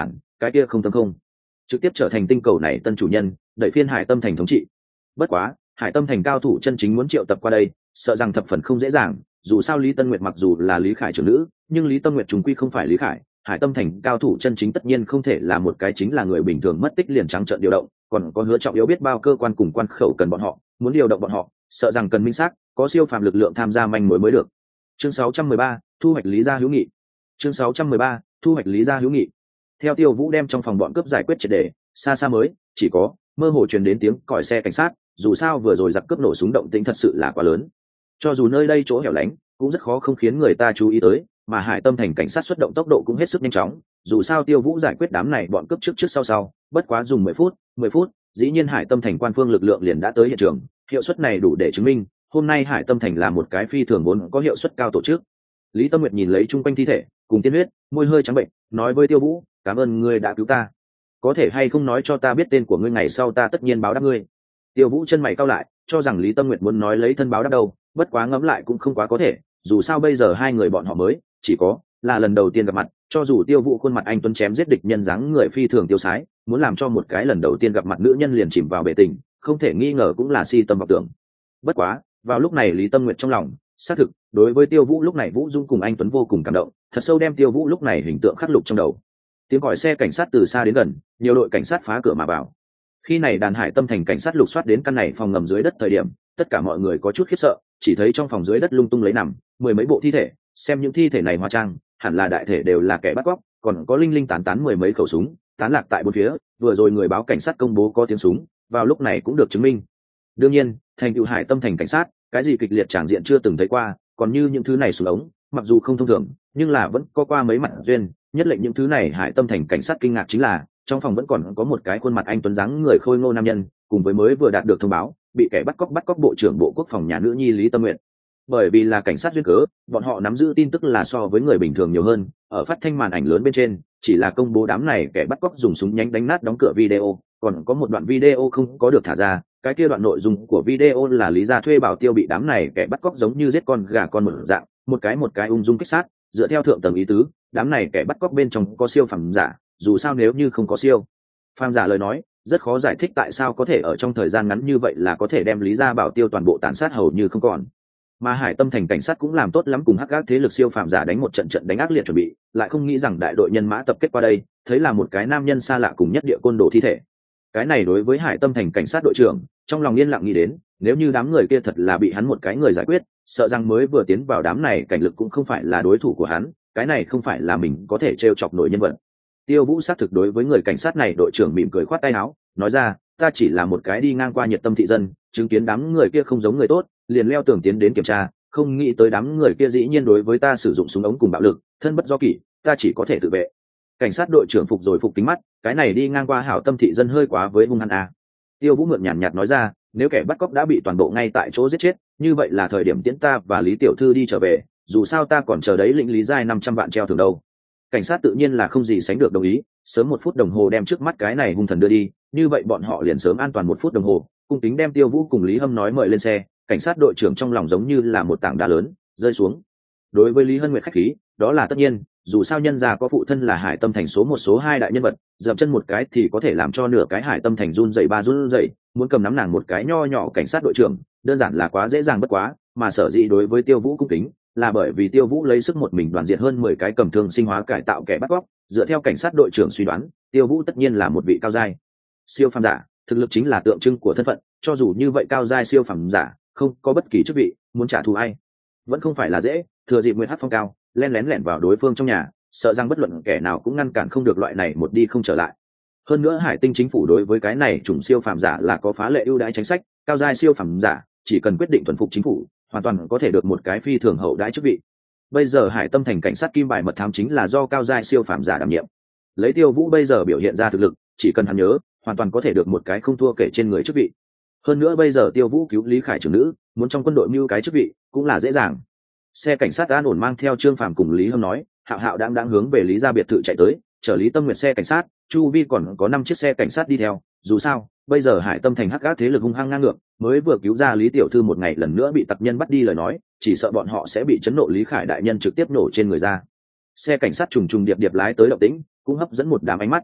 cái kia không tâm không trực tiếp trở thành tinh cầu này tân chủ nhân, đẩy phiên hải tâm thành thống trị. Bất quá hải tâm thành cao thủ chân chính muốn triệu tập qua đây sợ rằng thập phần không dễ dàng, dù sao Lý Tân Nguyệt mặc dù là Lý Khải trưởng nữ, nhưng Lý Tân Nguyệt chúng quy không phải Lý Khải. Hải tâm thành cao thủ chân chính tất nhiên không thể là một cái chính là người bình thường mất tích liền trắng trợn điều động, còn có Hứa Trọng Yếu biết bao cơ quan cùng quan khẩu cần bọn họ, muốn điều động bọn họ sợ rằng cần minh xác có siêu phàm lực lượng tham gia manh mối mới được. Chương sáu trăm mười ba, thu hoạch Lý gia hữu nghị. Chương sáu trăm mười ba, thu hoạch Lý gia hữu nghị. Theo Tiêu Vũ đem trong phòng bọn cướp giải quyết triệt để, xa xa mới chỉ có mơ hồ truyền đến tiếng còi xe cảnh sát, dù sao vừa rồi giặc cướp nổ súng động tĩnh thật sự là quá lớn, cho dù nơi đây chỗ hẻo lánh cũng rất khó không khiến người ta chú ý tới, mà hải tâm thành cảnh sát xuất động tốc độ cũng hết sức nhanh chóng, dù sao Tiêu Vũ giải quyết đám này bọn cướp trước trước sau sau bất quá dùng mười phút mười phút, dĩ nhiên hải tâm thành quan phương lực lượng liền đã tới hiện trường. Hiệu suất này đủ để chứng minh hôm nay hải tâm thành là một cái phi thường vốn có hiệu suất cao tổ chức. Lý Tâm Nguyệt nhìn lấy chung quanh thi thể cùng tiên huyết, môi hơi trắng bệnh, nói với Tiêu Vũ, cảm ơn ngươi đã cứu ta, có thể hay không nói cho ta biết tên của ngươi, ngày sau ta tất nhiên báo đáp ngươi. Tiêu Vũ chân mày cau lại, cho rằng Lý Tâm Nguyệt muốn nói lấy thân báo đáp đâu, bất quá ngẫm lại cũng không quá có thể, dù sao bây giờ hai người bọn họ mới chỉ có là lần đầu tiên gặp mặt, cho dù Tiêu Vũ khuôn mặt anh tuấn chém giết địch nhân dáng người phi thường tiêu sái, muốn làm cho một cái lần đầu tiên gặp mặt nữ nhân liền chìm vào bể tình, không thể nghi ngờ cũng là si tâm vọng tưởng. Bất quá vào lúc này Lý Tâm Nguyệt trong lòng xác thực đối với Tiêu Vũ lúc này Vũ Dung cùng anh tuấn vô cùng cảm động, thật sâu đem Tiêu Vũ lúc này hình tượng khắc lục trong đầu. Tiếng còi xe cảnh sát từ xa đến gần, nhiều đội cảnh sát phá cửa mà vào. Khi này đàn hải tâm thành cảnh sát lục soát đến căn này phòng ngầm dưới đất thời điểm, tất cả mọi người có chút khiếp sợ, chỉ thấy trong phòng dưới đất lung tung lấy nằm mười mấy bộ thi thể, xem những thi thể này hóa trang hẳn là đại thể đều là kẻ bắt cóc, còn có linh linh tán tán mười mấy khẩu súng tán lạc tại bốn phía. Vừa rồi người báo cảnh sát công bố có tiếng súng, vào lúc này cũng được chứng minh. Đương nhiên thành tựu hải tâm thành cảnh sát, cái gì kịch liệt tràng diện chưa từng thấy qua, còn như những thứ này súng ống mặc dù không thông thường nhưng là vẫn có qua mấy mặt duyên. Nhất lệnh những thứ này hải tâm thành cảnh sát kinh ngạc chính là trong phòng vẫn còn có một cái khuôn mặt anh tuấn dáng người khôi ngô nam nhân, cùng với mới vừa đạt được thông báo bị kẻ bắt cóc bắt cóc bộ trưởng bộ quốc phòng nhà nữ nhi Lý Tâm Nguyệt. Bởi vì là cảnh sát duyên cớ, bọn họ nắm giữ tin tức là so với người bình thường nhiều hơn. Ở phát thanh màn ảnh lớn bên trên chỉ là công bố đám này kẻ bắt cóc dùng súng nhánh đánh nát đóng cửa video, còn có một đoạn video không có được thả ra. Cái kia đoạn nội dung của video là Lý gia thuê bảo tiêu bị đám này kẻ bắt cóc giống như giết con gà con một dạng, một cái một cái ung dung kích sát. Dựa theo thượng tầng ý tứ, đám này kẻ bắt cóc bên trong có siêu phàm giả, dù sao nếu như không có siêu phàm giả lời nói rất khó giải thích tại sao có thể ở trong thời gian ngắn như vậy là có thể đem Lý gia bảo tiêu toàn bộ tàn sát hầu như không còn. Mà hải tâm thành cảnh sát cũng làm tốt lắm cùng hắc ác thế lực siêu phàm giả đánh một trận trận đánh ác liệt chuẩn bị, lại không nghĩ rằng đại đội nhân mã tập kết qua đây thấy là một cái nam nhân xa lạ cùng nhất địa côn đồ thi thể. Cái này đối với hải tâm thành cảnh sát đội trưởng trong lòng yên lặng nghĩ đến, nếu như đám người kia thật là bị hắn một cái người giải quyết, sợ rằng mới vừa tiến vào đám này cảnh lực cũng không phải là đối thủ của hắn, cái này không phải là mình có thể trêu chọc nổi nhân vật. Tiêu Vũ xác thực đối với người cảnh sát này đội trưởng mỉm cười khoát tay áo, nói ra, ta chỉ là một cái đi ngang qua nhiệt tâm thị dân, chứng kiến đám người kia không giống người tốt, liền leo tường tiến đến kiểm tra, không nghĩ tới đám người kia dĩ nhiên đối với ta sử dụng súng ống cùng bạo lực, thân bất do kỷ, ta chỉ có thể tự vệ. Cảnh sát đội trưởng phục rồi phục kính mắt, cái này đi ngang qua hảo tâm thị dân hơi quá với hung hăng à. Tiêu Vũ ngượng nhàn nhạt nói ra, nếu kẻ bắt cóc đã bị toàn bộ ngay tại chỗ giết chết, như vậy là thời điểm tiễn ta và Lý tiểu thư đi trở về, dù sao ta còn chờ đấy lĩnh Lý giai năm trăm vạn treo thưởng đâu. Cảnh sát tự nhiên là không gì sánh được đồng ý, sớm một phút đồng hồ đem trước mắt cái này hung thần đưa đi, như vậy bọn họ liền sớm an toàn một phút đồng hồ, cung kính đem Tiêu Vũ cùng Lý Hâm nói mời lên xe. Cảnh sát đội trưởng trong lòng giống như là một tảng đá lớn rơi xuống. Đối với Lý Hân Nguyệt khách khí, đó là tất nhiên, dù sao nhân gia có phụ thân là hải tâm thành số một số hai đại nhân vật, dậm chân một cái thì có thể làm cho nửa cái hải tâm thành run rẩy ba run rẩy, muốn cầm nắm nàng một cái nho nhỏ cảnh sát đội trưởng, đơn giản là quá dễ dàng bất quá, mà sở dĩ đối với Tiêu Vũ cung kính, là bởi vì Tiêu Vũ lấy sức một mình đoàn diệt hơn mười cái cầm thương sinh hóa cải tạo kẻ bắt cóc, dựa theo cảnh sát đội trưởng suy đoán, Tiêu Vũ tất nhiên là một vị cao giai siêu phàm giả, thực lực chính là tượng trưng của thân phận, cho dù như vậy cao giai siêu phàm giả, không có bất kỳ chức vị, muốn trả thù ai vẫn không phải là dễ. Thừa dịp Nguyệt Hắc phong cao, len lén lẻn vào đối phương trong nhà, sợ rằng bất luận kẻ nào cũng ngăn cản không được loại này một đi không trở lại. Hơn nữa Hải Tinh chính phủ đối với cái này chủng siêu phàm giả là có phá lệ ưu đãi chính sách, cao giai siêu phàm giả chỉ cần quyết định thuần phục chính phủ, hoàn toàn có thể được một cái phi thường hậu đãi chức vị. Bây giờ Hải Tâm thành cảnh sát kim bài mật thám chính là do cao giai siêu phàm giả đảm nhiệm. Lấy Tiêu Vũ bây giờ biểu hiện ra thực lực, chỉ cần hắn nhớ, hoàn toàn có thể được một cái không thua kể trên người chức vị. Hơn nữa bây giờ Tiêu Vũ cứu Lý Khải trưởng nữ, muốn trong quân đội mưu cái chức vị cũng là dễ dàng. Xe cảnh sát an ổn mang theo Trương Phàm cùng Lý Hâm nói, hạo hạo đang đang hướng về Lý gia biệt thự chạy tới, chở Lý Tâm Nguyệt xe cảnh sát, chu vi còn có năm chiếc xe cảnh sát đi theo. Dù sao bây giờ Hải Tâm thành hắc ác thế lực hung hăng ngang ngược, mới vừa cứu ra Lý tiểu thư một ngày lần nữa bị tặc nhân bắt đi lời nói, chỉ sợ bọn họ sẽ bị chấn nộ Lý Khải đại nhân trực tiếp nổ trên người ra. Xe cảnh sát trùng trùng điệp điệp lái tới động tĩnh, cũng hấp dẫn một đám ánh mắt.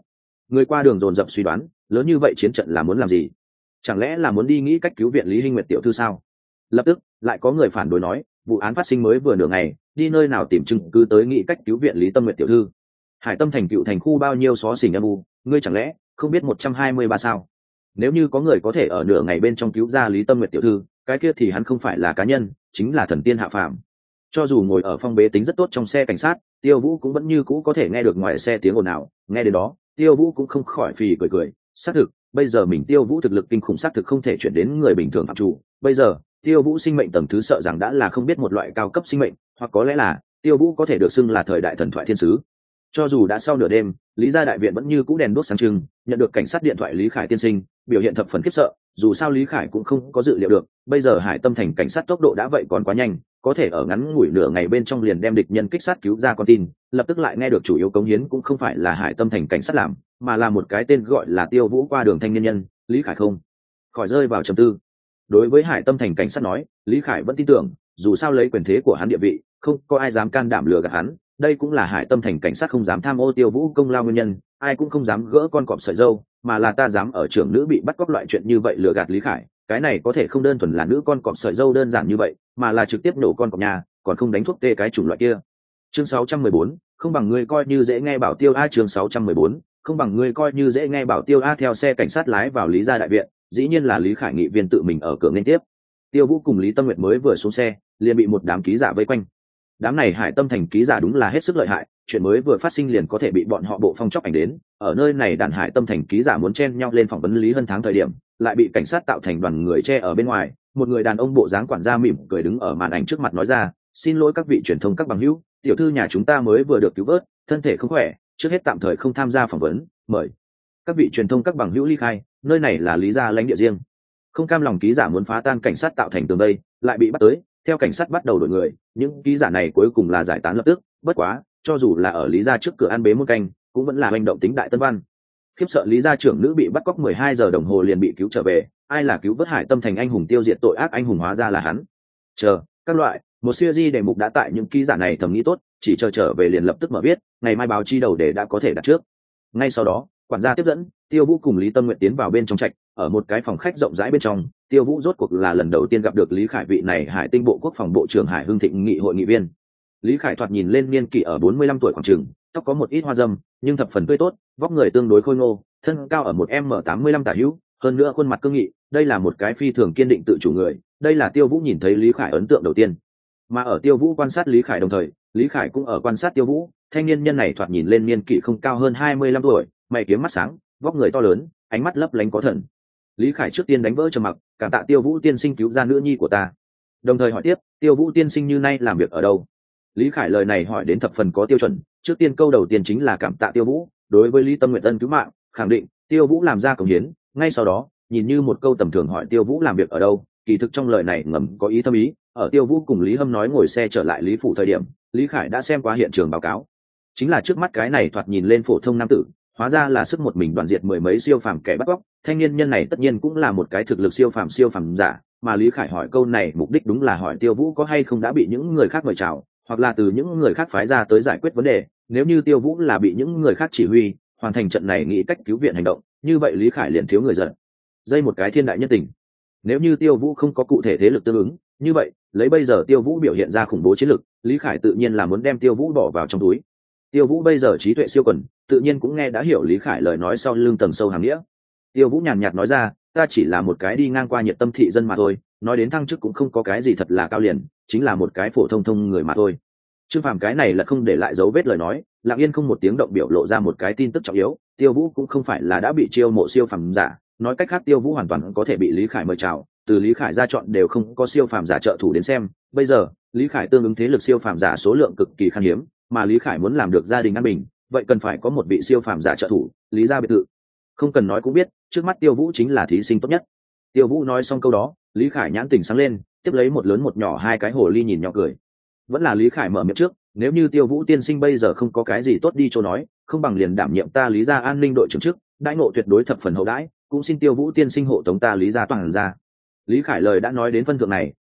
Người qua đường dồn dập suy đoán, lớn như vậy chiến trận là muốn làm gì? Chẳng lẽ là muốn đi nghĩ cách cứu viện Lý Hinh Nguyệt tiểu thư sao? Lập tức lại có người phản đối nói, vụ án phát sinh mới vừa nửa ngày, đi nơi nào tìm chứng cứ tới nghĩ cách cứu viện Lý Tâm Nguyệt tiểu thư? Hải Tâm thành cựu thành khu bao nhiêu xó xỉnh âm u, ngươi chẳng lẽ không biết một trăm hai mươi ba sao? Nếu như có người có thể ở nửa ngày bên trong cứu ra Lý Tâm Nguyệt tiểu thư, cái kia thì hắn không phải là cá nhân, chính là thần tiên hạ phàm. Cho dù ngồi ở phong bế tính rất tốt trong xe cảnh sát, Tiêu Vũ cũng vẫn như cũ có thể nghe được ngoài xe tiếng ồn ào, nghe đến đó, Tiêu Vũ cũng không khỏi phì cười cười, xác thực, bây giờ mình Tiêu Vũ thực lực kinh khủng xác thực không thể chuyển đến người bình thường phạm chủ, bây giờ, Tiêu Vũ sinh mệnh tầng thứ sợ rằng đã là không biết một loại cao cấp sinh mệnh, hoặc có lẽ là Tiêu Vũ có thể được xưng là thời đại thần thoại thiên sứ. Cho dù đã sau nửa đêm, Lý gia đại viện vẫn như cũ đèn đuốc sáng trưng, nhận được cảnh sát điện thoại Lý Khải tiên sinh, biểu hiện thập phần khiếp sợ, dù sao Lý Khải cũng không có dự liệu được, bây giờ Hải Tâm thành cảnh sát tốc độ đã vậy còn quá nhanh, có thể ở ngắn ngủi nửa ngày bên trong liền đem địch nhân kích sát cứu ra con tin, lập tức lại nghe được chủ yếu cống hiến cũng không phải là Hải Tâm thành cảnh sát làm, mà là một cái tên gọi là Tiêu Vũ qua đường thanh niên nhân, Lý Khải không khỏi rơi vào trầm tư. Đối với Hải Tâm thành cảnh sát nói, Lý Khải vẫn tin tưởng, dù sao lấy quyền thế của hắn địa vị, không có ai dám can đảm lừa gạt hắn, đây cũng là Hải Tâm thành cảnh sát không dám tham ô Tiêu Vũ công lao nguyên nhân, ai cũng không dám gỡ con cọp sợi râu, mà là ta dám ở trưởng nữ bị bắt cóc loại chuyện như vậy lừa gạt Lý Khải, cái này có thể không đơn thuần là nữ con cọp sợi râu đơn giản như vậy, mà là trực tiếp nổ con cọp nhà, còn không đánh thuốc tê cái chủng loại kia. Chương sáu trăm mười bốn, không bằng ngươi coi như dễ nghe bảo Tiêu a. Chương sáu trăm mười bốn, không bằng ngươi coi như dễ nghe bảo Tiêu a. Theo xe cảnh sát lái vào Lý gia đại viện, dĩ nhiên là Lý Khải nghị viên tự mình ở cửa nghênh tiếp. Tiêu Vũ cùng Lý Tâm Nguyệt mới vừa xuống xe, liền bị một đám ký giả vây quanh. Đám này Hải Tâm thành ký giả đúng là hết sức lợi hại, chuyện mới vừa phát sinh liền có thể bị bọn họ bộ phong chóc ảnh đến, ở nơi này đàn Hải Tâm thành ký giả muốn chen nhau lên phỏng vấn Lý Hân Tháng thời điểm, lại bị cảnh sát tạo thành đoàn người che ở bên ngoài, một người đàn ông bộ dáng quản gia mỉm cười đứng ở màn ảnh trước mặt nói ra, xin lỗi các vị truyền thông các bằng hữu, tiểu thư nhà chúng ta mới vừa được cứu vớt, thân thể không khỏe, trước hết tạm thời không tham gia phỏng vấn, mời các vị truyền thông các bằng hữu ly khai, nơi này là Lý gia lãnh địa riêng. Không cam lòng ký giả muốn phá tan cảnh sát tạo thành tường vây, lại bị bắt tới, theo cảnh sát bắt đầu đổi người, những ký giả này cuối cùng là giải tán lập tức, bất quá, cho dù là ở Lý gia trước cửa ăn bế một canh, cũng vẫn là hành động tính đại tân văn. Khiếp sợ Lý gia trưởng nữ bị bắt cóc mười hai giờ đồng hồ liền bị cứu trở về, ai là cứu vớt Hải Tâm thành anh hùng tiêu diệt tội ác anh hùng hóa ra là hắn. Chờ, các loại, một series đề mục đã tại những ký giả này thầm nghĩ tốt, chỉ chờ trở về liền lập tức mở viết, ngày mai báo chi đầu để đã có thể đặt trước. Ngay sau đó, quản gia tiếp dẫn, Tiêu Vũ cùng Lý Tâm Nguyệt tiến vào bên trong trạch, ở một cái phòng khách rộng rãi bên trong, Tiêu Vũ rốt cuộc là lần đầu tiên gặp được Lý Khải vị này Hải Tinh bộ quốc phòng bộ trưởng Hải Hưng Thịnh nghị hội nghị viên. Lý Khải thoạt nhìn lên niên kỷ ở bốn mươi lăm tuổi khoảng chừng, tóc có một ít hoa râm, nhưng thập phần tươi tốt, vóc người tương đối khôi ngô, thân cao ở một m tám mươi lăm tả hữu, hơn nữa khuôn mặt cương nghị, đây là một cái phi thường kiên định tự chủ người, đây là Tiêu Vũ nhìn thấy Lý Khải ấn tượng đầu tiên. Mà ở Tiêu Vũ quan sát Lý Khải đồng thời, Lý Khải cũng ở quan sát Tiêu Vũ, thanh niên nhân này thoạt nhìn lên niên kỷ không cao hơn hai mươi lăm tuổi, mày kiếm mắt sáng, vóc người to lớn, ánh mắt lấp lánh có thần. Lý Khải trước tiên đánh vỡ trầm mặc, cảm tạ Tiêu Vũ tiên sinh cứu ra nữ nhi của ta. Đồng thời hỏi tiếp, Tiêu Vũ tiên sinh như nay làm việc ở đâu? Lý Khải lời này hỏi đến thập phần có tiêu chuẩn, trước tiên câu đầu tiên chính là cảm tạ Tiêu Vũ, đối với Lý Tâm Nguyệt ân cứu mạng, khẳng định Tiêu Vũ làm ra công hiến, ngay sau đó, nhìn như một câu tầm thường hỏi Tiêu Vũ làm việc ở đâu, kỳ thực trong lời này ngầm có ý thâm ý, ở Tiêu Vũ cùng Lý Hâm nói ngồi xe trở lại Lý phủ thời điểm, Lý Khải đã xem qua hiện trường báo cáo. Chính là trước mắt cái này thoạt nhìn lên phổ thông nam tử, hóa ra là sức một mình đoàn diệt mười mấy siêu phàm kẻ bắt cóc, thanh niên nhân này tất nhiên cũng là một cái thực lực siêu phàm siêu phàm giả, mà Lý Khải hỏi câu này mục đích đúng là hỏi Tiêu Vũ có hay không đã bị những người khác mời chào, hoặc là từ những người khác phái ra tới giải quyết vấn đề, nếu như Tiêu Vũ là bị những người khác chỉ huy, hoàn thành trận này nghĩ cách cứu viện hành động, như vậy Lý Khải liền thiếu người giận. Dây một cái thiên đại nhân tình. Nếu như Tiêu Vũ không có cụ thể thế lực tương ứng, như vậy, lấy bây giờ Tiêu Vũ biểu hiện ra khủng bố chiến lực, Lý Khải tự nhiên là muốn đem Tiêu Vũ bỏ vào trong túi. Tiêu Vũ bây giờ trí tuệ siêu quần, tự nhiên cũng nghe đã hiểu Lý Khải lời nói sau lưng tầng sâu hàm nghĩa. Tiêu Vũ nhàn nhạt nói ra, ta chỉ là một cái đi ngang qua nhiệt tâm thị dân mà thôi, nói đến thăng chức cũng không có cái gì thật là cao liền, chính là một cái phổ thông thông người mà thôi. Trương Phàm cái này là không để lại dấu vết lời nói, lặng yên không một tiếng động biểu lộ ra một cái tin tức trọng yếu, Tiêu Vũ cũng không phải là đã bị chiêu mộ siêu phàm giả, nói cách khác Tiêu Vũ hoàn toàn có thể bị Lý Khải mời chào, từ Lý Khải ra chọn đều không có siêu phàm giả trợ thủ đến xem, bây giờ, Lý Khải tương ứng thế lực siêu phàm giả số lượng cực kỳ khan hiếm, mà Lý Khải muốn làm được gia đình an bình, vậy cần phải có một vị siêu phàm giả trợ thủ, Lý gia biệt thự. Không cần nói cũng biết, trước mắt Tiêu Vũ chính là thí sinh tốt nhất. Tiêu Vũ nói xong câu đó, Lý Khải nhãn tình sáng lên, tiếp lấy một lớn một nhỏ hai cái hồ ly nhìn nhỏ cười. Vẫn là Lý Khải mở miệng trước, nếu như Tiêu Vũ tiên sinh bây giờ không có cái gì tốt đi chỗ nói, không bằng liền đảm nhiệm ta Lý gia an ninh đội trưởng chức, đãi ngộ tuyệt đối thập phần hậu đãi, cũng xin Tiêu Vũ tiên sinh hộ tống ta Lý gia toàn gia. Lý Khải lời đã nói đến phân thượng này,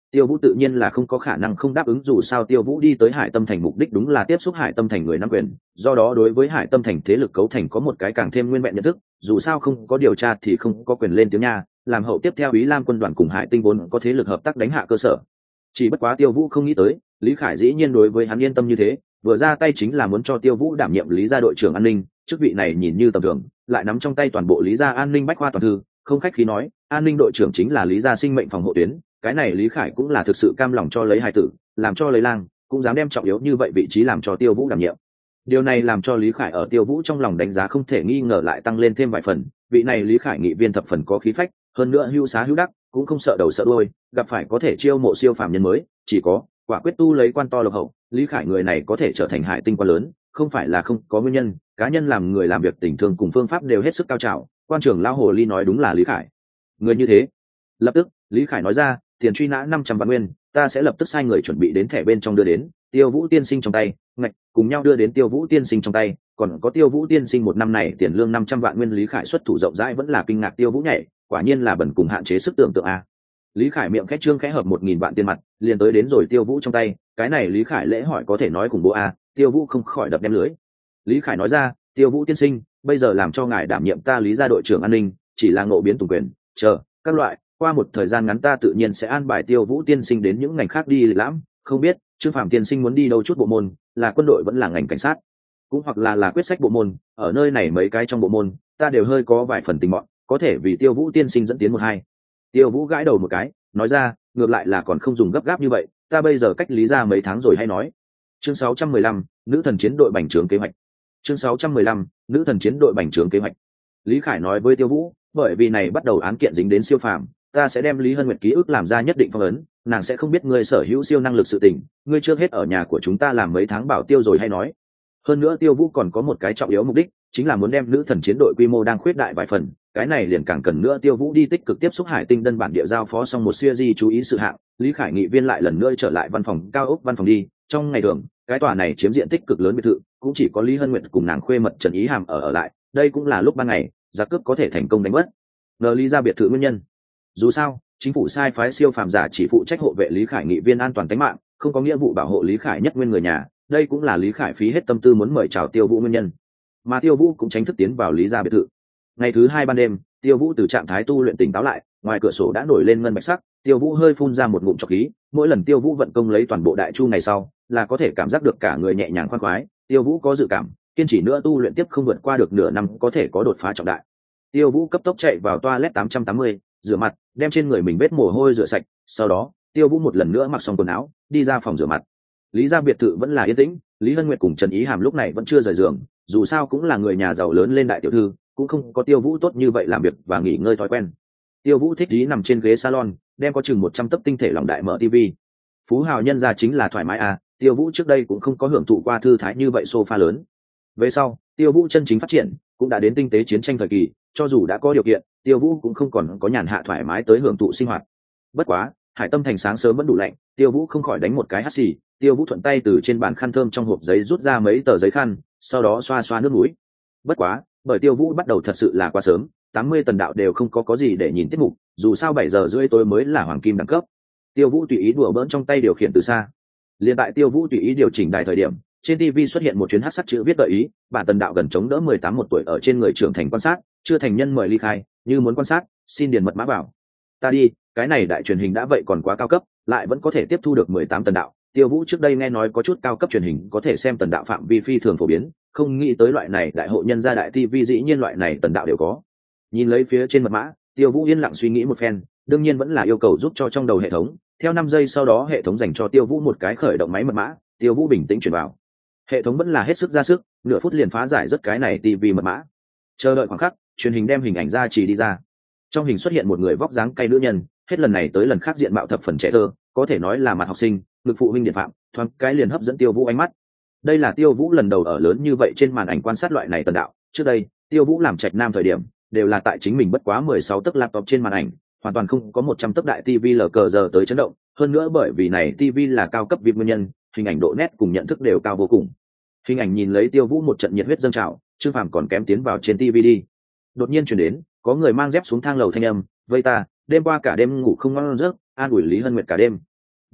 Tiêu Vũ tự nhiên là không có khả năng không đáp ứng, dù sao Tiêu Vũ đi tới Hải Tâm Thành mục đích đúng là tiếp xúc Hải Tâm Thành người nắm quyền, do đó đối với Hải Tâm Thành thế lực cấu thành có một cái càng thêm nguyên vẹn nhận thức, dù sao không có điều tra thì không có quyền lên tiếng nha, làm hậu tiếp theo Ý Lam quân đoàn cùng Hải Tinh vốn có thế lực hợp tác đánh hạ cơ sở. Chỉ bất quá Tiêu Vũ không nghĩ tới, Lý Khải dĩ nhiên đối với hắn yên tâm như thế, vừa ra tay chính là muốn cho Tiêu Vũ đảm nhiệm Lý gia đội trưởng an ninh, chức vị này nhìn như tầm thường, lại nắm trong tay toàn bộ Lý gia an ninh bách khoa toàn thư, không khách khí nói, an ninh đội trưởng chính là Lý gia sinh mệnh phòng hộ tuyến, cái này Lý Khải cũng là thực sự cam lòng cho lấy hài tử, làm cho lấy lang, cũng dám đem trọng yếu như vậy vị trí làm cho Tiêu Vũ đảm nhiệm. Điều này làm cho Lý Khải ở Tiêu Vũ trong lòng đánh giá không thể nghi ngờ lại tăng lên thêm vài phần, vị này Lý Khải nghị viên thập phần có khí phách, hơn nữa hữu xá hữu đắc, cũng không sợ đầu sợ đuôi, gặp phải có thể chiêu mộ siêu phàm nhân mới, chỉ có quả quyết tu lấy quan to lộc hậu, Lý Khải người này có thể trở thành Hải Tinh quan lớn, không phải là không có nguyên nhân, cá nhân làm người làm việc tình thương cùng phương pháp đều hết sức cao trào, quan trưởng lão hồ ly nói đúng là Lý Khải. Người như thế. Lập tức, Lý Khải nói ra, tiền truy nã năm trăm vạn nguyên, ta sẽ lập tức sai người chuẩn bị đến thẻ bên trong đưa đến Tiêu Vũ tiên sinh trong tay, ngạch, cùng nhau đưa đến Tiêu Vũ tiên sinh trong tay, còn có Tiêu Vũ tiên sinh một năm này tiền lương năm trăm vạn nguyên. Lý Khải xuất thủ rộng rãi vẫn là kinh ngạc Tiêu Vũ nhảy, quả nhiên là bẩn cùng hạn chế sức tưởng tượng a. Lý Khải miệng khẽ trương khẽ hợp một nghìn vạn tiền mặt, liền tới đến rồi Tiêu Vũ trong tay, cái này Lý Khải lễ hỏi có thể nói khủng bố a, Tiêu Vũ không khỏi đập đem lưới. Lý Khải nói ra, Tiêu Vũ tiên sinh, bây giờ làm cho ngài đảm nhiệm ta Lý gia đội trưởng an ninh, chỉ là ngộ biến tùng quyền, chờ các loại, qua một thời gian ngắn ta tự nhiên sẽ an bài Tiêu Vũ tiên sinh đến những ngành khác đi lịch lãm, không biết Trương Phạm tiên sinh muốn đi đâu chút bộ môn, là quân đội vẫn là ngành cảnh sát, cũng hoặc là là quyết sách bộ môn, ở nơi này mấy cái trong bộ môn, ta đều hơi có vài phần tình mọn, có thể vì Tiêu Vũ tiên sinh dẫn tiến một hai. Tiêu Vũ gãi đầu một cái, nói ra, ngược lại là còn không dùng gấp gáp như vậy, ta bây giờ cách Lý ra mấy tháng rồi hay nói. Chương sáu trăm mười lăm, nữ thần chiến đội bành trướng kế hoạch. Chương sáu trăm mười lăm, nữ thần chiến đội bành trướng kế hoạch. Lý Khải nói với Tiêu Vũ, bởi vì này bắt đầu án kiện dính đến siêu phàm, ta sẽ đem Lý Hân Nguyệt ký ức làm ra nhất định phong ấn, nàng sẽ không biết ngươi sở hữu siêu năng lực sự tình, ngươi chưa hết ở nhà của chúng ta làm mấy tháng bảo tiêu rồi hay nói. Hơn nữa Tiêu Vũ còn có một cái trọng yếu mục đích, chính là muốn đem nữ thần chiến đội quy mô đang khuyết đại vài phần, cái này liền càng cần nữa Tiêu Vũ đi tích cực tiếp xúc Hải Tinh đơn bản địa giao phó xong một series chú ý sự hạng, Lý Khải nghị viên lại lần nữa trở lại văn phòng cao ốc văn phòng đi, trong ngày thường, cái tòa này chiếm diện tích cực lớn biệt thự, cũng chỉ có Lý Hân Nguyệt cùng nàng khuê mật Trần Ý Hàm ở ở lại, đây cũng là lúc ban ngày, giặc cướp có thể thành công đánh mất ngờ Lý ra biệt thự nguyên nhân. Dù sao, chính phủ sai phái siêu phàm giả chỉ phụ trách hộ vệ Lý Khải nghị viên an toàn tính mạng, không có nghĩa vụ bảo hộ Lý Khải nhất nguyên người nhà, đây cũng là Lý Khải phí hết tâm tư muốn mời chào Tiêu Vũ nguyên nhân. Mà Tiêu Vũ cũng tránh thức tiến vào Lý gia biệt thự. Ngày thứ hai ban đêm, Tiêu Vũ từ trạng thái tu luyện tỉnh táo lại, ngoài cửa sổ đã nổi lên ngân bạch sắc, Tiêu Vũ hơi phun ra một ngụm trọc khí, mỗi lần Tiêu Vũ vận công lấy toàn bộ đại chu ngày sau, là có thể cảm giác được cả người nhẹ nhàng khoan khoái, Tiêu Vũ có dự cảm, kiên trì nữa tu luyện tiếp không vượt qua được nửa năm có thể có đột phá trọng đại. Tiêu Vũ cấp tốc chạy vào toilet tám trăm tám mươi, rửa mặt, đem trên người mình vết mồ hôi rửa sạch, sau đó, Tiêu Vũ một lần nữa mặc xong quần áo, đi ra phòng rửa mặt. Lý gia biệt thự vẫn là yên tĩnh, Lý Hân Nguyệt cùng Trần Ý Hàm lúc này vẫn chưa rời giường, dù sao cũng là người nhà giàu lớn lên đại tiểu thư, cũng không có Tiêu Vũ tốt như vậy làm việc và nghỉ ngơi thói quen. Tiêu Vũ thích ý nằm trên ghế salon, đem có chừng một trăm tấc tinh thể lòng đại mở tivi. Phú hào nhân gia chính là thoải mái à, Tiêu Vũ trước đây cũng không có hưởng thụ qua thư thái như vậy sofa lớn. Về sau, Tiêu Vũ chân chính phát triển, cũng đã đến tinh tế chiến tranh thời kỳ, cho dù đã có điều kiện, Tiêu Vũ cũng không còn có nhàn hạ thoải mái tới hưởng thụ sinh hoạt. Bất quá, Hải Tâm thành sáng sớm vẫn đủ lạnh, Tiêu Vũ không khỏi đánh một cái hắt xì, Tiêu Vũ thuận tay từ trên bàn khăn thơm trong hộp giấy rút ra mấy tờ giấy khăn, sau đó xoa xoa nước mũi. Bất quá, bởi Tiêu Vũ bắt đầu thật sự là quá sớm, tám mươi tần đạo đều không có có gì để nhìn tiết mục, dù sao bảy giờ rưỡi tối mới là hoàng kim đẳng cấp. Tiêu Vũ tùy ý đùa bỡn trong tay điều khiển từ xa. Liên tại Tiêu Vũ tùy ý điều chỉnh đài thời điểm, trên ti vi xuất hiện một chuyến hắc sắc chữ viết gợi ý, bản tần đạo gần chống đỡ mười tám một tuổi ở trên người trưởng thành quan sát, chưa thành nhân mời ly khai, như muốn quan sát, xin điền mật mã vào. Ta đi, cái này đại truyền hình đã vậy còn quá cao cấp, lại vẫn có thể tiếp thu được mười tám tần đạo. Tiêu Vũ trước đây nghe nói có chút cao cấp truyền hình có thể xem tần đạo phạm vi phi thường phổ biến, không nghĩ tới loại này đại hộ nhân gia đại ti vi dĩ nhiên loại này tần đạo đều có. Nhìn lấy phía trên mật mã, Tiêu Vũ yên lặng suy nghĩ một phen, đương nhiên vẫn là yêu cầu giúp cho trong đầu hệ thống. Theo năm giây sau đó hệ thống dành cho Tiêu Vũ một cái khởi động máy mật mã, Tiêu Vũ bình tĩnh chuyển vào. Hệ thống vẫn là hết sức ra sức, nửa phút liền phá giải rất cái này ti vi mật mã. Chờ đợi khoảng khắc, truyền hình đem hình ảnh ra chỉ đi ra. Trong hình xuất hiện một người vóc dáng cay nữ nhân, hết lần này tới lần khác diện mạo thập phần trẻ thơ, có thể nói là mặt học sinh, ngực phụ huynh điện phạm, thoáng cái liền hấp dẫn Tiêu Vũ ánh mắt. Đây là Tiêu Vũ lần đầu ở lớn như vậy trên màn ảnh quan sát loại này tần đạo, trước đây, Tiêu Vũ làm trạch nam thời điểm, đều là tại chính mình bất quá mười sáu tấc laptop trên màn ảnh, hoàn toàn không có một trăm tấc đại ti vi lờ cờ giờ tới chấn động, hơn nữa bởi vì này ti vi là cao cấp vi nguyên nhân, hình ảnh độ nét cùng nhận thức đều cao vô cùng. Hình ảnh nhìn lấy Tiêu Vũ một trận nhiệt huyết dâng trào, Trương Phàm còn kém tiến vào trên ti vi đi. Đột nhiên truyền đến, có người mang dép xuống thang lầu thanh âm, "Vây ta, đêm qua cả đêm ngủ không ngon giấc, an ủi Lý Hân Nguyệt cả đêm,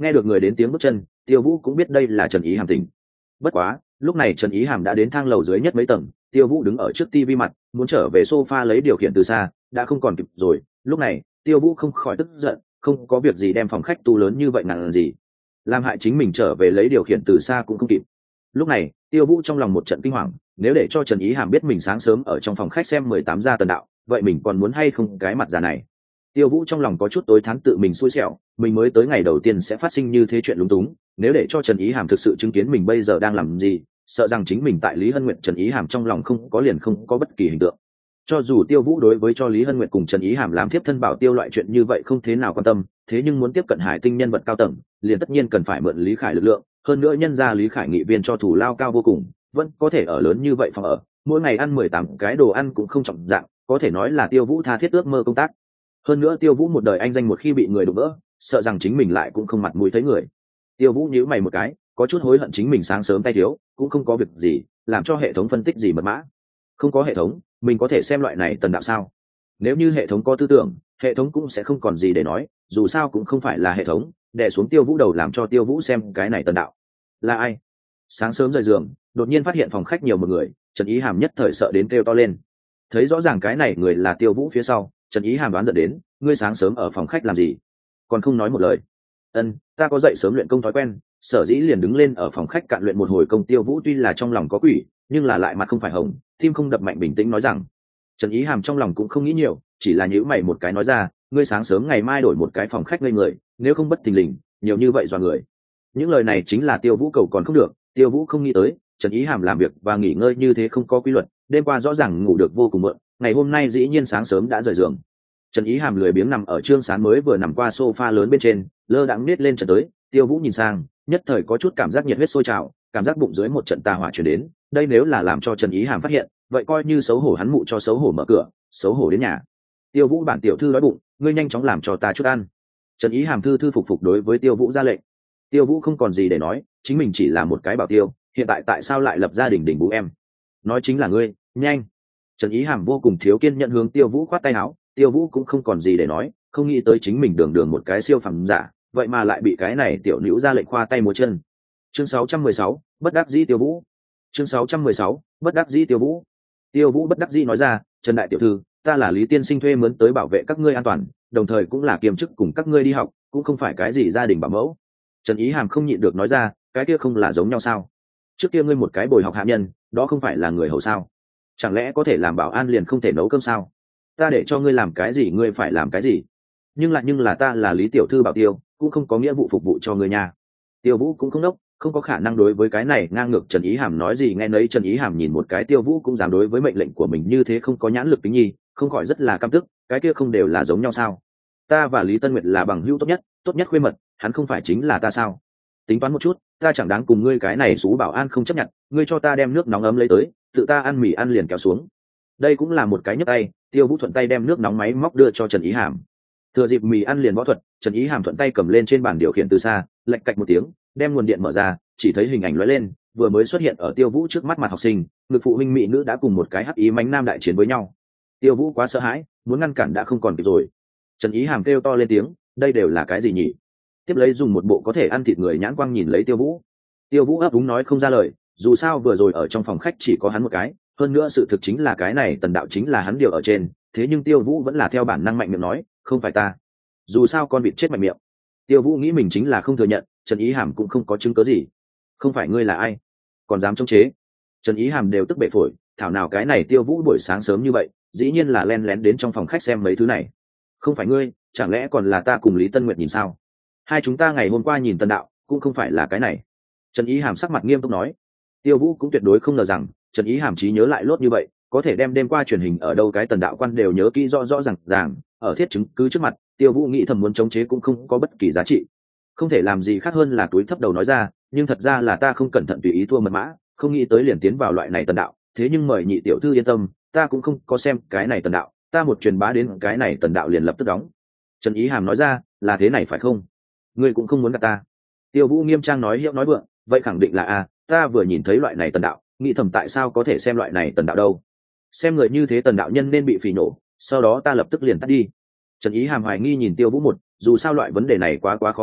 Nghe được người đến tiếng bước chân, Tiêu Vũ cũng biết đây là Trần Ý Hàm tỉnh. Bất quá lúc này Trần Ý Hàm đã đến thang lầu dưới nhất mấy tầng, Tiêu Vũ đứng ở trước tivi mặt muốn trở về sofa lấy điều khiển từ xa đã không còn kịp rồi. Lúc này Tiêu Vũ không khỏi tức giận, không có việc gì đem phòng khách tu lớn như vậy làm gì, làm hại chính mình trở về lấy điều khiển từ xa cũng không kịp. Lúc này Tiêu Vũ trong lòng một trận kinh hoàng, nếu để cho Trần Ý Hàm biết mình sáng sớm ở trong phòng khách xem mười tám gia tần đạo, vậy mình còn muốn hay không cái mặt già này. Tiêu Vũ trong lòng có chút tối thán tự mình xui xẻo, mình mới tới ngày đầu tiên sẽ phát sinh như thế chuyện lúng túng, nếu để cho Trần Ý Hàm thực sự chứng kiến mình bây giờ đang làm gì, sợ rằng chính mình tại Lý Hân Nguyệt Trần Ý Hàm trong lòng không có liền không có bất kỳ hình tượng. Cho dù Tiêu Vũ đối với cho Lý Hân Nguyệt cùng Trần Ý Hàm làm thiếp thân bảo tiêu loại chuyện như vậy không thế nào quan tâm, thế nhưng muốn tiếp cận Hải Tinh nhân vật cao tầng, liền tất nhiên cần phải mượn Lý Khải lực lượng, hơn nữa nhân ra Lý Khải nghị viên cho thủ lao cao vô cùng, vẫn có thể ở lớn như vậy phòng ở, mỗi ngày ăn mười tám cái đồ ăn cũng không trọng dạng, có thể nói là Tiêu Vũ tha thiết ước mơ công tác. Hơn nữa Tiêu Vũ một đời anh danh một khi bị người đụng vỡ, sợ rằng chính mình lại cũng không mặt mũi thấy người. Tiêu Vũ nhíu mày một cái, có chút hối hận chính mình sáng sớm tay thiếu, cũng không có việc gì làm cho hệ thống phân tích gì mật mã. Không có hệ thống, mình có thể xem loại này tần đạo sao? Nếu như hệ thống có tư tưởng, hệ thống cũng sẽ không còn gì để nói, dù sao cũng không phải là hệ thống đè xuống Tiêu Vũ đầu làm cho Tiêu Vũ xem cái này tần đạo. Là ai? Sáng sớm rời giường, đột nhiên phát hiện phòng khách nhiều một người, Trần Ý Hàm nhất thời sợ đến kêu to lên. Thấy rõ ràng cái này người là Tiêu Vũ phía sau, Trần Ý Hàm đoán giận đến, ngươi sáng sớm ở phòng khách làm gì? Còn không nói một lời. Ân, ta có dậy sớm luyện công thói quen, sở dĩ liền đứng lên ở phòng khách cạn luyện một hồi công. Tiêu Vũ tuy là trong lòng có quỷ, nhưng là lại mặt không phải hồng, tim không đập mạnh, bình tĩnh nói rằng. Trần Ý Hàm trong lòng cũng không nghĩ nhiều, chỉ là nhíu mày một cái nói ra, ngươi sáng sớm ngày mai đổi một cái phòng khách ngây người, nếu không bất thình lình, nhiều như vậy dọa người. Những lời này chính là Tiêu Vũ cầu còn không được, Tiêu Vũ không nghĩ tới, Trần Ý Hàm làm việc và nghỉ ngơi như thế không có quy luật, đêm qua rõ ràng ngủ được vô cùng muộn, ngày hôm nay dĩ nhiên sáng sớm đã rời giường. Trần Ý Hàm lười biếng nằm ở Trương Sán mới vừa nằm qua sofa lớn bên trên, lơ đãng nết lên trần tới. Tiêu Vũ nhìn sang, nhất thời có chút cảm giác nhiệt huyết sôi trào, cảm giác bụng dưới một trận tà hỏa truyền đến. Đây nếu là làm cho Trần Ý Hàm phát hiện, vậy coi như xấu hổ hắn mụ cho xấu hổ mở cửa, xấu hổ đến nhà. Tiêu Vũ bản tiểu thư đói bụng, ngươi nhanh chóng làm cho ta chút ăn. Trần Ý Hàm thư thư phục phục đối với Tiêu Vũ ra lệnh. Tiêu Vũ không còn gì để nói, chính mình chỉ là một cái bảo tiêu, hiện tại tại sao lại lập gia đình đỉnh bú em? Nói chính là ngươi, nhanh. Trần Ý Hàm vô cùng thiếu kiên nhận hướng Tiêu Vũ khoát tay áo. Tiêu Vũ cũng không còn gì để nói, không nghĩ tới chính mình đường đường một cái siêu phẩm giả, vậy mà lại bị cái này tiểu nữ ra lệnh khoa tay múa chân. Chương sáu trăm mười sáu, bất đắc dĩ Tiêu Vũ. Chương sáu trăm mười sáu, bất đắc dĩ Tiêu Vũ. Tiêu Vũ bất đắc dĩ nói ra, Trần đại tiểu thư, ta là Lý tiên sinh thuê mướn tới bảo vệ các ngươi an toàn, đồng thời cũng là kiêm chức cùng các ngươi đi học, cũng không phải cái gì gia đình bảo mẫu. Trần Ý Hàm không nhịn được nói ra, cái kia không là giống nhau sao? Trước kia ngươi một cái bồi học hạ nhân, đó không phải là người hầu sao? Chẳng lẽ có thể làm bảo an liền không thể nấu cơm sao? Ta để cho ngươi làm cái gì ngươi phải làm cái gì, nhưng lại nhưng là ta là Lý tiểu thư bảo tiêu, cũng không có nghĩa vụ phục vụ cho ngươi nha. Tiêu Vũ cũng không đốc, không có khả năng đối với cái này ngang ngược Trần Ý Hàm nói gì nghe nấy. Trần Ý Hàm nhìn một cái Tiêu Vũ cũng dám đối với mệnh lệnh của mình như thế không có nhãn lực tính nhi, không khỏi rất là căm tức, cái kia không đều là giống nhau sao? Ta và Lý Tân Nguyệt là bằng hữu tốt nhất, tốt nhất khuê mật, hắn không phải chính là ta sao? Tính toán một chút, ta chẳng đáng cùng ngươi cái này xú bảo an không chấp nhận, ngươi cho ta đem nước nóng ấm lấy tới, tự ta ăn mì ăn liền kéo xuống. Đây cũng là một cái nhấc tay. Tiêu Vũ thuận tay đem nước nóng máy móc đưa cho Trần Ý Hàm. Thừa dịp mì ăn liền võ thuật, Trần Ý Hàm thuận tay cầm lên trên bàn điều khiển từ xa, lạch cạch một tiếng, đem nguồn điện mở ra, chỉ thấy hình ảnh lóe lên, vừa mới xuất hiện ở Tiêu Vũ trước mắt mặt học sinh, ngực phụ huynh mỹ nữ đã cùng một cái hắc ý mánh nam đại chiến với nhau. Tiêu Vũ quá sợ hãi, muốn ngăn cản đã không còn kịp rồi. Trần Ý Hàm kêu to lên tiếng, đây đều là cái gì nhỉ? Tiếp lấy dùng một bộ có thể ăn thịt người nhãn quang nhìn lấy Tiêu Vũ. Tiêu Vũ ấp úng nói không ra lời, dù sao vừa rồi ở trong phòng khách chỉ có hắn một cái, hơn nữa sự thực chính là cái này tần đạo chính là hắn điều ở trên, thế nhưng Tiêu Vũ vẫn là theo bản năng mạnh miệng nói, không phải ta. Dù sao con vịt chết mạnh miệng. Tiêu Vũ nghĩ mình chính là không thừa nhận, Trần Ý Hàm cũng không có chứng cớ gì. Không phải ngươi là ai, còn dám chống chế? Trần Ý Hàm đều tức bể phổi, thảo nào cái này Tiêu Vũ buổi sáng sớm như vậy, dĩ nhiên là len lén đến trong phòng khách xem mấy thứ này. Không phải ngươi, chẳng lẽ còn là ta cùng Lý Tân Nguyệt nhìn sao? Hai chúng ta ngày hôm qua nhìn tần đạo, cũng không phải là cái này. Trần Ý Hàm sắc mặt nghiêm túc nói. Tiêu Vũ cũng tuyệt đối không ngờ rằng Trần Ý Hàm trí nhớ lại lốt như vậy, có thể đem đêm qua truyền hình ở đâu cái tần đạo quan đều nhớ kỹ rõ rõ ràng ràng. Ở thiết chứng cứ trước mặt, Tiêu Vũ nghĩ thầm muốn chống chế cũng không có bất kỳ giá trị, không thể làm gì khác hơn là túi thấp đầu nói ra, nhưng thật ra là ta không cẩn thận tùy ý thua mật mã, không nghĩ tới liền tiến vào loại này tần đạo. Thế nhưng mời nhị tiểu thư yên tâm, ta cũng không có xem cái này tần đạo, ta một truyền bá đến cái này tần đạo liền lập tức đóng. Trần Ý Hàm nói ra, là thế này phải không? Ngươi cũng không muốn gạt ta. Tiêu Vũ nghiêm trang nói hiệu nói vượng, vậy khẳng định là a, ta vừa nhìn thấy loại này tần đạo, nghĩ thầm tại sao có thể xem loại này tần đạo đâu? Xem người như thế tần đạo nhân nên bị phỉ nổ, sau đó ta lập tức liền tắt đi. Trần Ý Hàm hoài nghi nhìn Tiêu Vũ một, dù sao loại vấn đề này quá quá khó xử,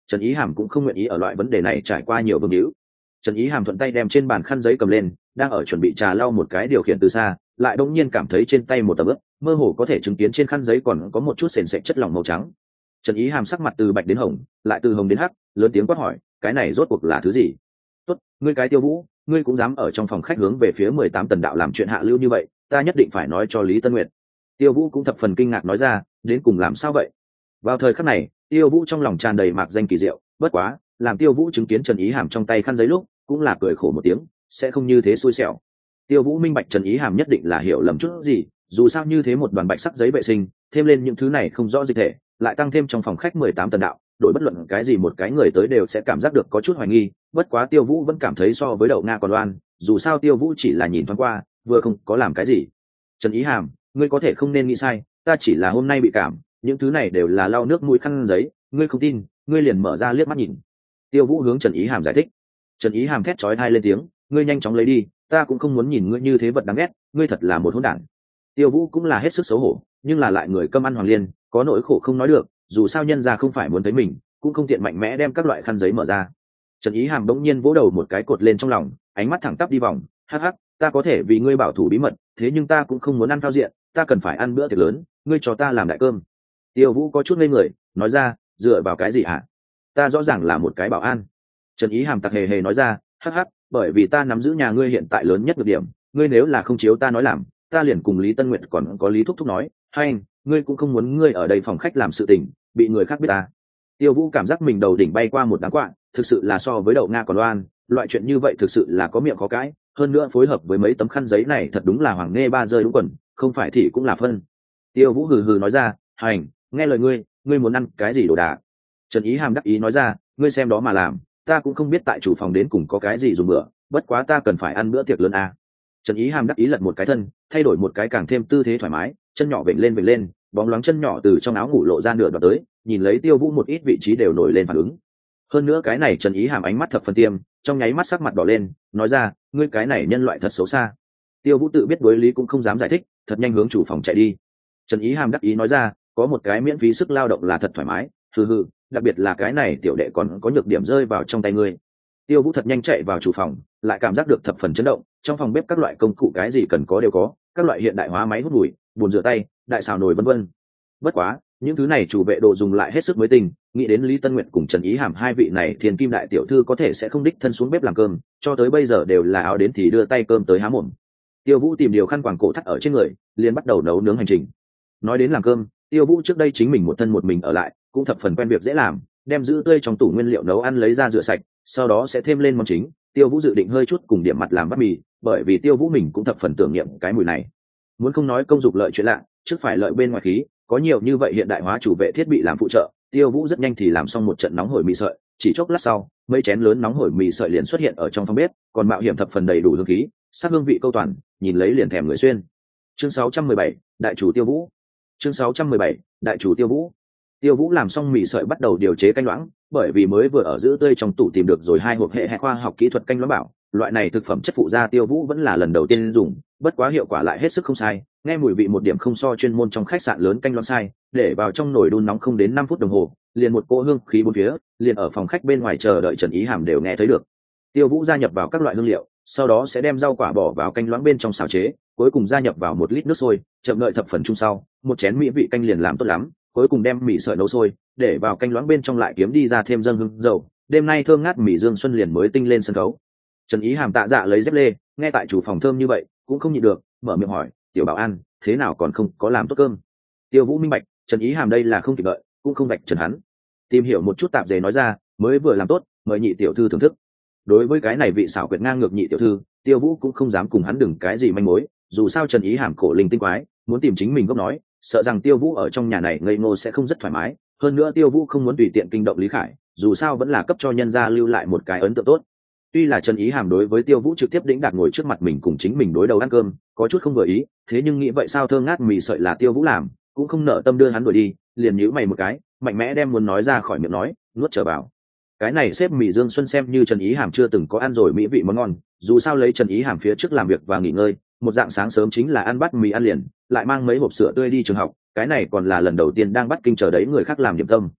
Trần Ý Hàm cũng không nguyện ý ở loại vấn đề này trải qua nhiều vương hữu. Trần Ý Hàm thuận tay đem trên bàn khăn giấy cầm lên, đang ở chuẩn bị trà lau một cái điều khiển từ xa, lại đột nhiên cảm thấy trên tay một tấm ướt, mơ hồ có thể chứng kiến trên khăn giấy còn có một chút sền sệt chất lỏng màu trắng. Trần Ý Hàm sắc mặt từ bạch đến hồng, lại từ hồng đến hắc, lớn tiếng quát hỏi, cái này rốt cuộc là thứ gì? Tốt, ngươi cái Tiêu Vũ, ngươi cũng dám ở trong phòng khách hướng về phía mười tám tần đạo làm chuyện hạ lưu như vậy, ta nhất định phải nói cho Lý Tân Nguyệt. Tiêu Vũ cũng thập phần kinh ngạc nói ra, đến cùng làm sao vậy? Vào thời khắc này, Tiêu Vũ trong lòng tràn đầy mạc danh kỳ diệu, bất quá, làm Tiêu Vũ chứng kiến Trần Ý Hàm trong tay khăn giấy lúc, cũng là cười khổ một tiếng, sẽ không như thế xui xẻo. Tiêu Vũ minh bạch Trần Ý Hàm nhất định là hiểu lầm chút gì, dù sao như thế một đoàn bạch sắc giấy vệ sinh, thêm lên những thứ này không rõ dịch thể, lại tăng thêm trong phòng khách mười tám tần đạo, đổi bất luận cái gì một cái người tới đều sẽ cảm giác được có chút hoài nghi, bất quá Tiêu Vũ vẫn cảm thấy so với Đậu Nga còn oan, dù sao Tiêu Vũ chỉ là nhìn thoáng qua, vừa không có làm cái gì. Trần Ý Hàm, ngươi có thể không nên nghĩ sai, ta chỉ là hôm nay bị cảm, những thứ này đều là lau nước mũi khăn giấy, ngươi không tin, ngươi liền mở ra liếc mắt nhìn. Tiêu Vũ hướng Trần Ý Hàm giải thích. Trần Ý Hàm thét chói tai lên tiếng, ngươi nhanh chóng lấy đi, ta cũng không muốn nhìn ngươi như thế vật đáng ghét, ngươi thật là một hỗn đản. Tiêu Vũ cũng là hết sức xấu hổ, nhưng là lại người cơm ăn hoàng liên, có nỗi khổ không nói được, dù sao nhân gia không phải muốn thấy mình, cũng không tiện mạnh mẽ đem các loại khăn giấy mở ra. Trần Ý Hàm bỗng nhiên vỗ đầu một cái cột lên trong lòng, ánh mắt thẳng tắp đi vòng, hắc hắc, ta có thể vì ngươi bảo thủ bí mật, thế nhưng ta cũng không muốn ăn phao diện, ta cần phải ăn bữa tiệc lớn, ngươi cho ta làm đại cơm. Tiêu Vũ có chút ngây người, nói ra, dựa vào cái gì hả? Ta rõ ràng là một cái bảo an. Trần Ý Hàm tặc hề hề nói ra, hắc hắc, bởi vì ta nắm giữ nhà ngươi hiện tại lớn nhất nhược điểm, ngươi nếu là không chiếu ta nói làm, ta liền cùng Lý Tân Nguyệt còn có Lý Thúc Thúc nói, hay anh, ngươi cũng không muốn ngươi ở đây phòng khách làm sự tình, bị người khác biết ta. Tiêu Vũ cảm giác mình đầu đỉnh bay qua một đám quạ, thực sự là so với Đậu Nga còn oan, loại chuyện như vậy thực sự là có miệng khó cãi, hơn nữa phối hợp với mấy tấm khăn giấy này thật đúng là hoàng nghe ba rơi đúng quần, không phải thì cũng là phân. Tiêu Vũ hừ hừ nói ra, hành, nghe lời ngươi, ngươi muốn ăn cái gì đồ đà? Trần Ý Hàm đắc ý nói ra, ngươi xem đó mà làm, ta cũng không biết tại chủ phòng đến cùng có cái gì dùng bữa, bất quá ta cần phải ăn bữa tiệc lớn à. Trần Ý Hàm đắc ý lật một cái thân, thay đổi một cái càng thêm tư thế thoải mái, chân nhỏ vểnh lên vểnh lên, bóng loáng chân nhỏ từ trong áo ngủ lộ ra nửa đoạn tới, nhìn lấy Tiêu Vũ một ít vị trí đều nổi lên phản ứng. Hơn nữa cái này Trần Ý Hàm ánh mắt thập phần tiêm, trong nháy mắt sắc mặt đỏ lên, nói ra, ngươi cái này nhân loại thật xấu xa. Tiêu Vũ tự biết đối lý cũng không dám giải thích, thật nhanh hướng chủ phòng chạy đi. Trần Ý Hàm đắc ý nói ra, có một cái miễn phí sức lao động là thật thoải mái, hừ hừ, đặc biệt là cái này tiểu đệ còn có nhược điểm rơi vào trong tay ngươi. Tiêu Vũ thật nhanh chạy vào chủ phòng, lại cảm giác được thập phần chấn động, trong phòng bếp các loại công cụ cái gì cần có đều có, các loại hiện đại hóa máy hút bụi, bồn rửa tay, đại xào nồi vân vân. Bất quá, những thứ này chủ vệ đồ dùng lại hết sức mới tinh, nghĩ đến Lý Tân Nguyệt cùng Trần Ý Hàm hai vị này thiên kim đại tiểu thư có thể sẽ không đích thân xuống bếp làm cơm, cho tới bây giờ đều là áo đến thì đưa tay cơm tới há mồm. Tiêu Vũ tìm điều khăn quàng cổ thắt ở trên người, liền bắt đầu nấu nướng hành trình. Nói đến làm cơm, Tiêu Vũ trước đây chính mình một thân một mình ở lại, cũng thập phần quen việc dễ làm, đem giữ tươi trong tủ nguyên liệu nấu ăn lấy ra rửa sạch, sau đó sẽ thêm lên món chính. Tiêu Vũ dự định hơi chút cùng điểm mặt làm bát mì, bởi vì Tiêu Vũ mình cũng thập phần tưởng niệm cái mùi này. Muốn không nói công dụng lợi chuyện lạ, trước phải lợi bên ngoài khí, có nhiều như vậy hiện đại hóa chủ vệ thiết bị làm phụ trợ, Tiêu Vũ rất nhanh thì làm xong một trận nóng hổi mì sợi, chỉ chốc lát sau, mấy chén lớn nóng hổi mì sợi liền xuất hiện ở trong phòng bếp, còn mạo hiểm thập phần đầy đủ hương khí, sắc hương vị câu toàn, nhìn lấy liền thèm người xuyên. Chương sáu trăm mười bảy, đại chủ Tiêu Vũ. Chương sáu trăm mười bảy, đại chủ Tiêu Vũ. Tiêu Vũ làm xong mì sợi bắt đầu điều chế canh loãng, bởi vì mới vừa ở giữ tươi trong tủ tìm được rồi hai hộp hệ hệ khoa học kỹ thuật canh loãng bảo, loại này thực phẩm chất phụ gia Tiêu Vũ vẫn là lần đầu tiên dùng, bất quá hiệu quả lại hết sức không sai, nghe mùi vị một điểm không so chuyên môn trong khách sạn lớn canh loãng sai, để vào trong nồi đun nóng không đến năm phút đồng hồ, liền một cỗ hương khí bốn phía, liền ở phòng khách bên ngoài chờ đợi Trần Ý Hàm đều nghe thấy được. Tiêu Vũ gia nhập vào các loại hương liệu, sau đó sẽ đem rau quả bỏ vào canh loãng bên trong xào chế, cuối cùng gia nhập vào một lít nước sôi, chậm đợi thập phần chung sau, một chén mỹ vị canh liền làm tốt lắm, cuối cùng đem mì sợi nấu sôi, để vào canh loãng bên trong lại kiếm đi ra thêm dâng hương dầu, đêm nay thơm ngát mì dương xuân liền mới tinh lên sân khấu. Trần Ý Hàm tạ dạ lấy dép lê, nghe tại chủ phòng thơm như vậy, cũng không nhịn được, mở miệng hỏi, tiểu bảo an, thế nào còn không có làm tốt cơm? Tiêu Vũ minh bạch, Trần Ý Hàm đây là không kịp đợi, cũng không vạch trần hắn. Tìm hiểu một chút tạp dề nói ra, mới vừa làm tốt, mời nhị tiểu thư thưởng thức. Đối với cái này vị xảo quyệt ngang ngược nhị tiểu thư, Tiêu Vũ cũng không dám cùng hắn đừng cái gì manh mối, dù sao Trần Ý Hàm cổ linh tinh quái, muốn tìm chính mình gốc nói, sợ rằng Tiêu Vũ ở trong nhà này ngây ngô sẽ không rất thoải mái, hơn nữa Tiêu Vũ không muốn tùy tiện kinh động Lý Khải, dù sao vẫn là cấp cho nhân gia lưu lại một cái ấn tượng tốt. Tuy là Trần Ý Hàm đối với Tiêu Vũ trực tiếp đĩnh đạc ngồi trước mặt mình cùng chính mình đối đầu ăn cơm, có chút không vừa ý, thế nhưng nghĩ vậy sao thơm ngát mì sợi là Tiêu Vũ làm, cũng không nợ tâm đưa hắn đuổi đi, liền nhíu mày một cái, mạnh mẽ đem muốn nói ra khỏi miệng nói, nuốt trở vào. Cái này xếp mì Dương Xuân xem như Trần Ý Hàm chưa từng có ăn rồi mỹ vị món ngon, dù sao lấy Trần Ý Hàm phía trước làm việc và nghỉ ngơi, một dạng sáng sớm chính là ăn bát mì ăn liền, lại mang mấy hộp sữa tươi đi trường học, cái này còn là lần đầu tiên đang bắt kinh chờ đấy người khác làm điểm tâm.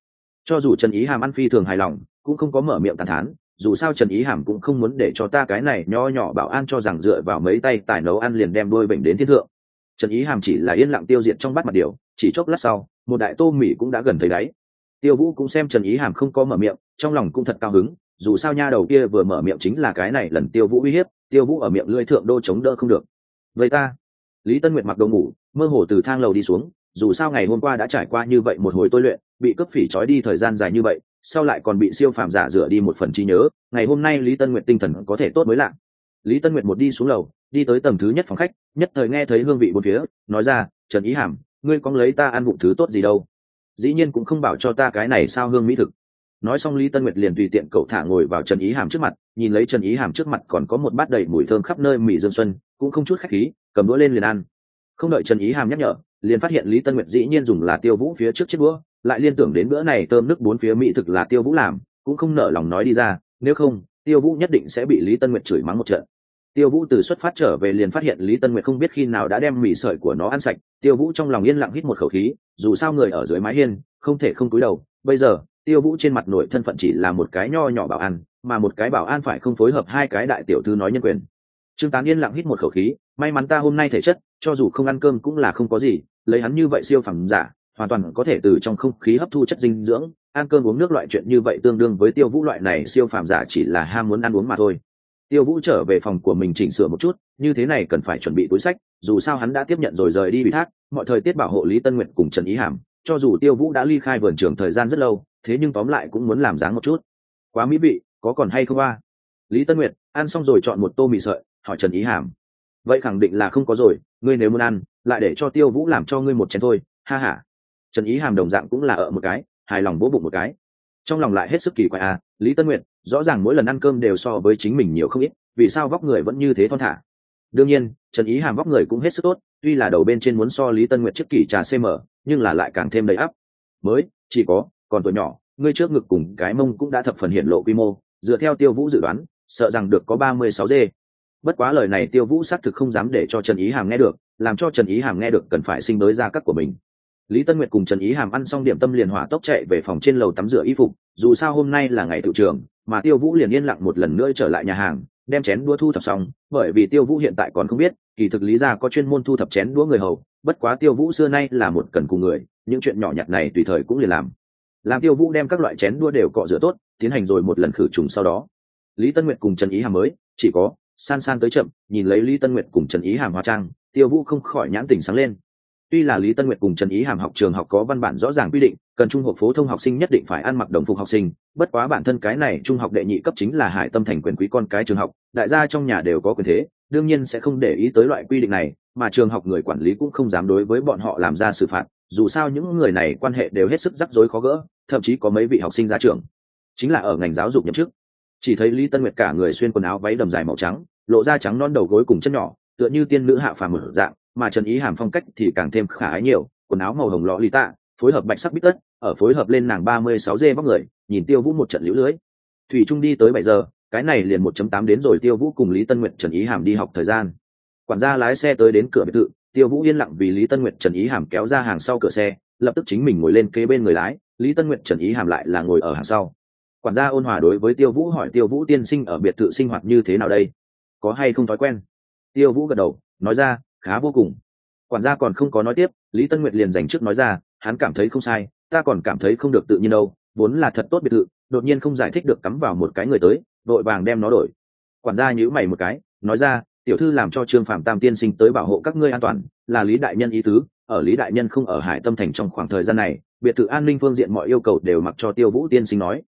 Cho dù Trần Ý Hàm ăn phi thường hài lòng, cũng không có mở miệng tán thán, dù sao Trần Ý Hàm cũng không muốn để cho ta cái này nho nhỏ bảo an cho rằng dựa vào mấy tay tài nấu ăn liền đem đôi bệnh đến thiên thượng. Trần Ý Hàm chỉ là yên lặng tiêu diệt trong bát mặt điều, chỉ chốc lát sau, một đại tô mì cũng đã gần thấy đáy. Tiêu Vũ cũng xem Trần Ý Hàm không có mở miệng, trong lòng cũng thật cao hứng, dù sao nha đầu kia vừa mở miệng chính là cái này lần Tiêu Vũ uy hiếp, Tiêu Vũ ở miệng lưỡi thượng đô chống đỡ không được. Vậy ta, Lý Tân Nguyệt mặc đồ ngủ, mơ hồ từ thang lầu đi xuống, dù sao ngày hôm qua đã trải qua như vậy một hồi tôi luyện, bị cướp phỉ trói đi thời gian dài như vậy, sau lại còn bị siêu phàm giả rửa đi một phần trí nhớ, ngày hôm nay Lý Tân Nguyệt tinh thần có thể tốt mới lạ. Lý Tân Nguyệt một đi xuống lầu, đi tới tầng thứ nhất phòng khách, nhất thời nghe thấy hương vị bốn phía, nói ra, Trần Ý Hàm, ngươi có lấy ta ăn vụng thứ tốt gì đâu? Dĩ nhiên cũng không bảo cho ta cái này sao hương mỹ thực. Nói xong Lý Tân Nguyệt liền tùy tiện cậu thả ngồi vào Trần Ý Hàm trước mặt, nhìn lấy Trần Ý Hàm trước mặt còn có một bát đầy mùi thơm khắp nơi mì dương xuân, cũng không chút khách khí, cầm đũa lên liền ăn. Không đợi Trần Ý Hàm nhắc nhở, liền phát hiện Lý Tân Nguyệt dĩ nhiên dùng là Tiêu Vũ phía trước chiếc đũa, lại liên tưởng đến bữa này thơm nước bốn phía mỹ thực là Tiêu Vũ làm, cũng không nỡ lòng nói đi ra, nếu không, Tiêu Vũ nhất định sẽ bị Lý Tân Nguyệt chửi mắng một trận. Tiêu Vũ từ xuất phát trở về liền phát hiện Lý Tân Nguyệt không biết khi nào đã đem mì sợi của nó ăn sạch, Tiêu Vũ trong lòng yên lặng hít một khẩu khí, dù sao người ở dưới mái hiên, không thể không cúi đầu, bây giờ, Tiêu Vũ trên mặt nổi thân phận chỉ là một cái nho nhỏ bảo an, mà một cái bảo an phải không phối hợp hai cái đại tiểu thư nói nhân quyền. Trương Tán yên lặng hít một khẩu khí, may mắn ta hôm nay thể chất, cho dù không ăn cơm cũng là không có gì, lấy hắn như vậy siêu phẩm giả, hoàn toàn có thể từ trong không khí hấp thu chất dinh dưỡng, ăn cơm uống nước loại chuyện như vậy tương đương với Tiêu Vũ loại này siêu phàm giả chỉ là ham muốn ăn uống mà thôi. Tiêu Vũ trở về phòng của mình chỉnh sửa một chút, như thế này cần phải chuẩn bị túi sách, dù sao hắn đã tiếp nhận rồi rời đi ủy thác, mọi thời tiết bảo hộ Lý Tân Nguyệt cùng Trần Ý Hàm, cho dù Tiêu Vũ đã ly khai vườn trường thời gian rất lâu, thế nhưng tóm lại cũng muốn làm dáng một chút. Quá mỹ vị, có còn hay không a? Lý Tân Nguyệt ăn xong rồi chọn một tô mì sợi, hỏi Trần Ý Hàm. Vậy khẳng định là không có rồi, ngươi nếu muốn ăn, lại để cho Tiêu Vũ làm cho ngươi một chén thôi, ha ha. Trần Ý Hàm đồng dạng cũng là ở một cái, hài lòng vỗ bụng một cái. Trong lòng lại hết sức kỳ quái à, Lý Tân Nguyệt, rõ ràng mỗi lần ăn cơm đều so với chính mình nhiều không ít, vì sao vóc người vẫn như thế thon thả? Đương nhiên, Trần Ý Hàm vóc người cũng hết sức tốt, tuy là đầu bên trên muốn so Lý Tân Nguyệt trước kỳ trà cm, nhưng là lại càng thêm đầy ắp. Mới, chỉ có, còn tuổi nhỏ, ngươi trước ngực cùng cái mông cũng đã thập phần hiện lộ quy mô, dựa theo Tiêu Vũ dự đoán, sợ rằng được có ba mươi sáu dê. Bất quá lời này Tiêu Vũ xác thực không dám để cho Trần Ý Hàm nghe được, làm cho Trần Ý Hàm nghe được cần phải sinh đối ra các của mình. Lý Tân Nguyệt cùng Trần Ý Hàm ăn xong điểm tâm liền hỏa tốc chạy về phòng trên lầu tắm rửa y phục, dù sao hôm nay là ngày tự trường, mà Tiêu Vũ liền yên lặng một lần nữa trở lại nhà hàng, đem chén đũa thu thập xong, bởi vì Tiêu Vũ hiện tại còn không biết, kỳ thực Lý gia có chuyên môn thu thập chén đũa người hầu, bất quá Tiêu Vũ xưa nay là một cần cù người, những chuyện nhỏ nhặt này tùy thời cũng liền làm. Làm Tiêu Vũ đem các loại chén đũa đều cọ rửa tốt, tiến hành rồi một lần khử trùng sau đó. Lý Tân Nguyệt cùng Trần Ý Hàm mới chỉ có san san tới chậm, nhìn lấy Lý Tân Nguyệt cùng Trần Ý Hàm hóa trang, Tiêu Vũ không khỏi nhãn tình sáng lên. Tuy là Lý Tân Nguyệt cùng Trần Ý Hàm học trường học có văn bản rõ ràng quy định, cần trung học phổ thông học sinh nhất định phải ăn mặc đồng phục học sinh, bất quá bản thân cái này trung học đệ nhị cấp chính là Hải Tâm thành quyền quý con cái trường học, đại gia trong nhà đều có quyền thế, đương nhiên sẽ không để ý tới loại quy định này, mà trường học người quản lý cũng không dám đối với bọn họ làm ra xử phạt, dù sao những người này quan hệ đều hết sức rắc rối khó gỡ, thậm chí có mấy vị học sinh ra trường chính là ở ngành giáo dục nhậm chức. Chỉ thấy Lý Tân Nguyệt cả người xuyên quần áo váy đầm dài màu trắng, lộ ra trắng non đầu gối cùng chân nhỏ, tựa như tiên nữ hạ phàm mở dạng, mà Trần Ý Hàm phong cách thì càng thêm khả ái nhiều, quần áo màu hồng lọ lì tạ, phối hợp bạch sắc bít tất, ở phối hợp lên nàng ba mươi sáu dê vóc người, nhìn Tiêu Vũ một trận liễu lưới. Thủy Trung đi tới bảy giờ, cái này liền một chấm tám đến rồi Tiêu Vũ cùng Lý Tân Nguyệt Trần Ý Hàm đi học thời gian. Quản gia lái xe tới đến cửa biệt thự, Tiêu Vũ yên lặng vì Lý Tân Nguyệt Trần Ý Hàm kéo ra hàng sau cửa xe, lập tức chính mình ngồi lên kế bên người lái, Lý Tân Nguyệt Trần Ý Hàm lại là ngồi ở hàng sau. Quản gia ôn hòa đối với Tiêu Vũ hỏi Tiêu Vũ tiên sinh ở biệt thự sinh hoạt như thế nào đây? Có hay không thói quen? Tiêu Vũ gật đầu, nói ra, khá vô cùng. Quản gia còn không có nói tiếp, Lý Tân Nguyệt liền dành trước nói ra, hắn cảm thấy không sai, ta còn cảm thấy không được tự nhiên đâu, vốn là thật tốt biệt thự, đột nhiên không giải thích được cắm vào một cái người tới, vội vàng đem nó đổi. Quản gia nhíu mày một cái, nói ra, tiểu thư làm cho Trương Phạm Tam tiên sinh tới bảo hộ các ngươi an toàn, là Lý đại nhân ý tứ, ở Lý đại nhân không ở Hải Tâm thành trong khoảng thời gian này, biệt thự an ninh phương diện mọi yêu cầu đều mặc cho Tiêu Vũ tiên sinh nói.